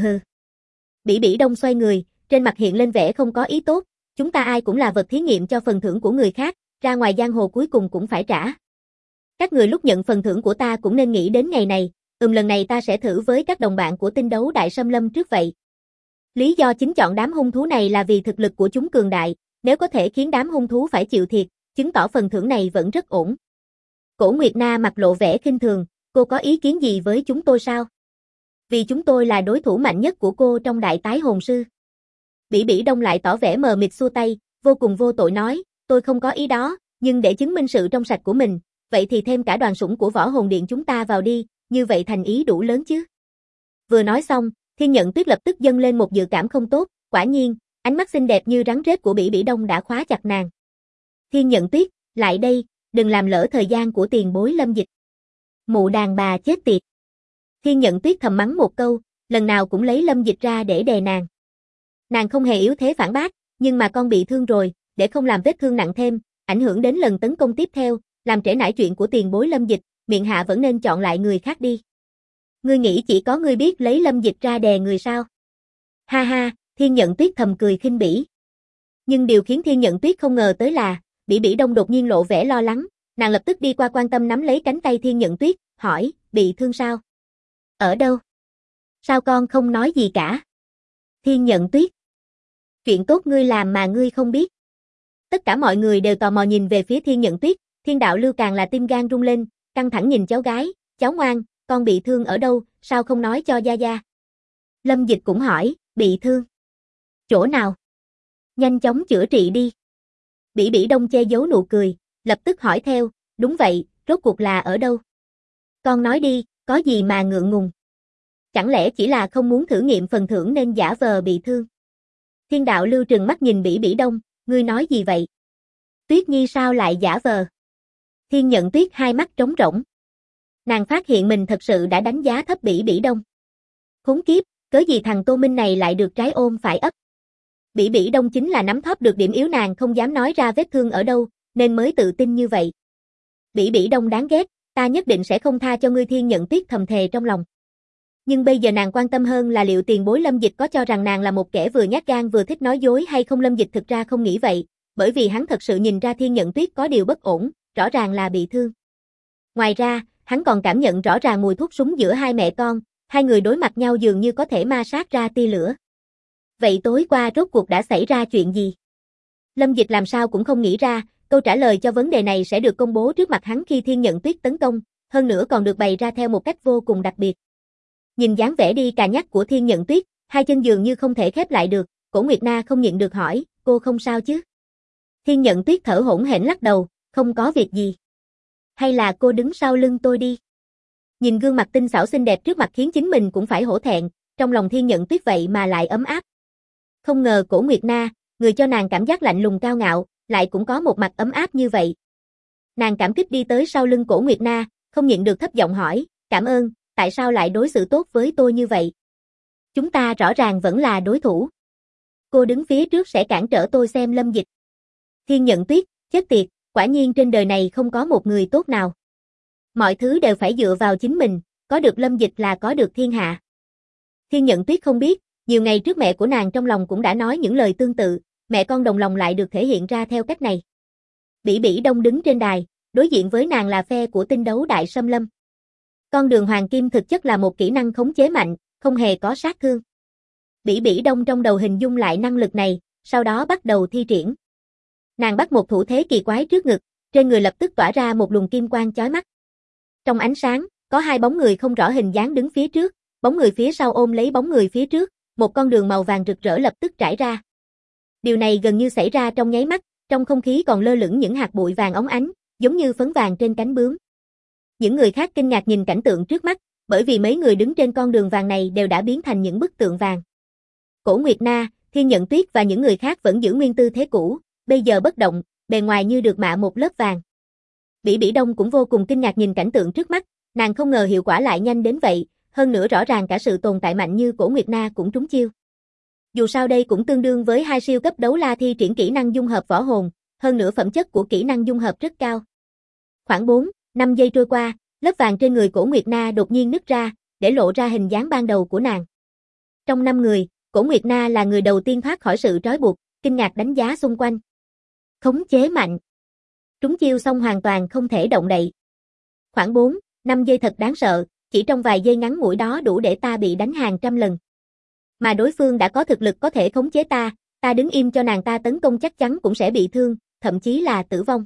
Bỉ Bỉ Đông xoay người, trên mặt hiện lên vẻ không có ý tốt, chúng ta ai cũng là vật thí nghiệm cho phần thưởng của người khác, ra ngoài giang hồ cuối cùng cũng phải trả. Các người lúc nhận phần thưởng của ta cũng nên nghĩ đến ngày này, lần này ta sẽ thử với các đồng bạn của tinh đấu đại xâm lâm trước vậy. Lý do chính chọn đám hung thú này là vì thực lực của chúng cường đại, nếu có thể khiến đám hung thú phải chịu thiệt, chứng tỏ phần thưởng này vẫn rất ổn. Cổ Nguyệt Na mặt lộ vẻ khinh thường, cô có ý kiến gì với chúng tôi sao? Vì chúng tôi là đối thủ mạnh nhất của cô trong đại tái hồn sư. Bỉ Bỉ Đông lại tỏ vẻ mờ mịt xua tay, vô cùng vô tội nói, tôi không có ý đó, nhưng để chứng minh sự trong sạch của mình, vậy thì thêm cả đoàn sủng của Võ Hồn Điện chúng ta vào đi, như vậy thành ý đủ lớn chứ. Vừa nói xong, Thiên Nhận Tuyết lập tức dâng lên một dự cảm không tốt, quả nhiên, ánh mắt xinh đẹp như rắn rết của Bỉ Bỉ Đông đã khóa chặt nàng. Thiên Nhận Tuyết, lại đây, đừng làm lỡ thời gian của tiền bối Lâm Dịch. Mụ đàn bà chết tiệt. Thiên Nhận Tuyết thầm mắng một câu, lần nào cũng lấy Lâm Dịch ra để đè nàng. Nàng không hề yếu thế phản bác, nhưng mà con bị thương rồi, để không làm vết thương nặng thêm, ảnh hưởng đến lần tấn công tiếp theo, làm trễ nải chuyện của tiền bối Lâm Dịch, miệng hạ vẫn nên chọn lại người khác đi. Ngươi nghĩ chỉ có ngươi biết lấy Lâm Dịch ra đè người sao? Ha ha, Thiên Nhận Tuyết thầm cười khinh bỉ. Nhưng điều khiến Thiên Nhận Tuyết không ngờ tới là, Bỉ Bỉ Đông đột nhiên lộ vẻ lo lắng, nàng lập tức đi qua quan tâm nắm lấy cánh tay Thiên Nhận Tuyết, hỏi, bị thương sao? Ở đâu? Sao con không nói gì cả? Thiên Nhận Tuyết. Chuyện tốt ngươi làm mà ngươi không biết. Tất cả mọi người đều tò mò nhìn về phía Thiên Nhận Tuyết, Thiên Đạo Lưu càng là tim gan rung lên, căng thẳng nhìn cháu gái, cháu ngoan, con bị thương ở đâu, sao không nói cho gia gia? Lâm Dịch cũng hỏi, bị thương. Chỗ nào? Nhanh chóng chữa trị đi. Bỉ Bỉ Đông che giấu nụ cười, lập tức hỏi theo, đúng vậy, rốt cuộc là ở đâu? Con nói đi, có gì mà ngượng ngùng? Chẳng lẽ chỉ là không muốn thử nghiệm phần thưởng nên giả vờ bị thương? Thiên đạo lưu trừng mắt nhìn Bỉ Bỉ Đông, ngươi nói gì vậy? Tuyết Nhi sao lại giả vờ? Thiên Nhận Tuyết hai mắt trống rỗng. Nàng phát hiện mình thật sự đã đánh giá thấp Bỉ Bỉ Đông. Khốn kiếp, cớ gì thằng Tô Minh này lại được trái ôm phải ấp? Bỉ Bỉ Đông chính là nắm thóp được điểm yếu nàng không dám nói ra vết thương ở đâu, nên mới tự tin như vậy. Bỉ Bỉ Đông đáng ghét, ta nhất định sẽ không tha cho ngươi, Thiên Nhận Tuyết thầm thề trong lòng. Nhưng bây giờ nàng quan tâm hơn là liệu tiền bối Lâm Dịch có cho rằng nàng là một kẻ vừa nhát gan vừa thích nói dối hay không. Lâm Dịch thực ra không nghĩ vậy, bởi vì hắn thật sự nhìn ra Thiên Nhận Tuyết có điều bất ổn, rõ ràng là bị thương. Ngoài ra, hắn còn cảm nhận rõ ràng mùi thuốc súng giữa hai mẹ con, hai người đối mặt nhau dường như có thể ma sát ra tia lửa. Vậy tối qua rốt cuộc đã xảy ra chuyện gì? Lâm Dịch làm sao cũng không nghĩ ra, câu trả lời cho vấn đề này sẽ được công bố trước mặt hắn khi Thiên Nhận Tuyết tấn công, hơn nữa còn được bày ra theo một cách vô cùng đặc biệt. Nhìn dáng vẻ đi cà nhắc của Thiên Nhận Tuyết, hai chân dường như không thể khép lại được, Cổ Nguyệt Na không nhịn được hỏi, cô không sao chứ? Thiên Nhận Tuyết thở hổn hển lắc đầu, không có việc gì. Hay là cô đứng sau lưng tôi đi? Nhìn gương mặt tinh xảo xinh đẹp trước mặt khiến chính mình cũng phải hổ thẹn, trong lòng Thiên Nhận Tuyết vậy mà lại ấm áp. Không ngờ Cổ Nguyệt Na, người cho nàng cảm giác lạnh lùng cao ngạo, lại cũng có một mặt ấm áp như vậy. Nàng cảm kích đi tới sau lưng Cổ Nguyệt Na, không nhịn được thấp giọng hỏi, cảm ơn, tại sao lại đối xử tốt với tôi như vậy? Chúng ta rõ ràng vẫn là đối thủ. Cô đứng phía trước sẽ cản trở tôi xem. Lâm Dịch. Thiên Nhận Tuyết, chết tiệt, quả nhiên trên đời này không có một người tốt nào. Mọi thứ đều phải dựa vào chính mình, có được Lâm Dịch là có được thiên hạ. Thiên Nhận Tuyết không biết, nhiều ngày trước mẹ của nàng trong lòng cũng đã nói những lời tương tự, mẹ con đồng lòng lại được thể hiện ra theo cách này. Bỉ Bỉ Đông đứng trên đài, đối diện với nàng là phe của tinh đấu đại xâm lâm. Con đường hoàng kim thực chất là một kỹ năng khống chế mạnh, không hề có sát thương. Bỉ Bỉ Đông trong đầu hình dung lại năng lực này, sau đó bắt đầu thi triển. Nàng bắt một thủ thế kỳ quái trước ngực, trên người lập tức tỏa ra một luồng kim quang chói mắt. Trong ánh sáng, có hai bóng người không rõ hình dáng đứng phía trước, bóng người phía sau ôm lấy bóng người phía trước, một con đường màu vàng rực rỡ lập tức trải ra. Điều này gần như xảy ra trong nháy mắt, trong không khí còn lơ lửng những hạt bụi vàng óng ánh, giống như phấn vàng trên cánh bướm. Những người khác kinh ngạc nhìn cảnh tượng trước mắt, bởi vì mấy người đứng trên con đường vàng này đều đã biến thành những bức tượng vàng. Cổ Nguyệt Na, Thiên Nhận Tuyết và những người khác vẫn giữ nguyên tư thế cũ, bây giờ bất động, bề ngoài như được mạ một lớp vàng. Bỉ Bỉ Đông cũng vô cùng kinh ngạc nhìn cảnh tượng trước mắt, nàng không ngờ hiệu quả lại nhanh đến vậy, hơn nữa rõ ràng cả sự tồn tại mạnh như Cổ Nguyệt Na cũng trúng chiêu. Dù sao đây cũng tương đương với hai siêu cấp đấu la thi triển kỹ năng dung hợp võ hồn, hơn nữa phẩm chất của kỹ năng dung hợp rất cao. Khoảng 4-5 giây trôi qua, lớp vàng trên người Cổ Nguyệt Na đột nhiên nứt ra, để lộ ra hình dáng ban đầu của nàng. Trong 5 người, Cổ Nguyệt Na là người đầu tiên thoát khỏi sự trói buộc, kinh ngạc đánh giá xung quanh. Khống chế mạnh. Trúng chiêu xong hoàn toàn không thể động đậy. Khoảng 4-5 giây thật đáng sợ, chỉ trong vài giây ngắn ngủi đó đủ để ta bị đánh hàng trăm lần. Mà đối phương đã có thực lực có thể khống chế ta đứng im cho nàng ta tấn công chắc chắn cũng sẽ bị thương, thậm chí là tử vong.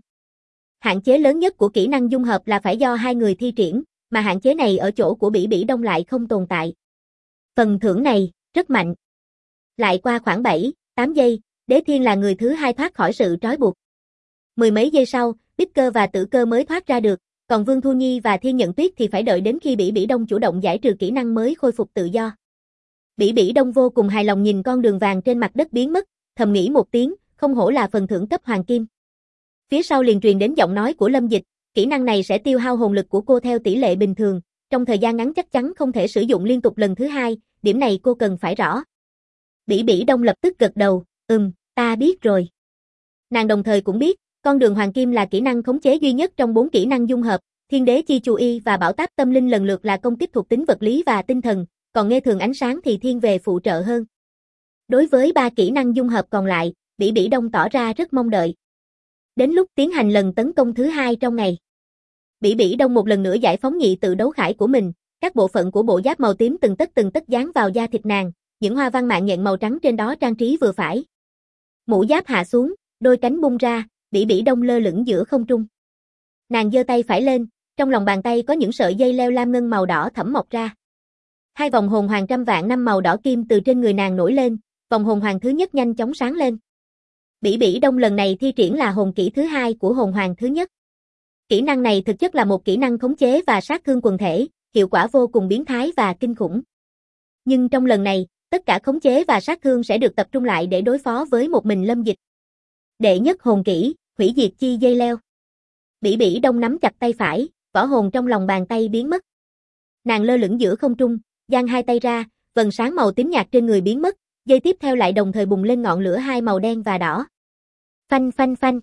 Hạn chế lớn nhất của kỹ năng dung hợp là phải do hai người thi triển, mà hạn chế này ở chỗ của Bỉ Bỉ Đông lại không tồn tại. Phần thưởng này, rất mạnh. Lại qua khoảng 7-8 giây, Đế Thiên là người thứ hai thoát khỏi sự trói buộc. Mười mấy giây sau, Bích Cơ và Tử Cơ mới thoát ra được, còn Vương Thu Nhi và Thiên Nhận Tuyết thì phải đợi đến khi Bỉ Bỉ Đông chủ động giải trừ kỹ năng mới khôi phục tự do. Bỉ Bỉ Đông vô cùng hài lòng nhìn con đường vàng trên mặt đất biến mất, thầm nghĩ một tiếng, không hổ là phần thưởng cấp hoàng kim. Phía sau liền truyền đến giọng nói của Lâm Dịch, kỹ năng này sẽ tiêu hao hồn lực của cô theo tỷ lệ bình thường, trong thời gian ngắn chắc chắn không thể sử dụng liên tục lần thứ hai, điểm này cô cần phải rõ. Bỉ Bỉ Đông lập tức gật đầu, ta biết rồi. Nàng đồng thời cũng biết, con đường hoàng kim là kỹ năng khống chế duy nhất trong 4 kỹ năng dung hợp, Thiên Đế Chi Chu Y và Bảo Táp Tâm Linh lần lượt là công kích thuộc tính vật lý và tinh thần, còn Nghe Thường Ánh Sáng thì thiên về phụ trợ hơn. Đối với 3 kỹ năng dung hợp còn lại, Bỉ Bỉ Đông tỏ ra rất mong đợi. Đến lúc tiến hành lần tấn công thứ 2 trong ngày, Bỉ Bỉ Đông một lần nữa giải phóng nhị tự đấu khải của mình, các bộ phận của bộ giáp màu tím từng tấc dán vào da thịt nàng, những hoa văn mạng nhện màu trắng trên đó trang trí vừa phải. Mũ giáp hạ xuống, đôi cánh bung ra, Bỉ Bỉ Đông lơ lửng giữa không trung. Nàng giơ tay phải lên, trong lòng bàn tay có những sợi dây leo lam ngân màu đỏ thẫm mọc ra. Hai vòng hồn hoàng trăm vạn năm màu đỏ kim từ trên người nàng nổi lên, vòng hồn hoàng thứ nhất nhanh chóng sáng lên. Bỉ Bỉ Đông lần này thi triển là hồn kỹ thứ hai của hồn hoàng thứ nhất. Kỹ năng này thực chất là một kỹ năng khống chế và sát thương quần thể, hiệu quả vô cùng biến thái và kinh khủng. Nhưng trong lần này, tất cả khống chế và sát thương sẽ được tập trung lại để đối phó với một mình Lâm Dịch. Đệ nhất hồn kỹ, hủy diệt chi dây leo. Bỉ Bỉ Đông nắm chặt tay phải, võ hồn trong lòng bàn tay biến mất. Nàng lơ lửng giữa không trung, giang hai tay ra, vầng sáng màu tím nhạt trên người biến mất, giây tiếp theo lại đồng thời bùng lên ngọn lửa hai màu đen và đỏ. Phanh phanh phanh.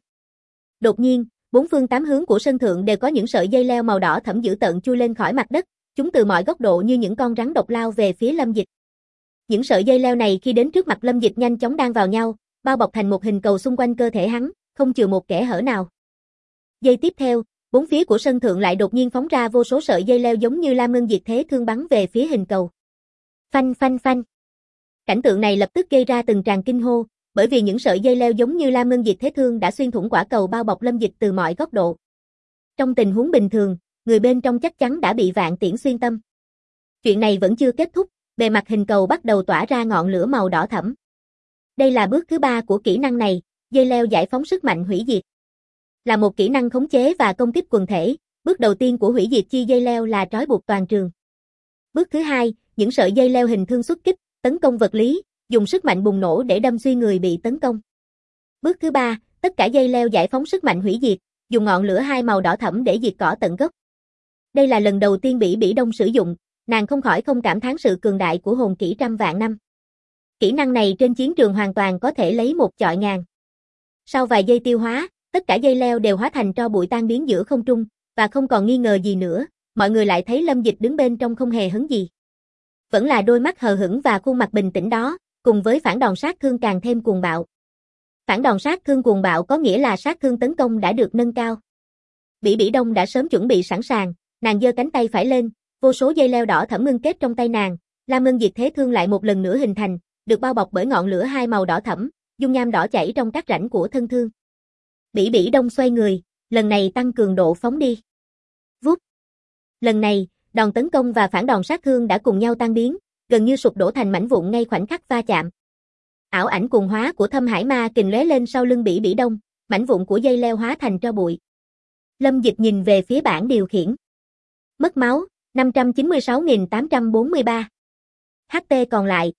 Đột nhiên, bốn phương tám hướng của sân thượng đều có những sợi dây leo màu đỏ thẫm dữ tợn chui lên khỏi mặt đất, chúng từ mọi góc độ như những con rắn độc lao về phía Lâm Dịch. Những sợi dây leo này khi đến trước mặt Lâm Dịch nhanh chóng đan vào nhau, bao bọc thành một hình cầu xung quanh cơ thể hắn, không chừa một kẽ hở nào. Giây tiếp theo, bốn phía của sân thượng lại đột nhiên phóng ra vô số sợi dây leo giống như lam ngân diệt thế thương bắn về phía hình cầu. Phanh phanh phanh. Cảnh tượng này lập tức gây ra từng tràng kinh hô, bởi vì những sợi dây leo giống như lam ngân diệt thế thương đã xuyên thủng quả cầu bao bọc Lâm Dịch từ mọi góc độ. Trong tình huống bình thường, người bên trong chắc chắn đã bị vạn tiễn xuyên tâm. Chuyện này vẫn chưa kết thúc, bề mặt hình cầu bắt đầu tỏa ra ngọn lửa màu đỏ thẫm. Đây là bước thứ 3 của kỹ năng này, dây leo giải phóng sức mạnh hủy diệt. Là một kỹ năng khống chế và công kích quần thể, bước đầu tiên của hủy diệt chi dây leo là trói buộc toàn trường. Bước thứ 2, những sợi dây leo hình thương xuất kích, tấn công vật lý, dùng sức mạnh bùng nổ để đâm xuyên người bị tấn công. Bước thứ 3, tất cả dây leo giải phóng sức mạnh hủy diệt, dùng ngọn lửa hai màu đỏ thẫm để diệt cỏ tận gốc. Đây là lần đầu tiên Bỉ Bỉ Đông sử dụng, nàng không khỏi không cảm thán sự cường đại của hồn kỹ trăm vạn năm. Kỹ năng này trên chiến trường hoàn toàn có thể lấy một chọi ngàn. Sau vài giây tiêu hóa, tất cả dây leo đều hóa thành tro bụi tan biến giữa không trung, và không còn nghi ngờ gì nữa, mọi người lại thấy Lâm Dịch đứng bên trong không hề hấn gì. Vẫn là đôi mắt hờ hững và khuôn mặt bình tĩnh đó, cùng với phản đòn sát thương càng thêm cuồng bạo. Phản đòn sát thương cuồng bạo có nghĩa là sát thương tấn công đã được nâng cao. Bỉ Bỉ Đông đã sớm chuẩn bị sẵn sàng, nàng giơ cánh tay phải lên, vô số dây leo đỏ thẫm ngưng kết trong tay nàng, lam ngân diệt thế thương lại một lần nữa hình thành, được bao bọc bởi ngọn lửa hai màu đỏ thẫm, dung nham đỏ chảy trong các rãnh của thân thương. Bỉ Bỉ Đông xoay người, lần này tăng cường độ phóng đi. Vút. Lần này, đòn tấn công và phản đòn sát thương đã cùng nhau tan biến, gần như sụp đổ thành mảnh vụn ngay khoảnh khắc va chạm. Ảo ảnh cuồng hóa của Thâm Hải Ma Kình lóe lên sau lưng Bỉ Bỉ Đông, mảnh vụn của dây leo hóa thành tro bụi. Lâm Dịch nhìn về phía bảng điều khiển. Mất máu, 596.843. HP còn lại,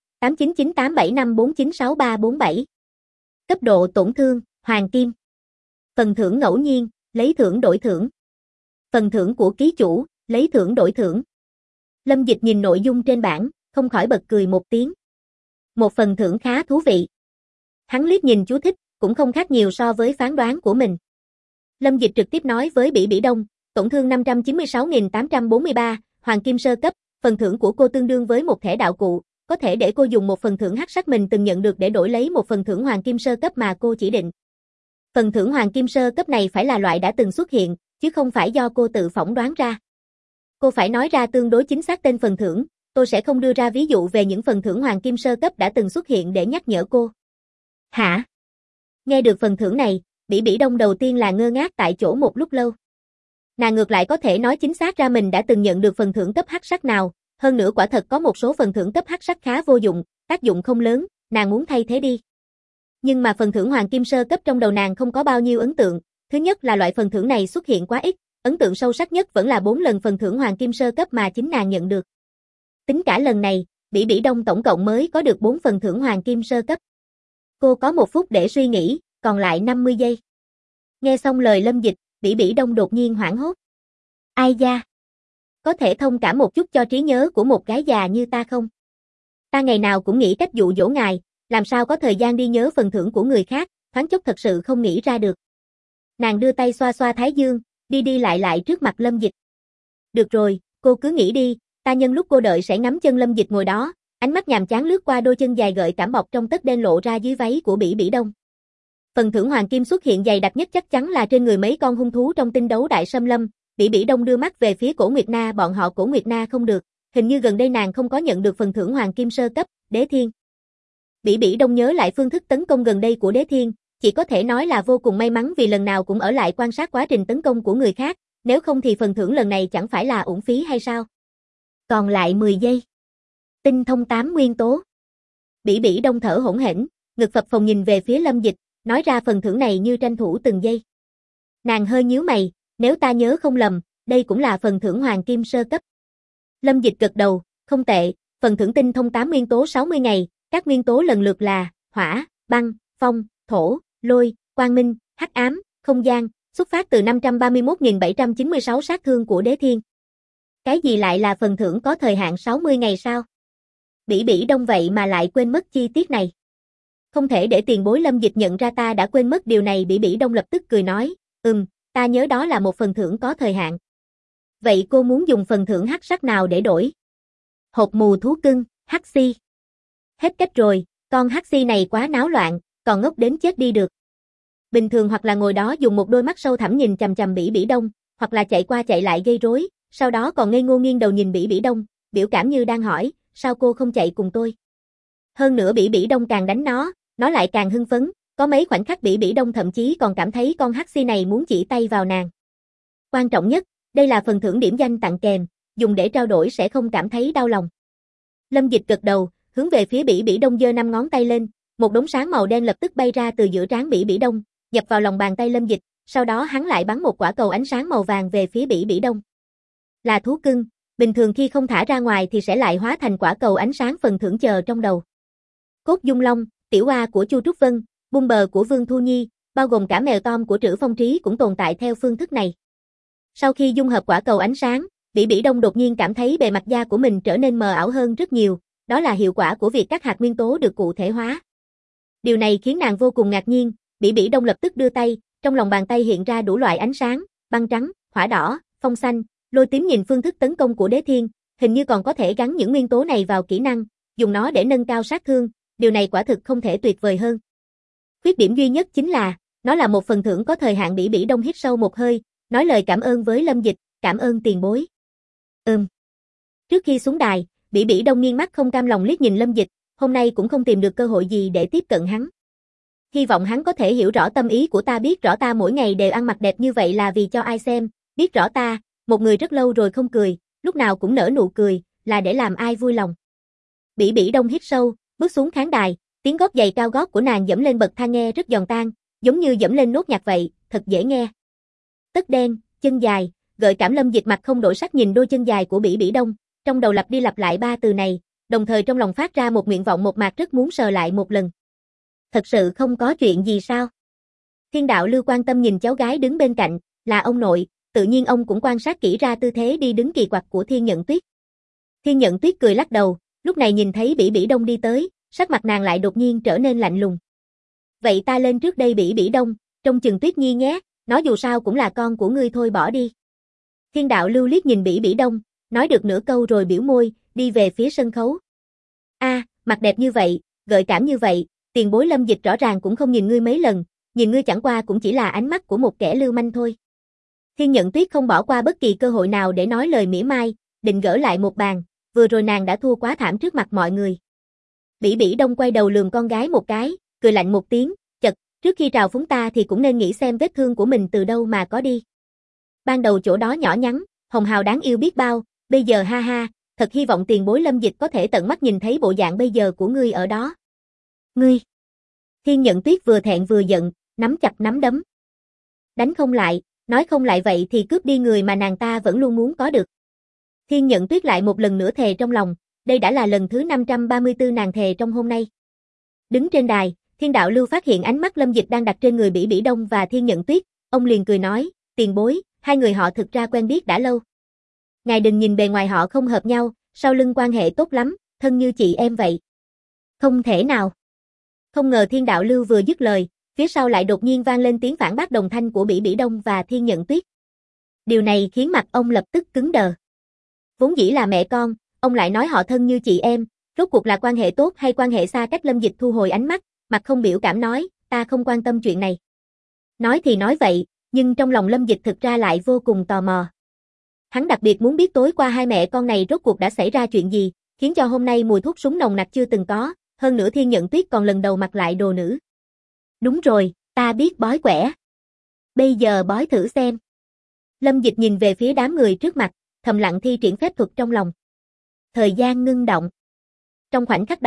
899875496347. Cấp độ tổn thương, Hoàng Kim. Phần thưởng ngẫu nhiên, lấy thưởng đổi thưởng. Phần thưởng của ký chủ, lấy thưởng đổi thưởng. Lâm Dịch nhìn nội dung trên bảng, không khỏi bật cười một tiếng. Một phần thưởng khá thú vị. Hắn liếc nhìn chú thích, cũng không khác nhiều so với phán đoán của mình. Lâm Dịch trực tiếp nói với Bỉ Bỉ Đông, tổn thương 596.843, Hoàng Kim sơ cấp, phần thưởng của cô tương đương với một thẻ đạo cụ, có thể để cô dùng một phần thưởng hắc sắc mình từng nhận được để đổi lấy một phần thưởng Hoàng Kim sơ cấp mà cô chỉ định. Phần thưởng Hoàng Kim sơ cấp này phải là loại đã từng xuất hiện, chứ không phải do cô tự phỏng đoán ra. Cô phải nói ra tương đối chính xác tên phần thưởng, tôi sẽ không đưa ra ví dụ về những phần thưởng Hoàng Kim sơ cấp đã từng xuất hiện để nhắc nhở cô. Hả? Nghe được phần thưởng này, Bỉ Bỉ Đông đầu tiên là ngơ ngác tại chỗ một lúc lâu. Nàng ngược lại có thể nói chính xác ra mình đã từng nhận được phần thưởng cấp hắc sắc nào, hơn nữa quả thật có một số phần thưởng cấp hắc sắc khá vô dụng, tác dụng không lớn, nàng muốn thay thế đi. Nhưng mà phần thưởng Hoàng Kim sơ cấp trong đầu nàng không có bao nhiêu ấn tượng, thứ nhất là loại phần thưởng này xuất hiện quá ít, ấn tượng sâu sắc nhất vẫn là 4 lần phần thưởng Hoàng Kim sơ cấp mà chính nàng nhận được. Tính cả lần này, Bỉ Bỉ Đông tổng cộng mới có được 4 phần thưởng Hoàng Kim sơ cấp. Cô có 1 phút để suy nghĩ, còn lại 50 giây. Nghe xong lời Lâm Dịch, Bỉ Bỉ Đông đột nhiên hoảng hốt. Ai da? Có thể thông cảm một chút cho trí nhớ của một gái già như ta không? Ta ngày nào cũng nghĩ cách dụ dỗ ngài, làm sao có thời gian đi nhớ phần thưởng của người khác, thoáng chốc thật sự không nghĩ ra được. Nàng đưa tay xoa xoa thái dương, đi đi lại trước mặt Lâm Dịch. Được rồi, cô cứ nghĩ đi, ta nhân lúc cô đợi sẽ ngắm chân Lâm Dịch ngồi đó, ánh mắt nhàm chán lướt qua đôi chân dài gợi cảm bọc trong tất đen lộ ra dưới váy của Bỉ Bỉ Đông. Phần thưởng Hoàng Kim xuất hiện dày đặc nhất chắc chắn là trên người mấy con hung thú trong tinh đấu đại xâm lâm. Bỉ Bỉ Đông đưa mắt về phía Cổ Nguyệt Na, bọn họ Cổ Nguyệt Na không được, hình như gần đây nàng không có nhận được phần thưởng Hoàng Kim sơ cấp, Đế Thiên. Bỉ Bỉ Đông nhớ lại phương thức tấn công gần đây của Đế Thiên, chỉ có thể nói là vô cùng may mắn vì lần nào cũng ở lại quan sát quá trình tấn công của người khác, nếu không thì phần thưởng lần này chẳng phải là uổng phí hay sao? Còn lại 10 giây. Tinh thông 8 nguyên tố. Bỉ Bỉ Đông thở hổn hển, ngực phập phồng nhìn về phía Lâm Dịch, nói ra phần thưởng này như tranh thủ từng giây. Nàng hơi nhíu mày, nếu ta nhớ không lầm, đây cũng là phần thưởng hoàng kim sơ cấp. Lâm Dịch gật đầu, không tệ, phần thưởng tinh thông 8 nguyên tố 60 ngày, các nguyên tố lần lượt là hỏa, băng, phong, thổ, lôi, quang minh, hắc ám, không gian, xuất phát từ 531.796 sát thương của Đế Thiên. Cái gì lại là phần thưởng có thời hạn 60 ngày sao? Bỉ Bỉ Đông vậy mà lại quên mất chi tiết này. Không thể để tiền bối Lâm Dịch nhận ra ta đã quên mất điều này. Bỉ Bỉ Đông lập tức cười nói, ta nhớ đó là một phần thưởng có thời hạn. Vậy cô muốn dùng phần thưởng hắc sắc nào để đổi? Hộp mù thú cưng, hắc si. Hết cách rồi, con hắc si này quá náo loạn, còn ngốc đến chết đi được. Bình thường hoặc là ngồi đó dùng một đôi mắt sâu thẳm nhìn chằm chằm Bỉ Bỉ Đông, hoặc là chạy qua chạy lại gây rối, sau đó còn ngây ngô nghiêng đầu nhìn Bỉ Bỉ Đông, biểu cảm như đang hỏi, sao cô không chạy cùng tôi? Hơn nữa Bỉ Bỉ Đông càng đánh nó lại càng hưng phấn, có mấy khoảnh khắc Bỉ Bỉ Đông thậm chí còn cảm thấy con hắc si này muốn chỉ tay vào nàng. Quan trọng nhất, đây là phần thưởng điểm danh tặng kèm, dùng để trao đổi sẽ không cảm thấy đau lòng. Lâm Dịch gật đầu, hướng về phía Bỉ Bỉ Đông giơ 5 ngón tay lên, một đống sáng màu đen lập tức bay ra từ giữa trán Bỉ Bỉ Đông, nhập vào lòng bàn tay Lâm Dịch, sau đó hắn lại bắn một quả cầu ánh sáng màu vàng về phía Bỉ Bỉ Đông. Là thú cưng, bình thường khi không thả ra ngoài thì sẽ lại hóa thành quả cầu ánh sáng phần thưởng chờ trong đầu. Cốt Dung Long, Tiểu Oa của Chu Trúc Vân, Bung Bờ của Vương Thu Nhi, bao gồm cả mèo Tom của Trữ Phong Trí cũng tồn tại theo phương thức này. Sau khi dung hợp quả cầu ánh sáng, Bỉ Bỉ Đông đột nhiên cảm thấy bề mặt da của mình trở nên mờ ảo hơn rất nhiều, đó là hiệu quả của việc các hạt nguyên tố được cụ thể hóa. Điều này khiến nàng vô cùng ngạc nhiên, Bỉ Bỉ Đông lập tức đưa tay, trong lòng bàn tay hiện ra đủ loại ánh sáng, băng trắng, hỏa đỏ, phong xanh, lôi tím. Nhìn phương thức tấn công của Đế Thiên, hình như còn có thể gắn những nguyên tố này vào kỹ năng, dùng nó để nâng cao sát thương, điều này quả thực không thể tuyệt vời hơn. Khuyết điểm duy nhất chính là, nó là một phần thưởng có thời hạn. Bỉ Bỉ Đông hít sâu một hơi, nói lời cảm ơn với Lâm Dịch, cảm ơn tiền bối. Trước khi xuống đài, Bỉ Bỉ Đông nghiêng mắt không cam lòng liếc nhìn Lâm Dịch, hôm nay cũng không tìm được cơ hội gì để tiếp cận hắn. Hy vọng hắn có thể hiểu rõ tâm ý của ta, biết rõ ta mỗi ngày đều ăn mặc đẹp như vậy là vì cho ai xem, biết rõ ta, một người rất lâu rồi không cười, lúc nào cũng nở nụ cười, là để làm ai vui lòng. Bỉ Bỉ Đông hít sâu, bước xuống khán đài, tiếng gót giày cao gót của nàng dẫm lên bậc thang nghe rất giòn tan, giống như dẫm lên nốt nhạc vậy, thật dễ nghe. Tất đen, chân dài, gợi cảm. Lâm Dịch mặt không đổi sắc nhìn đôi chân dài của Bỉ Bỉ Đông, trong đầu lặp đi lặp lại ba từ này, đồng thời trong lòng phát ra một nguyện vọng một mạc rất muốn sờ lại một lần. Thật sự không có chuyện gì sao? Thiên đạo Lưu quan tâm nhìn cháu gái đứng bên cạnh, là ông nội, tự nhiên ông cũng quan sát kỹ ra tư thế đi đứng kỳ quặc của Thiên Nhận Tuyết. Thiên Nhận Tuyết cười lắc đầu, lúc này nhìn thấy Bỉ Bỉ Đông đi tới, sắc mặt nàng lại đột nhiên trở nên lạnh lùng. Vậy ta lên trước đây Bỉ Bỉ Đông, trông chừng Tuyết Nhi nhé, nó dù sao cũng là con của ngươi thôi, bỏ đi. Thiên đạo Lưu liếc nhìn Bỉ Bỉ Đông, nói được nửa câu rồi biểu môi, đi về phía sân khấu. Mặt đẹp như vậy, gợi cảm như vậy, tiền bối Lâm Dịch rõ ràng cũng không nhìn ngươi mấy lần, nhìn ngươi chẳng qua cũng chỉ là ánh mắt của một kẻ lưu manh thôi. Thiên Nhận Tuyết không bỏ qua bất kỳ cơ hội nào để nói lời mỉa mai, định gỡ lại một bàn, vừa rồi nàng đã thua quá thảm trước mặt mọi người. Bỉ Bỉ Đông quay đầu lườm con gái một cái, cười lạnh một tiếng, chật, trước khi trào phúng ta thì cũng nên nghĩ xem vết thương của mình từ đâu mà có đi. Ban đầu chỗ đó nhỏ nhắn, hồng hào đáng yêu biết bao, bây giờ ha ha, thật hy vọng tiền bối Lâm Dịch có thể tận mắt nhìn thấy bộ dạng bây giờ của ngươi ở đó. Ngươi! Thiên Nhận Tuyết vừa thẹn vừa giận, nắm chặt nắm đấm. Đánh không lại, nói không lại vậy thì cướp đi người mà nàng ta vẫn luôn muốn có được. Thiên Nhận Tuyết lại một lần nữa thề trong lòng, đây đã là lần thứ 534 nàng thề trong hôm nay. Đứng trên đài, Thiên đạo Lưu phát hiện ánh mắt Lâm Dịch đang đặt trên người Bỉ Bỉ Đông và Thiên Nhận Tuyết, ông liền cười nói, tiền bối, hai người họ thực ra quen biết đã lâu. Ngài đừng nhìn bề ngoài họ không hợp nhau, sau lưng quan hệ tốt lắm, thân như chị em vậy. Không thể nào. Không ngờ Thiên đạo Lưu vừa dứt lời, phía sau lại đột nhiên vang lên tiếng phản bác đồng thanh của Bỉ Bỉ Đông và Thiên Nhận Tuyết. Điều này khiến mặt ông lập tức cứng đờ. Vốn dĩ là mẹ con, ông lại nói họ thân như chị em, rốt cuộc là quan hệ tốt hay quan hệ xa cách? Lâm Dịch thu hồi ánh mắt, mặt không biểu cảm nói, ta không quan tâm chuyện này. Nói thì nói vậy, nhưng trong lòng Lâm Dịch thực ra lại vô cùng tò mò. Hắn đặc biệt muốn biết tối qua hai mẹ con này rốt cuộc đã xảy ra chuyện gì, khiến cho hôm nay mùi thuốc súng nồng nặc chưa từng có, hơn nữa Thiên Nhận Tuyết còn lần đầu mặc lại đồ nữ. Đúng rồi, ta biết bói quẻ. Bây giờ bói thử xem. Lâm Dịch nhìn về phía đám người trước mặt, thầm lặng thi triển phép thuật trong lòng. Thời gian ngưng động. Trong khoảnh khắc đó,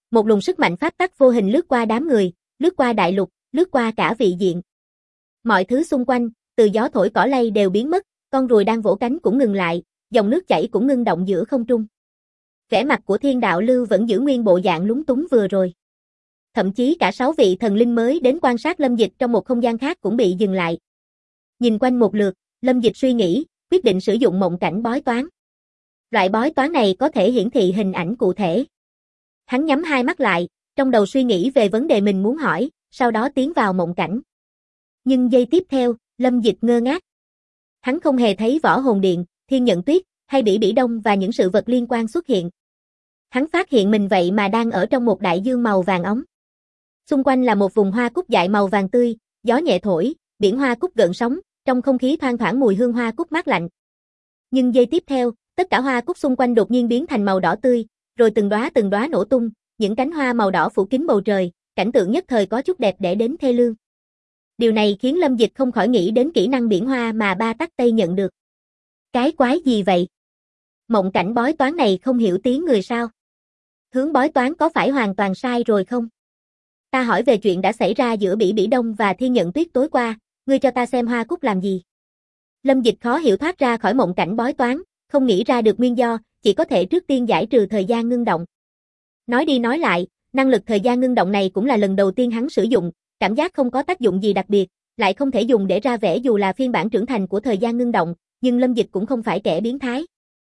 Một luồng sức mạnh pháp tắc vô hình lướt qua đám người, lướt qua đại lục, lướt qua cả vị diện. Mọi thứ xung quanh, từ gió thổi cỏ lay đều biến mất, con ruồi đang vỗ cánh cũng ngừng lại, dòng nước chảy cũng ngưng động giữa không trung. Vẻ mặt của Thiên Đạo Lưu vẫn giữ nguyên bộ dạng lúng túng vừa rồi. Thậm chí cả 6 vị thần linh mới đến quan sát Lâm Dịch trong một không gian khác cũng bị dừng lại. Nhìn quanh một lượt, Lâm Dịch suy nghĩ, quyết định sử dụng mộng cảnh bói toán. Loại bói toán này có thể hiển thị hình ảnh cụ thể. Hắn nhắm hai mắt lại, trong đầu suy nghĩ về vấn đề mình muốn hỏi, sau đó tiến vào mộng cảnh. Nhưng giây tiếp theo, Lâm Dịch ngơ ngác. Hắn không hề thấy Võ Hồn Điện, Thiên Nhận Tuyết, hay Bỉ Bỉ Đông và những sự vật liên quan xuất hiện. Hắn phát hiện mình vậy mà đang ở trong một đại dương màu vàng óng. Xung quanh là một vùng hoa cúc dại màu vàng tươi, gió nhẹ thổi, biển hoa cúc gợn sóng, trong không khí thoang thoảng mùi hương hoa cúc mát lạnh. Nhưng giây tiếp theo, tất cả hoa cúc xung quanh đột nhiên biến thành màu đỏ tươi, rồi từng đóa nổ tung, những cánh hoa màu đỏ phủ kín bầu trời, cảnh tượng nhất thời có chút đẹp để đến thê lương. Điều này khiến Lâm Dịch không khỏi nghĩ đến kỹ năng biển hoa mà Ba Tắc Tây nhận được. Cái quái gì vậy? Mộng cảnh bói toán này không hiểu tiếng người sao? Hướng bói toán có phải hoàn toàn sai rồi không? Ta hỏi về chuyện đã xảy ra giữa Bỉ Bỉ Đông và Thiên Nhận Tuyết tối qua, ngươi cho ta xem hoa cúc làm gì? Lâm Dịch khó hiểu thoát ra khỏi mộng cảnh bói toán, không nghĩ ra được nguyên do, chỉ có thể trước tiên giải trừ thời gian ngưng động. Nói đi nói lại, năng lực thời gian ngưng động này cũng là lần đầu tiên hắn sử dụng, cảm giác không có tác dụng gì đặc biệt, lại không thể dùng để ra vẽ dù là phiên bản trưởng thành của thời gian ngưng động, nhưng Lâm Dịch cũng không phải kẻ biến thái.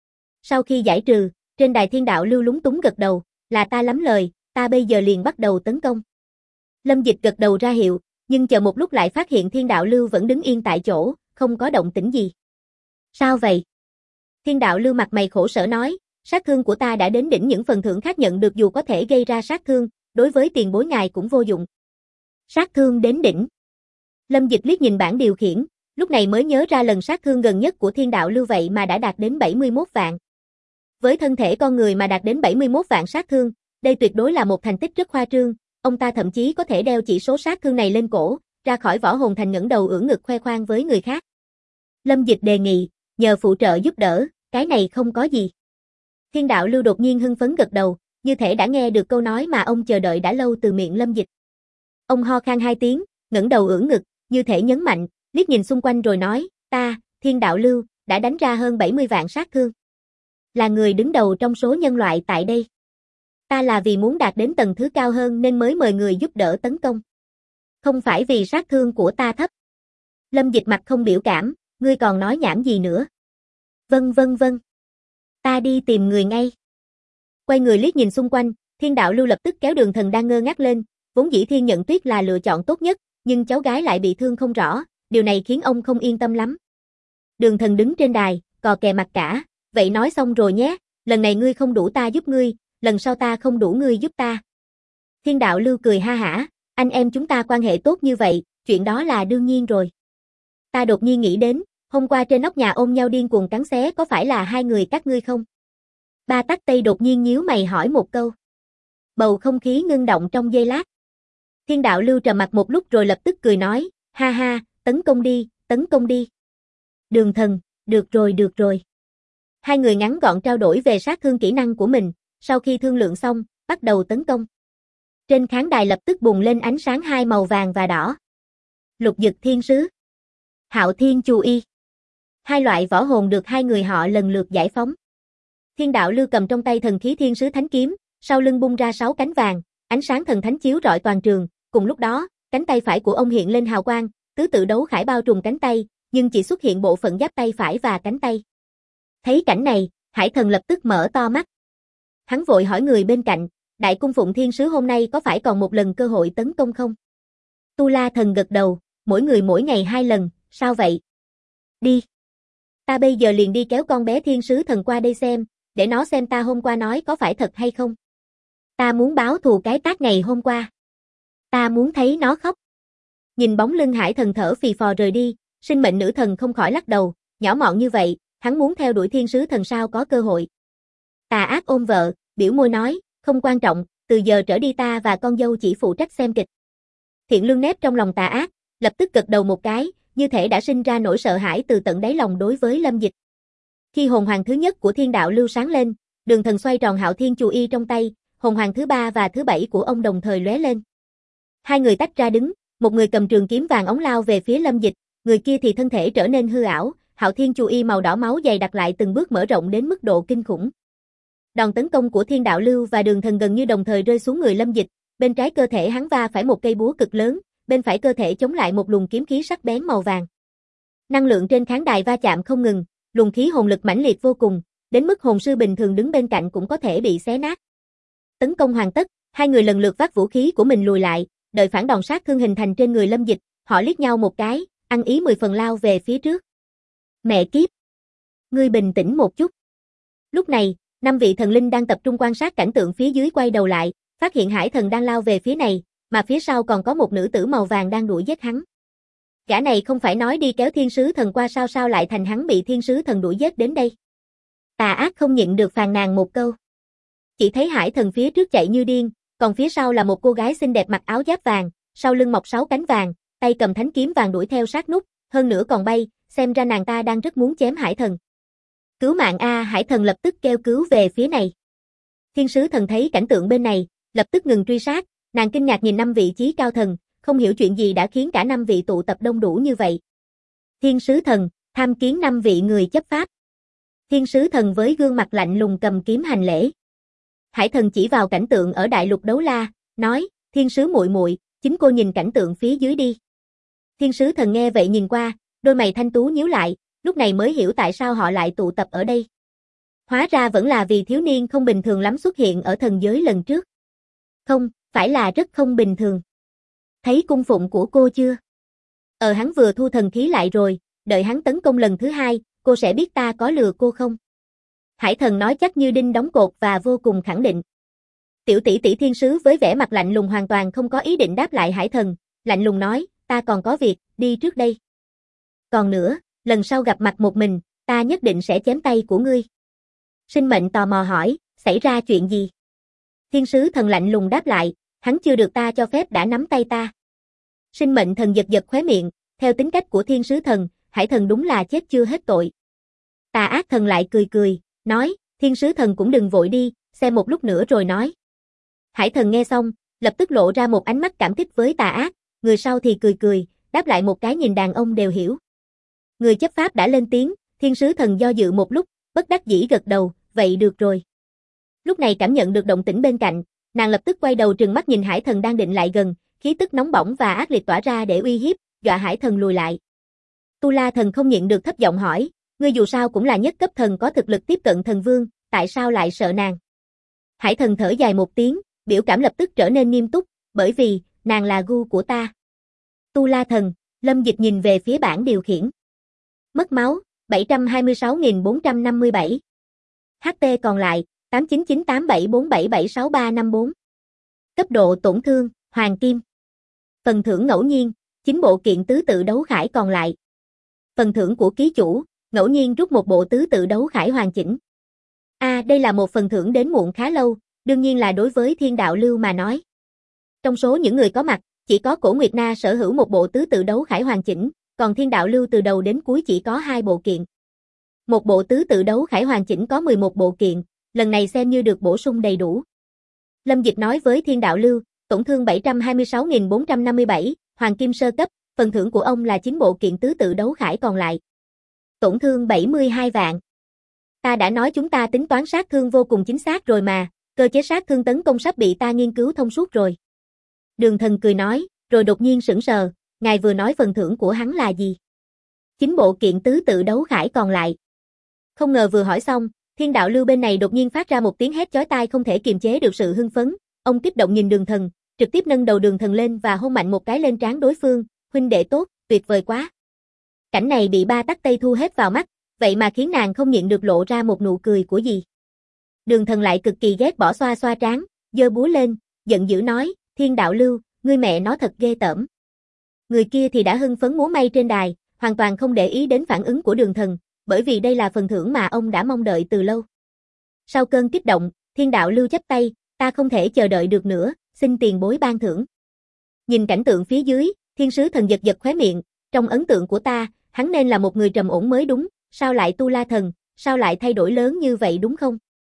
Sau khi giải trừ, trên đài Thiên Đạo Lưu lúng túng gật đầu, là ta lắm lời, ta bây giờ liền bắt đầu tấn công. Lâm Dịch gật đầu ra hiệu, nhưng chờ một lúc lại phát hiện Thiên Đạo Lưu vẫn đứng yên tại chỗ, không có động tĩnh gì. Sao vậy? Thiên Đạo Lưu mặt mày khổ sở nói, sát thương của ta đã đến đỉnh, những phần thưởng khác nhận được dù có thể gây ra sát thương, đối với tiền bối ngài cũng vô dụng. Sát thương đến đỉnh. Lâm Dịch liếc nhìn bảng điều khiển, lúc này mới nhớ ra lần sát thương gần nhất của Thiên Đạo Lưu vậy mà đã đạt đến 71 vạn. Với thân thể con người mà đạt đến 71 vạn sát thương, đây tuyệt đối là một thành tích rất khoa trương, ông ta thậm chí có thể đeo chỉ số sát thương này lên cổ, ra khỏi Võ Hồn Thành ngẩng đầu ưỡn ngực khoe khoang với người khác. Lâm Dịch đề nghị, nhờ phụ trợ giúp đỡ, cái này không có gì. Thiên Đạo Lưu đột nhiên hưng phấn gật đầu, như thể đã nghe được câu nói mà ông chờ đợi đã lâu từ miệng Lâm Dịch. Ông ho khan 2 tiếng, ngẩng đầu ưỡn ngực, như thể nhấn mạnh, liếc nhìn xung quanh rồi nói, ta, Thiên Đạo Lưu, đã đánh ra hơn 70 vạn sát thương. Là người đứng đầu trong số nhân loại tại đây. Ta là vì muốn đạt đến tầng thứ cao hơn nên mới mời người giúp đỡ tấn công. Không phải vì sát thương của ta thấp. Lâm Dịch mặt không biểu cảm, ngươi còn nói nhảm gì nữa? Vâng. Ta đi tìm người ngay. Quay người liếc nhìn xung quanh, Thiên Đạo Lưu lập tức kéo Đường Thần đang ngơ ngác lên, vốn dĩ Thiên Nhận Tuyết là lựa chọn tốt nhất, nhưng cháu gái lại bị thương không rõ, điều này khiến ông không yên tâm lắm. Đường Thần đứng trên đài, cò kè mặt cả, vậy nói xong rồi nhé, lần này ngươi không đủ ta giúp ngươi, lần sau ta không đủ ngươi giúp ta. Thiên Đạo Lưu cười ha hả, anh em chúng ta quan hệ tốt như vậy, chuyện đó là đương nhiên rồi. Ta đột nhiên nghĩ đến, hôm qua trên nóc nhà ôm nhau điên cuồng cắn xé có phải là hai người các ngươi không? Ba Tắc Tây đột nhiên nhíu mày hỏi một câu. Bầu không khí ngưng động trong giây lát. Thiên Đạo Lưu trầm mặt một lúc rồi lập tức cười nói, ha ha, tấn công đi. Đường Thần, được rồi. Hai người ngắn gọn trao đổi về sát thương kỹ năng của mình, sau khi thương lượng xong, bắt đầu tấn công. Trên khán đài lập tức bùng lên ánh sáng hai màu vàng và đỏ. Lục Dực Thiên Sứ, Hạo Thiên Chu Y. Hai loại võ hồn được hai người họ lần lượt giải phóng. Thiên Đạo Lưu cầm trong tay thần khí Thiên Sứ Thánh Kiếm, sau lưng bung ra 6 cánh vàng, ánh sáng thần thánh chiếu rọi toàn trường, cùng lúc đó, cánh tay phải của ông hiện lên hào quang, tứ tự đấu khải bao trùm cánh tay, nhưng chỉ xuất hiện bộ phận giáp tay phải và cánh tay. Thấy cảnh này, Hải Thần lập tức mở to mắt. Hắn vội hỏi người bên cạnh, Đại cung phụng Thiên Sứ hôm nay có phải còn một lần cơ hội tấn công không? Tu La Thần gật đầu, mỗi người mỗi ngày 2 lần, sao vậy? Đi. Ta bây giờ liền đi kéo con bé Thiên Sứ Thần qua đây xem, để nó xem ta hôm qua nói có phải thật hay không. Ta muốn báo thù cái tát ngày hôm qua. Ta muốn thấy nó khóc. Nhìn bóng lưng Hải Thần thở phì phò rời đi, Sinh Mệnh Nữ Thần không khỏi lắc đầu, nhỏ mọn như vậy, hắn muốn theo đuổi Thiên Sứ Thần sao có cơ hội. Tà Ác ôm vợ, biểu môi nói, không quan trọng, từ giờ trở đi ta và con dâu chỉ phụ trách xem kịch. Thiện Lương nếp trong lòng Tà Ác, lập tức gật đầu một cái, như thể đã sinh ra nỗi sợ hãi từ tận đáy lòng đối với Lâm Dịch. Khi hồn hoàng thứ nhất của Thiên Đạo Lưu sáng lên, Đường Thần xoay tròn Hạo Thiên Chu Y trong tay, hồn hoàng thứ 3 và thứ 7 của ông đồng thời lóe lên. Hai người tách ra đứng, một người cầm trường kiếm vàng óng lao về phía Lâm Dịch, người kia thì thân thể trở nên hư ảo, Hạo Thiên Chu Y màu đỏ máu dày đặc lại từng bước mở rộng đến mức độ kinh khủng. Đòn tấn công của Thiên Đạo Lưu và Đường Thần gần như đồng thời rơi xuống người Lâm Dịch, bên trái cơ thể hắn va phải một cây búa cực lớn, bên phải cơ thể chống lại một luồng kiếm khí sắc bén màu vàng. Năng lượng trên khán đài va chạm không ngừng, luồng khí hồn lực mãnh liệt vô cùng, đến mức hồn sư bình thường đứng bên cạnh cũng có thể bị xé nát. Tấn công hoàn tất, hai người lần lượt vác vũ khí của mình lùi lại, đợi phản đòn sát thương hình thành trên người Lâm Dịch, họ liếc nhau một cái, ăn ý 10 phần lao về phía trước. Mẹ kiếp! Ngươi bình tĩnh một chút. Lúc này, 5 vị thần linh đang tập trung quan sát cảnh tượng phía dưới quay đầu lại, phát hiện Hải Thần đang lao về phía này, mà phía sau còn có một nữ tử màu vàng đang đuổi giết hắn. Gã này không phải nói đi kéo Thiên Sứ Thần qua sao lại thành hắn bị Thiên Sứ Thần đuổi giết đến đây. Tà Ác không nhịn được phàn nàn một câu. Chỉ thấy Hải Thần phía trước chạy như điên, còn phía sau là một cô gái xinh đẹp mặc áo giáp vàng, sau lưng mọc 6 cánh vàng, tay cầm thánh kiếm vàng đuổi theo sát nút, hơn nữa còn bay, xem ra nàng ta đang rất muốn chém Hải Thần. Cứu mạng a! Hải Thần lập tức kêu cứu về phía này. Thiên Sứ Thần thấy cảnh tượng bên này, lập tức ngừng truy sát, nàng kinh ngạc nhìn 5 vị chí cao thần, không hiểu chuyện gì đã khiến cả 5 vị tụ tập đông đủ như vậy. Thiên Sứ Thần, tham kiến 5 vị người chấp pháp. Thiên Sứ Thần với gương mặt lạnh lùng cầm kiếm hành lễ. Hải Thần chỉ vào cảnh tượng ở đại lục Đấu La, nói, Thiên Sứ muội muội, chính cô nhìn cảnh tượng phía dưới đi. Thiên Sứ Thần nghe vậy nhìn qua, đôi mày thanh tú nhíu lại, lúc này mới hiểu tại sao họ lại tụ tập ở đây. Hóa ra vẫn là vì thiếu niên không bình thường lắm xuất hiện ở thần giới lần trước. Không, phải là rất không bình thường. Thấy cung phụng của cô chưa? Hắn vừa thu thần khí lại rồi, đợi hắn tấn công lần thứ 2, cô sẽ biết ta có lừa cô không? Hải Thần nói chắc như đinh đóng cột và vô cùng khẳng định. Tiểu tỷ tỷ Thiên Sứ với vẻ mặt lạnh lùng hoàn toàn không có ý định đáp lại Hải Thần, lạnh lùng nói, ta còn có việc, đi trước đây. Còn nữa, lần sau gặp mặt một mình, ta nhất định sẽ chém tay của ngươi. Sinh Mệnh tò mò hỏi, xảy ra chuyện gì? Thiên Sứ Thần lạnh lùng đáp lại, hắn chưa được ta cho phép đã nắm tay ta. Sinh Mệnh Thần giật giật khóe miệng, theo tính cách của Thiên Sứ Thần, Hải Thần đúng là chết chưa hết tội. Tà Ác Thần lại cười cười, nói, Thiên Sứ Thần cũng đừng vội đi, xem một lúc nữa rồi nói. Hải Thần nghe xong, lập tức lộ ra một ánh mắt cảm kích với Tà Ác, người sau thì cười cười, đáp lại một cái nhìn đàn ông đều hiểu. Người chấp pháp đã lên tiếng, Thiên Sứ Thần do dự một lúc, bất đắc dĩ gật đầu, vậy được rồi. Lúc này cảm nhận được động tĩnh bên cạnh, nàng lập tức quay đầu trừng mắt nhìn Hải Thần đang định lại gần, khí tức nóng bỏng và ác liệt tỏa ra để uy hiếp, dọa Hải Thần lùi lại. Tu La Thần không nhịn được thấp giọng hỏi, ngươi dù sao cũng là nhất cấp thần có thực lực tiếp cận thần vương, tại sao lại sợ nàng? Hải Thần thở dài một tiếng, biểu cảm lập tức trở nên nghiêm túc, bởi vì, nàng là gu của ta. Tu La Thần, Lâm Dịch nhìn về phía bảng điều khiển. Mất máu, 726.457. HP còn lại, 899874776354. Cấp độ tổn thương, Hoàng Kim. Phần thưởng ngẫu nhiên, 9 bộ kiện tứ tự đấu khải còn lại. Phần thưởng của ký chủ, ngẫu nhiên rút một bộ tứ tự đấu khải hoàn chỉnh. Đây là một phần thưởng đến muộn khá lâu, đương nhiên là đối với Thiên Đạo Lưu mà nói. Trong số những người có mặt, chỉ có Cổ Nguyệt Na sở hữu một bộ tứ tự đấu khải hoàn chỉnh, còn Thiên Đạo Lưu từ đầu đến cuối chỉ có 2 bộ kiện. Một bộ tứ tự đấu khải hoàn chỉnh có 11 bộ kiện, lần này xem như được bổ sung đầy đủ. Lâm Dịch nói với Thiên Đạo Lưu, tổn thương 726.457, Hoàng Kim sơ cấp, phần thưởng của ông là 9 bộ kiện tứ tự đấu khải còn lại. Tổn thương 72 vạn. Ta đã nói chúng ta tính toán sát thương vô cùng chính xác rồi mà, cơ chế sát thương tấn công sắp bị ta nghiên cứu thông suốt rồi. Đường Thần cười nói, rồi đột nhiên sững sờ, ngài vừa nói phần thưởng của hắn là gì? 9 bộ kiện tứ tự đấu khải còn lại. Không ngờ vừa hỏi xong, Thiên Đạo Lưu bên này đột nhiên phát ra một tiếng hét chói tai không thể kiềm chế được sự hưng phấn, ông kích động nhìn Đường Thần, trực tiếp nâng đầu Đường Thần lên và hôn mạnh một cái lên trán đối phương, huynh đệ tốt, tuyệt vời quá. Cảnh này bị Ba Tắc Tây thu hết vào mắt, vậy mà khiến nàng không nhịn được lộ ra một nụ cười của gì. Đường Thần lại cực kỳ ghét bỏ xoa xoa trán, giơ búa lên, giận dữ nói, Thiên Đạo Lưu, ngươi mẹ nó thật ghê tởm. Người kia thì đã hưng phấn múa may trên đài, hoàn toàn không để ý đến phản ứng của Đường Thần, bởi vì đây là phần thưởng mà ông đã mong đợi từ lâu. Sau cơn kích động, Thiên Đạo Lưu chắp tay, ta không thể chờ đợi được nữa, xin tiền bối ban thưởng. Nhìn cảnh tượng phía dưới, Thiên Sứ Thần giật giật khóe miệng, trong ấn tượng của ta, hắn nên là một người trầm ổn mới đúng, sao lại Tu La Thần, sao lại thay đổi lớn như vậy đúng không?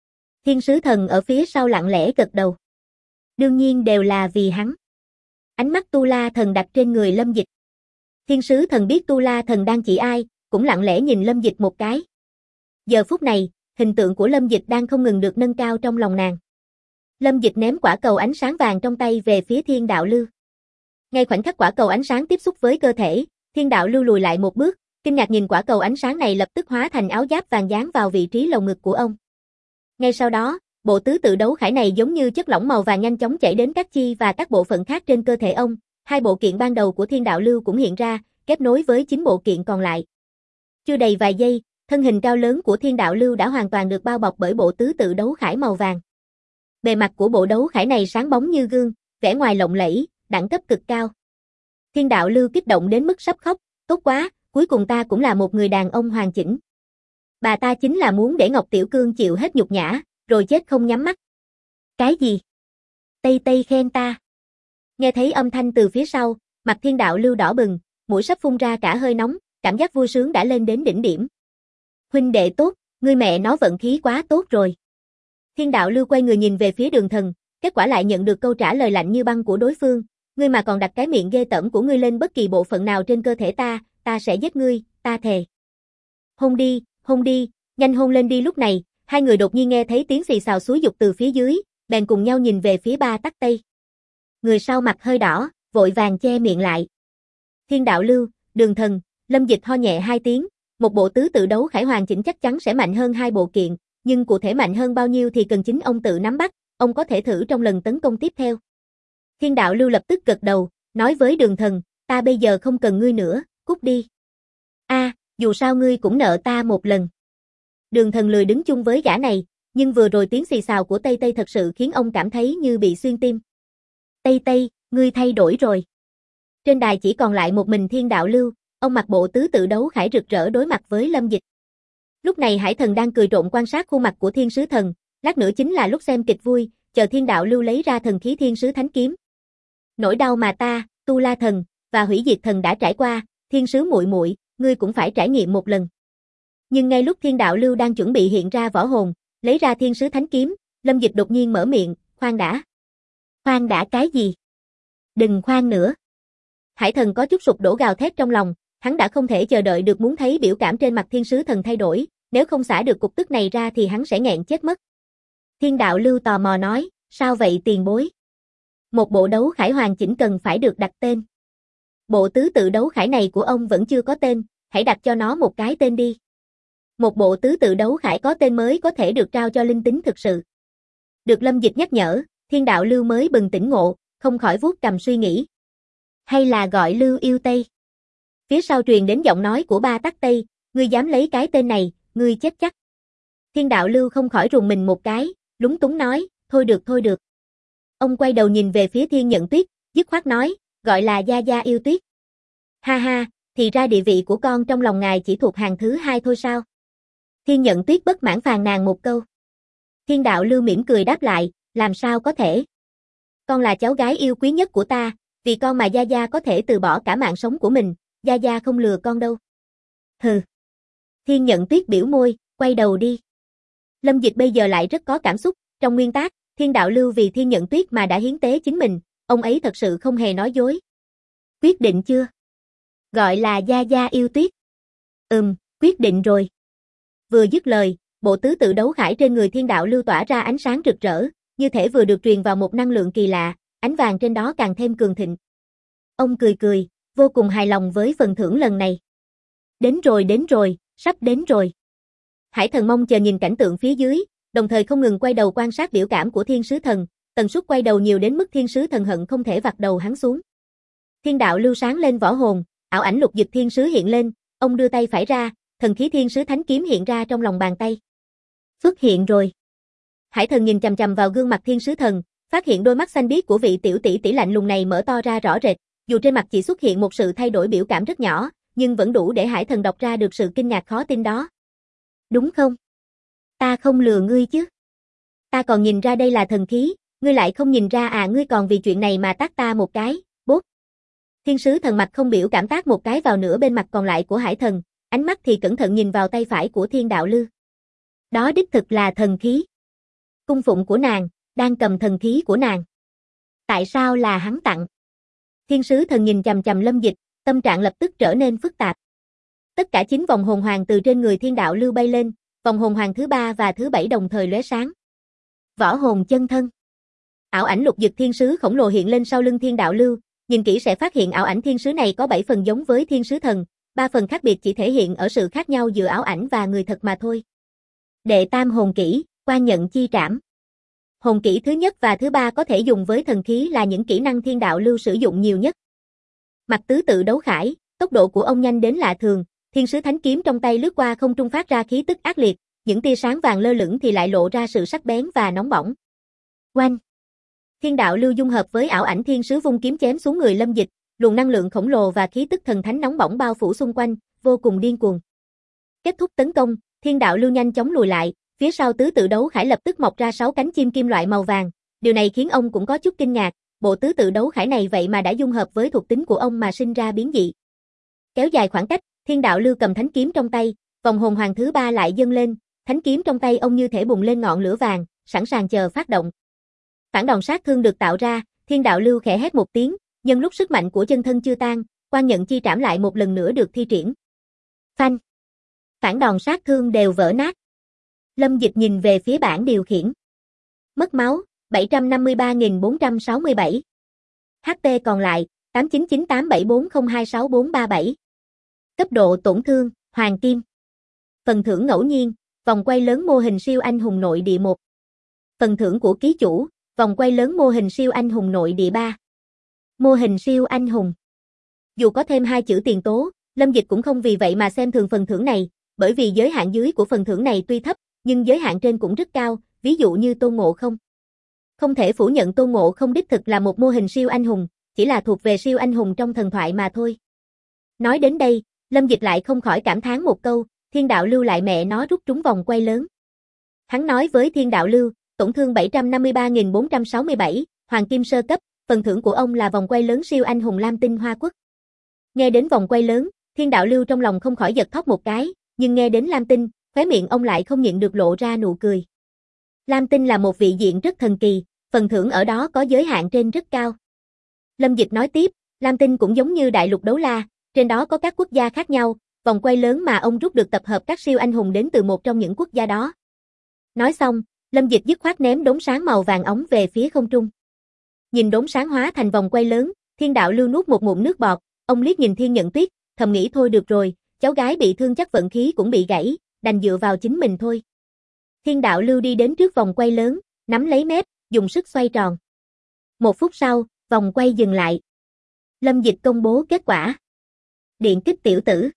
Thiên sứ thần ở phía sau lặng lẽ gật đầu. Đương nhiên đều là vì hắn. Ánh mắt Tu La Thần đặt trên người Lâm Dịch. Thiên sứ thần biết Tu La Thần đang chỉ ai, cũng lặng lẽ nhìn Lâm Dịch một cái. Giờ phút này, hình tượng của Lâm Dịch đang không ngừng được nâng cao trong lòng nàng. Lâm Dịch ném quả cầu ánh sáng vàng trong tay về phía Thiên Đạo Lưu. Ngay khoảnh khắc quả cầu ánh sáng tiếp xúc với cơ thể, Thiên Đạo Lưu lùi lại một bước, kinh ngạc nhìn quả cầu ánh sáng này lập tức hóa thành áo giáp vàng dán vào vị trí lồng ngực của ông. Ngay sau đó, bộ tứ tự đấu khải này giống như chất lỏng màu vàng nhanh chóng chảy đến các chi và các bộ phận khác trên cơ thể ông. Hai bộ kiện ban đầu của Thiên Đạo Lưu cũng hiện ra, kết nối với 9 bộ kiện còn lại. Chưa đầy vài giây, thân hình cao lớn của Thiên Đạo Lưu đã hoàn toàn được bao bọc bởi bộ tứ tự đấu khải màu vàng. Bề mặt của bộ đấu khải này sáng bóng như gương, vẻ ngoài lộng lẫy, đẳng cấp cực cao. Thiên Đạo Lưu kích động đến mức sắp khóc, tốt quá, cuối cùng ta cũng là một người đàn ông hoàn chỉnh. Bà ta chính là muốn để Ngọc Tiểu Cương chịu hết nhục nhã, rồi chết không nhắm mắt. Cái gì? Tây Tây khen ta. Nghe thấy âm thanh từ phía sau, mặt Thiên Đạo Lưu đỏ bừng, mũi sắp phun ra cả hơi nóng, cảm giác vui sướng đã lên đến đỉnh điểm. Huynh đệ tốt, ngươi mẹ nó vận khí quá tốt rồi. Thiên Đạo Lưu quay người nhìn về phía Đường Thần, kết quả lại nhận được câu trả lời lạnh như băng của đối phương. Ngươi mà còn đặt cái miệng ghê tởm của ngươi lên bất kỳ bộ phận nào trên cơ thể ta sẽ giết ngươi, ta thề. Hôn đi, nhanh hôn lên đi. Lúc này, hai người đột nhiên nghe thấy tiếng xì xào xúi giục từ phía dưới, bèn cùng nhau nhìn về phía Ba Tắc Tây. Người sau mặt hơi đỏ, vội vàng che miệng lại. Thiên Đạo Lưu, Đường Thần, Lâm Dịch ho nhẹ hai tiếng, một bộ tứ tự đấu khải hoàn chỉnh chắc chắn sẽ mạnh hơn hai bộ kiện, nhưng cụ thể mạnh hơn bao nhiêu thì cần chính ông tự nắm bắt, ông có thể thử trong lần tấn công tiếp theo. Thiên Đạo Lưu lập tức gật đầu, nói với Đường Thần, ta bây giờ không cần ngươi nữa, cút đi. Dù sao ngươi cũng nợ ta một lần. Đường Thần lười đứng chung với gã này, nhưng vừa rồi tiếng xì xào của Tây Tây thật sự khiến ông cảm thấy như bị xuyên tim. Tây Tây, ngươi thay đổi rồi. Trên đài chỉ còn lại một mình Thiên Đạo Lưu, ông mặc bộ tứ tự đấu khải rực rỡ đối mặt với Lâm Dịch. Lúc này Hải Thần đang cười trộn quan sát khuôn mặt của Thiên Sứ Thần, lát nữa chính là lúc xem kịch vui, chờ Thiên Đạo Lưu lấy ra thần khí Thiên Sứ Thánh Kiếm. Nỗi đau mà ta, Tu La Thần và Hủy Diệt Thần đã trải qua, Thiên Sứ muội muội, ngươi cũng phải trải nghiệm một lần. Nhưng ngay lúc Thiên Đạo Lưu đang chuẩn bị hiện ra võ hồn, lấy ra Thiên Sứ Thánh Kiếm, Lâm Dịch đột nhiên mở miệng, khoan đã. Khoan đã cái gì? Đừng khoan nữa. Hải Thần có chút sụp đổ gào thét trong lòng, hắn đã không thể chờ đợi được muốn thấy biểu cảm trên mặt Thiên Sứ Thần thay đổi, nếu không xả được cục tức này ra thì hắn sẽ nghẹn chết mất. Thiên Đạo Lưu tò mò nói, sao vậy tiền bối? Một bộ đấu khải hoàn chỉnh cần phải được đặt tên. Bộ tứ tự đấu khải này của ông vẫn chưa có tên, hãy đặt cho nó một cái tên đi. Một bộ tứ tự đấu khải có tên mới có thể được trao cho linh tính thực sự. Được Lâm Dịch nhắc nhở, Thiên Đạo Lưu mới bừng tỉnh ngộ, không khỏi vuốt cằm suy nghĩ. Hay là gọi Lưu Yêu Tây? Phía sau truyền đến giọng nói của Ba Tắc Tây, ngươi dám lấy cái tên này, ngươi chết chắc. Thiên Đạo Lưu không khỏi rùng mình một cái, lúng túng nói, thôi được. Ông quay đầu nhìn về phía Thiên Nhận Tuyết, dứt khoát nói, gọi là Gia Gia Yêu Tuyết. Ha ha, thì ra địa vị của con trong lòng ngài chỉ thuộc hàng thứ hai thôi sao? Thiên Nhận Tuyết bất mãn phàn nàn một câu. Thiên Đạo Lưu mỉm cười đáp lại, làm sao có thể? Con là cháu gái yêu quý nhất của ta, vì con mà Gia Gia có thể từ bỏ cả mạng sống của mình, Gia Gia không lừa con đâu. Hừ. Thiên Nhận Tuyết biểu môi, quay đầu đi. Lâm Dịch bây giờ lại rất có cảm xúc, trong nguyên tác, Thiên Đạo Lưu vì Thiên Nhận Tuyết mà đã hiến tế chính mình, ông ấy thật sự không hề nói dối. Quyết định chưa? Gọi là Gia Gia Yêu Tuyết. Quyết định rồi. Vừa dứt lời, bộ tứ tự đấu khải trên người Thiên Đạo Lưu tỏa ra ánh sáng rực rỡ, như thể vừa được truyền vào một năng lượng kỳ lạ, ánh vàng trên đó càng thêm cường thịnh. Ông cười, vô cùng hài lòng với phần thưởng lần này. Đến rồi, sắp đến rồi. Hải Thần mong chờ nhìn cảnh tượng phía dưới, đồng thời không ngừng quay đầu quan sát biểu cảm của Thiên Sứ Thần, tần suất quay đầu nhiều đến mức Thiên Sứ Thần hận không thể vặt đầu hắn xuống. Thiên Đạo Lưu sáng lên võ hồn, ảo ảnh lục dịch thiên sứ hiện lên, ông đưa tay phải ra, thần khí Thiên Sứ Thánh Kiếm hiện ra trong lòng bàn tay. Xuất hiện rồi. Hải Thần nhìn chằm chằm vào gương mặt Thiên Sứ Thần, phát hiện đôi mắt xanh biếc của vị tiểu tỷ tỷ lạnh lùng này mở to ra rõ rệt, dù trên mặt chỉ xuất hiện một sự thay đổi biểu cảm rất nhỏ, nhưng vẫn đủ để Hải Thần đọc ra được sự kinh ngạc khó tin đó. Đúng không? Ta không lừa ngươi chứ? Ta còn nhìn ra đây là thần khí, ngươi lại không nhìn ra à? Ngươi còn vì chuyện này mà tát ta một cái, bốp. Thiên Sứ Thần mặt không biểu cảm tát một cái vào nửa bên mặt còn lại của Hải Thần, ánh mắt thì cẩn thận nhìn vào tay phải của Thiên Đạo Lưu. Đó đích thực là thần khí. cung phụng của nàng, đang cầm thần khí của nàng. Tại sao là hắn tặng? Thiên sứ thần nhìn chằm chằm Lâm Dịch, tâm trạng lập tức trở nên phức tạp. Tất cả 9 vòng hồn hoàng từ trên người Thiên Đạo Lưu bay lên, vòng hồn hoàng thứ 3 và thứ 7 đồng thời lóe sáng. Võ hồn chân thân. Ảo ảnh lục dực thiên sứ khổng lồ hiện lên sau lưng Thiên Đạo Lưu, nhìn kỹ sẽ phát hiện ảo ảnh thiên sứ này có 7 phần giống với thiên sứ thần, 3 phần khác biệt chỉ thể hiện ở sự khác nhau giữa ảo ảnh và người thật mà thôi. Đệ tam hồn kỹ, quan nhận chi trảm. Hồn kỹ thứ nhất và thứ 3 có thể dùng với thần khí là những kỹ năng Thiên Đạo Lưu sử dụng nhiều nhất. Mặt tứ tự đấu khải, tốc độ của ông nhanh đến lạ thường, thiên sứ thánh kiếm trong tay lướt qua không trung phát ra khí tức ác liệt, những tia sáng vàng lơ lửng thì lại lộ ra sự sắc bén và nóng bỏng. Oanh! Thiên Đạo Lưu dung hợp với ảo ảnh thiên sứ vung kiếm chém xuống người Lâm Dịch, luồng năng lượng khổng lồ và khí tức thần thánh nóng bỏng bao phủ xung quanh, vô cùng điên cuồng. Kết thúc tấn công, Thiên Đạo Lưu nhanh chóng lùi lại, phía sau tứ tự đấu khải lập tức mọc ra 6 cánh chim kim loại màu vàng, điều này khiến ông cũng có chút kinh ngạc, bộ tứ tự đấu khải này vậy mà đã dung hợp với thuộc tính của ông mà sinh ra biến dị. Kéo dài khoảng cách, Thiên Đạo Lưu cầm thánh kiếm trong tay, vòng hồn hoàng thứ 3 lại dâng lên, thánh kiếm trong tay ông như thể bùng lên ngọn lửa vàng, sẵn sàng chờ phát động. Phản đòn sát thương được tạo ra, Thiên Đạo Lưu khẽ hét một tiếng, nhân lúc sức mạnh của chân thân chưa tan, quan nhận chi trảm lại một lần nữa được thi triển. Phanh! Phản đòn sát thương đều vỡ nát. Lâm Dịch nhìn về phía bảng điều khiển. Mất máu, 753.467. HP còn lại, 899874026437. Cấp độ tổn thương, Hoàng Kim. Phần thưởng ngẫu nhiên, vòng quay lớn mô hình siêu anh hùng nội địa 1. Phần thưởng của ký chủ, vòng quay lớn mô hình siêu anh hùng nội địa 3. Mô hình siêu anh hùng. Dù có thêm 2 chữ tiền tố, Lâm Dịch cũng không vì vậy mà xem thường phần thưởng này, bởi vì giới hạn dưới của phần thưởng này tuy thấp, nhưng giới hạn trên cũng rất cao, ví dụ như Tôn Ngộ Không. Không thể phủ nhận Tôn Ngộ Không đích thực là một mô hình siêu anh hùng, chỉ là thuộc về siêu anh hùng trong thần thoại mà thôi. Nói đến đây, Lâm Dịch lại không khỏi cảm thán một câu, Thiên Đạo Lưu lại mẹ nó rút trúng vòng quay lớn. Hắn nói với Thiên Đạo Lưu, tổn thương 753.467, Hoàng Kim sơ cấp, phần thưởng của ông là vòng quay lớn siêu anh hùng Lam Tinh Hoa Quốc. Nghe đến vòng quay lớn, Thiên Đạo Lưu trong lòng không khỏi giật thót một cái, nhưng nghe đến Lam Tinh, khóe miệng ông lại không nhịn được lộ ra nụ cười. Lam Tinh là một vị diện rất thần kỳ, phần thưởng ở đó có giới hạn trên rất cao. Lâm Dịch nói tiếp, Lam Tinh cũng giống như đại lục đấu la, trên đó có các quốc gia khác nhau, vòng quay lớn mà ông rút được tập hợp các siêu anh hùng đến từ một trong những quốc gia đó. Nói xong, Lâm Dịch dứt khoát ném đốm sáng màu vàng óng về phía không trung. Nhìn đốm sáng hóa thành vòng quay lớn, Thiên Đạo Lưu nuốt một ngụm nước bọt, ông liếc nhìn Thiên Nhận Tuyết, thầm nghĩ thôi được rồi, cháu gái bị thương chắc vận khí cũng bị gãy, đành dựa vào chính mình thôi. Thiên Đạo Lưu đi đến trước vòng quay lớn, nắm lấy mép, dùng sức xoay tròn. 1 phút sau, vòng quay dừng lại. Lâm Dịch công bố kết quả. Điện kích tiểu tử.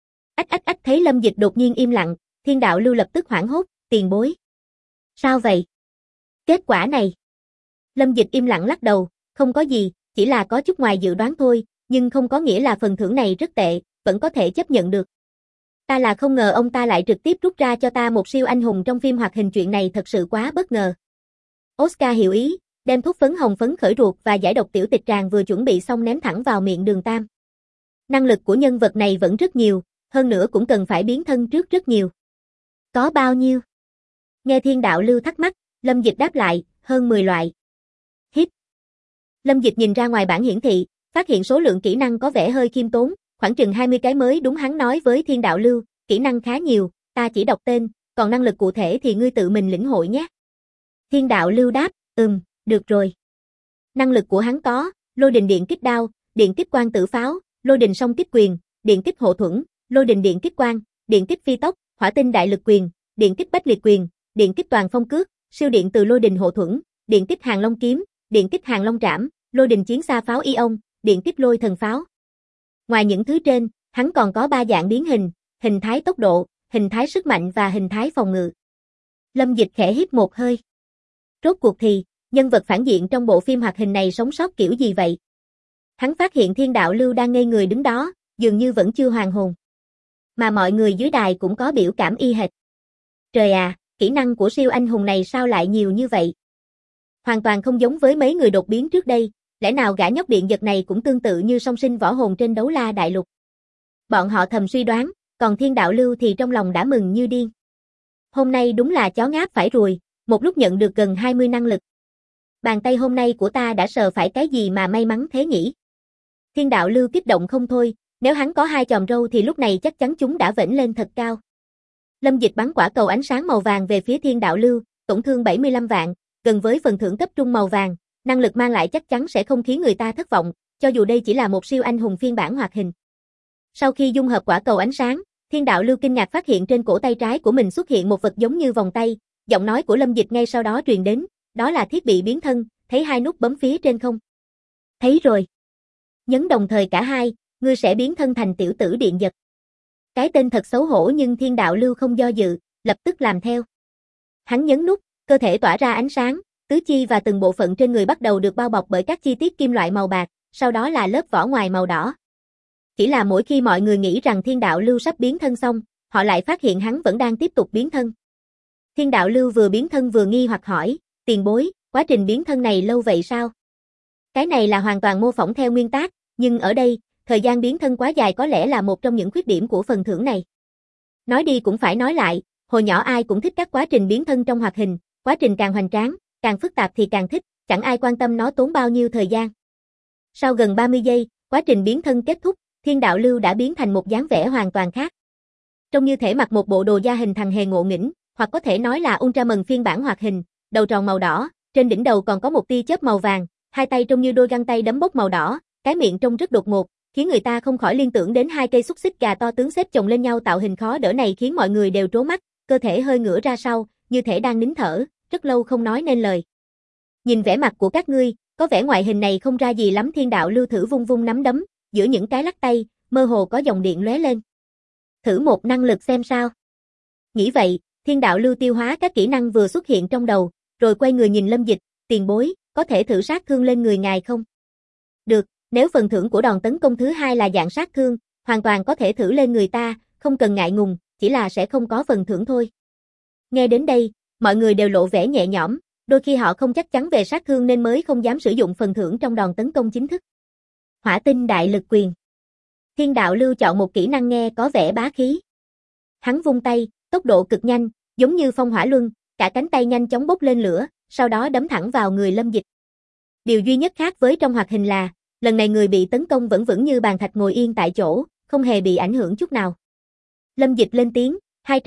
Ách thấy Lâm Dịch đột nhiên im lặng, Thiên Đạo Lưu lập tức hoảng hốt, tiền bối. Sao vậy? Kết quả này. Lâm Dịch im lặng lắc đầu, không có gì, chỉ là có chút ngoài dự đoán thôi, nhưng không có nghĩa là phần thưởng này rất tệ, vẫn có thể chấp nhận được. Ta là không ngờ ông ta lại trực tiếp rút ra cho ta một siêu anh hùng trong phim hoạt hình, chuyện này thật sự quá bất ngờ. Oscar hiểu ý, đem thuốc phấn hồng phấn khởi ruột và giải độc tiểu tịch tràng vừa chuẩn bị xong ném thẳng vào miệng Đường Tam. Năng lực của nhân vật này vẫn rất nhiều, hơn nữa cũng cần phải biến thân trước rất nhiều. Có bao nhiêu? Nghe Thiên Đạo Lưu thắc mắc, Lâm Dịch đáp lại, hơn 10 loại. Hít. Lâm Dịch nhìn ra ngoài bảng hiển thị, phát hiện số lượng kỹ năng có vẻ hơi khiêm tốn, khoảng chừng 20 cái mới đúng. Hắn nói với Thiên Đạo Lưu, kỹ năng khá nhiều, ta chỉ đọc tên, còn năng lực cụ thể thì ngươi tự mình lĩnh hội nhé. Thiên Đạo Lưu đáp, được rồi. Năng lực của hắn có, lôi đình điện kích đao, điện kích quang tử pháo, lôi đình song kích quyền, điện kích hộ thuẫn, lôi đình điện kích quang, điện kích phi tốc, hỏa tinh đại lực quyền, điện kích bách liệt quyền, điện kích toàn phong cước, siêu điện từ lôi đình hộ thuẫn, điện kích hàng long kiếm, điện kích hàng long trảm, lôi đình chiến xa pháo ion, điện kích lôi thần pháo. Ngoài những thứ trên, hắn còn có 3 dạng biến hình, hình thái tốc độ, hình thái sức mạnh và hình thái phòng ngự. Lâm Dịch khẽ hít một hơi. Rốt cuộc thì, nhân vật phản diện trong bộ phim hoạt hình này sống sót kiểu gì vậy? Hắn phát hiện Thiên Đạo Lưu đang ngây người đứng đó, dường như vẫn chưa hoàn hồn. Mà mọi người dưới đài cũng có biểu cảm y hệt. Trời à, kỹ năng của siêu anh hùng này sao lại nhiều như vậy? Hoàn toàn không giống với mấy người đột biến trước đây, lẽ nào gã nhóc điện giật này cũng tương tự như song sinh võ hồn trên Đấu La Đại Lục? Bọn họ thầm suy đoán, còn Thiên Đạo Lưu thì trong lòng đã mừng như điên. Hôm nay đúng là chó ngáp phải ruồi, một lúc nhận được gần 20 năng lực. Bàn tay hôm nay của ta đã sờ phải cái gì mà may mắn thế nhỉ? Thiên đạo lưu kích động không thôi, nếu hắn có 2 chòm râu thì lúc này chắc chắn chúng đã vểnh lên thật cao. Lâm Dịch bắn quả cầu ánh sáng màu vàng về phía thiên đạo lưu, tổn thương 75 vạn, gần với phần thưởng cấp trung màu vàng, năng lực mang lại chắc chắn sẽ không khiến người ta thất vọng, cho dù đây chỉ là một siêu anh hùng phiên bản hoạt hình. Sau khi dung hợp quả cầu ánh sáng, thiên đạo lưu kinh ngạc phát hiện trên cổ tay trái của mình xuất hiện một vật giống như vòng tay, giọng nói của Lâm Dịch ngay sau đó truyền đến, đó là thiết bị biến thân, thấy 2 nút bấm phía trên không? Thấy rồi. Nhấn đồng thời cả hai, ngươi sẽ biến thân thành tiểu tử điện giật. Cái tên thật xấu hổ nhưng thiên đạo lưu không do dự, lập tức làm theo. Hắn nhấn nút, cơ thể tỏa ra ánh sáng, tứ chi và từng bộ phận trên người bắt đầu được bao bọc bởi các chi tiết kim loại màu bạc, sau đó là lớp vỏ ngoài màu đỏ. Chỉ là mỗi khi mọi người nghĩ rằng thiên đạo lưu sắp biến thân xong, họ lại phát hiện hắn vẫn đang tiếp tục biến thân. Thiên đạo lưu vừa biến thân vừa nghi hoặc hỏi, tiền bối, quá trình biến thân này lâu vậy sao? Cái này là hoàn toàn mô phỏng theo nguyên tác, nhưng ở đây, thời gian biến thân quá dài có lẽ là một trong những khuyết điểm của phần thưởng này. Nói đi cũng phải nói lại, hồi nhỏ ai cũng thích các quá trình biến thân trong hoạt hình, quá trình càng hoành tráng, càng phức tạp thì càng thích, chẳng ai quan tâm nó tốn bao nhiêu thời gian. Sau gần 30 giây, quá trình biến thân kết thúc, thiên đạo lưu đã biến thành một dáng vẻ hoàn toàn khác. Trông như thể mặc một bộ đồ da hình thằng hề ngộ nghĩnh, hoặc có thể nói là Ultraman phiên bản hoạt hình, đầu tròn màu đỏ, trên đỉnh đầu còn có một tia chớp màu vàng, hai tay trông như đôi găng tay đấm bốc màu đỏ, cái miệng trông rất đột ngột, khiến người ta không khỏi liên tưởng đến 2 cây xúc xích gà to tướng xếp chồng lên nhau, tạo hình khó đỡ này khiến mọi người đều trố mắt, cơ thể hơi ngửa ra sau, như thể đang nín thở, rất lâu không nói nên lời. Nhìn vẻ mặt của các ngươi, có vẻ ngoại hình này không ra gì lắm. Thiên đạo lưu thử vung vung nắm đấm, giữa những cái lắc tay, mơ hồ có dòng điện lóe lên. Thử một năng lực xem sao. Nghĩ vậy, thiên đạo lưu tiêu hóa các kỹ năng vừa xuất hiện trong đầu, rồi quay người nhìn Lâm Dịch, tiền bối, có thể thử sát thương lên người ngài không? Được, nếu phần thưởng của đòn tấn công thứ 2 là dạng sát thương, hoàn toàn có thể thử lên người ta, không cần ngại ngùng, chỉ là sẽ không có phần thưởng thôi. Nghe đến đây, mọi người đều lộ vẻ nhẹ nhõm, đôi khi họ không chắc chắn về sát thương nên mới không dám sử dụng phần thưởng trong đòn tấn công chính thức. Hỏa tinh đại lực quyền. Thiên đạo lưu chọn một kỹ năng nghe có vẻ bá khí. Hắn vung tay, tốc độ cực nhanh, giống như phong hỏa luân, cả cánh tay nhanh chóng bốc lên lửa, sau đó đấm thẳng vào người Lâm Dịch. Điều duy nhất khác với trong hoạt hình là, lần này người bị tấn công vẫn vững như bàn thạch ngồi yên tại chỗ, không hề bị ảnh hưởng chút nào. Lâm Dịch lên tiếng,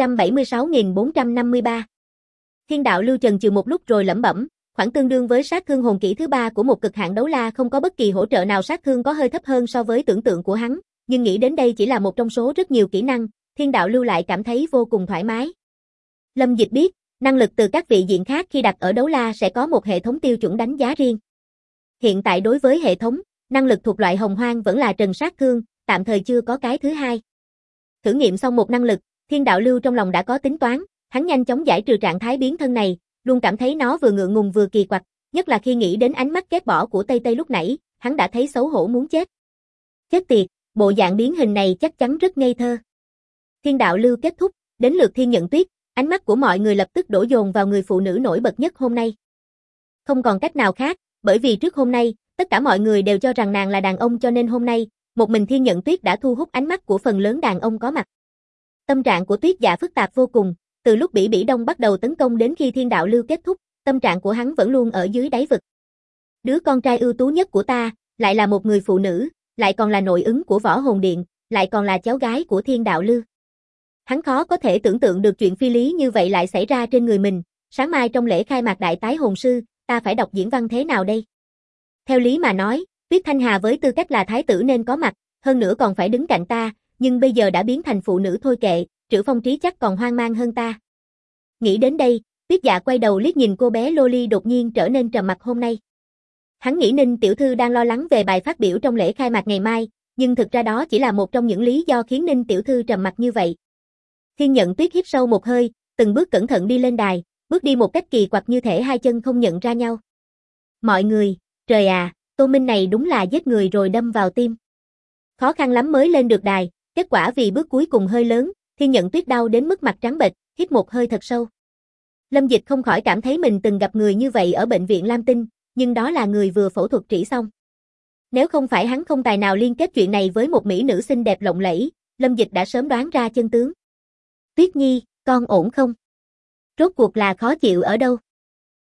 276.453. Thiên đạo lưu chần chừ một lúc rồi lẩm bẩm, khoảng tương đương với sát thương hồn kỹ thứ 3 của một cực hạn đấu la, không có bất kỳ hỗ trợ nào, sát thương có hơi thấp hơn so với tưởng tượng của hắn, nhưng nghĩ đến đây chỉ là một trong số rất nhiều kỹ năng, thiên đạo lưu lại cảm thấy vô cùng thoải mái. Lâm Dịch biết, năng lực từ các vị diện khác khi đặt ở đấu la sẽ có một hệ thống tiêu chuẩn đánh giá riêng. Hiện tại đối với hệ thống, năng lực thuộc loại hồng hoang vẫn là trần sát thương, tạm thời chưa có cái thứ 2. Thử nghiệm xong một năng lực, thiên đạo lưu trong lòng đã có tính toán, hắn nhanh chóng giải trừ trạng thái biến thân này, luôn cảm thấy nó vừa ngượng ngùng vừa kỳ quặc, nhất là khi nghĩ đến ánh mắt ghét bỏ của Tây Tây lúc nãy, hắn đã thấy xấu hổ muốn chết. Chết tiệt, bộ dạng biến hình này chắc chắn rất ngây thơ. Thiên đạo lưu kết thúc, đến lượt Thiên Nhận Tuyết, ánh mắt của mọi người lập tức đổ dồn vào người phụ nữ nổi bật nhất hôm nay. Không còn cách nào khác, bởi vì trước hôm nay, tất cả mọi người đều cho rằng nàng là đàn ông cho nên hôm nay, một mình Thiên Nhận Tuyết đã thu hút ánh mắt của phần lớn đàn ông có mặt. Tâm trạng của Tuyết Dạ phức tạp vô cùng, từ lúc Bỉ Bỉ Đông bắt đầu tấn công đến khi thiên đạo lưu kết thúc, tâm trạng của hắn vẫn luôn ở dưới đáy vực. Đứa con trai ưu tú nhất của ta, lại là một người phụ nữ, lại còn là nội ứng của Võ Hồn Điện, lại còn là cháu gái của thiên đạo lưu. Hắn khó có thể tưởng tượng được chuyện phi lý như vậy lại xảy ra trên người mình, sáng mai trong lễ khai mạc đại tái hồn sư, ta phải đọc diễn văn thế nào đây? Theo lý mà nói, Tuyết Thanh Hà với tư cách là thái tử nên có mặt, hơn nữa còn phải đứng cạnh ta, nhưng bây giờ đã biến thành phụ nữ thôi kệ, Trữ Phong Trí chắc còn hoang mang hơn ta. Nghĩ đến đây, Tuyết Dạ quay đầu liếc nhìn cô bé Loli đột nhiên trở nên trầm mặc hôm nay. Hắn nghĩ Ninh tiểu thư đang lo lắng về bài phát biểu trong lễ khai mạc ngày mai, nhưng thực ra đó chỉ là một trong những lý do khiến Ninh tiểu thư trầm mặc như vậy. Thiên Nhận Tuyết hít sâu một hơi, từng bước cẩn thận đi lên đài, bước đi một cách kỳ quặc như thể hai chân không nhận ra nhau. Mọi người, trời à, Tô Minh này đúng là giết người rồi đâm vào tim. Khó khăn lắm mới lên được đài, kết quả vì bước cuối cùng hơi lớn, Thiên Nhận Tuyết đau đến mức mặt trắng bệch, hít một hơi thật sâu. Lâm Dịch không khỏi cảm thấy mình từng gặp người như vậy ở bệnh viện Lam Tinh, nhưng đó là người vừa phẫu thuật trĩ xong. Nếu không phải hắn không tài nào liên kết chuyện này với một mỹ nữ xinh đẹp lộng lẫy, Lâm Dịch đã sớm đoán ra chân tướng. Tuyết Nhi, con ổn không? Rốt cuộc là khó chịu ở đâu?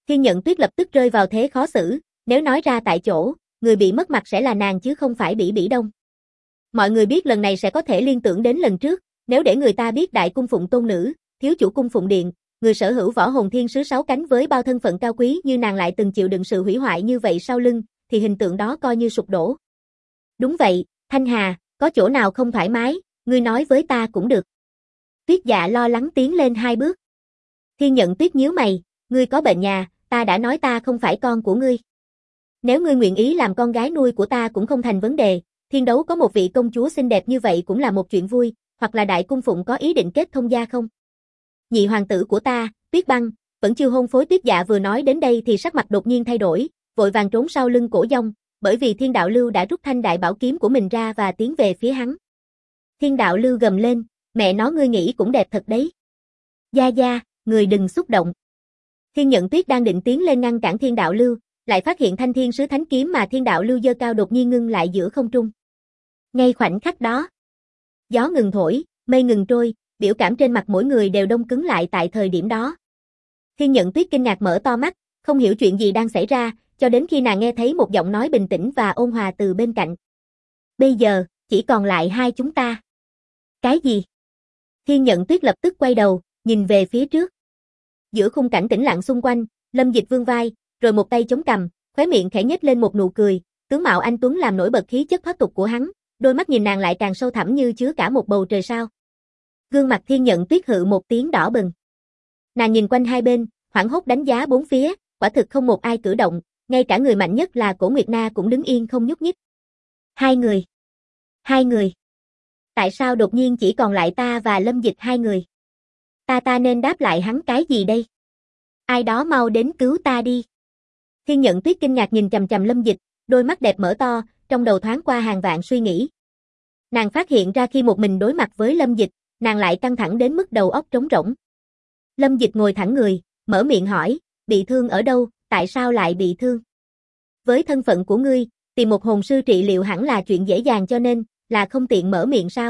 Thiên Nhận Tuyết lập tức rơi vào thế khó xử, nếu nói ra tại chỗ, người bị mất mặt sẽ là nàng chứ không phải Bỉ Bỉ Đông. Mọi người biết lần này sẽ có thể liên tưởng đến lần trước, nếu để người ta biết Đại Cung Phụng Tôn Nữ, thiếu chủ Cung Phụng Điện, người sở hữu võ hồn thiên sứ 6 cánh với bao thân phận cao quý như nàng lại từng chịu đựng sự hủy hoại như vậy sau lưng, thì hình tượng đó coi như sụp đổ. Đúng vậy, Thanh Hà, có chỗ nào không thoải mái, ngươi nói với ta cũng được. Tuyết Dạ lo lắng tiến lên 2 bước. Thiên Nhận Tuyết nhíu mày, ngươi có bệnh nhà, ta đã nói ta không phải con của ngươi. Nếu ngươi nguyện ý làm con gái nuôi của ta cũng không thành vấn đề, Thiên Đấu có một vị công chúa xinh đẹp như vậy cũng là một chuyện vui, hoặc là Đại Cung Phụng có ý định kết thông gia không? Nhị hoàng tử của ta, Tuyết Băng, vẫn chưa hôn phối. Tuyết Dạ vừa nói đến đây thì sắc mặt đột nhiên thay đổi, vội vàng trốn sau lưng Cổ Dông, bởi vì Thiên Đạo Lưu đã rút thanh đại bảo kiếm của mình ra và tiến về phía hắn. Thiên Đạo Lưu gầm lên, mẹ nó ngươi nghĩ cũng đẹp thật đấy. Gia Gia, người đừng xúc động. Thiên Nhận Tuyết đang định tiến lên ngăn cản Thiên Đạo Lưu, lại phát hiện thanh thiên sứ thánh kiếm mà Thiên Đạo Lưu giơ cao đột nhiên ngưng lại giữa không trung. Ngay khoảnh khắc đó, gió ngừng thổi, mây ngừng trôi, biểu cảm trên mặt mỗi người đều đông cứng lại tại thời điểm đó. Thiên Nhận Tuyết kinh ngạc mở to mắt, không hiểu chuyện gì đang xảy ra, cho đến khi nàng nghe thấy một giọng nói bình tĩnh và ôn hòa từ bên cạnh. Bây giờ, chỉ còn lại hai chúng ta. Cái gì? Thiên Nhận Tuyết lập tức quay đầu, nhìn về phía trước. Giữa khung cảnh tĩnh lặng xung quanh, Lâm Dịch vươn vai, rồi một tay chống cằm, khóe miệng khẽ nhếch lên một nụ cười, tướng mạo anh tuấn làm nổi bật khí chất thoát tục của hắn, đôi mắt nhìn nàng lại càng sâu thẳm như chứa cả một bầu trời sao. Gương mặt Thiên Nhận Tuyết hự một tiếng đỏ bừng. Nàng nhìn quanh hai bên, hoảng hốt đánh giá bốn phía, quả thực không một ai cử động, ngay cả người mạnh nhất là Cổ Nguyệt Na cũng đứng yên không nhúc nhích. Hai người. Tại sao đột nhiên chỉ còn lại ta và Lâm Dịch hai người? Ta nên đáp lại hắn cái gì đây? Ai đó mau đến cứu ta đi. Thiên Nhận Tuyết kinh ngạc nhìn chằm chằm Lâm Dịch, đôi mắt đẹp mở to, trong đầu thoáng qua hàng vạn suy nghĩ. Nàng phát hiện ra khi một mình đối mặt với Lâm Dịch, nàng lại căng thẳng đến mức đầu óc trống rỗng. Lâm Dịch ngồi thẳng người, mở miệng hỏi, bị thương ở đâu, tại sao lại bị thương? Với thân phận của ngươi, tìm một hồn sư trị liệu hẳn là chuyện dễ dàng cho nên, là không tiện mở miệng sao?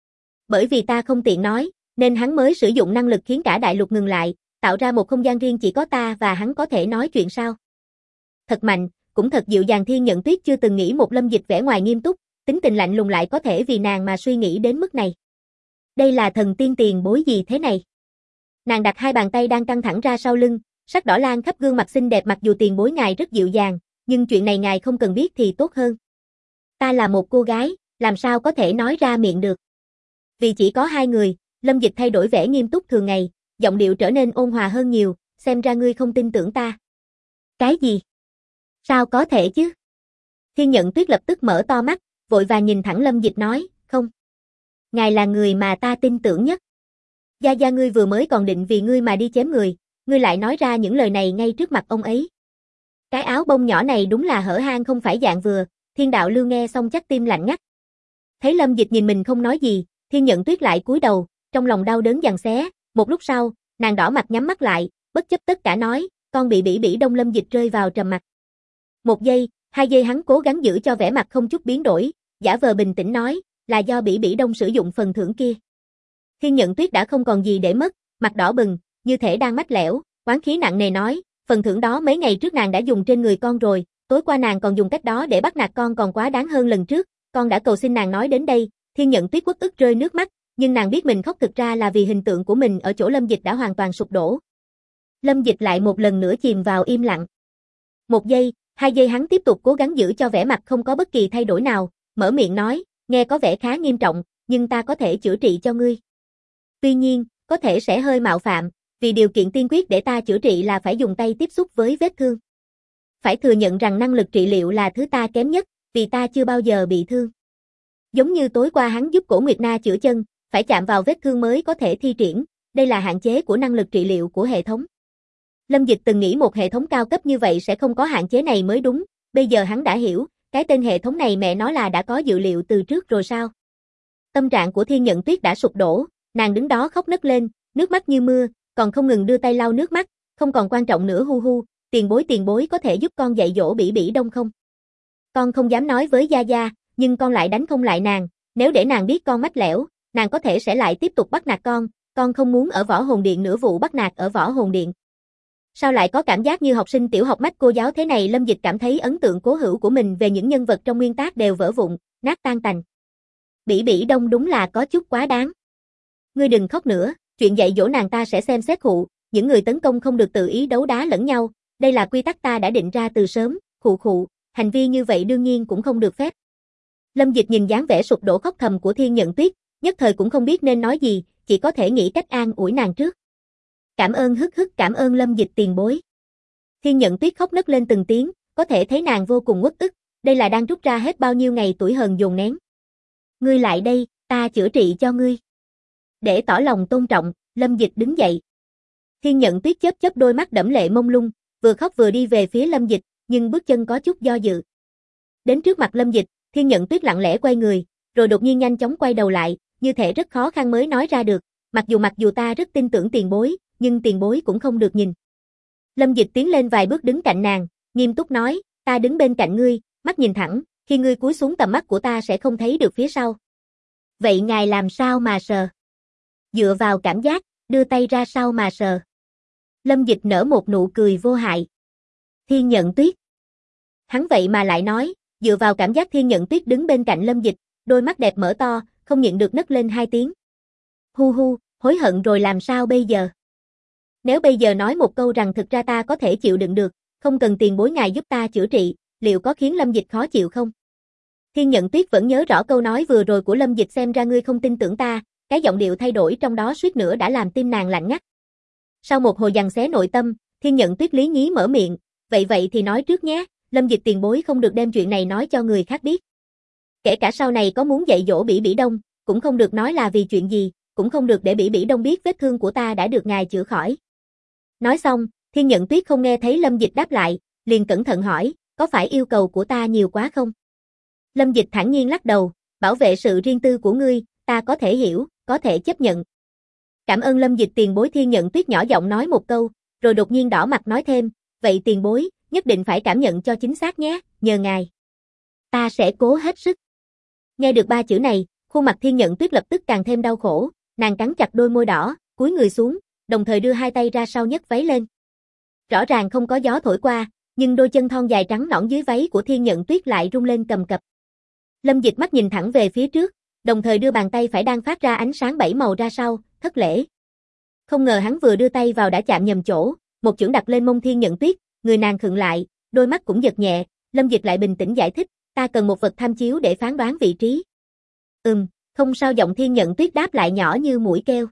Bởi vì ta không tiện nói, nên hắn mới sử dụng năng lực khiến cả đại lục ngừng lại, tạo ra một không gian riêng chỉ có ta và hắn có thể nói chuyện sao? Thật mạnh, cũng thật dịu dàng. Thiên Nhận Tuyết chưa từng nghĩ một Lâm Dịch vẻ ngoài nghiêm túc, tính tình lạnh lùng lại có thể vì nàng mà suy nghĩ đến mức này. Đây là thần tiên tiền bối gì thế này? Nàng đặt hai bàn tay đang căng thẳng ra sau lưng, sắc đỏ lan khắp gương mặt xinh đẹp. Mặc dù tiền bối ngài rất dịu dàng, nhưng chuyện này ngài không cần biết thì tốt hơn. Ta là một cô gái, làm sao có thể nói ra miệng được? Vì chỉ có hai người, Lâm Dịch thay đổi vẻ nghiêm túc thường ngày, giọng điệu trở nên ôn hòa hơn nhiều, xem ra ngươi không tin tưởng ta. Cái gì? Sao có thể chứ? Thiên Nhận Tuyết lập tức mở to mắt, vội vàng nhìn thẳng Lâm Dịch nói, không. Ngài là người mà ta tin tưởng nhất. Gia Gia ngươi vừa mới còn định vì ngươi mà đi chém người, ngươi lại nói ra những lời này ngay trước mặt ông ấy. Cái áo bông nhỏ này đúng là hở hang không phải dạng vừa. Thiên Đạo Lưu nghe xong chắc tim lạnh ngắt. Thấy Lâm Dịch nhìn mình không nói gì, Thiên Nhận Tuyết lại cúi đầu, trong lòng đau đớn giằng xé. Một lúc sau, nàng đỏ mặt nhắm mắt lại, bất chấp tất cả nói, con bị Bỉ Bỉ Đông. Lâm Dịch rơi vào trầm mặc. 1 giây, 2 giây hắn cố gắng giữ cho vẻ mặt không chút biến đổi, giả vờ bình tĩnh nói, là do Bỉ Bỉ Đông sử dụng phần thưởng kia. Thiên Nhận Tuyết đã không còn gì để mất, mặt đỏ bừng, như thể đang mách lẻo, oán khí nặng nề nói, phần thưởng đó mấy ngày trước nàng đã dùng trên người con rồi, tối qua nàng còn dùng cách đó để bắt nạt con còn quá đáng hơn lần trước, con đã cầu xin nàng. Nói đến đây, Thiên Nhận Tuyết uất ức rơi nước mắt, nhưng nàng biết mình khóc thực ra là vì hình tượng của mình ở chỗ Lâm Dịch đã hoàn toàn sụp đổ. Lâm Dịch lại một lần nữa chìm vào im lặng. 1 giây, 2 giây hắn tiếp tục cố gắng giữ cho vẻ mặt không có bất kỳ thay đổi nào, mở miệng nói, nghe có vẻ khá nghiêm trọng, nhưng ta có thể chữa trị cho ngươi. Tuy nhiên, có thể sẽ hơi mạo phạm, vì điều kiện tiên quyết để ta chữa trị là phải dùng tay tiếp xúc với vết thương. Phải thừa nhận rằng năng lực trị liệu là thứ ta kém nhất, vì ta chưa bao giờ bị thương. Giống như tối qua hắn giúp Cổ Nguyệt Na chữa chân, phải chạm vào vết thương mới có thể thi triển, đây là hạn chế của năng lực trị liệu của hệ thống. Lâm Dịch từng nghĩ một hệ thống cao cấp như vậy sẽ không có hạn chế này mới đúng, bây giờ hắn đã hiểu, cái tên hệ thống này mẹ nó là đã có dự liệu từ trước rồi sao. Tâm trạng của Thiên Nhận Tuyết đã sụp đổ, nàng đứng đó khóc nấc lên, nước mắt như mưa, còn không ngừng đưa tay lau nước mắt, không còn quan trọng nữa. Hu, tiền bối có thể giúp con dạy dỗ Bỉ Bỉ Đông không? Con không dám nói với Gia Gia, nhưng con lại đánh không lại nàng, nếu để nàng biết con mách lẻo, nàng có thể sẽ lại tiếp tục bắt nạt con không muốn ở Võ Hồn Điện nữa. Vụ bắt nạt ở Võ Hồn Điện. Sao lại có cảm giác như học sinh tiểu học mách cô giáo thế này? Lâm Dịch cảm thấy ấn tượng cố hữu của mình về những nhân vật trong nguyên tác đều vỡ vụn, nát tan tành. Bỉ Bỉ Đông đúng là có chút quá đáng. Ngươi đừng khóc nữa, chuyện dạy dỗ nàng ta sẽ xem xét khụ, những người tấn công không được tự ý đấu đá lẫn nhau, đây là quy tắc ta đã định ra từ sớm, khụ, hành vi như vậy đương nhiên cũng không được phép. Lâm Dịch nhìn dáng vẻ sụp đổ khóc thầm của Thiên Nhận Tuyết, nhất thời cũng không biết nên nói gì, chỉ có thể nghĩ cách an ủi nàng trước. Cảm ơn cảm ơn Lâm Dịch tiền bối. Thiên Nhận Tuyết khóc nấc lên từng tiếng, có thể thấy nàng vô cùng uất ức, đây là đang rút ra hết bao nhiêu ngày tuổi hờn dồn nén. Ngươi lại đây, ta chữa trị cho ngươi. Để tỏ lòng tôn trọng, Lâm Dịch đứng dậy. Thiên Nhận Tuyết chớp đôi mắt đẫm lệ mông lung, vừa khóc vừa đi về phía Lâm Dịch, nhưng bước chân có chút do dự. Đến trước mặt Lâm Dịch, Thiên Nhận Tuyết lặng lẽ quay người, rồi đột nhiên nhanh chóng quay đầu lại, như thể rất khó khăn mới nói ra được, mặc dù ta rất tin tưởng tiền bối, nhưng tiền bối cũng không được nhìn. Lâm Dịch tiến lên vài bước đứng cạnh nàng, nghiêm túc nói, ta đứng bên cạnh ngươi, mắt nhìn thẳng, khi ngươi cúi xuống tầm mắt của ta sẽ không thấy được phía sau. Vậy ngài làm sao mà sờ? Dựa vào cảm giác, đưa tay ra sau mà sờ. Lâm Dịch nở một nụ cười vô hại. Thiên Nhận Tuyết. Hắn vậy mà lại nói, dựa vào cảm giác. Thiên Nhận Tuyết đứng bên cạnh Lâm Dịch, đôi mắt đẹp mở to, không nhịn được nấc lên hai tiếng. Hu, hối hận rồi làm sao bây giờ? Nếu bây giờ nói một câu rằng thực ra ta có thể chịu đựng được, không cần tiền bối ngài giúp ta chữa trị, liệu có khiến Lâm Dịch khó chịu không? Thiên Nhận Tuyết vẫn nhớ rõ câu nói vừa rồi của Lâm Dịch, xem ra ngươi không tin tưởng ta, cái giọng điệu thay đổi trong đó suýt nữa đã làm tim nàng lạnh ngắt. Sau một hồi giằng xé nội tâm, Thiên Nhận Tuyết lý nhí mở miệng, vậy thì nói trước nhé, Lâm Dịch tiền bối không được đem chuyện này nói cho người khác biết. Kể cả sau này có muốn dạy dỗ Bỉ Bỉ Đông, cũng không được nói là vì chuyện gì, cũng không được để Bỉ Bỉ Đông biết vết thương của ta đã được ngài chữa khỏi. Nói xong, Thiên Nhận Tuyết không nghe thấy Lâm Dịch đáp lại, liền cẩn thận hỏi, có phải yêu cầu của ta nhiều quá không? Lâm Dịch thản nhiên lắc đầu, bảo vệ sự riêng tư của ngươi, ta có thể hiểu, có thể chấp nhận. Cảm ơn Lâm Dịch tiền bối. Thiên Nhận Tuyết nhỏ giọng nói một câu, rồi đột nhiên đỏ mặt nói thêm, vậy tiền bối, nhất định phải cảm nhận cho chính xác nhé, nhờ ngài. Ta sẽ cố hết sức. Nghe được ba chữ này, khuôn mặt Thiên Nhận Tuyết lập tức càng thêm đau khổ, nàng cắn chặt đôi môi đỏ, cúi người xuống, đồng thời đưa hai tay ra sau nhấc váy lên. Rõ ràng không có gió thổi qua, nhưng đôi chân thon dài trắng nõn dưới váy của Thiên Nhận Tuyết lại rung lên cầm cập. Lâm Dịch mắt nhìn thẳng về phía trước, đồng thời đưa bàn tay phải đang phát ra ánh sáng bảy màu ra sau, thất lễ. Không ngờ hắn vừa đưa tay vào đã chạm nhầm chỗ, một chưởng đặt lên mông Thiên Nhận Tuyết, người nàng khựng lại, đôi mắt cũng giật nhẹ, Lâm Dịch lại bình tĩnh giải thích, ta cần một vật tham chiếu để phán đoán vị trí. Không sao. Giọng Thiên Nhận Tuyết đáp lại nhỏ như mũi keo.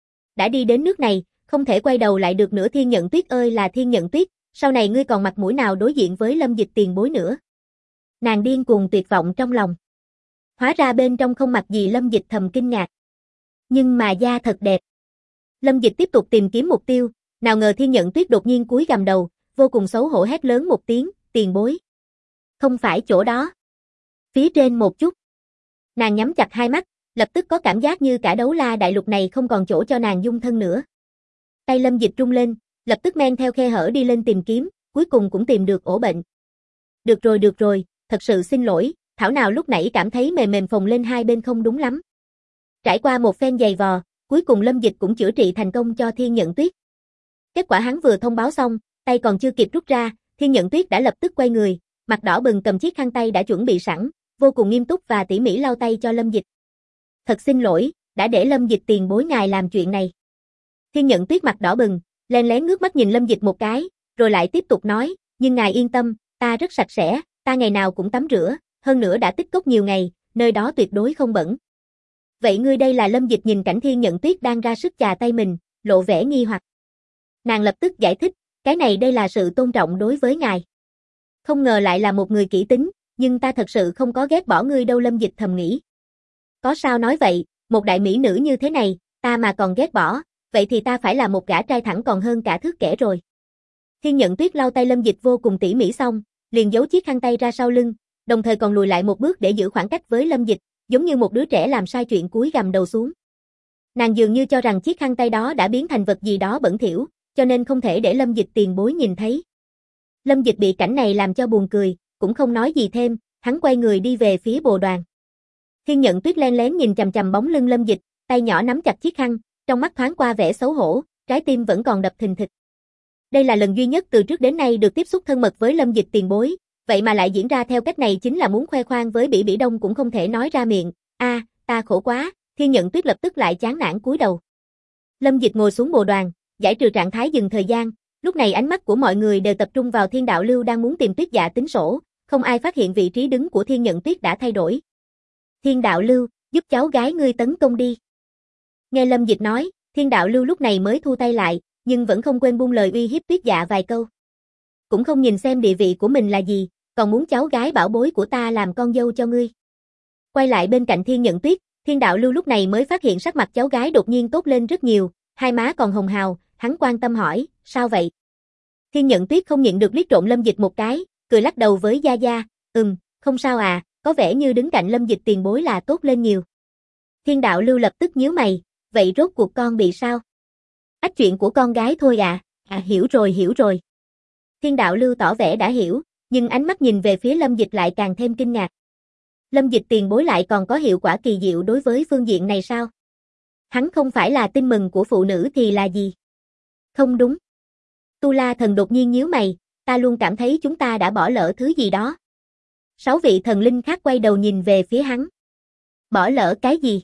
Đã đi đến nước này, không thể quay đầu lại được nữa. Thiên Nhận Tuyết ơi là Thiên Nhận Tuyết, sau này ngươi còn mặt mũi nào đối diện với Lâm Dịch tiền bối nữa. Nàng điên cuồng tuyệt vọng trong lòng. Hóa ra bên trong không mặc gì. Lâm Dịch thầm kinh ngạc. Nhưng mà da thật đẹp. Lâm Dịch tiếp tục tìm kiếm mục tiêu, nào ngờ Thiên Nhận Tuyết đột nhiên cúi gằm đầu, vô cùng xấu hổ hét lớn một tiếng, tiền bối. Không phải chỗ đó. Phía trên một chút. Nàng nhắm chặt hai mắt, lập tức có cảm giác như cả đấu la đại lục này không còn chỗ cho nàng dung thân nữa. Tay Lâm Dịch rung lên, lập tức men theo khe hở đi lên tìm kiếm, cuối cùng cũng tìm được ổ bệnh. Được rồi, thật sự xin lỗi, thảo nào lúc nãy cảm thấy mềm phồng lên hai bên không đúng lắm. Trải qua một phen giày vò, cuối cùng Lâm Dịch cũng chữa trị thành công cho Thiên Nhận Tuyết. Kết quả hắn vừa thông báo xong, tay còn chưa kịp rút ra, Thiên Nhận Tuyết đã lập tức quay người, mặt đỏ bừng cầm chiếc khăn tay đã chuẩn bị sẵn, vô cùng nghiêm túc và tỉ mỉ lau tay cho Lâm Dịch. Thật xin lỗi, đã để Lâm Dịch tiền bối ngài làm chuyện này. Thiên Nhận Tuyết mặt đỏ bừng, lén lén ngước mắt nhìn Lâm Dịch một cái, rồi lại tiếp tục nói, nhưng ngài yên tâm, ta rất sạch sẽ, ta ngày nào cũng tắm rửa, hơn nữa đã tích cốc nhiều ngày, nơi đó tuyệt đối không bẩn. Vậy ngươi đây là? Lâm Dịch nhìn cảnh Thiên Nhận Tuyết đang ra sức chà tay mình, lộ vẻ nghi hoặc. Nàng lập tức giải thích, cái này đây là sự tôn trọng đối với ngài. Không ngờ lại là một người kỹ tính, nhưng ta thật sự không có ghét bỏ ngươi đâu. Lâm Dịch thầm nghĩ. Có sao nói vậy, một đại mỹ nữ như thế này, ta mà còn ghét bỏ, vậy thì ta phải là một gã trai thẳng còn hơn cả thước kẻ rồi. Thiên Nhận Tuyết lau tay Lâm Dịch vô cùng tỉ mỉ xong, liền giấu chiếc khăn tay ra sau lưng, đồng thời còn lùi lại một bước để giữ khoảng cách với Lâm Dịch, giống như một đứa trẻ làm sai chuyện cúi gằm đầu xuống. Nàng dường như cho rằng chiếc khăn tay đó đã biến thành vật gì đó bẩn thỉu, cho nên không thể để Lâm Dịch tiền bối nhìn thấy. Lâm Dịch bị cảnh này làm cho buồn cười, cũng không nói gì thêm, hắn quay người đi về phía bồ đoàn. Thiên Nhận Tuyết lén lén nhìn chằm chằm bóng lưng Lâm Dịch, tay nhỏ nắm chặt chiếc khăn, trong mắt thoáng qua vẻ xấu hổ, trái tim vẫn còn đập thình thịch. Đây là lần duy nhất từ trước đến nay được tiếp xúc thân mật với Lâm Dịch tiền bối, vậy mà lại diễn ra theo cách này chính là muốn khoe khoang với Bỉ Bỉ Đông cũng không thể nói ra miệng. Ta khổ quá, Thiên Nhận Tuyết lập tức lại chán nản cúi đầu. Lâm Dịch ngồi xuống bồ đoàn, giải trừ trạng thái dừng thời gian, lúc này ánh mắt của mọi người đều tập trung vào Thiên Đạo Lưu đang muốn tìm Tuyết Dạ tính sổ, không ai phát hiện vị trí đứng của Thiên Nhận Tuyết đã thay đổi. Thiên Đạo Lưu, giúp cháu gái ngươi tấn công đi. Nghe Lâm Dịch nói, Thiên Đạo Lưu lúc này mới thu tay lại, nhưng vẫn không quên buông lời uy hiếp Tuyết Dạ vài câu. Cũng không nhìn xem địa vị của mình là gì, còn muốn cháu gái bảo bối của ta làm con dâu cho ngươi. Quay lại bên cạnh Thiên Nhận Tuyết, Thiên Đạo Lưu lúc này mới phát hiện sắc mặt cháu gái đột nhiên tốt lên rất nhiều, hai má còn hồng hào, hắn quan tâm hỏi, sao vậy? Thiên Nhận Tuyết không nhịn được liếc trộm Lâm Dịch một cái, cười lắc đầu với Gia Gia, không sao à, có vẻ như đứng cạnh Lâm Dịch tiền bối là tốt lên nhiều. Thiên Đạo Lưu lập tức nhíu mày, vậy rốt cuộc con bị sao? Ách chuyện của con gái thôi à, hiểu rồi. Thiên Đạo Lưu tỏ vẻ đã hiểu, nhưng ánh mắt nhìn về phía Lâm Dịch lại càng thêm kinh ngạc. Lâm Dịch tiền bối lại còn có hiệu quả kỳ diệu đối với phương diện này sao? Hắn không phải là tin mừng của phụ nữ thì là gì? Không đúng. Tu La Thần đột nhiên nhíu mày, ta luôn cảm thấy chúng ta đã bỏ lỡ thứ gì đó. 6 vị thần linh khác quay đầu nhìn về phía hắn. Bỏ lỡ cái gì?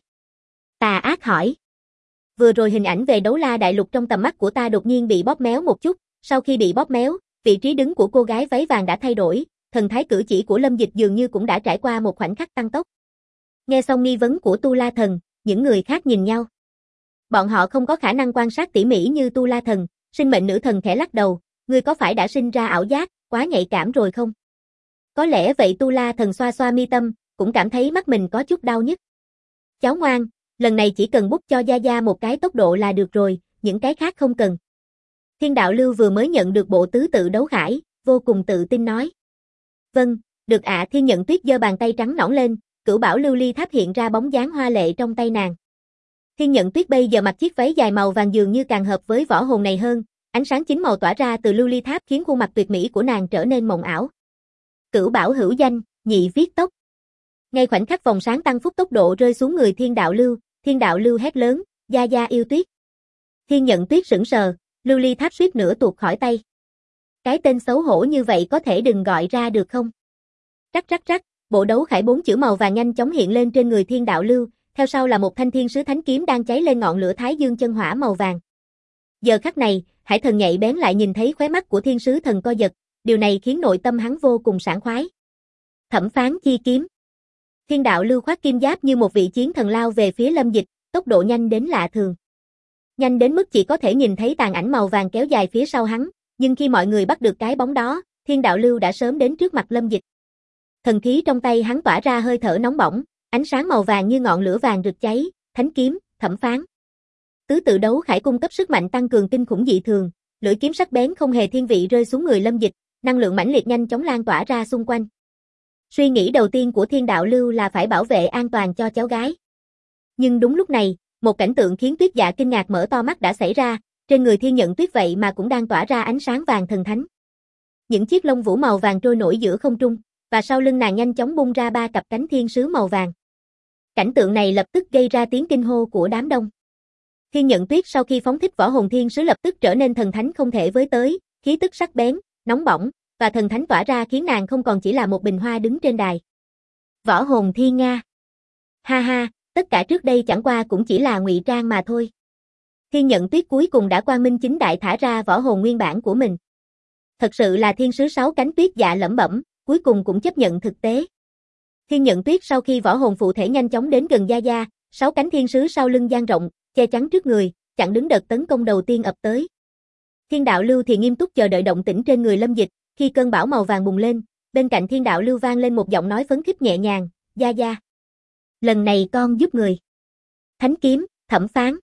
Tà ác hỏi. Vừa rồi hình ảnh về Đấu La Đại Lục trong tầm mắt của ta đột nhiên bị bóp méo một chút, sau khi bị bóp méo, vị trí đứng của cô gái váy vàng đã thay đổi, thần thái cử chỉ của Lâm Dịch dường như cũng đã trải qua một khoảnh khắc tăng tốc. Nghe xong nghi vấn của Tu La Thần, những người khác nhìn nhau. Bọn họ không có khả năng quan sát tỉ mỉ như Tu La Thần, sinh mệnh nữ thần khẽ lắc đầu, ngươi có phải đã sinh ra ảo giác, quá nhạy cảm rồi không? Có lẽ vậy. Tu La Thần xoa xoa mi tâm, cũng cảm thấy mắt mình có chút đau nhức. Cháu ngoan, lần này chỉ cần bút cho Gia Gia một cái tốc độ là được rồi, những cái khác không cần. Thiên Đạo Lưu vừa mới nhận được bộ tứ tự đấu khải, vô cùng tự tin nói. Vâng, được ạ. Thiên Nhận Tuyết giơ bàn tay trắng nõn lên, Cửu Bảo Lưu Ly Tháp hiện ra bóng dáng hoa lệ trong tay nàng. Thiên Nhận Tuyết bây giờ mặc chiếc váy dài màu vàng dường như càng hợp với võ hồn này hơn, ánh sáng chín màu tỏa ra từ Lưu Ly Tháp khiến khuôn mặt tuyệt mỹ của nàng trở nên mộng ảo. Cửu Bảo hữu danh, nhị viết tốc. Ngay khoảnh khắc vòng sáng tăng phúc tốc độ rơi xuống người Thiên Đạo Lưu hét lớn, Gia Gia yêu tuyết. Thiên Nhận Tuyết sững sờ, Lưu Ly Tháp suýt nữa tuột khỏi tay. Cái tên xấu hổ như vậy có thể đừng gọi ra được không? Rắc, bộ đấu khải 4 chữ màu vàng nhanh chóng hiện lên trên người Thiên Đạo Lưu, theo sau là một thanh thiên sứ thánh kiếm đang cháy lên ngọn lửa thái dương chân hỏa màu vàng. Giờ khắc này, Hải Thần nhạy bén lại nhìn thấy khóe mắt của thiên sứ thần co giật, điều này khiến nội tâm hắn vô cùng sảng khoái. Thẩm phán chi kiếm. Thiên Đạo Lưu khoác kim giáp như một vị chiến thần lao về phía Lâm Dịch, tốc độ nhanh đến lạ thường. Nhanh đến mức chỉ có thể nhìn thấy tàn ảnh màu vàng kéo dài phía sau hắn, nhưng khi mọi người bắt được cái bóng đó, Thiên Đạo Lưu đã sớm đến trước mặt Lâm Dịch. Thần khí trong tay hắn tỏa ra hơi thở nóng bỏng, ánh sáng màu vàng như ngọn lửa vàng rực cháy, thánh kiếm, thẩm phán. Tứ tự đấu khải cung cấp sức mạnh tăng cường kinh khủng dị thường, lưỡi kiếm sắc bén không hề thiên vị rơi xuống người Lâm Dịch, năng lượng mãnh liệt nhanh chóng lan tỏa ra xung quanh. Suy nghĩ đầu tiên của Thiên Đạo Lưu là phải bảo vệ an toàn cho cháu gái. Nhưng đúng lúc này, một cảnh tượng khiến Tuyết Dạ kinh ngạc mở to mắt đã xảy ra, trên người Thiên Nhận Tuyết vậy mà cũng đang tỏa ra ánh sáng vàng thần thánh. Những chiếc lông vũ màu vàng trôi nổi giữa không trung, và sau lưng nàng nhanh chóng bung ra 3 cặp cánh thiên sứ màu vàng. Cảnh tượng này lập tức gây ra tiếng kinh hô của đám đông. Thiên Nhận Tuyết sau khi phóng thích võ hồn thiên sứ lập tức trở nên thần thánh không thể với tới, khí tức sắc bén, nóng bỏng, và thần thánh tỏa ra khiến nàng không còn chỉ là một bình hoa đứng trên đài. Võ hồn thiên nga. Ha ha, tất cả trước đây chẳng qua cũng chỉ là ngụy trang mà thôi. Thiên Nhận Tuyết cuối cùng đã quang minh chính đại thả ra võ hồn nguyên bản của mình. Thật sự là thiên sứ 6 cánh. Tuyết Dạ lẩm bẩm, cuối cùng cũng chấp nhận thực tế. Thiên Nhận Tuyết sau khi võ hồn phụ thể nhanh chóng đến gần Gia Gia, 6 cánh thiên sứ sau lưng dang rộng, che chắn trước người, chặn đứng đợt tấn công đầu tiên ập tới. Thiên Đạo Lưu thì nghiêm túc chờ đợi động tĩnh trên người Lâm Dịch, khi cơn bão màu vàng bùng lên, bên cạnh Thiên Đạo Lưu vang lên một giọng nói phấn khích nhẹ nhàng, Gia Gia. Lần này con giúp người. Thánh kiếm, thẩm phán.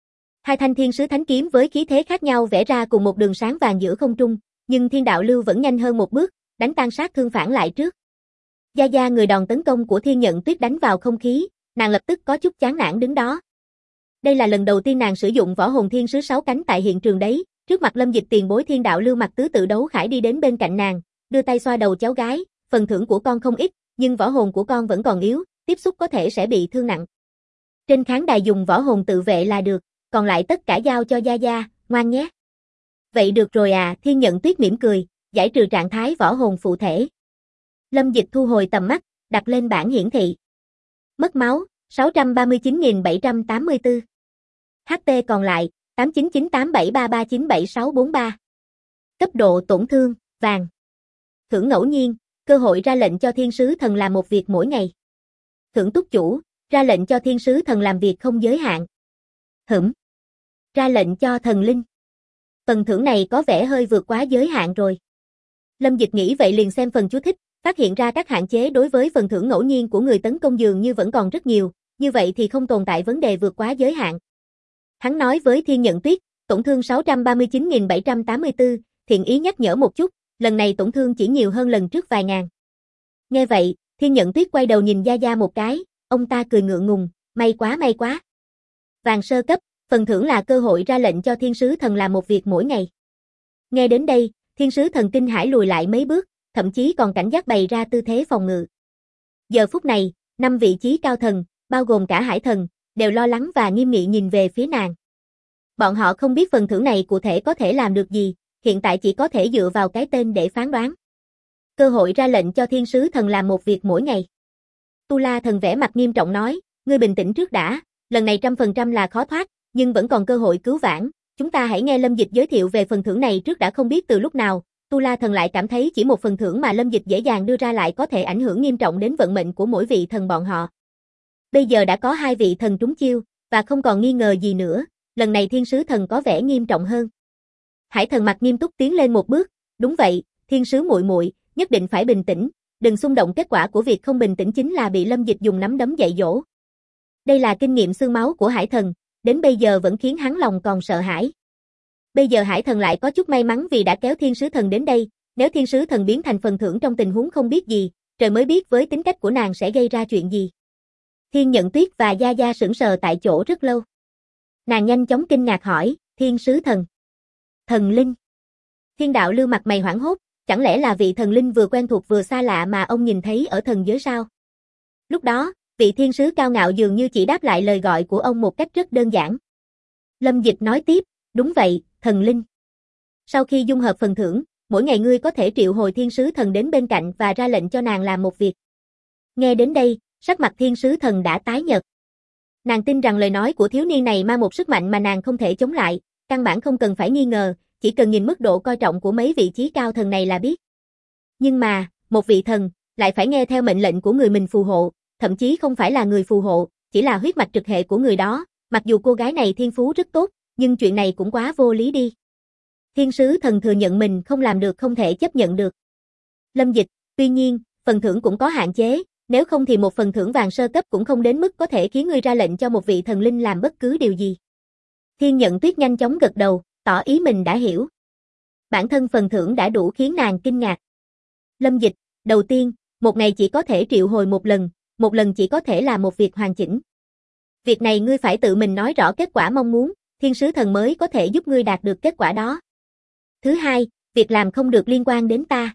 2 thanh thiên sứ thánh kiếm với khí thế khác nhau vẽ ra cùng một đường sáng vàng giữa không trung, nhưng Thiên Đạo Lưu vẫn nhanh hơn một bước, đánh tan sát thương phản lại trước. Gia Gia người đòn tấn công của Thiên Nhận Tuyết đánh vào không khí, nàng lập tức có chút chán nản đứng đó. Đây là lần đầu tiên nàng sử dụng võ hồn thiên sứ 6 cánh tại hiện trường đấy, trước mặt Lâm Dịch tiền bối. Thiên Đạo Lưu mặc tứ tự đấu khải đi đến bên cạnh nàng, đưa tay xoa đầu cháu gái, phần thưởng của con không ít, nhưng võ hồn của con vẫn còn yếu, tiếp xúc có thể sẽ bị thương nặng. Trên khán đài dùng võ hồn tự vệ là được, còn lại tất cả giao cho Gia Gia, ngoan nhé. Vậy được rồi à, Thiên Nhận Tuyết mỉm cười, giải trừ trạng thái võ hồn phụ thể. Lâm Dịch thu hồi tầm mắt, đặt lên bảng hiển thị. Mất máu, 639.784. HP còn lại, 899873397643. Cấp độ tổn thương, vàng. Thưởng ngẫu nhiên, cơ hội ra lệnh cho thiên sứ thần làm một việc mỗi ngày. Thưởng túc chủ, ra lệnh cho thiên sứ thần làm việc không giới hạn. Ra lệnh cho thần linh. Phần thưởng này có vẻ hơi vượt quá giới hạn rồi. Lâm Dịch nghĩ vậy liền xem phần chú thích, phát hiện ra các hạn chế đối với phần thưởng ngẫu nhiên của người tấn công dường như vẫn còn rất nhiều, như vậy thì không tồn tại vấn đề vượt quá giới hạn. Hắn nói với Thiên Nhận Tuyết, tổn thương 639.784, thiện ý nhắc nhở một chút, lần này tổn thương chỉ nhiều hơn lần trước vài ngàn. Nghe vậy, Thiên Nhận Tuyết quay đầu nhìn Gia Gia một cái, ông ta cười ngượng ngùng, may quá. Vàng sơ cấp, phần thưởng là cơ hội ra lệnh cho thiên sứ thần làm một việc mỗi ngày. Nghe đến đây, thiên sứ thần kinh hãi lùi lại mấy bước, thậm chí còn cảnh giác bày ra tư thế phòng ngự. Giờ phút này, 5 vị trí cao thần, bao gồm cả hải thần, đều lo lắng và nghiêm nghị nhìn về phía nàng. Bọn họ không biết phần thưởng này cụ thể có thể làm được gì, hiện tại chỉ có thể dựa vào cái tên để phán đoán. Cơ hội ra lệnh cho thiên sứ thần làm một việc mỗi ngày. Tu La thần vẻ mặt nghiêm trọng nói, ngươi bình tĩnh trước đã, lần này 100% là khó thoát, nhưng vẫn còn cơ hội cứu vãn, chúng ta hãy nghe Lâm Dịch giới thiệu về phần thưởng này trước đã. Không biết từ lúc nào, Tu La thần lại cảm thấy chỉ một phần thưởng mà Lâm Dịch dễ dàng đưa ra lại có thể ảnh hưởng nghiêm trọng đến vận mệnh của mỗi vị thần bọn họ. Bây giờ đã có 2 vị thần trúng chiêu, và không còn nghi ngờ gì nữa, lần này thiên sứ thần có vẻ nghiêm trọng hơn. Hải thần mặt nghiêm túc tiến lên một bước, đúng vậy, thiên sứ muội muội, nhất định phải bình tĩnh, đừng xung động, kết quả của việc không bình tĩnh chính là bị Lâm Dịch dùng nắm đấm dạy dỗ. Đây là kinh nghiệm xương máu của hải thần, đến bây giờ vẫn khiến hắn lòng còn sợ hãi. Bây giờ hải thần lại có chút may mắn vì đã kéo thiên sứ thần đến đây, nếu thiên sứ thần biến thành phần thưởng trong tình huống không biết gì, trời mới biết với tính cách của nàng sẽ gây ra chuyện gì. Thiên Nhận Tuyết và Gia Gia sững sờ tại chỗ rất lâu. Nàng nhanh chóng kinh ngạc hỏi, thiên sứ thần, thần linh. Thiên Đạo Lưu mặt mày hoảng hốt, chẳng lẽ là vị thần linh vừa quen thuộc vừa xa lạ mà ông nhìn thấy ở thần giới sao? Lúc đó, vị thiên sứ cao ngạo dường như chỉ đáp lại lời gọi của ông một cách rất đơn giản. Lâm Dịch nói tiếp, đúng vậy, thần linh. Sau khi dung hợp phần thưởng, mỗi ngày ngươi có thể triệu hồi thiên sứ thần đến bên cạnh và ra lệnh cho nàng làm một việc. Nghe đến đây, sắc mặt thiên sứ thần đã tái nhợt. Nàng tin rằng lời nói của thiếu niên này mang một sức mạnh mà nàng không thể chống lại, căn bản không cần phải nghi ngờ, chỉ cần nhìn mức độ coi trọng của mấy vị trí cao thần này là biết. Nhưng mà, một vị thần, lại phải nghe theo mệnh lệnh của người mình phù hộ, thậm chí không phải là người phù hộ, chỉ là huyết mạch trực hệ của người đó, mặc dù cô gái này thiên phú rất tốt, nhưng chuyện này cũng quá vô lý đi. Thiên sứ thần thừa nhận mình không làm được không thể chấp nhận được. Lâm Dịch, tuy nhiên, phần thưởng cũng có hạn chế, nếu không thì một phần thưởng vàng sơ cấp cũng không đến mức có thể khiến ngươi ra lệnh cho một vị thần linh làm bất cứ điều gì. Thiên Nhận Tuyết nhanh chóng gật đầu, tỏ ý mình đã hiểu. Bản thân phần thưởng đã đủ khiến nàng kinh ngạc. Lâm Dịch, đầu tiên, một ngày chỉ có thể triệu hồi một lần chỉ có thể là một việc hoàn chỉnh. Việc này ngươi phải tự mình nói rõ kết quả mong muốn, thiên sứ thần mới có thể giúp ngươi đạt được kết quả đó. Thứ hai, việc làm không được liên quan đến ta.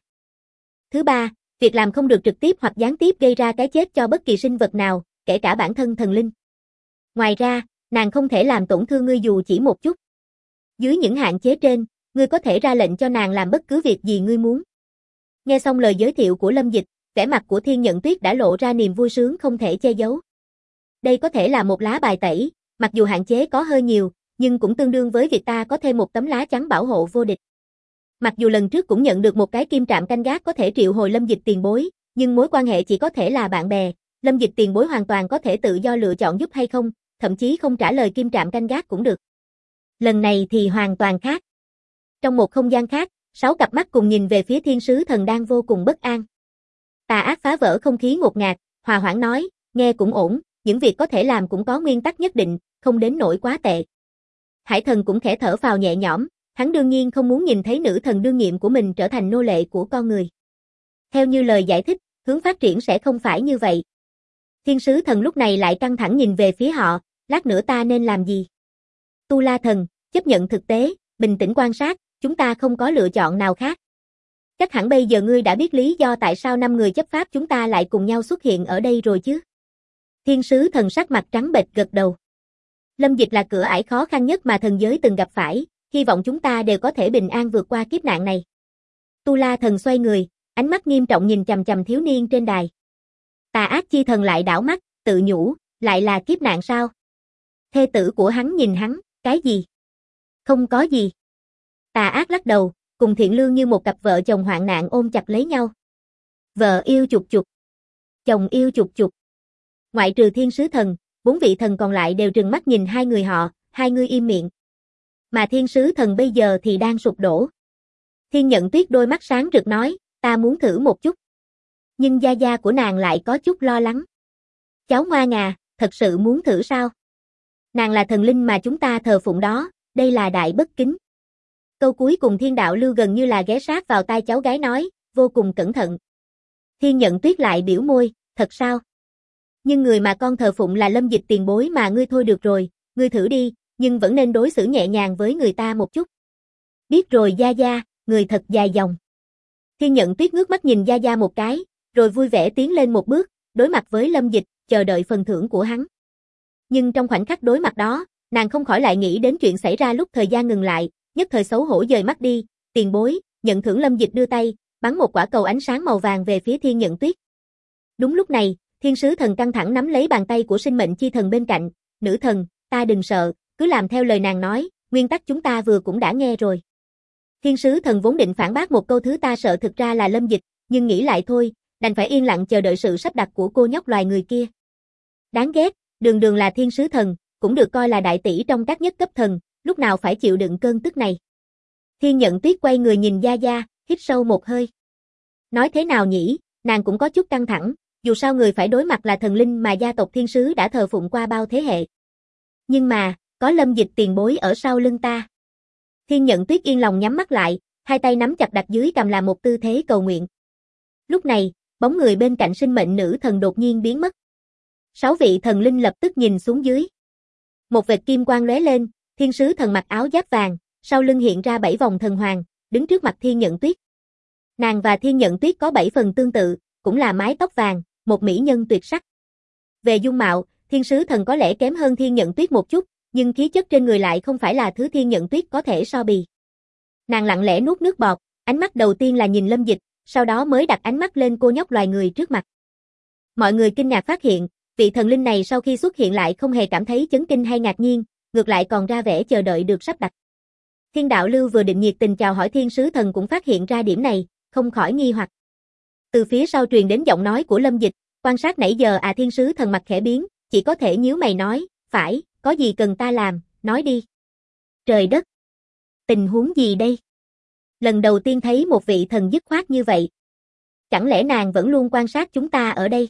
Thứ ba, việc làm không được trực tiếp hoặc gián tiếp gây ra cái chết cho bất kỳ sinh vật nào, kể cả bản thân thần linh. Ngoài ra, nàng không thể làm tổn thương ngươi dù chỉ một chút. Dưới những hạn chế trên, ngươi có thể ra lệnh cho nàng làm bất cứ việc gì ngươi muốn. Nghe xong lời giới thiệu của Lâm Dịch, vẻ mặt của Thiên Nhận Tuyết đã lộ ra niềm vui sướng không thể che giấu. Đây có thể là một lá bài tẩy, mặc dù hạn chế có hơi nhiều, nhưng cũng tương đương với việc ta có thêm một tấm lá chắn bảo hộ vô địch. Mặc dù lần trước cũng nhận được một cái kim trạm canh gác có thể triệu hồi Lâm Dịch tiền bối, nhưng mối quan hệ chỉ có thể là bạn bè, Lâm Dịch tiền bối hoàn toàn có thể tự do lựa chọn giúp hay không, thậm chí không trả lời kim trạm canh gác cũng được. Lần này thì hoàn toàn khác. Trong một không gian khác, 6 cặp mắt cùng nhìn về phía thiên sứ thần đang vô cùng bất an. Tà ác phá vỡ không khí ngột ngạt, hòa hoãn nói, nghe cũng ổn, những việc có thể làm cũng có nguyên tắc nhất định, không đến nỗi quá tệ. Hải thần cũng khẽ thở phào nhẹ nhõm, hắn đương nhiên không muốn nhìn thấy nữ thần đương nhiệm của mình trở thành nô lệ của con người. Theo như lời giải thích, hướng phát triển sẽ không phải như vậy. Thiên sứ thần lúc này lại căng thẳng nhìn về phía họ, lát nữa ta nên làm gì? Tu La thần, chấp nhận thực tế, bình tĩnh quan sát, chúng ta không có lựa chọn nào khác. Chắc hẳn bây giờ ngươi đã biết lý do tại sao 5 người chấp pháp chúng ta lại cùng nhau xuất hiện ở đây rồi chứ? Thiên sứ thần sắc mặt trắng bệch gật đầu. Lâm Dịch là cửa ải khó khăn nhất mà thần giới từng gặp phải, hy vọng chúng ta đều có thể bình an vượt qua kiếp nạn này. Tu La Thần xoay người, ánh mắt nghiêm trọng nhìn chằm chằm thiếu niên trên đài. Tà Ác Chi Thần lại đảo mắt, tự nhủ, lại là kiếp nạn sao? Thê tử của hắn nhìn hắn, cái gì? Không có gì. Tà Ác lắc đầu, cùng Thiện Lương như một cặp vợ chồng hoạn nạn ôm chặt lấy nhau. Vợ yêu chục chục, chồng yêu chục chục. Ngoại trừ Thiên Sứ Thần, 4 vị thần còn lại đều trừng mắt nhìn hai người họ, hai người im miệng. Mà Thiên Sứ Thần bây giờ thì đang sụp đổ. Thiên Nhận Tuyết đôi mắt sáng rực nói, ta muốn thử một chút. Nhưng gia gia của nàng lại có chút lo lắng. Cháu ngoan à, thật sự muốn thử sao? Nàng là thần linh mà chúng ta thờ phụng đó, đây là đại bất kính. Câu cuối cùng Thiên Đạo Lưu gần như là ghé sát vào tai cháu gái nói, vô cùng cẩn thận. Thiên Nhận Tuyết lại biểu môi, thật sao? Nhưng người mà con thờ phụng là Lâm Dịch tiền bối mà ngươi, thôi được rồi, ngươi thử đi, nhưng vẫn nên đối xử nhẹ nhàng với người ta một chút. Biết rồi gia gia, người thật dài dòng. Thiên Nhận Tuyết ngước mắt nhìn gia gia một cái, rồi vui vẻ tiến lên một bước, đối mặt với Lâm Dịch, chờ đợi phần thưởng của hắn. Nhưng trong khoảnh khắc đối mặt đó, nàng không khỏi lại nghĩ đến chuyện xảy ra lúc thời gian ngừng lại, nhất thời xấu hổ dời mắt đi, tiền bối, nhận thưởng. Lâm Dịch đưa tay, bắn một quả cầu ánh sáng màu vàng về phía Thiên Nhận Tuyết. Đúng lúc này, Thiên Sứ Thần căng thẳng nắm lấy bàn tay của Sinh Mệnh Chi Thần bên cạnh, nữ thần, ta đừng sợ, cứ làm theo lời nàng nói, nguyên tắc chúng ta vừa cũng đã nghe rồi. Thiên Sứ Thần vốn định phản bác một câu thứ ta sợ thực ra là Lâm Dịch, nhưng nghĩ lại thôi, đành phải yên lặng chờ đợi sự sắp đặt của cô nhóc loài người kia. Đáng ghét, đường đường là Thiên Sứ Thần, cũng được coi là đại tỷ trong các nhất cấp thần, lúc nào phải chịu đựng cơn tức này. Thiên Nhận Tuyết quay người nhìn gia gia, hít sâu một hơi. Nói thế nào nhỉ, nàng cũng có chút căng thẳng, dù sao người phải đối mặt là thần linh mà gia tộc Thiên Sứ đã thờ phụng qua bao thế hệ. Nhưng mà, có Lâm Dịch tiền bối ở sau lưng ta. Thiên Nhận Tuyết yên lòng nhắm mắt lại, hai tay nắm chặt đặt dưới cằm làm một tư thế cầu nguyện. Lúc này, bóng người bên cạnh Sinh Mệnh Nữ Thần đột nhiên biến mất. 6 vị thần linh lập tức nhìn xuống dưới. Một vệt kim quang lóe lên, Thiên Sứ Thần mặc áo giáp vàng, sau lưng hiện ra 7 vòng thần hoàng, đứng trước mặt Thiên Nhận Tuyết. Nàng và Thiên Nhận Tuyết có 7 phần tương tự, cũng là mái tóc vàng, một mỹ nhân tuyệt sắc. Về dung mạo, Thiên Sứ Thần có lẽ kém hơn Thiên Nhận Tuyết một chút, nhưng khí chất trên người lại không phải là thứ Thiên Nhận Tuyết có thể so bì. Nàng lặng lẽ nuốt nước bọt, ánh mắt đầu tiên là nhìn Lâm Dịch, sau đó mới đặt ánh mắt lên cô nhóc loài người trước mặt. Mọi người kinh ngạc phát hiện, vị thần linh này sau khi xuất hiện lại không hề cảm thấy chấn kinh hay ngạc nhiên, ngược lại còn ra vẻ chờ đợi được sắp đặt. Thiên Đạo Lưu vừa định nhiệt tình chào hỏi Thiên Sứ Thần cũng phát hiện ra điểm này, không khỏi nghi hoặc. Từ phía sau truyền đến giọng nói của Lâm Dịch, quan sát nãy giờ Thiên Sứ Thần mặt khẽ biến, chỉ có thể nhíu mày nói, phải, có gì cần ta làm, nói đi. Trời đất! Tình huống gì đây? Lần đầu tiên thấy một vị thần dứt khoát như vậy. Chẳng lẽ nàng vẫn luôn quan sát chúng ta ở đây?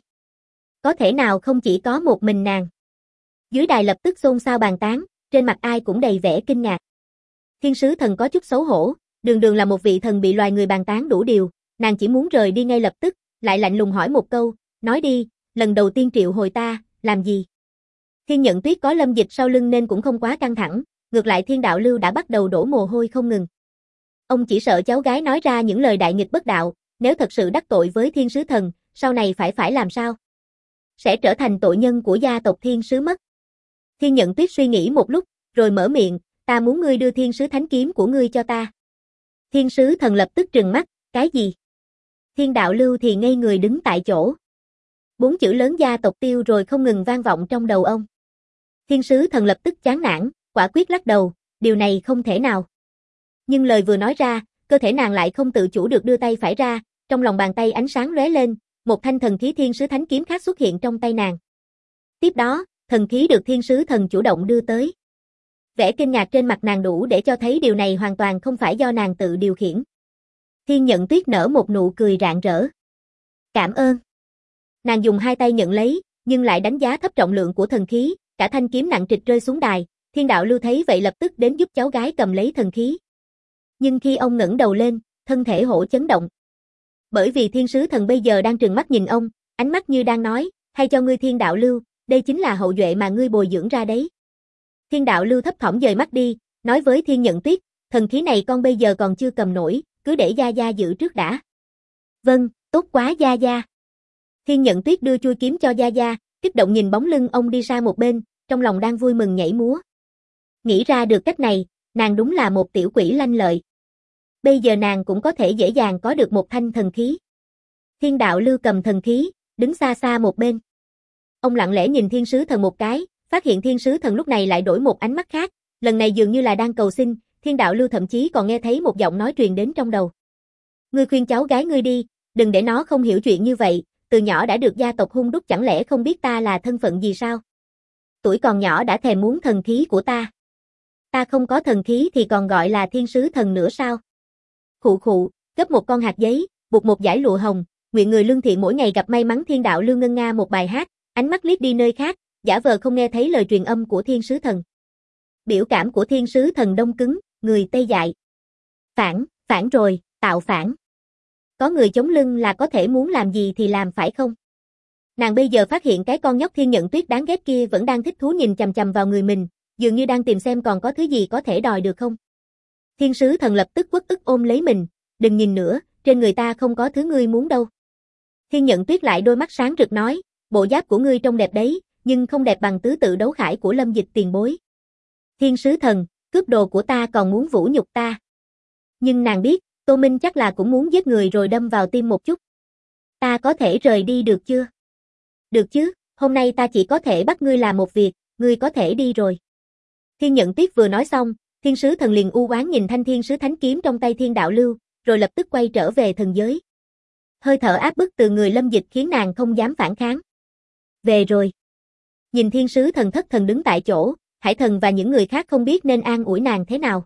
Có thể nào không chỉ có một mình nàng? Dưới đài lập tức xôn xao bàn tán, trên mặt ai cũng đầy vẻ kinh ngạc. Thiên Sứ Thần có chút xấu hổ, đường đường là một vị thần bị loài người bàn tán đủ điều, nàng chỉ muốn rời đi ngay lập tức, lại lạnh lùng hỏi một câu, nói đi, lần đầu tiên triệu hồi ta, làm gì? Thiên Nhận Tuyết có Lâm Dịch sau lưng nên cũng không quá căng thẳng, ngược lại Thiên Đạo Lưu đã bắt đầu đổ mồ hôi không ngừng. Ông chỉ sợ cháu gái nói ra những lời đại nghịch bất đạo, nếu thật sự đắc tội với Thiên Sứ Thần, sau này phải làm sao? Sẽ trở thành tội nhân của gia tộc Thiên Sứ mất. Thiên Nhận Tuyết suy nghĩ một lúc, rồi mở miệng, ta muốn ngươi đưa Thiên Sứ Thánh Kiếm của ngươi cho ta. Thiên Sứ Thần lập tức trừng mắt, cái gì? Thiên Đạo Lưu thì ngây người đứng tại chỗ. 4 chữ lớn gia tộc Tiêu rồi không ngừng vang vọng trong đầu ông. Thiên Sứ Thần lập tức chán nản, quả quyết lắc đầu, điều này không thể nào. Nhưng lời vừa nói ra, cơ thể nàng lại không tự chủ được đưa tay phải ra, trong lòng bàn tay ánh sáng lóe lên, một thanh thần khí Thiên Sứ Thánh Kiếm khác xuất hiện trong tay nàng. Tiếp đó, thần khí được Thiên Sứ Thần chủ động đưa tới. Vẻ kinh ngạc trên mặt nàng đủ để cho thấy điều này hoàn toàn không phải do nàng tự điều khiển. Thiên Nhận Tuyết nở một nụ cười rạng rỡ. Cảm ơn. Nàng dùng hai tay nhận lấy, nhưng lại đánh giá thấp trọng lượng của thần khí, cả thanh kiếm nặng trịch rơi xuống đài. Thiên Đạo Lưu thấy vậy lập tức đến giúp cháu gái cầm lấy thần khí. Nhưng khi ông ngẩng đầu lên, thân thể hổ chấn động. Bởi vì Thiên Sứ Thần bây giờ đang trừng mắt nhìn ông, ánh mắt như đang nói, hay cho ngươi Thiên Đạo Lưu, đây chính là hậu duệ mà ngươi bồi dưỡng ra đấy. Thiên Đạo Lưu thấp thỏm dời mắt đi, nói với Thiên Nhận Tuyết, thần khí này con bây giờ còn chưa cầm nổi, cứ để gia gia giữ trước đã. Vâng, tốt quá gia gia. Thiên Nhận Tuyết đưa chuôi kiếm cho gia gia, kích động nhìn bóng lưng ông đi xa một bên, trong lòng đang vui mừng nhảy múa. Nghĩ ra được cách này, Nàng đúng là một tiểu quỷ lanh lợi. Bây giờ nàng cũng có thể dễ dàng có được một thanh thần khí. Thiên đạo lưu cầm thần khí, đứng xa xa một bên. Ông lặng lẽ nhìn thiên sứ thần một cái, phát hiện thiên sứ thần lúc này lại đổi một ánh mắt khác, lần này dường như là đang cầu xin, thiên đạo lưu thậm chí còn nghe thấy một giọng nói truyền đến trong đầu. Ngươi khuyên cháu gái ngươi đi, đừng để nó không hiểu chuyện như vậy, từ nhỏ đã được gia tộc hung đúc chẳng lẽ không biết ta là thân phận gì sao? Tuổi còn nhỏ đã thèm muốn thần khí của ta. Ta không có thần khí thì còn gọi là thiên sứ thần nữa sao? Khụ khụ, gấp một con hạt giấy, buộc một dải lụa hồng, nguyện người lương thiện mỗi ngày gặp may mắn thiên đạo lưu ngân nga một bài hát, ánh mắt liếc đi nơi khác, giả vờ không nghe thấy lời truyền âm của thiên sứ thần. Biểu cảm của thiên sứ thần đông cứng, người tê dại. Phản rồi, tạo phản. Có người chống lưng là có thể muốn làm gì thì làm phải không? Nàng bây giờ phát hiện cái con nhóc Thiên Nhận Tuyết đáng ghét kia vẫn đang thích thú nhìn chằm chằm vào người mình, dường như đang tìm xem còn có thứ gì có thể đòi được không. Thiên sứ thần lập tức uất ức ôm lấy mình, đừng nhìn nữa, trên người ta không có thứ ngươi muốn đâu. Thiên Nhận Tuyết lại đôi mắt sáng rực nói, bộ giáp của ngươi trông đẹp đấy, nhưng không đẹp bằng tứ tự đấu khải của Lâm Dịch tiền bối. Thiên sứ thần, cướp đồ của ta còn muốn vũ nhục ta. Nhưng nàng biết, Tô Minh chắc là cũng muốn giết người rồi đâm vào tim một chút. Ta có thể rời đi được chưa? Được chứ, hôm nay ta chỉ có thể bắt ngươi làm một việc, ngươi có thể đi rồi. Thiên Nhận Tuyết vừa nói xong, thiên sứ thần liền u oán nhìn thanh thiên sứ thánh kiếm trong tay thiên đạo lưu, rồi lập tức quay trở về thần giới. Hơi thở áp bức từ người Lâm Dịch khiến nàng không dám phản kháng. Về rồi. Nhìn thiên sứ thần thất thần đứng tại chỗ, Hải Thần và những người khác không biết nên an ủi nàng thế nào.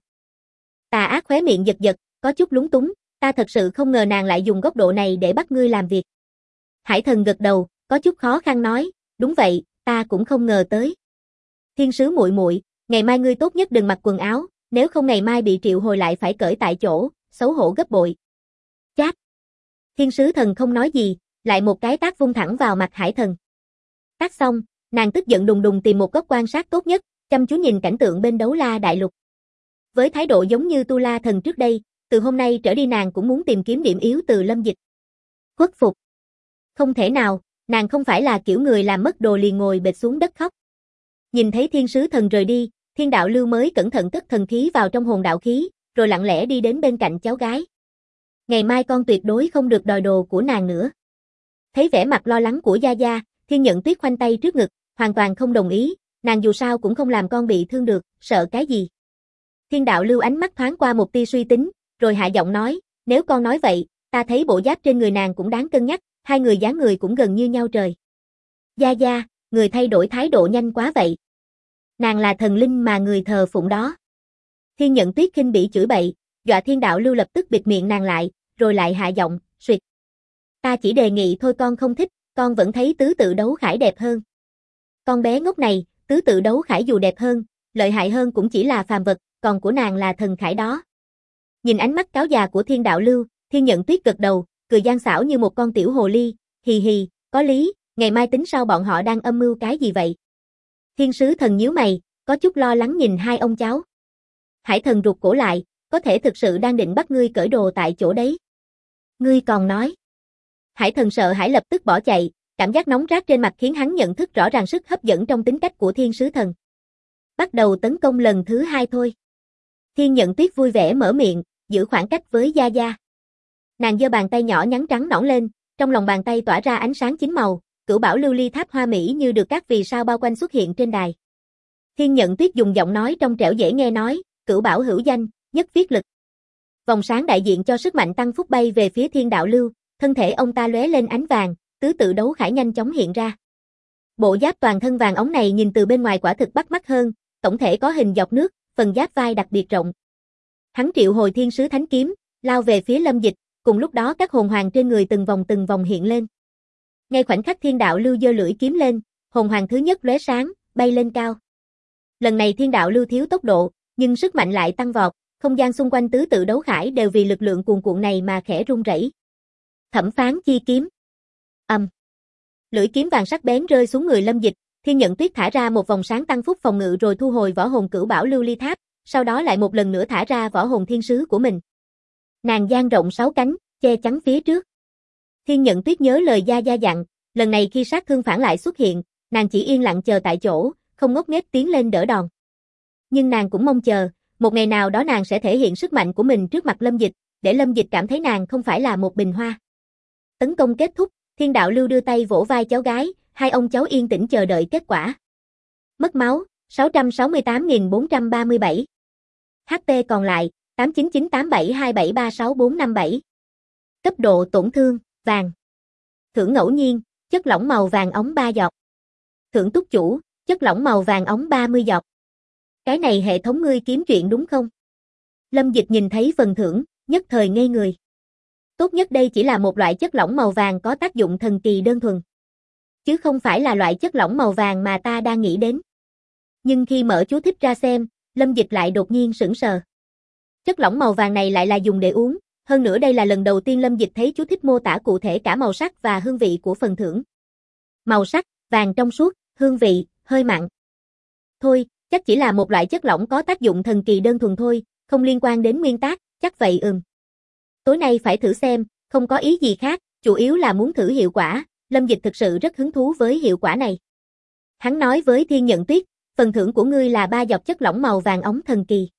Tà ác khóe miệng giật giật, có chút lúng túng, ta thật sự không ngờ nàng lại dùng góc độ này để bắt ngươi làm việc. Hải Thần gật đầu, có chút khó khăn nói, đúng vậy, ta cũng không ngờ tới. Thiên sứ muội muội, ngày mai ngươi tốt nhất đừng mặc quần áo, nếu không ngày mai bị triệu hồi lại phải cởi tại chỗ, xấu hổ gấp bội. Chát. Thiên sứ thần không nói gì, lại một cái tát vung thẳng vào mặt Hải Thần. Tát xong, nàng tức giận đùng đùng tìm một góc quan sát tốt nhất, chăm chú nhìn cảnh tượng bên Đấu La Đại Lục. Với thái độ giống như Tu La Thần trước đây, từ hôm nay trở đi nàng cũng muốn tìm kiếm điểm yếu từ Lâm Dịch. Khuất phục. Không thể nào, nàng không phải là kiểu người làm mất đồ liền ngồi bệt xuống đất khóc. Nhìn thấy thiên sứ thần rời đi, thiên đạo lưu mới cẩn thận cất thần khí vào trong hồn đạo khí, rồi lặng lẽ đi đến bên cạnh cháu gái. Ngày mai con tuyệt đối không được đòi đồ của nàng nữa. Thấy vẻ mặt lo lắng của Gia Gia, Thiên Nhận Tuyết khoanh tay trước ngực, hoàn toàn không đồng ý, nàng dù sao cũng không làm con bị thương được, sợ cái gì. Thiên đạo lưu ánh mắt thoáng qua một tia suy tính, rồi hạ giọng nói, nếu con nói vậy, ta thấy bộ giáp trên người nàng cũng đáng cân nhắc, hai người dáng người cũng gần như nhau trời. Gia Gia, người thay đổi thái độ nhanh quá vậy. Nàng là thần linh mà người thờ phụng đó. Thiên Nhận Tuyết khinh bỉ chửi bậy, dọa thiên đạo lưu lập tức bịt miệng nàng lại, rồi lại hạ giọng, suyệt. Ta chỉ đề nghị thôi con không thích, con vẫn thấy tứ tự đấu khải đẹp hơn. Con bé ngốc này, tứ tự đấu khải dù đẹp hơn, lợi hại hơn cũng chỉ là phàm vật, còn của nàng là thần khải đó. Nhìn ánh mắt cáo già của thiên đạo lưu, Thiên Nhận Tuyết gật đầu, cười gian xảo như một con tiểu hồ ly, hì hì, có lý, ngày mai tính sao bọn họ đang âm mưu cái gì vậy? Thiên sứ thần nhíu mày, có chút lo lắng nhìn hai ông cháu. Hải Thần rụt cổ lại, có thể thực sự đang định bắt ngươi cởi đồ tại chỗ đấy. Ngươi còn nói. Hải Thần sợ hãi lập tức bỏ chạy, cảm giác nóng rát trên mặt khiến hắn nhận thức rõ ràng sức hấp dẫn trong tính cách của thiên sứ thần. Bắt đầu tấn công lần thứ 2 thôi. Thiên Nhận Tuyết vui vẻ mở miệng, giữ khoảng cách với Gia Gia. Nàng giơ bàn tay nhỏ nhắn trắng nõn lên, trong lòng bàn tay tỏa ra ánh sáng chín màu, Cửu Bảo Lưu Ly Tháp hoa mỹ như được các vì sao bao quanh xuất hiện trên đài. Thiên Nhận Tuyết dùng giọng nói trong trẻo dễ nghe nói, Cửu Bảo hữu danh, nhất viết lực. Vòng sáng đại diện cho sức mạnh tăng phúc bay về phía Thiên Đạo Lưu, thân thể ông ta lóe lên ánh vàng, tứ tự đấu khải nhanh chóng hiện ra. Bộ giáp toàn thân vàng óng này nhìn từ bên ngoài quả thực bắt mắt hơn, tổng thể có hình dọc nước, phần giáp vai đặc biệt rộng. Hắn triệu hồi thiên sứ thánh kiếm, lao về phía Lâm Dịch, cùng lúc đó các hồn hoàng trên người từng vòng hiện lên. Ngay khoảnh khắc Thiên Đạo Lưu giơ lưỡi kiếm lên, hồn hoàng thứ nhất lóe sáng, bay lên cao. Lần này Thiên Đạo Lưu thiếu tốc độ, nhưng sức mạnh lại tăng vọt, không gian xung quanh tứ tự đấu khải đều vì lực lượng cuồn cuộn này mà khẽ rung rẩy. Thẩm phán chi kiếm. Lưỡi kiếm vàng sắc bén rơi xuống người Lâm Dịch, Thiên Nhận Tuyết thả ra một vòng sáng tăng phúc phòng ngự rồi thu hồi võ hồn Cửu Bảo Lưu Ly Tháp, sau đó lại một lần nữa thả ra võ hồn thiên sứ của mình. Nàng dang rộng 6 cánh, che chắn phía trước. Thiên Nhận Tuyết nhớ lời Gia Gia dặn, lần này khi sát thương phản lại xuất hiện, nàng chỉ yên lặng chờ tại chỗ, không ngốc nghếch tiến lên đỡ đòn. Nhưng nàng cũng mong chờ, một ngày nào đó nàng sẽ thể hiện sức mạnh của mình trước mặt Lâm Dịch, để Lâm Dịch cảm thấy nàng không phải là một bình hoa. Tấn công kết thúc, Thiên Đạo Lưu đưa tay vỗ vai cháu gái, hai ông cháu yên tĩnh chờ đợi kết quả. Mất máu, 668.437. HP còn lại, 899872736457. Cấp độ tổn thương, vàng. Thưởng ngẫu nhiên, chất lỏng màu vàng óng 3 giọt. Thưởng túc chủ, chất lỏng màu vàng óng 30 giọt. Cái này hệ thống ngươi kiếm chuyện đúng không? Lâm Dịch nhìn thấy phần thưởng, nhất thời ngây người. Tốt nhất đây chỉ là một loại chất lỏng màu vàng có tác dụng thần kỳ đơn thuần. Chứ không phải là loại chất lỏng màu vàng mà ta đang nghĩ đến. Nhưng khi mở chú thích ra xem, Lâm Dịch lại đột nhiên sững sờ. Chất lỏng màu vàng này lại là dùng để uống, hơn nữa đây là lần đầu tiên Lâm Dịch thấy chú thích mô tả cụ thể cả màu sắc và hương vị của phần thưởng. Màu sắc, vàng trong suốt, hương vị, hơi mặn. Thôi, chắc chỉ là một loại chất lỏng có tác dụng thần kỳ đơn thuần thôi, không liên quan đến nguyên tác, chắc vậy Tối nay phải thử xem, không có ý gì khác, chủ yếu là muốn thử hiệu quả, Lâm Dịch thực sự rất hứng thú với hiệu quả này. Hắn nói với Thiên Nhận Tuyết, phần thưởng của ngươi là 3 giọt chất lỏng màu vàng óng thần kỳ.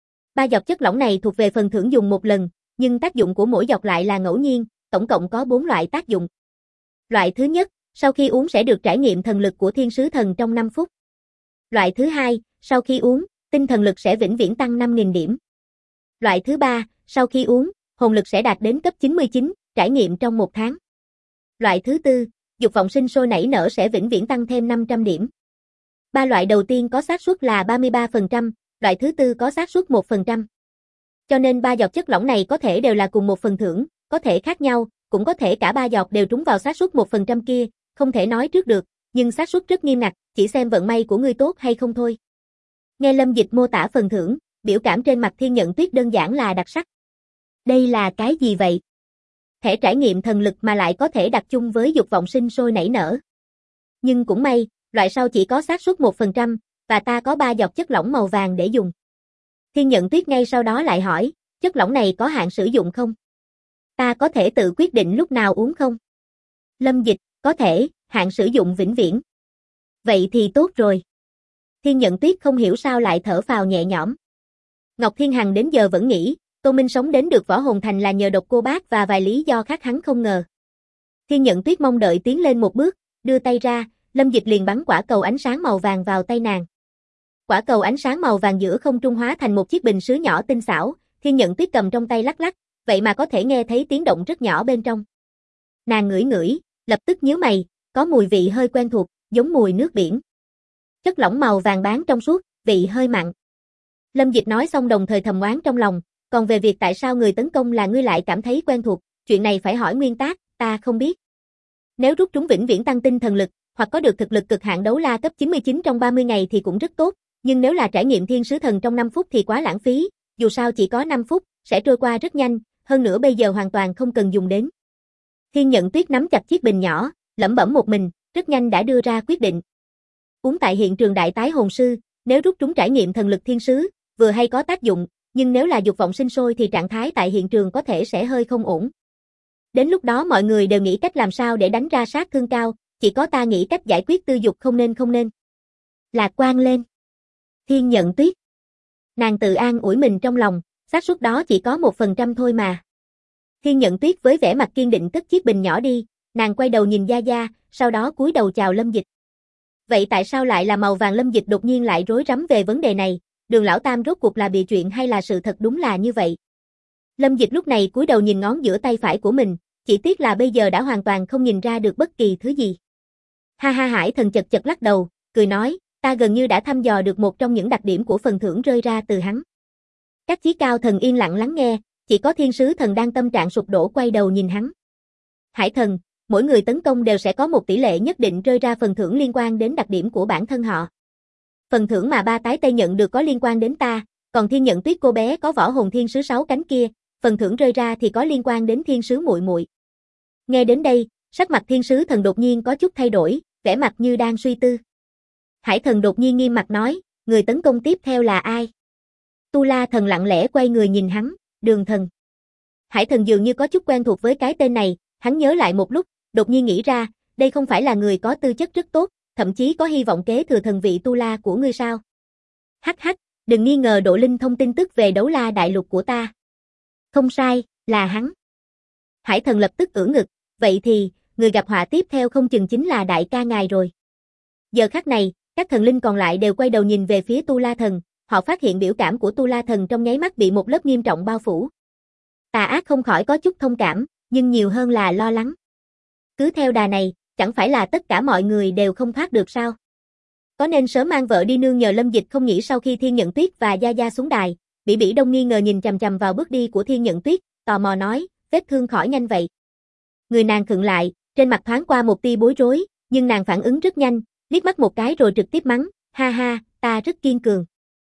3 giọt chất lỏng này thuộc về phần thưởng dùng một lần, nhưng tác dụng của mỗi giọt lại là ngẫu nhiên, tổng cộng có 4 loại tác dụng. Loại thứ nhất, sau khi uống sẽ được trải nghiệm thần lực của Thiên Sứ Thần trong 5 phút. Loại thứ hai, sau khi uống, tinh thần lực sẽ vĩnh viễn tăng 5.000 điểm. Loại thứ ba, sau khi uống, hồn lực sẽ đạt đến cấp 99, trải nghiệm trong 1 tháng. Loại thứ tư, dục vọng sinh sôi nảy nở sẽ vĩnh viễn tăng thêm 500 điểm. 3 loại đầu tiên có xác suất là 33%, loại thứ tư có xác suất 1%. Cho nên 3 giọt chất lỏng này có thể đều là cùng một phần thưởng, có thể khác nhau, cũng có thể cả 3 giọt đều trúng vào xác suất 1% kia, không thể nói trước được, nhưng xác suất rất nghiêm ngặt, chỉ xem vận may của ngươi tốt hay không thôi. Nghe Lâm Dịch mô tả phần thưởng, biểu cảm trên mặt Thiên Nhận Tuyết đơn giản là đặc sắc. Đây là cái gì vậy? Thẻ trải nghiệm thần lực mà lại có thể đặt chung với dục vọng sinh sôi nảy nở. Nhưng cũng may, loại sau chỉ có xác suất 1%, và ta có 3 giọt chất lỏng màu vàng để dùng. Thiên Nhận Tuyết ngay sau đó lại hỏi, chất lỏng này có hạn sử dụng không? Ta có thể tự quyết định lúc nào uống không? Lâm Dịch, có thể, hạn sử dụng vĩnh viễn. Vậy thì tốt rồi. Thiên Nhận Tuyết không hiểu sao lại thở phào nhẹ nhõm. Ngọc Thiên Hằng đến giờ vẫn nghĩ, Tô Minh sống đến được Võ Hồn Thành là nhờ Độc Cô Bác và vài lý do khác hắn không ngờ. Thiên Nhận Tuyết mong đợi tiến lên một bước, đưa tay ra, Lâm Dịch liền bắn quả cầu ánh sáng màu vàng vào tay nàng. Quả cầu ánh sáng màu vàng giữa không trung hóa thành một chiếc bình sứ nhỏ tinh xảo, Thiên Nhận Tuyết cầm trong tay lắc lắc, vậy mà có thể nghe thấy tiếng động rất nhỏ bên trong. Nàng ngửi ngửi, lập tức nhíu mày, có mùi vị hơi quen thuộc, giống mùi nước biển. Chất lỏng màu vàng bán trong suốt, vị hơi mặn. Lâm Dịch nói xong đồng thời thầm oán trong lòng, còn về việc tại sao người tấn công là ngươi lại cảm thấy quen thuộc, chuyện này phải hỏi nguyên tác, ta không biết. Nếu rút trúng vĩnh viễn tăng tinh thần lực, hoặc có được thực lực cực hạn đấu la cấp 99 trong 30 ngày thì cũng rất tốt, nhưng nếu là trải nghiệm Thiên Sứ Thần trong 5 phút thì quá lãng phí, dù sao chỉ có 5 phút, sẽ trôi qua rất nhanh, hơn nữa bây giờ hoàn toàn không cần dùng đến. Thiên Nhận Tuyết nắm chặt chiếc bình nhỏ, lẩm bẩm một mình, rất nhanh đã đưa ra quyết định. Uống tại hiện trường đại tái hồn sư, nếu rút trúng trải nghiệm thần lực thiên sứ, vừa hay có tác dụng, nhưng nếu là dục vọng sinh sôi thì trạng thái tại hiện trường có thể sẽ hơi không ổn. Đến lúc đó mọi người đều nghĩ cách làm sao để đánh ra sát thương cao, chỉ có ta nghĩ cách giải quyết tư dục không nên. Lạc quan lên. Thiên Nhận Tuyết. Nàng tự an ủi mình trong lòng, xác suất đó chỉ có 1% thôi mà. Thiên Nhận Tuyết với vẻ mặt kiên định cất chiếc bình nhỏ đi, nàng quay đầu nhìn Gia Gia, sau đó cúi đầu chào Lâm Dịch. Vậy tại sao lại là màu vàng? Lâm Dịch đột nhiên lại rối rắm về vấn đề này, Đường lão tam rốt cuộc là bịa chuyện hay là sự thật? Đúng là như vậy. Lâm Dịch lúc này cúi đầu nhìn ngón giữa tay phải của mình, chỉ tiếc là bây giờ đã hoàn toàn không nhìn ra được bất kỳ thứ gì. Ha ha, Hải Thần chật chật lắc đầu, cười nói, ta gần như đã thăm dò được một trong những đặc điểm của phần thưởng rơi ra từ hắn. Các chí cao thần yên lặng lắng nghe, chỉ có Thiên Sứ Thần đang tâm trạng sụp đổ quay đầu nhìn hắn. Hải Thần, mỗi người tấn công đều sẽ có một tỷ lệ nhất định rơi ra phần thưởng liên quan đến đặc điểm của bản thân họ. Phần thưởng mà ba tái tây nhận được có liên quan đến ta, còn Thiên Nhận Tuyết cô bé có võ hồn thiên sứ 6 cánh kia, phần thưởng rơi ra thì có liên quan đến thiên sứ muội muội. Nghe đến đây, sắc mặt Thiên Sứ Thần đột nhiên có chút thay đổi, vẻ mặt như đang suy tư. Hải Thần đột nhiên nghiêm mặt nói, người tấn công tiếp theo là ai? Tu La Thần lặng lẽ quay người nhìn hắn, Đường Thần. Hải Thần dường như có chút quen thuộc với cái tên này, hắn nhớ lại một lúc, đột nhiên nghĩ ra, đây không phải là người có tư chất rất tốt, thậm chí có hy vọng kế thừa thần vị Tu La của ngươi sao? Hắc hắc, Đừng nghi ngờ Độ Linh thông tin tức về Đấu La Đại Lục của ta. Không sai, là hắn. Hải Thần lập tức ưỡn ngực, vậy thì, người gặp họa tiếp theo không chừng chính là đại ca ngài rồi. Giờ khắc này, các thần linh còn lại đều quay đầu nhìn về phía Tu La Thần, họ phát hiện biểu cảm của Tu La Thần trong nháy mắt bị một lớp nghiêm trọng bao phủ. Tà ác không khỏi có chút thông cảm, nhưng nhiều hơn là lo lắng. Cứ theo đà này, chẳng phải là tất cả mọi người đều không thoát được sao? Có nên sớm mang vợ đi nương nhờ Lâm Dịch không nhỉ? Sau khi Thiên Nhận Tuyết và Gia Gia xuống đài, Bỉ Bỉ Đông nghi ngờ nhìn chằm chằm vào bước đi của Thiên Nhận Tuyết, tò mò nói, vết thương khỏi nhanh vậy. Người nàng khựng lại, trên mặt thoáng qua một tia bối rối, nhưng nàng phản ứng rất nhanh, liếc mắt một cái rồi trực tiếp mắng, ha ha, ta rất kiên cường.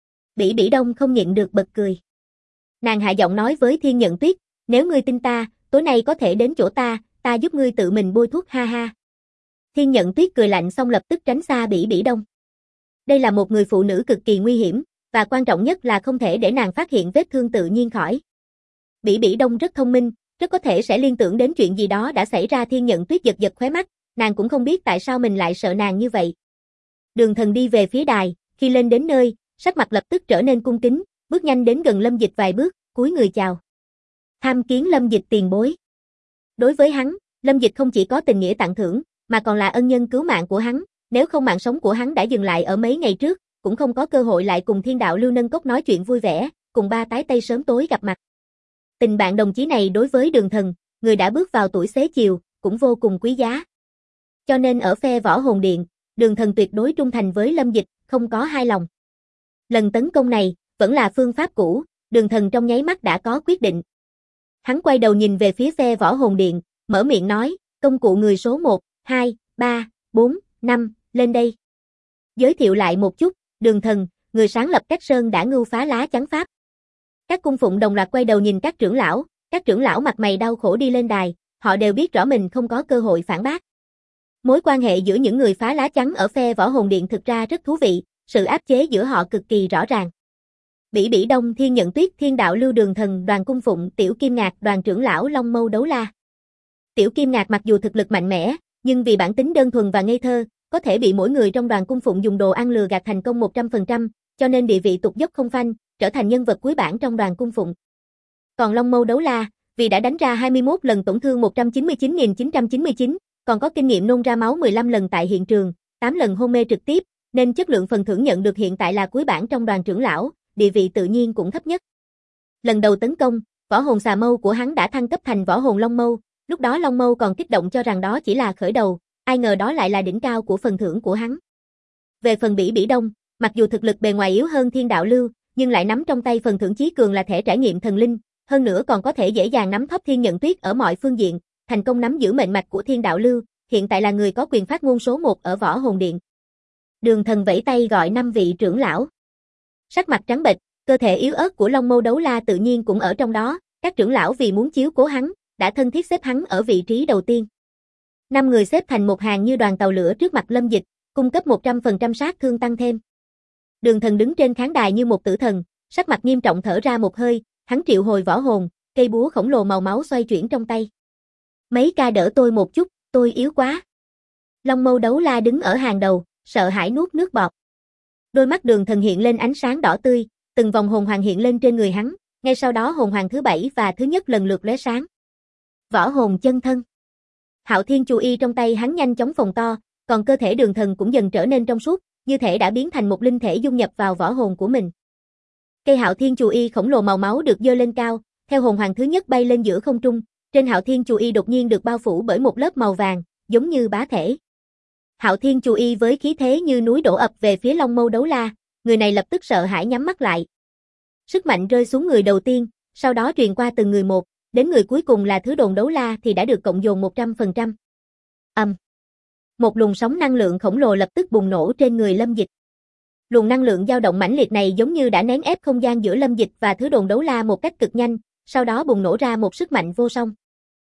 Bỉ Bỉ Đông không nhịn được bật cười. Nàng hạ giọng nói với Thiên Nhận Tuyết, nếu ngươi tin ta, tối nay có thể đến chỗ ta giúp ngươi tự mình bôi thuốc ha ha. Thiên Nhận Tuyết cười lạnh xong lập tức tránh xa Bỉ Bỉ Đông. Đây là một người phụ nữ cực kỳ nguy hiểm, và quan trọng nhất là không thể để nàng phát hiện vết thương tự nhiên khỏi. Bỉ Bỉ Đông rất thông minh, rất có thể sẽ liên tưởng đến chuyện gì đó đã xảy ra. Thiên Nhận Tuyết giật giật khóe mắt, nàng cũng không biết tại sao mình lại sợ nàng như vậy. Đường Thần đi về phía đài, khi lên đến nơi, sắc mặt lập tức trở nên cung kính, bước nhanh đến gần Lâm Dịch vài bước, cúi người chào. Tham kiến Lâm Dịch tiền bối. Đối với hắn, Lâm Dịch không chỉ có tình nghĩa tặng thưởng, mà còn là ân nhân cứu mạng của hắn, nếu không mạng sống của hắn đã dừng lại ở mấy ngày trước, cũng không có cơ hội lại cùng Thiên Đạo Lưu nâng cốc nói chuyện vui vẻ, cùng ba tái tây sớm tối gặp mặt. Tình bạn đồng chí này đối với Đường Thần, người đã bước vào tuổi xế chiều, cũng vô cùng quý giá. Cho nên ở phe Võ Hồn Điện, Đường Thần tuyệt đối trung thành với Lâm Dịch, không có hai lòng. Lần tấn công này, vẫn là phương pháp cũ, Đường Thần trong nháy mắt đã có quyết định. Hắn quay đầu nhìn về phía phe Võ Hồn Điện, mở miệng nói, công cụ người số 1, 2, 3, 4, 5, lên đây. Giới thiệu lại một chút, Đường Thần, người sáng lập Cách Sơn đã ngưu phá lá chắn pháp. Các cung phụng đồng loạt quay đầu nhìn các trưởng lão mặt mày đau khổ đi lên đài, họ đều biết rõ mình không có cơ hội phản bác. Mối quan hệ giữa những người phá lá chắn ở phe Võ Hồn Điện thực ra rất thú vị, sự áp chế giữa họ cực kỳ rõ ràng. Bỉ Bỉ Đông, Thiên Nhận Tuyết, Thiên Đạo Lưu, Đường Thần, Đoàn Cung Phụng, Tiểu Kim Ngạc, Đoàn trưởng lão Long Mâu Đấu La. Tiểu Kim Ngạc mặc dù thực lực mạnh mẽ, nhưng vì bản tính đơn thuần và ngây thơ, có thể bị mỗi người trong Đoàn Cung Phụng dùng đồ ăn lừa gạt thành công 100%, cho nên địa vị tụt dốc không phanh, trở thành nhân vật cuối bảng trong Đoàn Cung Phụng. Còn Long Mâu Đấu La, vì đã đánh ra 21 lần tổn thương 199.999, còn có kinh nghiệm nôn ra máu 15 lần tại hiện trường, 8 lần hôn mê trực tiếp, nên chất lượng phần thưởng nhận được hiện tại là cuối bảng trong Đoàn trưởng lão, địa vị tự nhiên cũng thấp nhất. Lần đầu tấn công, võ hồn xà mâu của hắn đã thăng cấp thành võ hồn long mâu, lúc đó Long Mâu còn kích động cho rằng đó chỉ là khởi đầu, ai ngờ đó lại là đỉnh cao của phần thưởng của hắn. Về phần Bỉ Bỉ Đông, mặc dù thực lực bề ngoài yếu hơn Thiên Đạo Lưu, nhưng lại nắm trong tay phần thưởng chí cường là thẻ trải nghiệm thần linh, hơn nữa còn có thể dễ dàng nắm thóp Thiên Nhận Tuyết ở mọi phương diện, thành công nắm giữ mệnh mạch của Thiên Đạo Lưu, hiện tại là người có quyền phát ngôn số 1 ở Võ Hồn Điện. Đường Thần vẫy tay gọi 5 vị trưởng lão. Sắc mặt trắng bệch, cơ thể yếu ớt của Long Mâu Đấu La tự nhiên cũng ở trong đó, các trưởng lão vì muốn chiếu cố hắn, đã thân thiết xếp hắn ở vị trí đầu tiên. 5 người xếp thành một hàng như đoàn tàu lửa trước mặt Lâm Dịch, cung cấp 100% sát thương tăng thêm. Đường Thần đứng trên khán đài như một tử thần, sắc mặt nghiêm trọng thở ra một hơi, hắn triệu hồi võ hồn, cây búa khổng lồ màu máu xoay chuyển trong tay. Mấy ca đỡ tôi một chút, tôi yếu quá. Long Mâu Đấu La đứng ở hàng đầu, sợ hãi nuốt nước bọt. Đôi mắt Đường Thần hiện lên ánh sáng đỏ tươi, từng vòng hồn hoàng hiện lên trên người hắn, ngay sau đó hồn hoàng thứ 7 và thứ nhất lần lượt lóe sáng. Võ hồn chân thân. Hạo Thiên Chu Y trong tay hắn nhanh chóng phồng to, còn cơ thể Đường Thần cũng dần trở nên trong suốt, như thể đã biến thành một linh thể dung nhập vào võ hồn của mình. Cây Hạo Thiên Chu Y khổng lồ màu máu được giơ lên cao, theo hồn hoàng thứ nhất bay lên giữa không trung, trên Hạo Thiên Chu Y đột nhiên được bao phủ bởi một lớp màu vàng, giống như bá thể. Hạo Thiên Chu Y với khí thế như núi đổ ập về phía Long Mâu Đấu La, người này lập tức sợ hãi nhắm mắt lại. Sức mạnh rơi xuống người đầu tiên, sau đó truyền qua từng người một, đến người cuối cùng là Thứ Đồn Đấu La thì đã được cộng dồn 100%. Một luồng sóng năng lượng khổng lồ lập tức bùng nổ trên người Lâm Dịch. Luồng năng lượng dao động mãnh liệt này giống như đã nén ép không gian giữa Lâm Dịch và Thứ Đồn Đấu La một cách cực nhanh, sau đó bùng nổ ra một sức mạnh vô song.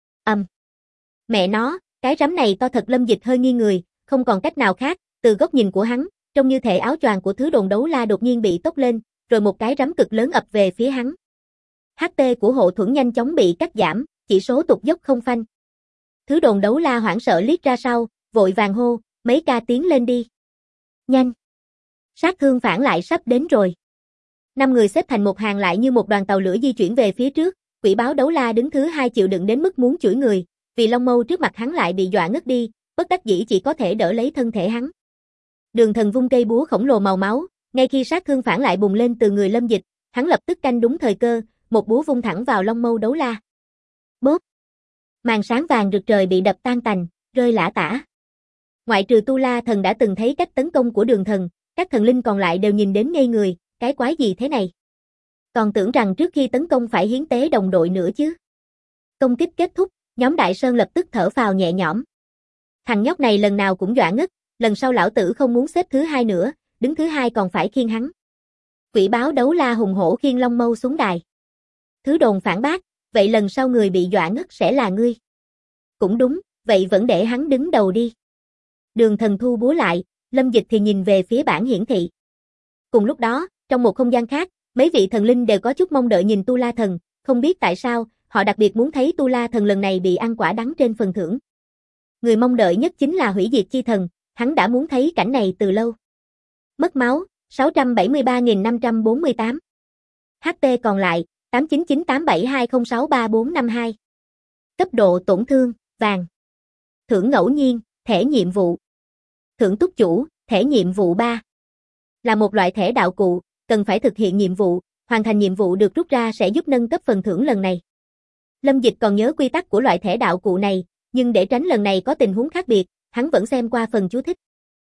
Mẹ nó, cái rắm này to thật. Lâm Dịch hơi nghiêng người, không còn cách nào khác, từ góc nhìn của hắn, trông như thể áo choàng của Thứ Đồn Đấu La đột nhiên bị tốc lên, rồi một cái rắm cực lớn ập về phía hắn. HP của hộ thuẫn nhanh chóng bị cắt giảm, chỉ số tụt dốc không phanh. Thứ Đồn Đấu La hoảng sợ liếc ra sau, vội vàng hô, mấy ca tiến lên đi. Nhanh. Sát thương phản lại sắp đến rồi. 5 người xếp thành một hàng lại như một đoàn tàu lửa di chuyển về phía trước, quỷ báo đấu la đứng thứ 2 chịu đựng đến mức muốn chửi người, vì Long Mâu trước mặt hắn lại bị dọa ngất đi, bất đắc dĩ chỉ có thể đỡ lấy thân thể hắn. Đường Thần vung cây búa khổng lồ màu máu, ngay khi sát thương phản lại bùng lên từ người Lâm Dịch, hắn lập tức canh đúng thời cơ, một búa vung thẳng vào Long Mâu đấu la. Bốp! Màn sáng vàng rực trời bị đập tan tành, rơi lả tả. Ngoại trừ Tu La Thần đã từng thấy cách tấn công của Đường Thần, các thần linh còn lại đều nhìn đến ngây người, cái quái gì thế này? Còn tưởng rằng trước khi tấn công phải hiến tế đồng đội nữa chứ. Công kích kết thúc, nhóm Đại Sơn lập tức thở phào nhẹ nhõm. Thằng nhóc này lần nào cũng dọa ngất, lần sau lão tử không muốn xếp thứ 2 nữa, đứng thứ 2 còn phải khiêng hắn. Quỷ báo đấu la hùng hổ khiêng Long Mâu xuống đài. Thứ đồn phản bác, vậy lần sau người bị dọa ngất sẽ là ngươi. Cũng đúng, vậy vẫn để hắn đứng đầu đi. Đường Thần thu búa lại, Lâm Dịch thì nhìn về phía bảng hiển thị. Cùng lúc đó, trong một không gian khác, mấy vị thần linh đều có chút mong đợi nhìn Tu La Thần, không biết tại sao, họ đặc biệt muốn thấy Tu La Thần lần này bị ăn quả đắng trên phần thưởng. Người mong đợi nhất chính là Hủy Diệt Chi Thần, hắn đã muốn thấy cảnh này từ lâu. Mất máu, 673.548. HP còn lại, 899872063452. Cấp độ tổn thương, vàng. Thưởng ngẫu nhiên, thẻ nhiệm vụ. Thưởng túc chủ, thẻ nhiệm vụ 3. Là một loại thẻ đạo cụ, cần phải thực hiện nhiệm vụ, hoàn thành nhiệm vụ được rút ra sẽ giúp nâng cấp phần thưởng lần này. Lâm Dịch còn nhớ quy tắc của loại thẻ đạo cụ này, nhưng để tránh lần này có tình huống khác biệt, hắn vẫn xem qua phần chú thích.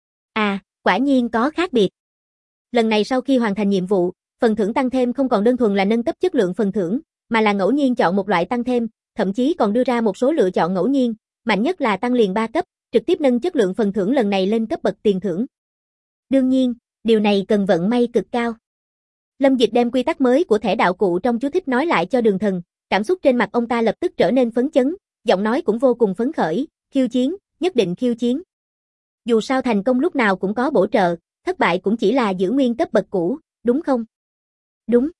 À, quả nhiên có khác biệt. Lần này sau khi hoàn thành nhiệm vụ, phần thưởng tăng thêm không còn đơn thuần là nâng cấp chất lượng phần thưởng, mà là ngẫu nhiên chọn một loại tăng thêm, thậm chí còn đưa ra một số lựa chọn ngẫu nhiên, mạnh nhất là tăng liền 3 cấp, trực tiếp nâng chất lượng phần thưởng lần này lên cấp bậc tiền thưởng. Đương nhiên, điều này cần vận may cực cao. Lâm Dịch đem quy tắc mới của thẻ đạo cụ trong chú thích nói lại cho Đường Thần, cảm xúc trên mặt ông ta lập tức trở nên phấn chấn, giọng nói cũng vô cùng phấn khởi, khiêu chiến, nhất định khiêu chiến. Dù sao thành công lúc nào cũng có bổ trợ, thất bại cũng chỉ là giữ nguyên cấp bậc cũ, đúng không? Đúng.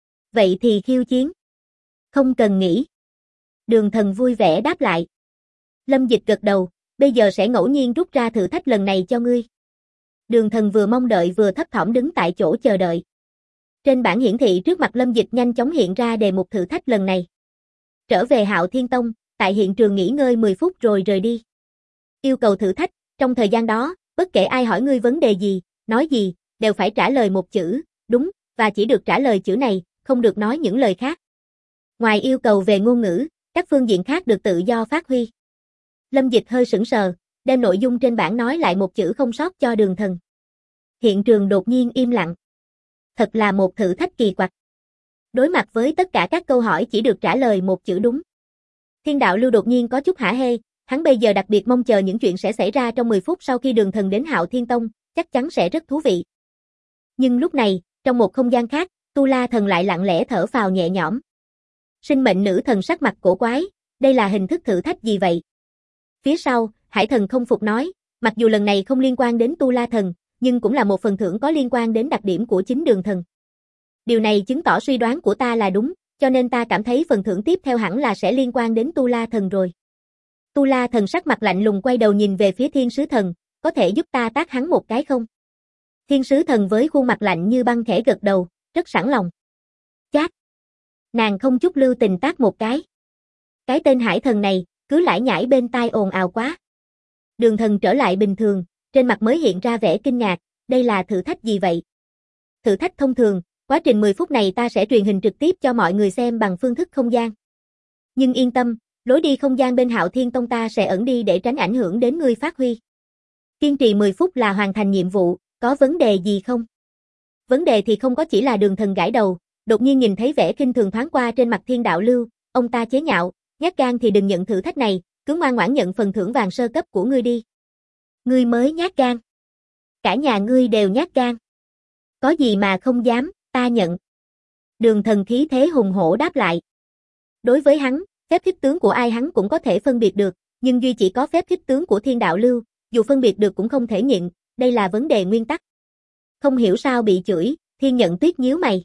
Vậy thì khiêu chiến. Không cần nghĩ. Đường Thần vui vẻ đáp lại. Lâm Dịch gật đầu, bây giờ sẽ ngẫu nhiên rút ra thử thách lần này cho ngươi. Đường Thần vừa mong đợi vừa thấp thỏm đứng tại chỗ chờ đợi. Trên bảng hiển thị trước mặt Lâm Dịch nhanh chóng hiện ra đề mục thử thách lần này. Trở về Hạo Thiên Tông, tại hiện trường nghỉ ngơi 10 phút rồi rời đi. Yêu cầu thử thách, trong thời gian đó, bất kể ai hỏi ngươi vấn đề gì, nói gì, đều phải trả lời một chữ, đúng, và chỉ được trả lời chữ này, không được nói những lời khác. Ngoài yêu cầu về ngôn ngữ, các phương diện khác được tự do phát huy. Lâm Dịch hơi sững sờ, đem nội dung trên bảng nói lại một chữ không sót cho Đường Thần. Hiện trường đột nhiên im lặng. Thật là một thử thách kỳ quặc. Đối mặt với tất cả các câu hỏi chỉ được trả lời một chữ đúng. Thiên Đạo Lưu đột nhiên có chút hả hê, hắn bây giờ đặc biệt mong chờ những chuyện sẽ xảy ra trong 10 phút sau khi Đường Thần đến Hạo Thiên Tông, chắc chắn sẽ rất thú vị. Nhưng lúc này, trong một không gian khác, Tu La Thần lại lặng lẽ thở phào nhẹ nhõm. Sinh mệnh nữ thần sắc mặt cổ quái, đây là hình thức thử thách gì vậy? Phía sau, Hải Thần không phục nói, mặc dù lần này không liên quan đến Tu La Thần, nhưng cũng là một phần thưởng có liên quan đến đặc điểm của chính Đường Thần. Điều này chứng tỏ suy đoán của ta là đúng, cho nên ta cảm thấy phần thưởng tiếp theo hẳn là sẽ liên quan đến Tu La Thần rồi. Tu La Thần sắc mặt lạnh lùng quay đầu nhìn về phía Thiên Sứ Thần, có thể giúp ta tát hắn một cái không? Thiên Sứ Thần với khuôn mặt lạnh như băng khẽ gật đầu, rất sẵn lòng. Chát! Nàng không chút lưu tình tát một cái. Cái tên Hải Thần này, cứ lải nhải bên tai ồn ào quá. Đường Thần trở lại bình thường, trên mặt mới hiện ra vẻ kinh ngạc, đây là thử thách gì vậy? Thử thách thông thường, quá trình 10 phút này ta sẽ truyền hình trực tiếp cho mọi người xem bằng phương thức không gian. Nhưng yên tâm, lối đi không gian bên Hạo Thiên Tông ta sẽ ẩn đi để tránh ảnh hưởng đến ngươi phát huy. Kiên trì 10 phút là hoàn thành nhiệm vụ, có vấn đề gì không? Vấn đề thì không có, chỉ là Đường Thần gãi đầu, đột nhiên nhìn thấy vẻ khinh thường thoáng qua trên mặt Thiên Đạo Lưu, ông ta chế nhạo, nhát gan thì đừng nhận thử thách này, cứ ngoan ngoãn nhận phần thưởng vàng sơ cấp của ngươi đi. Ngươi mới nhát gan. Cả nhà ngươi đều nhát gan. Có gì mà không dám, ta nhận. Đường Thần khí thế hùng hổ đáp lại. Đối với hắn, phép khích tướng của ai hắn cũng có thể phân biệt được, nhưng duy chỉ có phép khích tướng của Thiên Đạo Lưu, dù phân biệt được cũng không thể nhịn, đây là vấn đề nguyên tắc. Không hiểu sao bị chửi, Thiên Nhận Tuyết nhíu mày.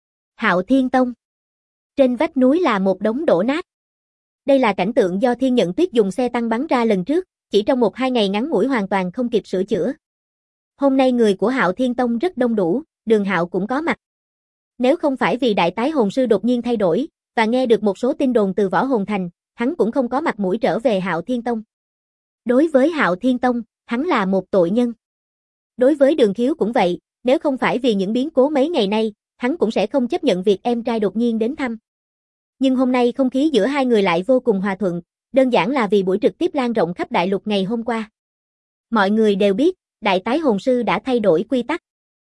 Hạo Thiên Tông. Trên vách núi là một đống đổ nát. Đây là cảnh tượng do Thiên Nhận Tuyết dùng xe tăng bắn ra lần trước, chỉ trong 1-2 ngày ngắn ngủi hoàn toàn không kịp sửa chữa. Hôm nay người của Hạo Thiên Tông rất đông đủ, Đường Hạo cũng có mặt. Nếu không phải vì đại tái hồn sư đột nhiên thay đổi, và nghe được một số tin đồn từ Võ Hồn Thành, hắn cũng không có mặt mũi trở về Hạo Thiên Tông. Đối với Hạo Thiên Tông, hắn là một tội nhân. Đối với Đường Khiếu cũng vậy, nếu không phải vì những biến cố mấy ngày nay, hắn cũng sẽ không chấp nhận việc em trai đột nhiên đến thăm. Nhưng hôm nay không khí giữa hai người lại vô cùng hòa thuận, đơn giản là vì buổi trực tiếp lan rộng khắp đại lục ngày hôm qua. Mọi người đều biết, đại tái hồn sư đã thay đổi quy tắc.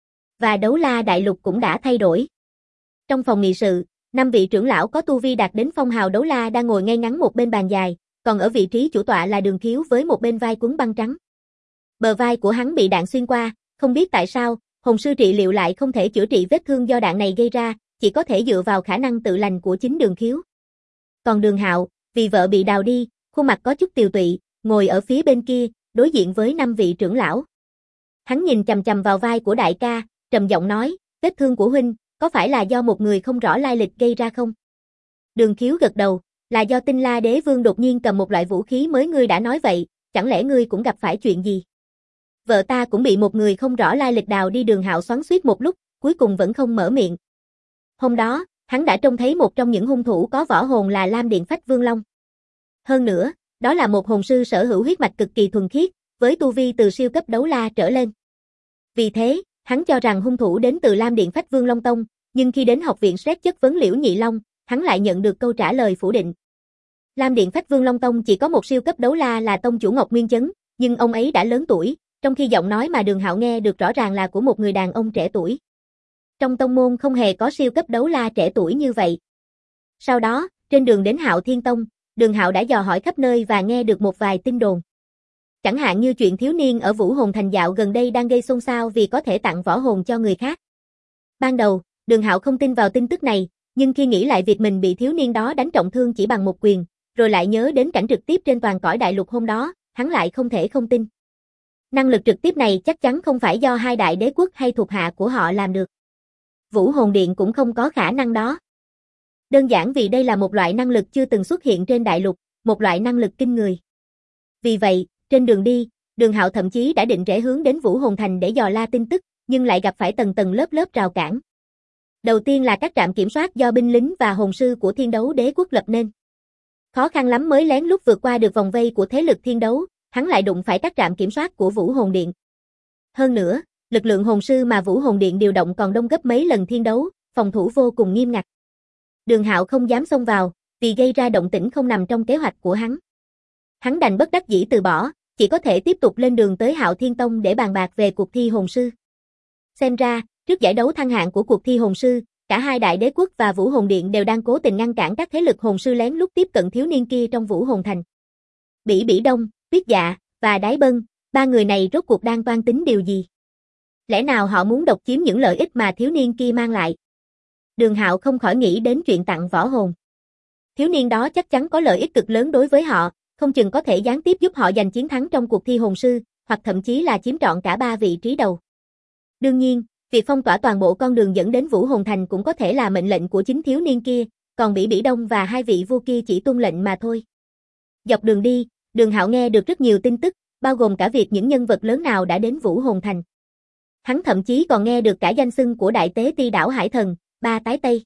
Và đấu la đại lục cũng đã thay đổi. Trong phòng nghị sự, 5 vị trưởng lão có tu vi đạt đến phong hào đấu la đang ngồi ngay ngắn một bên bàn dài, còn ở vị trí chủ tọa là Đường Khiếu với một bên vai quấn băng trắng. Bờ vai của hắn bị đạn xuyên qua, không biết tại sao, hồn sư trị liệu lại không thể chữa trị vết thương do đạn này gây ra, chỉ có thể dựa vào khả năng tự lành của chính Đường Khiếu. Còn Đường Hạo, vì vợ bị đào đi, khuôn mặt có chút tiều tụy, ngồi ở phía bên kia, đối diện với 5 vị trưởng lão. Hắn nhìn chằm chằm vào vai của đại ca, trầm giọng nói, vết thương của huynh, có phải là do một người không rõ lai lịch gây ra không? Đường Khiếu gật đầu, là do Tinh La Đế Vương đột nhiên cầm một loại vũ khí mới, ngươi đã nói vậy, chẳng lẽ ngươi cũng gặp phải chuyện gì? Vợ ta cũng bị một người không rõ lai lịch đào đi. Đường Hạo xoắn xuýt một lúc, cuối cùng vẫn không mở miệng. Hôm đó, hắn đã trông thấy một trong những hung thủ có võ hồn là Lam Điện Phách Vương Long. Hơn nữa, đó là một hồn sư sở hữu huyết mạch cực kỳ thuần khiết, với tu vi từ siêu cấp đấu la trở lên. Vì thế, hắn cho rằng hung thủ đến từ Lam Điện Phách Vương Long Tông, nhưng khi đến học viện xét chất vấn Liễu Nhị Long, hắn lại nhận được câu trả lời phủ định. Lam Điện Phách Vương Long Tông chỉ có một siêu cấp đấu la là tông chủ Ngọc Nguyên Chấn, nhưng ông ấy đã lớn tuổi, trong khi giọng nói mà Đường Hạo nghe được rõ ràng là của một người đàn ông trẻ tuổi. Trong tông môn không hề có siêu cấp đấu la trẻ tuổi như vậy. Sau đó, trên đường đến Hạo Thiên Tông, Đường Hạo đã dò hỏi khắp nơi và nghe được một vài tin đồn. Chẳng hạn như chuyện thiếu niên ở Vũ Hồn Thành dạo gần đây đang gây xôn xao vì có thể tặng võ hồn cho người khác. Ban đầu, Đường Hạo không tin vào tin tức này, nhưng khi nghĩ lại việc mình bị thiếu niên đó đánh trọng thương chỉ bằng một quyền, rồi lại nhớ đến cảnh trực tiếp trên toàn cõi đại lục hôm đó, hắn lại không thể không tin. Năng lực trực tiếp này chắc chắn không phải do hai đại đế quốc hay thuộc hạ của họ làm được. Vũ Hồn Điện cũng không có khả năng đó. Đơn giản vì đây là một loại năng lực chưa từng xuất hiện trên đại lục, một loại năng lực kinh người. Vì vậy, trên đường đi, Đường Hạo thậm chí đã định rẽ hướng đến Vũ Hồn Thành để dò la tin tức, nhưng lại gặp phải tầng tầng lớp lớp rào cản. Đầu tiên là các trạm kiểm soát do binh lính và hồn sư của Thiên Đấu Đế quốc lập nên. Khó khăn lắm mới lén lút vượt qua được vòng vây của thế lực Thiên Đấu, hắn lại đụng phải các trạm kiểm soát của Vũ Hồn Điện. Hơn nữa, lực lượng hồn sư mà Vũ Hồn Điện điều động còn đông gấp mấy lần Thiên Đấu, phòng thủ vô cùng nghiêm ngặt. Đường Hạo không dám xông vào, vì gây ra động tĩnh không nằm trong kế hoạch của hắn. Hắn đành bất đắc dĩ từ bỏ, chỉ có thể tiếp tục lên đường tới Hạo Thiên Tông để bàn bạc về cuộc thi hồn sư. Xem ra, trước giải đấu thăng hạng của cuộc thi hồn sư, cả hai đại đế quốc và Vũ Hồn Điện đều đang cố tình ngăn cản các thế lực hồn sư lén lút tiếp cận thiếu niên kia trong Vũ Hồn Thành. Bỉ Bỉ Đông, Tuyết Dạ và Đái Bân, ba người này rốt cuộc đang toan tính điều gì? Lẽ nào họ muốn độc chiếm những lợi ích mà thiếu niên kia mang lại? Đường Hạo không khỏi nghĩ đến chuyện tặng võ hồn. Thiếu niên đó chắc chắn có lợi ích cực lớn đối với họ, không chừng có thể gián tiếp giúp họ giành chiến thắng trong cuộc thi hồn sư, hoặc thậm chí là chiếm trọn cả 3 vị trí đầu. Đương nhiên, việc phong tỏa toàn bộ con đường dẫn đến Vũ Hồn Thành cũng có thể là mệnh lệnh của chính thiếu niên kia, còn Bỉ Bỉ Đông và hai vị vua kia chỉ tuân lệnh mà thôi. Dọc đường đi, Đường Hạo nghe được rất nhiều tin tức, bao gồm cả việc những nhân vật lớn nào đã đến Vũ Hồn Thành. Hắn thậm chí còn nghe được cả danh xưng của Đại Tế Ti đảo Hải Thần, Ba Tái Tây.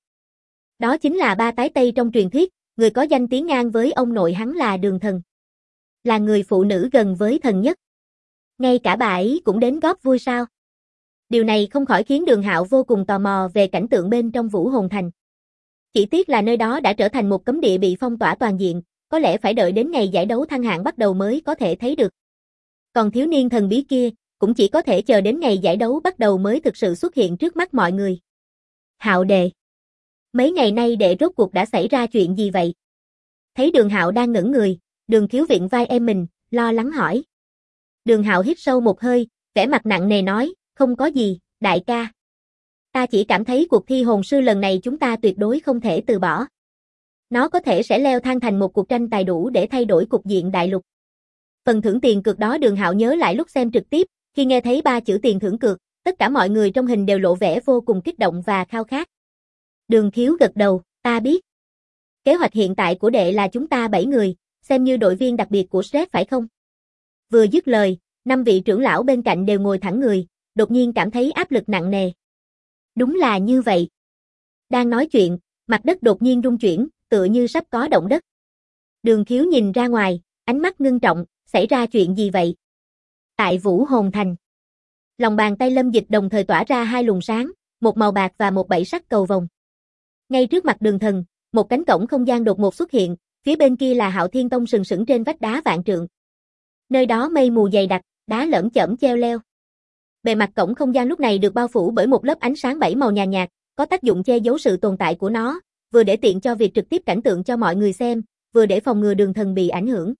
Đó chính là Ba Tái Tây trong truyền thuyết, người có danh tiếng ngang với ông nội hắn là Đường Thần. Là người phụ nữ gần với thần nhất. Ngay cả bà ấy cũng đến góp vui sao? Điều này không khỏi khiến Đường Hạo vô cùng tò mò về cảnh tượng bên trong Vũ Hồn Thành. Chỉ tiếc là nơi đó đã trở thành một cấm địa bị phong tỏa toàn diện, có lẽ phải đợi đến ngày giải đấu thăng hạng bắt đầu mới có thể thấy được. Còn thiếu niên thần bí kia, cũng chỉ có thể chờ đến ngày giải đấu bắt đầu mới thực sự xuất hiện trước mắt mọi người. Hạo đệ. Mấy ngày nay đệ rốt cuộc đã xảy ra chuyện gì vậy? Thấy Đường Hạo đang ngẩn người, Đường Khiếu viện vai em mình, lo lắng hỏi. Đường Hạo hít sâu một hơi, vẻ mặt nặng nề nói, không có gì, đại ca. Ta chỉ cảm thấy cuộc thi hồn sư lần này chúng ta tuyệt đối không thể từ bỏ. Nó có thể sẽ leo thang thành một cuộc tranh tài đủ để thay đổi cục diện đại lục. Phần thưởng tiền cược đó Đường Hạo nhớ lại lúc xem trực tiếp, khi nghe thấy 3 chữ tiền thưởng cược, tất cả mọi người trong hình đều lộ vẻ vô cùng kích động và khao khát. Đường Khiếu gật đầu, ta biết. Kế hoạch hiện tại của đệ là chúng ta 7 người, xem như đội viên đặc biệt của Shrek phải không? Vừa dứt lời, 5 vị trưởng lão bên cạnh đều ngồi thẳng người, đột nhiên cảm thấy áp lực nặng nề. Đúng là như vậy. Đang nói chuyện, mặt đất đột nhiên rung chuyển, tựa như sắp có động đất. Đường Khiếu nhìn ra ngoài, ánh mắt ngưng trọng, xảy ra chuyện gì vậy? Tại Vũ Hồn Thành. Lòng bàn tay Lâm Dịch đồng thời tỏa ra hai luồng sáng, một màu bạc và một bảy sắc cầu vồng. Ngay trước mặt Đường Thần, một cánh cổng không gian đột ngột xuất hiện, phía bên kia là Hạo Thiên Tông sừng sững trên vách đá vạn trượng. Nơi đó mây mù dày đặc, đá lởm chởm treo leo. Bề mặt cổng không gian lúc này được bao phủ bởi một lớp ánh sáng bảy màu nhàn nhạt, có tác dụng che giấu sự tồn tại của nó, vừa để tiện cho việc trực tiếp cảnh tượng cho mọi người xem, vừa để phòng ngừa Đường Thần bị ảnh hưởng.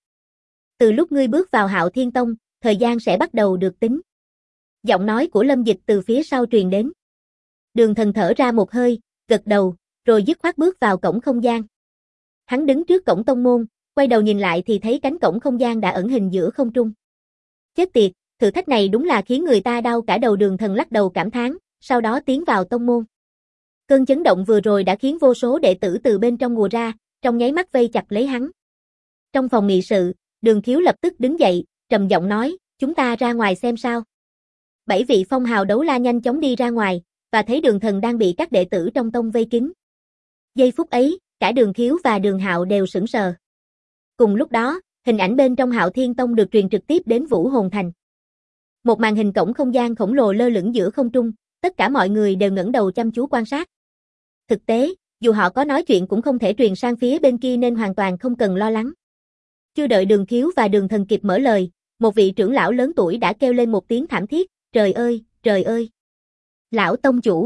Từ lúc ngươi bước vào Hạo Thiên Tông, thời gian sẽ bắt đầu được tính. Giọng nói của Lâm Dịch từ phía sau truyền đến. Đường Thần thở ra một hơi, gật đầu, rồi dứt khoát bước vào cổng không gian. Hắn đứng trước cổng tông môn, quay đầu nhìn lại thì thấy cánh cổng không gian đã ẩn hình giữa không trung. Chết tiệt, thử thách này đúng là khiến người ta đau cả đầu. Đường Thần lắc đầu cảm thán, sau đó tiến vào tông môn. Cơn chấn động vừa rồi đã khiến vô số đệ tử từ bên trong ùa ra, trong nháy mắt vây chặt lấy hắn. Trong phòng nghị sự, Đường Khiếu lập tức đứng dậy, trầm giọng nói, chúng ta ra ngoài xem sao. 7 vị phong hào đấu la nhanh chóng đi ra ngoài, và thấy Đường Thần đang bị các đệ tử trong tông vây kín. Giây phút ấy, cả Đường Khiếu và Đường Hạo đều sững sờ. Cùng lúc đó, hình ảnh bên trong Hạo Thiên Tông được truyền trực tiếp đến Vũ Hồn Thành. Một màn hình cổng không gian khổng lồ lơ lửng giữa không trung, tất cả mọi người đều ngẩng đầu chăm chú quan sát. Thực tế, dù họ có nói chuyện cũng không thể truyền sang phía bên kia nên hoàn toàn không cần lo lắng. Chưa đợi Đường Khiếu và Đường Thần kịp mở lời, một vị trưởng lão lớn tuổi đã kêu lên một tiếng thảm thiết, trời ơi, trời ơi. Lão tông chủ.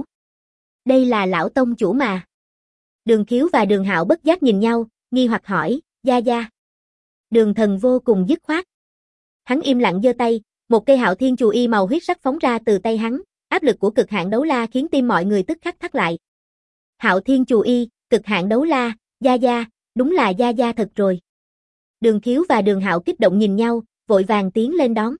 Đây là lão tông chủ mà. Đường Khiếu và Đường Hạo bất giác nhìn nhau, nghi hoặc hỏi, gia gia. Đường Thần vô cùng dứt khoát. Hắn im lặng giơ tay, một cây Hạo Thiên Chù Y màu huyết sắc phóng ra từ tay hắn, áp lực của cực hạn đấu la khiến tim mọi người tức khắc thắt lại. Hạo Thiên Chù Y, cực hạn đấu la, gia gia, đúng là gia gia thật rồi. Đường Khiếu và Đường Hạo kích động nhìn nhau, vội vàng tiến lên đón.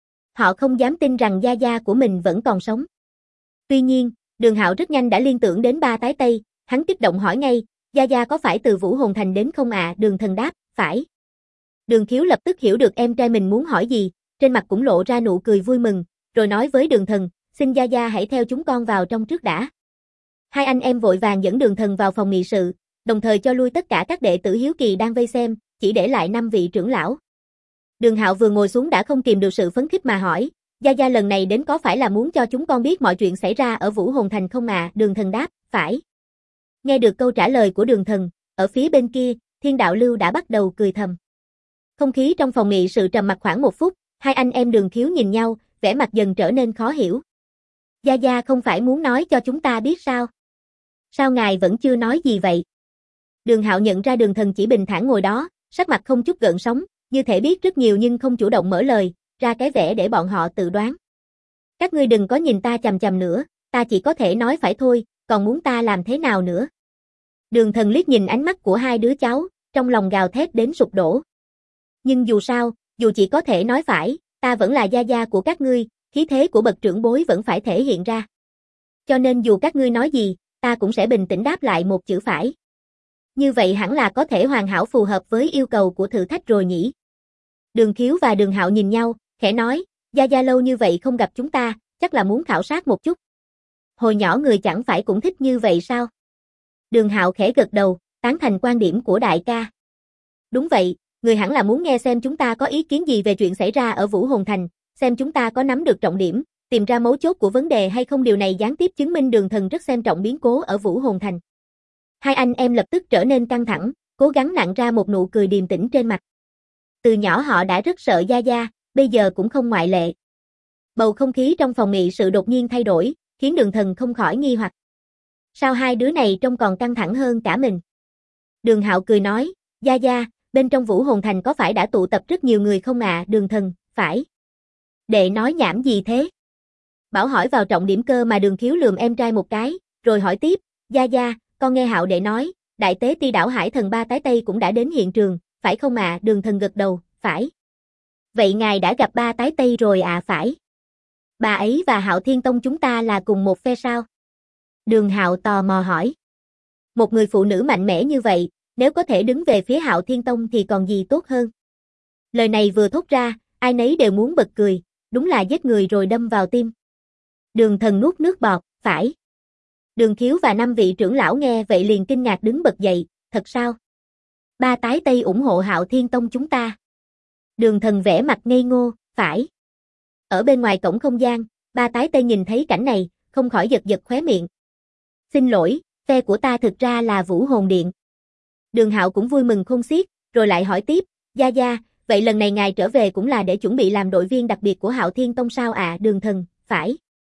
Họ không dám tin rằng gia gia của mình vẫn còn sống. Tuy nhiên, Đường Hạo rất nhanh đã liên tưởng đến ba tái Tây, hắn kích động hỏi ngay, gia gia có phải từ Vũ Hồn Thành đến không ạ? Đường Thần đáp, phải. Đường Khiếu lập tức hiểu được em trai mình muốn hỏi gì, trên mặt cũng lộ ra nụ cười vui mừng, rồi nói với Đường Thần, xin gia gia hãy theo chúng con vào trong trước đã. Hai anh em vội vàng dẫn Đường Thần vào phòng nghị sự, đồng thời cho lui tất cả các đệ tử hiếu kỳ đang vây xem, chỉ để lại 5 vị trưởng lão. Đường Hạo vừa ngồi xuống đã không kìm được sự phấn khích mà hỏi, gia gia lần này đến có phải là muốn cho chúng con biết mọi chuyện xảy ra ở Vũ Hồn Thành không ạ? Đường Thần đáp, phải. Nghe được câu trả lời của Đường Thần, ở phía bên kia, Thiên Đạo Lưu đã bắt đầu cười thầm. Không khí trong phòng nghị sự trầm mặc khoảng 1 phút, hai anh em Đường Khiếu nhìn nhau, vẻ mặt dần trở nên khó hiểu. Gia gia không phải muốn nói cho chúng ta biết sao? Sao ngài vẫn chưa nói gì vậy? Đường Hạo nhận ra Đường Thần chỉ bình thản ngồi đó, sắc mặt không chút gợn sóng, như thể biết rất nhiều nhưng không chủ động mở lời, ra cái vẻ để bọn họ tự đoán. Các ngươi đừng có nhìn ta chằm chằm nữa, ta chỉ có thể nói phải thôi, còn muốn ta làm thế nào nữa? Đường Thần liếc nhìn ánh mắt của hai đứa cháu, trong lòng gào thét đến sụp đổ. Nhưng dù sao, dù chỉ có thể nói phải, ta vẫn là gia gia của các ngươi, khí thế của bậc trưởng bối vẫn phải thể hiện ra. Cho nên dù các ngươi nói gì, ta cũng sẽ bình tĩnh đáp lại một chữ phải. Như vậy hẳn là có thể hoàn hảo phù hợp với yêu cầu của thử thách rồi nhỉ? Đường Khiếu và Đường Hạo nhìn nhau, khẽ nói, gia gia lâu như vậy không gặp chúng ta, chắc là muốn khảo sát một chút. Hồi nhỏ người chẳng phải cũng thích như vậy sao? Đường Hạo khẽ gật đầu, tán thành quan điểm của đại ca. Đúng vậy, người hẳn là muốn nghe xem chúng ta có ý kiến gì về chuyện xảy ra ở Vũ Hồn Thành, xem chúng ta có nắm được trọng điểm, tìm ra mấu chốt của vấn đề hay không. Điều này gián tiếp chứng minh Đường Thần rất xem trọng biến cố ở Vũ Hồn Thành. Hai anh em lập tức trở nên căng thẳng, cố gắng nặn ra một nụ cười điềm tĩnh trên mặt. Từ nhỏ họ đã rất sợ gia gia, bây giờ cũng không ngoại lệ. Bầu không khí trong phòng nghị sự đột nhiên thay đổi, khiến Đường Thần không khỏi nghi hoặc. Sao hai đứa này trông còn căng thẳng hơn cả mình? Đường Hạo cười nói, gia gia, bên trong Vũ Hồn Thành có phải đã tụ tập rất nhiều người không ạ? Đường Thần, phải. Đệ nói nhảm gì thế? Bảo hỏi vào trọng điểm cơ mà. Đường Khiếu lườm em trai một cái, rồi hỏi tiếp, gia gia, con nghe Hạo đệ nói, đại tế ti đảo Hải Thần ba tái Tây cũng đã đến hiện trường, phải không ạ? Đường Thần gật đầu, phải. Vậy ngài đã gặp ba tái Tây rồi ạ? Phải. Bà ấy và Hạo Thiên Tông chúng ta là cùng một phe sao? Đường Hạo tò mò hỏi. Một người phụ nữ mạnh mẽ như vậy, nếu có thể đứng về phía Hạo Thiên Tông thì còn gì tốt hơn? Lời này vừa thốt ra, ai nấy đều muốn bật cười, đúng là giết người rồi đâm vào tim. Đường Thần nuốt nước bọt, phải. Đường Khiếu và 5 vị trưởng lão nghe vậy liền kinh ngạc đứng bật dậy, thật sao? Ba tái Tây ủng hộ Hạo Thiên Tông chúng ta. Đường Thần vẻ mặt ngây ngô, phải. Ở bên ngoài cổng không gian, ba tái Tây nhìn thấy cảnh này, không khỏi giật giật khóe miệng. Xin lỗi, phe của ta thực ra là Vũ Hồn Điện. Đường Hạo cũng vui mừng khôn xiết, rồi lại hỏi tiếp, Gia Gia, vậy lần này ngài trở về cũng là để chuẩn bị làm đội viên đặc biệt của Hạo Thiên Tông sao ạ? Đường Thần, phải.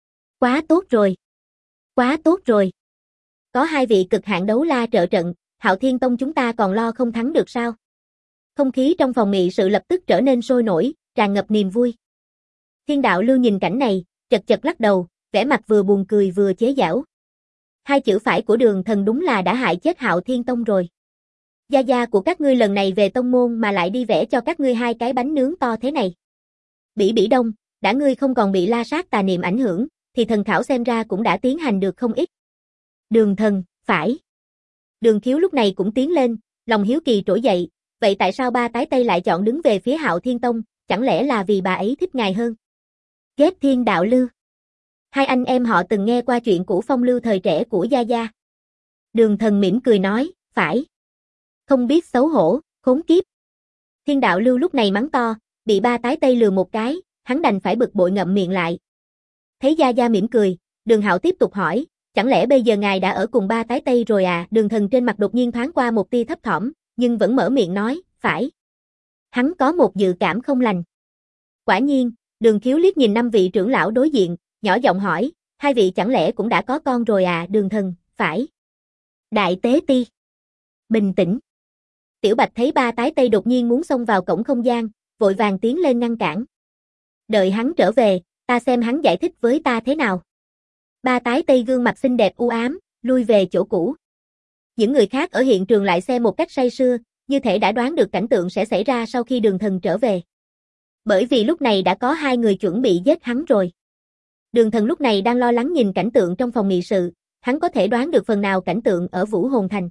Quá tốt rồi. Quá tốt rồi. Có 2 vị cực hạn đấu la trợ trận, Hạo Thiên Tông chúng ta còn lo không thắng được sao? Không khí trong phòng nghị sự lập tức trở nên sôi nổi, tràn ngập niềm vui. Thiên Đạo Lưu nhìn cảnh này, chật chật lắc đầu, vẻ mặt vừa buồn cười vừa chế giễu. 2 chữ phải của Đường Thần đúng là đã hại chết Hạo Thiên Tông rồi. Gia gia của các ngươi lần này về tông môn mà lại đi vẽ cho các ngươi 2 cái bánh nướng to thế này. Bỉ Bỉ Đông, đã ngươi không còn bị la sát tà niệm ảnh hưởng, thì thần khảo xem ra cũng đã tiến hành được không ít. Đường Thần, phải. Đường Khiếu lúc này cũng tiến lên, lòng hiếu kỳ trỗi dậy, vậy tại sao ba tái Tây lại chọn đứng về phía Hạo Thiên Tông, chẳng lẽ là vì bà ấy thích ngài hơn? Ghét Thiên Đạo Lưu. 2 anh em họ từng nghe qua chuyện cũ phong lưu thời trẻ của Gia Gia. Đường Thần mỉm cười nói, phải. Không biết xấu hổ, khốn kiếp. Thiên Đạo Lưu lúc này mắng to, bị ba tái Tây lừa một cái, hắn đành phải bực bội ngậm miệng lại. Thấy Gia Gia mỉm cười, Đường Hạo tiếp tục hỏi, chẳng lẽ bây giờ ngài đã ở cùng ba tái Tây rồi à? Đường Thần trên mặt đột nhiên thoáng qua một tia thấp thỏm, nhưng vẫn mở miệng nói, phải. Hắn có một dự cảm không lành. Quả nhiên, Đường Khiếu liếc nhìn 5 vị trưởng lão đối diện, nhỏ giọng hỏi, 2 vị chẳng lẽ cũng đã có con rồi à? Đường Thần, phải. Đại Tế Ti. Bình tĩnh. Tiểu Bạch thấy ba tái Tây đột nhiên muốn xông vào cổng không gian, vội vàng tiến lên ngăn cản. Đợi hắn trở về, ta xem hắn giải thích với ta thế nào. Ba tái Tây gương mặt xinh đẹp u ám, lui về chỗ cũ. Những người khác ở hiện trường lại xem một cách say sưa, như thể đã đoán được cảnh tượng sẽ xảy ra sau khi Đường Thần trở về. Bởi vì lúc này đã có 2 người chuẩn bị giết hắn rồi. Đường Thần lúc này đang lo lắng nhìn cảnh tượng trong phòng nghị sự, hắn có thể đoán được phần nào cảnh tượng ở Vũ Hồn Thành.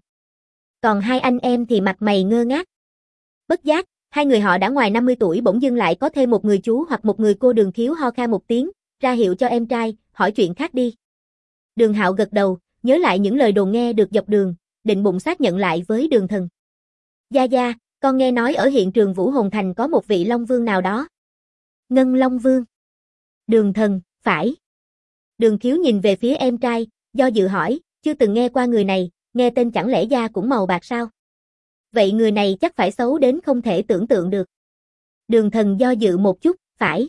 Còn 2 anh em thì mặt mày ngơ ngác. Bất giác, 2 người họ đã ngoài 50 tuổi bỗng dưng lại có thêm một người chú hoặc một người cô. Đường Khiếu ho khan một tiếng, ra hiệu cho em trai, hỏi chuyện khác đi. Đường Hạo gật đầu, nhớ lại những lời đồn nghe được dọc đường, định bụng xác nhận lại với Đường Thần. Gia Gia, con nghe nói ở hiện trường Vũ Hồn Thành có một vị Long Vương nào đó. Ngân Long Vương. Đường Thần, phải. Đường Khiếu nhìn về phía em trai, do dự hỏi, chưa từng nghe qua người này, nghe tên chẳng lẽ da cũng màu bạc sao? Vậy người này chắc phải xấu đến không thể tưởng tượng được. Đường Thần do dự một chút, phải.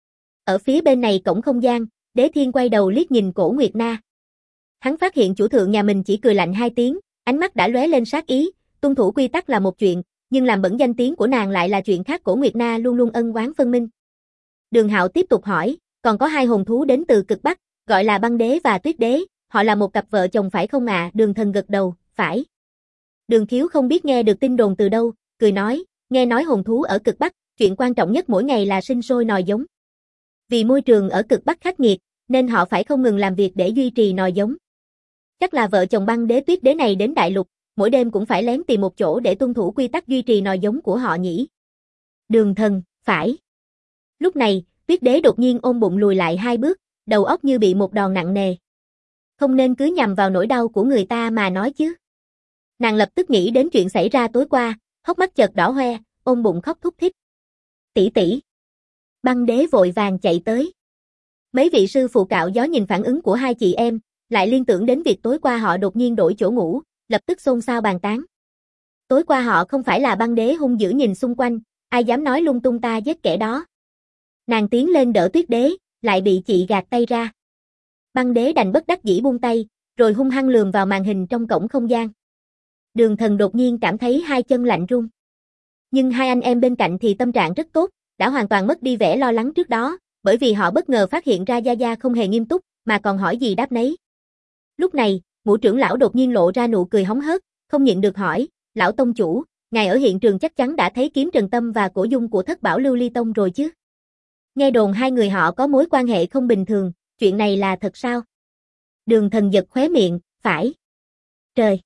Ở phía bên này cổng không gian, Đế Thiên quay đầu liếc nhìn Cổ Nguyệt Na. Hắn phát hiện chủ thượng nhà mình chỉ cười lạnh 2 tiếng, ánh mắt đã lóe lên sát ý, tuân thủ quy tắc là một chuyện, nhưng làm bẩn danh tiếng của nàng lại là chuyện khác. Cổ Nguyệt Na luôn luôn ân oán phân minh. Đường Hạo tiếp tục hỏi, còn có 2 hồn thú đến từ cực Bắc, gọi là Băng Đế và Tuyết Đế, họ là một cặp vợ chồng phải không ạ? Đường Thần gật đầu, phải. Đường Khiếu không biết nghe được tin đồn từ đâu, cười nói, nghe nói hồn thú ở cực Bắc, chuyện quan trọng nhất mỗi ngày là sinh sôi nòi giống. Vì môi trường ở cực Bắc khắc nghiệt, nên họ phải không ngừng làm việc để duy trì nòi giống. Chắc là vợ chồng Băng Đế Tuyết Đế này đến đại lục, mỗi đêm cũng phải lén tìm một chỗ để tuân thủ quy tắc duy trì nòi giống của họ nhỉ. Đường Thần, phải. Lúc này, Tuyết Đế đột nhiên ôm bụng lùi lại 2 bước, đầu óc như bị một đòn nặng nề. Không nên cứ nhằm vào nỗi đau của người ta mà nói chứ. Nàng lập tức nghĩ đến chuyện xảy ra tối qua, hốc mắt chợt đỏ hoe, ôm bụng khóc thút thít. Tỷ tỷ. Băng Đế vội vàng chạy tới. Mấy vị sư phụ cạo gió nhìn phản ứng của 2 chị em, lại liên tưởng đến việc tối qua họ đột nhiên đổi chỗ ngủ, lập tức xôn xao bàn tán. Tối qua họ không phải là Băng Đế hung dữ nhìn xung quanh, ai dám nói lung tung ta giết kẻ đó. Nàng tiến lên đỡ Tuyết Đế, lại bị chị gạt tay ra. Băng Đế đành bất đắc dĩ buông tay, rồi hung hăng lườm vào màn hình trong cổng không gian. Đường Thần đột nhiên cảm thấy 2 chân lạnh run. Nhưng 2 anh em bên cạnh thì tâm trạng rất tốt, đã hoàn toàn mất đi vẻ lo lắng trước đó, bởi vì họ bất ngờ phát hiện ra Gia Gia không hề nghiêm túc, mà còn hỏi gì đáp nấy. Lúc này, Ngũ trưởng lão đột nhiên lộ ra nụ cười hóng hớt, không nhịn được hỏi, lão tông chủ, ngài ở hiện trường chắc chắn đã thấy kiếm Trần Tâm và cổ dung của Thất Bảo Lưu Ly Tông rồi chứ? Nghe đồn 2 người họ có mối quan hệ không bình thường, chuyện này là thật sao? Đường Thần giật khóe miệng, phải. Trời!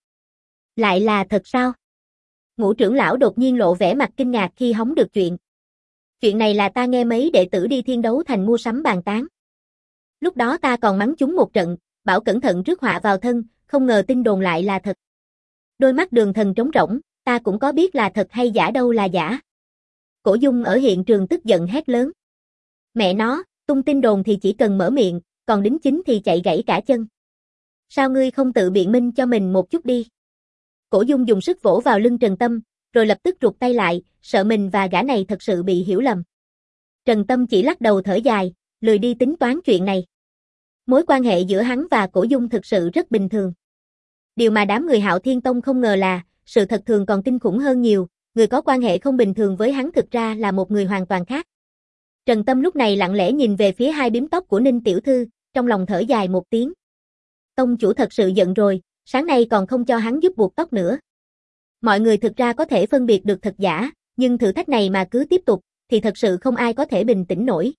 Lại là thật sao? Ngũ trưởng lão đột nhiên lộ vẻ mặt kinh ngạc khi hóng được chuyện. Chuyện này là ta nghe mấy đệ tử đi Thiên Đấu Thành mua sắm bàn tán. Lúc đó ta còn mắng chúng một trận, bảo cẩn thận trước họa vào thân, không ngờ tin đồn lại là thật. Đôi mắt Đường Thần trống rỗng, ta cũng có biết là thật hay giả đâu là giả. Cổ Dung ở hiện trường tức giận hét lớn. Mẹ nó, tung tin đồn thì chỉ cần mở miệng, còn đính chính thì chạy gãy cả chân. Sao ngươi không tự biện minh cho mình một chút đi? Cổ Dung dùng sức vỗ vào lưng Trần Tâm, rồi lập tức rụt tay lại, sợ mình và gã này thật sự bị hiểu lầm. Trần Tâm chỉ lắc đầu thở dài, lười đi tính toán chuyện này. Mối quan hệ giữa hắn và Cổ Dung thực sự rất bình thường. Điều mà đám người Hạo Thiên Tông không ngờ là, sự thật thường còn kinh khủng hơn nhiều, người có quan hệ không bình thường với hắn thực ra là một người hoàn toàn khác. Trần Tâm lúc này lặng lẽ nhìn về phía hai bím tóc của Ninh tiểu thư, trong lòng thở dài một tiếng. Tông chủ thật sự giận rồi, sáng nay còn không cho hắn giúp buộc tóc nữa. Mọi người thực ra có thể phân biệt được thật giả, nhưng thử thách này mà cứ tiếp tục, thì thật sự không ai có thể bình tĩnh nổi.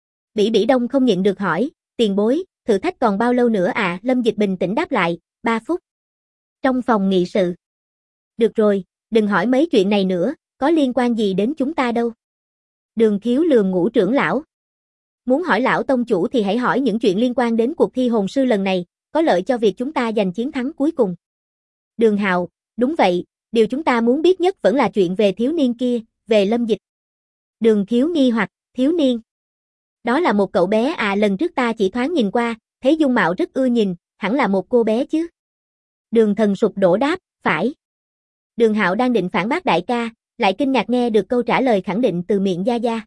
Bỉ Bỉ Đông không nhịn được hỏi, tiền bối, thử thách còn bao lâu nữa à? Lâm Dịch bình tĩnh đáp lại, 3 phút. Trong phòng nghị sự. Được rồi, đừng hỏi mấy chuyện này nữa, có liên quan gì đến chúng ta đâu. Đường Thiếu lườm Ngũ trưởng lão. Muốn hỏi lão tông chủ thì hãy hỏi những chuyện liên quan đến cuộc thi hồn sư lần này, có lợi cho việc chúng ta giành chiến thắng cuối cùng. Đường Hạo, đúng vậy, điều chúng ta muốn biết nhất vẫn là chuyện về thiếu niên kia, về Lâm Dịch. Đường Thiếu nghi hoặc, thiếu niên. Đó là một cậu bé à? Lần trước ta chỉ thoáng nhìn qua, thấy dung mạo rất ưa nhìn, hẳn là một cô bé chứ. Đường Thần sụp đổ đáp, phải. Đường Hạo đang định phản bác đại ca, lại kinh ngạc nghe được câu trả lời khẳng định từ miệng Gia Gia.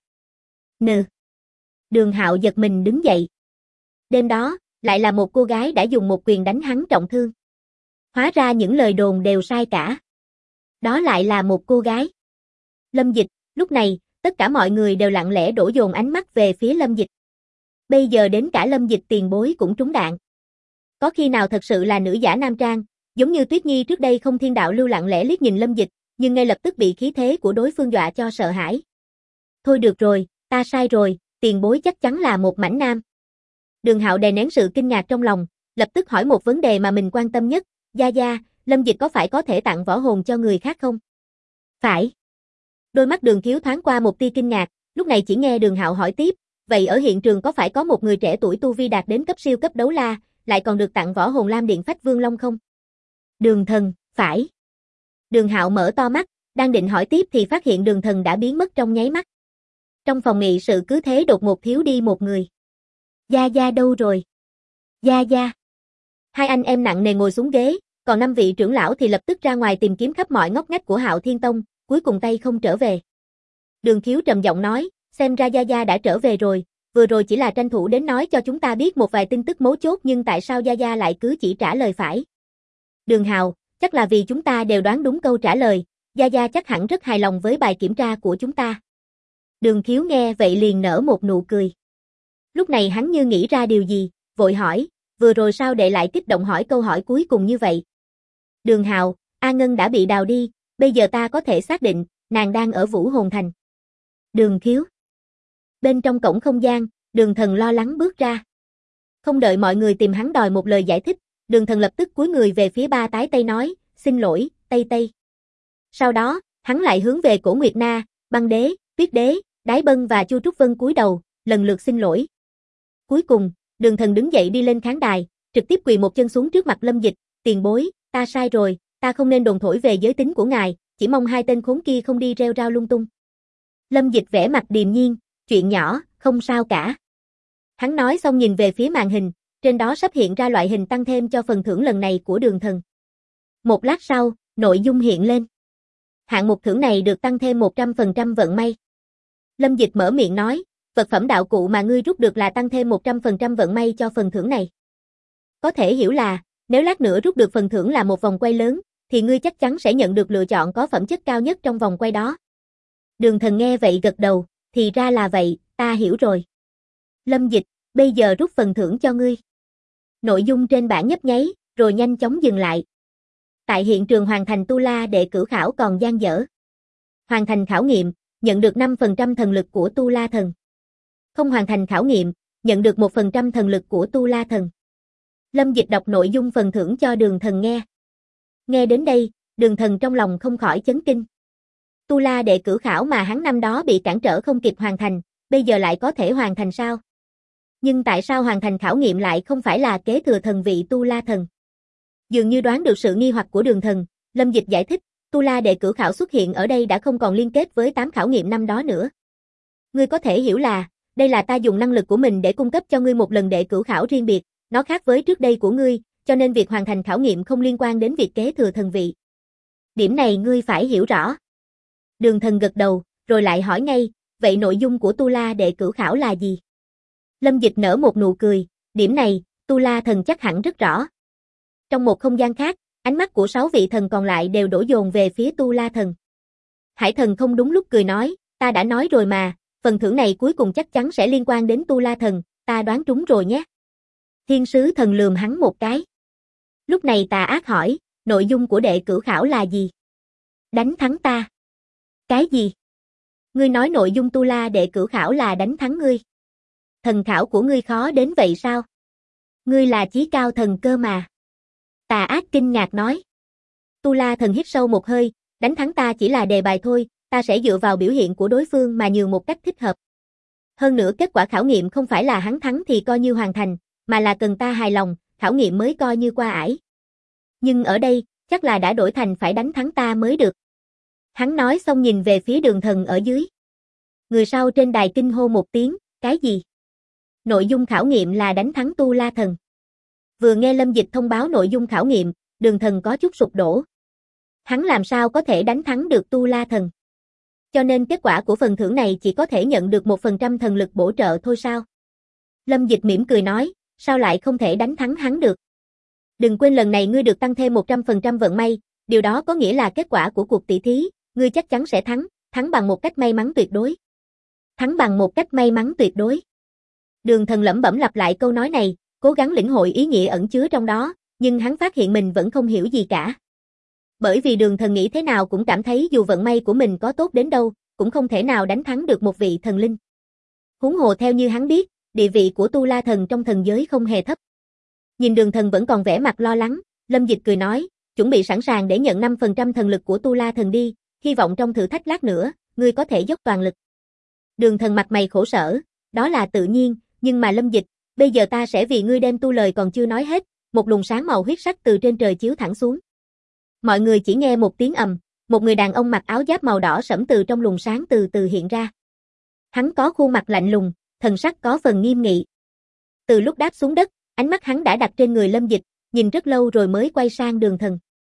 Nừ. Đường Hạo giật mình đứng dậy. Đêm đó, lại là một cô gái đã dùng một quyền đánh hắn trọng thương. Hóa ra những lời đồn đều sai cả. Đó lại là một cô gái. Lâm Dịch, lúc này, tất cả mọi người đều lặng lẽ đổ dồn ánh mắt về phía Lâm Dịch. Bây giờ đến cả Lâm Dịch tiền bối cũng trúng đạn. Có khi nào thật sự là nữ giả nam trang, giống như Tuyết Nhi trước đây không? Thiên Đạo Lưu lặng lẽ liếc nhìn Lâm Dịch, nhưng ngay lập tức bị khí thế của đối phương dọa cho sợ hãi. Thôi được rồi, ta sai rồi, tiền bối chắc chắn là một mảnh nam. Đường Hạo đè nén sự kinh ngạc trong lòng, lập tức hỏi một vấn đề mà mình quan tâm nhất, Gia Gia, Lâm Dịch có phải có thể tặng võ hồn cho người khác không? Phải. Đôi mắt Đường Thiếu thoáng qua một tia kinh ngạc, lúc này chỉ nghe Đường Hạo hỏi tiếp, vậy ở hiện trường có phải có một người trẻ tuổi tu vi đạt đến cấp siêu cấp đấu la, lại còn được tặng võ hồn Lam Điện Phách Vương Long không? Đường Thần, phải. Đường Hạo mở to mắt, đang định hỏi tiếp thì phát hiện Đường Thần đã biến mất trong nháy mắt. Trong phòng nghị sự cứ thế đột ngột thiếu đi một người. Gia Gia đâu rồi? Gia Gia. Hai anh em nặng nề ngồi xuống ghế, còn 5 vị trưởng lão thì lập tức ra ngoài tìm kiếm khắp mọi ngóc ngách của Hạo Thiên Tông, cuối cùng tay không trở về. Đường Thiếu trầm giọng nói, xem ra Gia Gia đã trở về rồi, vừa rồi chỉ là tranh thủ đến nói cho chúng ta biết một vài tin tức mấu chốt, nhưng tại sao Gia Gia lại cứ chỉ trả lời phải? Đường Hạo, chắc là vì chúng ta đều đoán đúng câu trả lời, Gia Gia chắc hẳn rất hài lòng với bài kiểm tra của chúng ta. Đường Thiếu nghe vậy liền nở một nụ cười. Lúc này hắn như nghĩ ra điều gì, vội hỏi, vừa rồi sao đệ lại kích động hỏi câu hỏi cuối cùng như vậy? Đường Hạo, A Ngân đã bị đào đi, bây giờ ta có thể xác định, nàng đang ở Vũ Hồn Thành. Đường Thiếu. Bên trong cổng không gian, Đường Thần lo lắng bước ra. Không đợi mọi người tìm hắn đòi một lời giải thích, Đường Thần lập tức cúi người về phía ba tái Tây nói, xin lỗi, Tây Tây. Sau đó, hắn lại hướng về Cổ Nguyệt Na, Băng Đế, Tuyết Đế, Đái Bân và Chu Trúc Vân cúi đầu, lần lượt xin lỗi. Cuối cùng, Đường Thần đứng dậy đi lên khán đài, trực tiếp quỳ một chân xuống trước mặt Lâm Dịch, tiền bối, ta sai rồi, ta không nên đồn thổi về giới tính của ngài, chỉ mong hai tên khốn kia không đi rêu rao lung tung. Lâm Dịch vẻ mặt điềm nhiên, chuyện nhỏ, không sao cả. Hắn nói xong nhìn về phía màn hình, trên đó sắp hiện ra loại hình tăng thêm cho phần thưởng lần này của Đường Thần. Một lát sau, nội dung hiện lên. Hạng mục thưởng này được tăng thêm 100% vận may. Lâm Dịch mở miệng nói, vật phẩm đạo cụ mà ngươi rút được là tăng thêm 100% vận may cho phần thưởng này. Có thể hiểu là, nếu lát nữa rút được phần thưởng là một vòng quay lớn, thì ngươi chắc chắn sẽ nhận được lựa chọn có phẩm chất cao nhất trong vòng quay đó. Đường Thần nghe vậy gật đầu, thì ra là vậy, ta hiểu rồi. Lâm Dịch, bây giờ rút phần thưởng cho ngươi. Nội dung trên bảng nhấp nháy, rồi nhanh chóng dừng lại. Tại hiện trường hoàn thành tu la đệ cử khảo còn dang dở. Hoàn thành khảo nghiệm, nhận được 5% thần lực của tu la thần. Không hoàn thành khảo nghiệm, nhận được 1% thần lực của tu la thần. Lâm Dịch đọc nội dung phần thưởng cho Đường Thần nghe. Nghe đến đây, Đường Thần trong lòng không khỏi chấn kinh. Tu la đệ cử khảo mà hắn năm đó bị cản trở không kịp hoàn thành, bây giờ lại có thể hoàn thành sao? Nhưng tại sao hoàn thành khảo nghiệm lại không phải là kế thừa thần vị Tu La Thần? Dường như đoán được sự nghi hoặc của Đường Thần, Lâm Dịch giải thích, Tu La đệ cửu khảo xuất hiện ở đây đã không còn liên kết với 8 khảo nghiệm năm đó nữa. Ngươi có thể hiểu là, đây là ta dùng năng lực của mình để cung cấp cho ngươi một lần đệ cửu khảo riêng biệt, nó khác với trước đây của ngươi, cho nên việc hoàn thành khảo nghiệm không liên quan đến việc kế thừa thần vị. Điểm này ngươi phải hiểu rõ. Đường Thần gật đầu, rồi lại hỏi ngay, vậy nội dung của Tu La đệ cửu khảo là gì? Lâm Dịch nở một nụ cười, điểm này, Tu La Thần chắc hẳn rất rõ. Trong một không gian khác, ánh mắt của 6 vị thần còn lại đều đổ dồn về phía Tu La Thần. Hải Thần không đúng lúc cười nói, ta đã nói rồi mà, phần thưởng này cuối cùng chắc chắn sẽ liên quan đến Tu La Thần, ta đoán trúng rồi nhé. Thiên sứ thần lườm hắn một cái. Lúc này Tà Ác hỏi, nội dung của đệ cửu khảo là gì? Đánh thắng ta. Cái gì? Ngươi nói nội dung Tu La đệ cửu khảo là đánh thắng ngươi. Thần khảo của ngươi khó đến vậy sao? Ngươi là chí cao thần cơ mà. Tà Ác kinh ngạc nói. Tu La Thần hít sâu một hơi, đánh thắng ta chỉ là đề bài thôi, ta sẽ dựa vào biểu hiện của đối phương mà nhường một cách thích hợp. Hơn nữa kết quả khảo nghiệm không phải là hắn thắng thì coi như hoàn thành, mà là cần ta hài lòng, khảo nghiệm mới coi như qua ải. Nhưng ở đây, chắc là đã đổi thành phải đánh thắng ta mới được. Hắn nói xong nhìn về phía Đường Thần ở dưới. Người sau trên đài kinh hô một tiếng, cái gì? Nội dung khảo nghiệm là đánh thắng Tu La Thần. Vừa nghe Lâm Dịch thông báo nội dung khảo nghiệm, Đường Thần có chút sụp đổ. Hắn làm sao có thể đánh thắng được Tu La Thần? Cho nên kết quả của phần thưởng này chỉ có thể nhận được 1% thần lực bổ trợ thôi sao? Lâm Dịch mỉm cười nói, sao lại không thể đánh thắng hắn được? Đừng quên lần này ngươi được tăng thêm 100% vận may, điều đó có nghĩa là kết quả của cuộc tỷ thí, ngươi chắc chắn sẽ thắng bằng một cách may mắn tuyệt đối. Thắng bằng một cách may mắn tuyệt đối. Đường Thần lẩm bẩm lặp lại câu nói này, cố gắng lĩnh hội ý nghĩa ẩn chứa trong đó, nhưng hắn phát hiện mình vẫn không hiểu gì cả. Bởi vì Đường Thần nghĩ thế nào cũng cảm thấy dù vận may của mình có tốt đến đâu, cũng không thể nào đánh thắng được một vị thần linh. Huống hồ theo như hắn biết, địa vị của Tu La Thần trong thần giới không hề thấp. Nhìn Đường Thần vẫn còn vẻ mặt lo lắng, Lâm Dịch cười nói, chuẩn bị sẵn sàng để nhận 5% thần lực của Tu La Thần đi, hy vọng trong thử thách lát nữa, ngươi có thể dốc toàn lực. Đường Thần mặt mày khổ sở, đó là tự nhiên, nhưng mà Lâm Dịch, bây giờ ta sẽ vì ngươi đem tu lời còn chưa nói hết, một luồng sáng màu huyết sắc từ trên trời chiếu thẳng xuống. Mọi người chỉ nghe một tiếng ầm, một người đàn ông mặc áo giáp màu đỏ sẫm từ trong luồng sáng từ từ hiện ra. Hắn có khuôn mặt lạnh lùng, thần sắc có phần nghiêm nghị. Từ lúc đáp xuống đất, ánh mắt hắn đã đặt trên người Lâm Dịch, nhìn rất lâu rồi mới quay sang Đường Thần.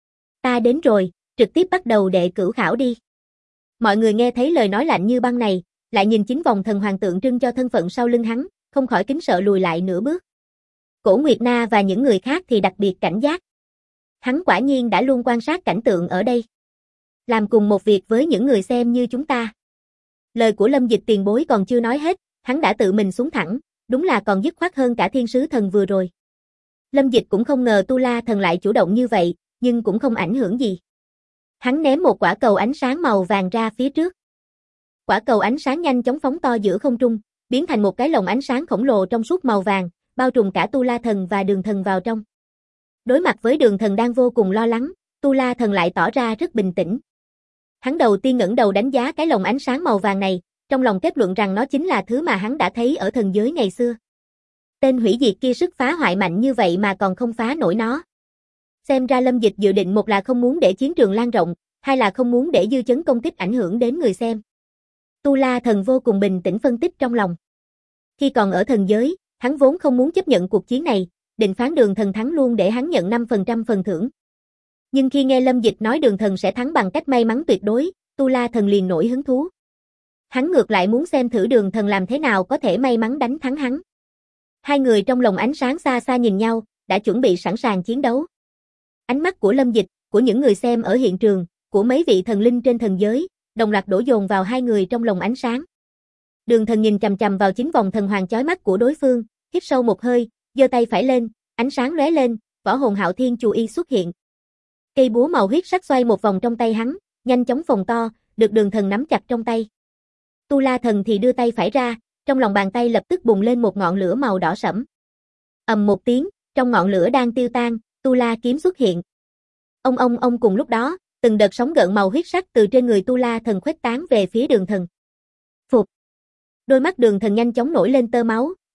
Ta đến rồi, trực tiếp bắt đầu đệ cửu khảo đi. Mọi người nghe thấy lời nói lạnh như băng này, lại nhìn chính vòng thần hoàng tượng trưng cho thân phận sau lưng hắn, không khỏi kính sợ lùi lại nửa bước. Cổ Nguyệt Na và những người khác thì đặc biệt cảnh giác. Hắn quả nhiên đã luôn quan sát cảnh tượng ở đây. Làm cùng một việc với những người xem như chúng ta. Lời của Lâm Dịch tiền bối còn chưa nói hết, hắn đã tự mình xuống thẳng, đúng là còn dứt khoát hơn cả thiên sứ thần vừa rồi. Lâm Dịch cũng không ngờ Tu La Thần lại chủ động như vậy, nhưng cũng không ảnh hưởng gì. Hắn ném một quả cầu ánh sáng màu vàng ra phía trước. Quả cầu ánh sáng nhanh chóng phóng to giữa không trung, biến thành một cái lồng ánh sáng khổng lồ trong suốt màu vàng, bao trùm cả Tu La Thần và Đường Thần vào trong. Đối mặt với Đường Thần đang vô cùng lo lắng, Tu La Thần lại tỏ ra rất bình tĩnh. Hắn đầu tiên ngẩng đầu đánh giá cái lồng ánh sáng màu vàng này, trong lòng kết luận rằng nó chính là thứ mà hắn đã thấy ở thần giới ngày xưa. Tên hủy diệt kia sức phá hoại mạnh như vậy mà còn không phá nổi nó. Xem ra Lâm Dịch dự định một là không muốn để chiến trường lan rộng, hai là không muốn để dư chấn công kích ảnh hưởng đến người xem. Tu La Thần vô cùng bình tĩnh phân tích trong lòng. Khi còn ở thần giới, hắn vốn không muốn chấp nhận cuộc chiến này, định phán Đường Thần thắng luôn để hắn nhận 5% phần thưởng. Nhưng khi nghe Lâm Dịch nói Đường Thần sẽ thắng bằng cách may mắn tuyệt đối, Tu La Thần liền nổi hứng thú. Hắn ngược lại muốn xem thử Đường Thần làm thế nào có thể may mắn đánh thắng hắn. Hai người trong lồng ánh sáng xa xa nhìn nhau, đã chuẩn bị sẵn sàng chiến đấu. Ánh mắt của Lâm Dịch, của những người xem ở hiện trường, của mấy vị thần linh trên thần giới, đồng loạt đổ dồn vào hai người trong lồng ánh sáng. Đường Thần nhìn chằm chằm vào chính vòng thần hoàng chói mắt của đối phương, hít sâu một hơi, giơ tay phải lên, ánh sáng lóe lên, Võ Hồn Hạo Thiên Chù Y xuất hiện. Cây búa màu huyết sắc xoay một vòng trong tay hắn, nhanh chóng phồng to, được Đường Thần nắm chặt trong tay. Tu La Thần thì đưa tay phải ra, trong lòng bàn tay lập tức bùng lên một ngọn lửa màu đỏ sẫm. Ầm một tiếng, trong ngọn lửa đang tiêu tan, Tu La kiếm xuất hiện. Ông cùng lúc đó, từng đợt sóng gợn màu huyết sắc từ trên người Tu La Thần khuếch tán về phía Đường Thần. Phụt. Đôi mắt Đường Thần nhanh chóng nổi lên tơ máu,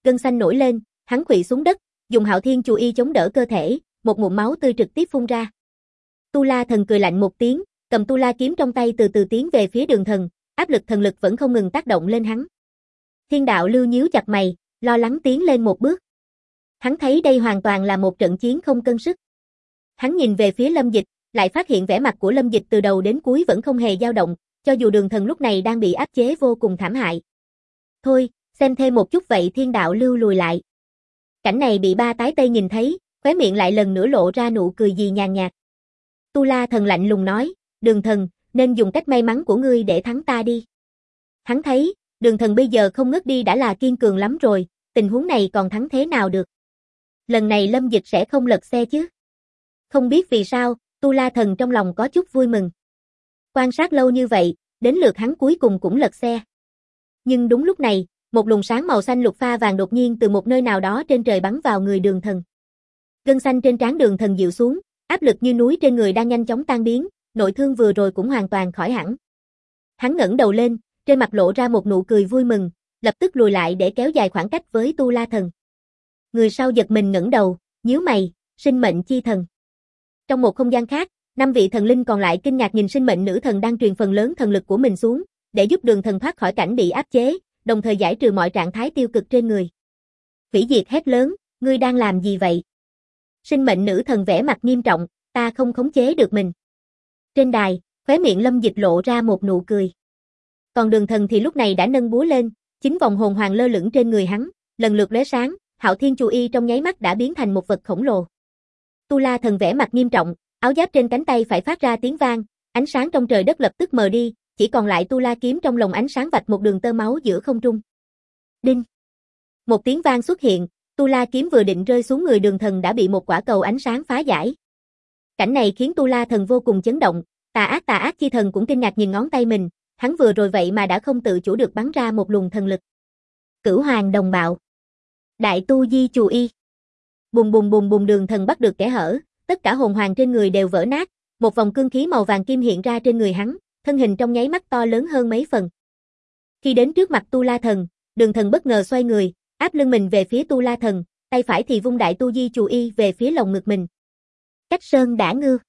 gân xanh nổi lên, hắn khuỵu xuống đất, dùng Hạo Thiên Chù Y chống đỡ cơ thể, một ngụm máu tươi trực tiếp phun ra. Tu La Thần cười lạnh một tiếng, cầm Tu La kiếm trong tay từ từ tiến về phía Đường Thần, áp lực thần lực vẫn không ngừng tác động lên hắn. Thiên Đạo Lưu nhíu chặt mày, lo lắng tiến lên một bước. Hắn thấy đây hoàn toàn là một trận chiến không cân sức. Hắn nhìn về phía Lâm Dịch, lại phát hiện vẻ mặt của Lâm Dịch từ đầu đến cuối vẫn không hề dao động, cho dù Đường Thần lúc này đang bị áp chế vô cùng thảm hại. Thôi, xem thêm một chút vậy. Thiên Đạo Lưu lùi lại. Cảnh này bị ba tái tây nhìn thấy, khóe miệng lại lần nữa lộ ra nụ cười gì nhàn nhạt. Tu La Thần lạnh lùng nói, Đường Thần, nên dùng cách may mắn của ngươi để thắng ta đi. Hắn thấy, Đường Thần bây giờ không ngất đi đã là kiên cường lắm rồi, tình huống này còn thắng thế nào được. Lần này Lâm Dịch sẽ không lật xe chứ. Không biết vì sao, Tu La Thần trong lòng có chút vui mừng. Quan sát lâu như vậy, đến lượt hắn cuối cùng cũng lật xe. Nhưng đúng lúc này, một luồng sáng màu xanh lục pha vàng đột nhiên từ một nơi nào đó trên trời bắn vào người Đường Thần. Gân xanh trên trán Đường Thần dịu xuống, áp lực như núi trên người đang nhanh chóng tan biến, nội thương vừa rồi cũng hoàn toàn khỏi hẳn. Hắn ngẩng đầu lên, trên mặt lộ ra một nụ cười vui mừng, lập tức lùi lại để kéo dài khoảng cách với Tu La Thần. Người sau giật mình ngẩng đầu, nhíu mày, sinh mệnh chi thần. Trong một không gian khác, 5 vị thần linh còn lại kinh ngạc nhìn sinh mệnh nữ thần đang truyền phần lớn thần lực của mình xuống, để giúp Đường Thần thoát khỏi cảnh bị áp chế, đồng thời giải trừ mọi trạng thái tiêu cực trên người. Hủy Diệt hét lớn, ngươi đang làm gì vậy? Sinh mệnh nữ thần vẻ mặt nghiêm trọng, ta không khống chế được mình. Trên đài, khóe miệng Lâm Dịch lộ ra một nụ cười. Còn Đường Thần thì lúc này đã nâng búa lên, 9 vòng hồn hoàng lơ lửng trên người hắn, lần lượt lóe sáng, Hạo Thiên Chù Y trong nháy mắt đã biến thành một vật khổng lồ. Tu La Thần vẻ mặt nghiêm trọng, áo giáp trên cánh tay phải phát ra tiếng vang, ánh sáng trong trời đất lập tức mờ đi, chỉ còn lại Tu La kiếm trong lồng ánh sáng vạch một đường tơ máu giữa không trung. Đinh! Một tiếng vang xuất hiện, Tu La kiếm vừa định rơi xuống người Đường Thần đã bị một quả cầu ánh sáng phá giải. Cảnh này khiến Tu La Thần vô cùng chấn động, Tà ác chi thần cũng kinh ngạc nhìn ngón tay mình, hắn vừa rồi vậy mà đã không tự chủ được bắn ra một luồng thần lực. Cửu Hoàng đồng bạo. Đại Tu Di Chù Y. Bùng bùng bùng bùng, Đường Thần bắt được kẽ hở, tất cả hồn hoàng trên người đều vỡ nát, một vòng cương khí màu vàng kim hiện ra trên người hắn, thân hình trong nháy mắt to lớn hơn mấy phần. Khi đến trước mặt Tu La Thần, Đường Thần bất ngờ xoay người, áp lưng mình về phía Tu La Thần, tay phải thì vung Đại Tu Di Chù Y về phía lồng ngực mình. Cách sơn đả ngư.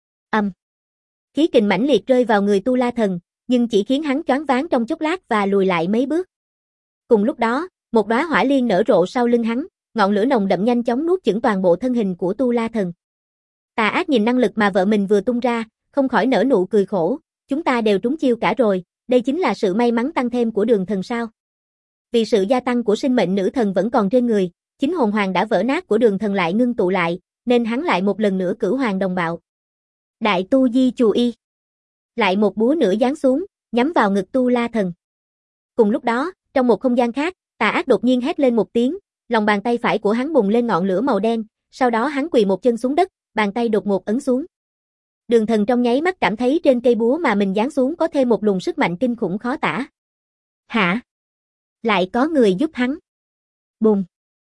Khí kình mãnh liệt rơi vào người Tu La Thần, nhưng chỉ khiến hắn choáng váng trong chốc lát và lùi lại mấy bước. Cùng lúc đó, một đóa hỏa liên nở rộ sau lưng hắn, ngọn lửa nồng đậm nhanh chóng nuốt chửng toàn bộ thân hình của Tu La Thần. Tà Ác nhìn năng lực mà vợ mình vừa tung ra, không khỏi nở nụ cười khổ, chúng ta đều trúng chiêu cả rồi, đây chính là sự may mắn tăng thêm của Đường Thần sao? Vì sự gia tăng của sinh mệnh nữ thần vẫn còn trên người, chính hồn hoàng đã vỡ nát của Đường Thần lại ngưng tụ lại, nên hắn lại một lần nữa cửu hoàng đồng bạo. Đại Tu Di Chù Y. Lại một búa nữa giáng xuống, nhắm vào ngực Tu La Thần. Cùng lúc đó, trong một không gian khác, Tà Ác đột nhiên hét lên một tiếng, lòng bàn tay phải của hắn bùng lên ngọn lửa màu đen, sau đó hắn quỳ một chân xuống đất, bàn tay đột ngột ấn xuống. Đường Thần trong nháy mắt cảm thấy trên cây búa mà mình giáng xuống có thêm một luồng sức mạnh kinh khủng khó tả. Hả? Lại có người giúp hắn. Bùng.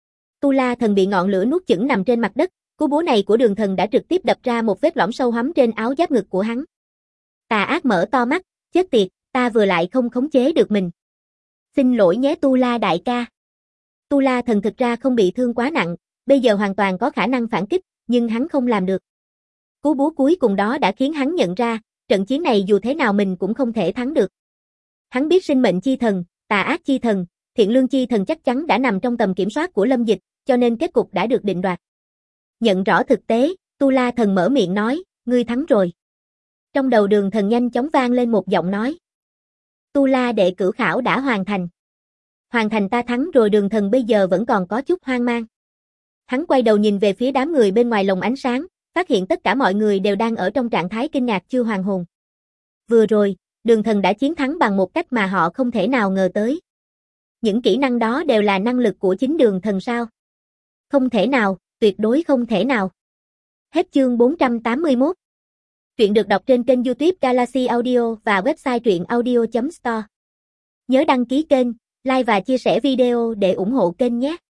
Tu La Thần bị ngọn lửa nuốt chửng nằm trên mặt đất, cú búa này của Đường Thần đã trực tiếp đập ra một vết lõm sâu hoắm trên áo giáp ngực của hắn. Tà Ác mở to mắt, chết tiệt, ta vừa lại không khống chế được mình. Xin lỗi nhé Tu La đại ca. Tu La Thần thực ra không bị thương quá nặng, bây giờ hoàn toàn có khả năng phản kích, nhưng hắn không làm được. Cú búa cuối cùng đó đã khiến hắn nhận ra, trận chiến này dù thế nào mình cũng không thể thắng được. Hắn biết sinh mệnh chi thần, Tà Ác chi thần, Thiện Lương chi thần chắc chắn đã nằm trong tầm kiểm soát của Lâm Dịch, cho nên kết cục đã được định đoạt. Nhận rõ thực tế, Tu La Thần mở miệng nói, ngươi thắng rồi. Trong đầu Đường Thần nhanh chóng vang lên một giọng nói. Tu La đệ cửu khảo đã hoàn thành. Hoàn thành, ta thắng rồi. Đường Thần bây giờ vẫn còn có chút hoang mang. Hắn quay đầu nhìn về phía đám người bên ngoài lồng ánh sáng, phát hiện tất cả mọi người đều đang ở trong trạng thái kinh ngạc chưa hoàn hồn. Vừa rồi, Đường Thần đã chiến thắng bằng một cách mà họ không thể nào ngờ tới. Những kỹ năng đó đều là năng lực của chính Đường Thần sao? Không thể nào, tuyệt đối không thể nào. Hết chương 481. Truyện được đọc trên kênh YouTube Galaxy Audio và website truyệnaudio.store. Nhớ đăng ký kênh, like và chia sẻ video để ủng hộ kênh nhé.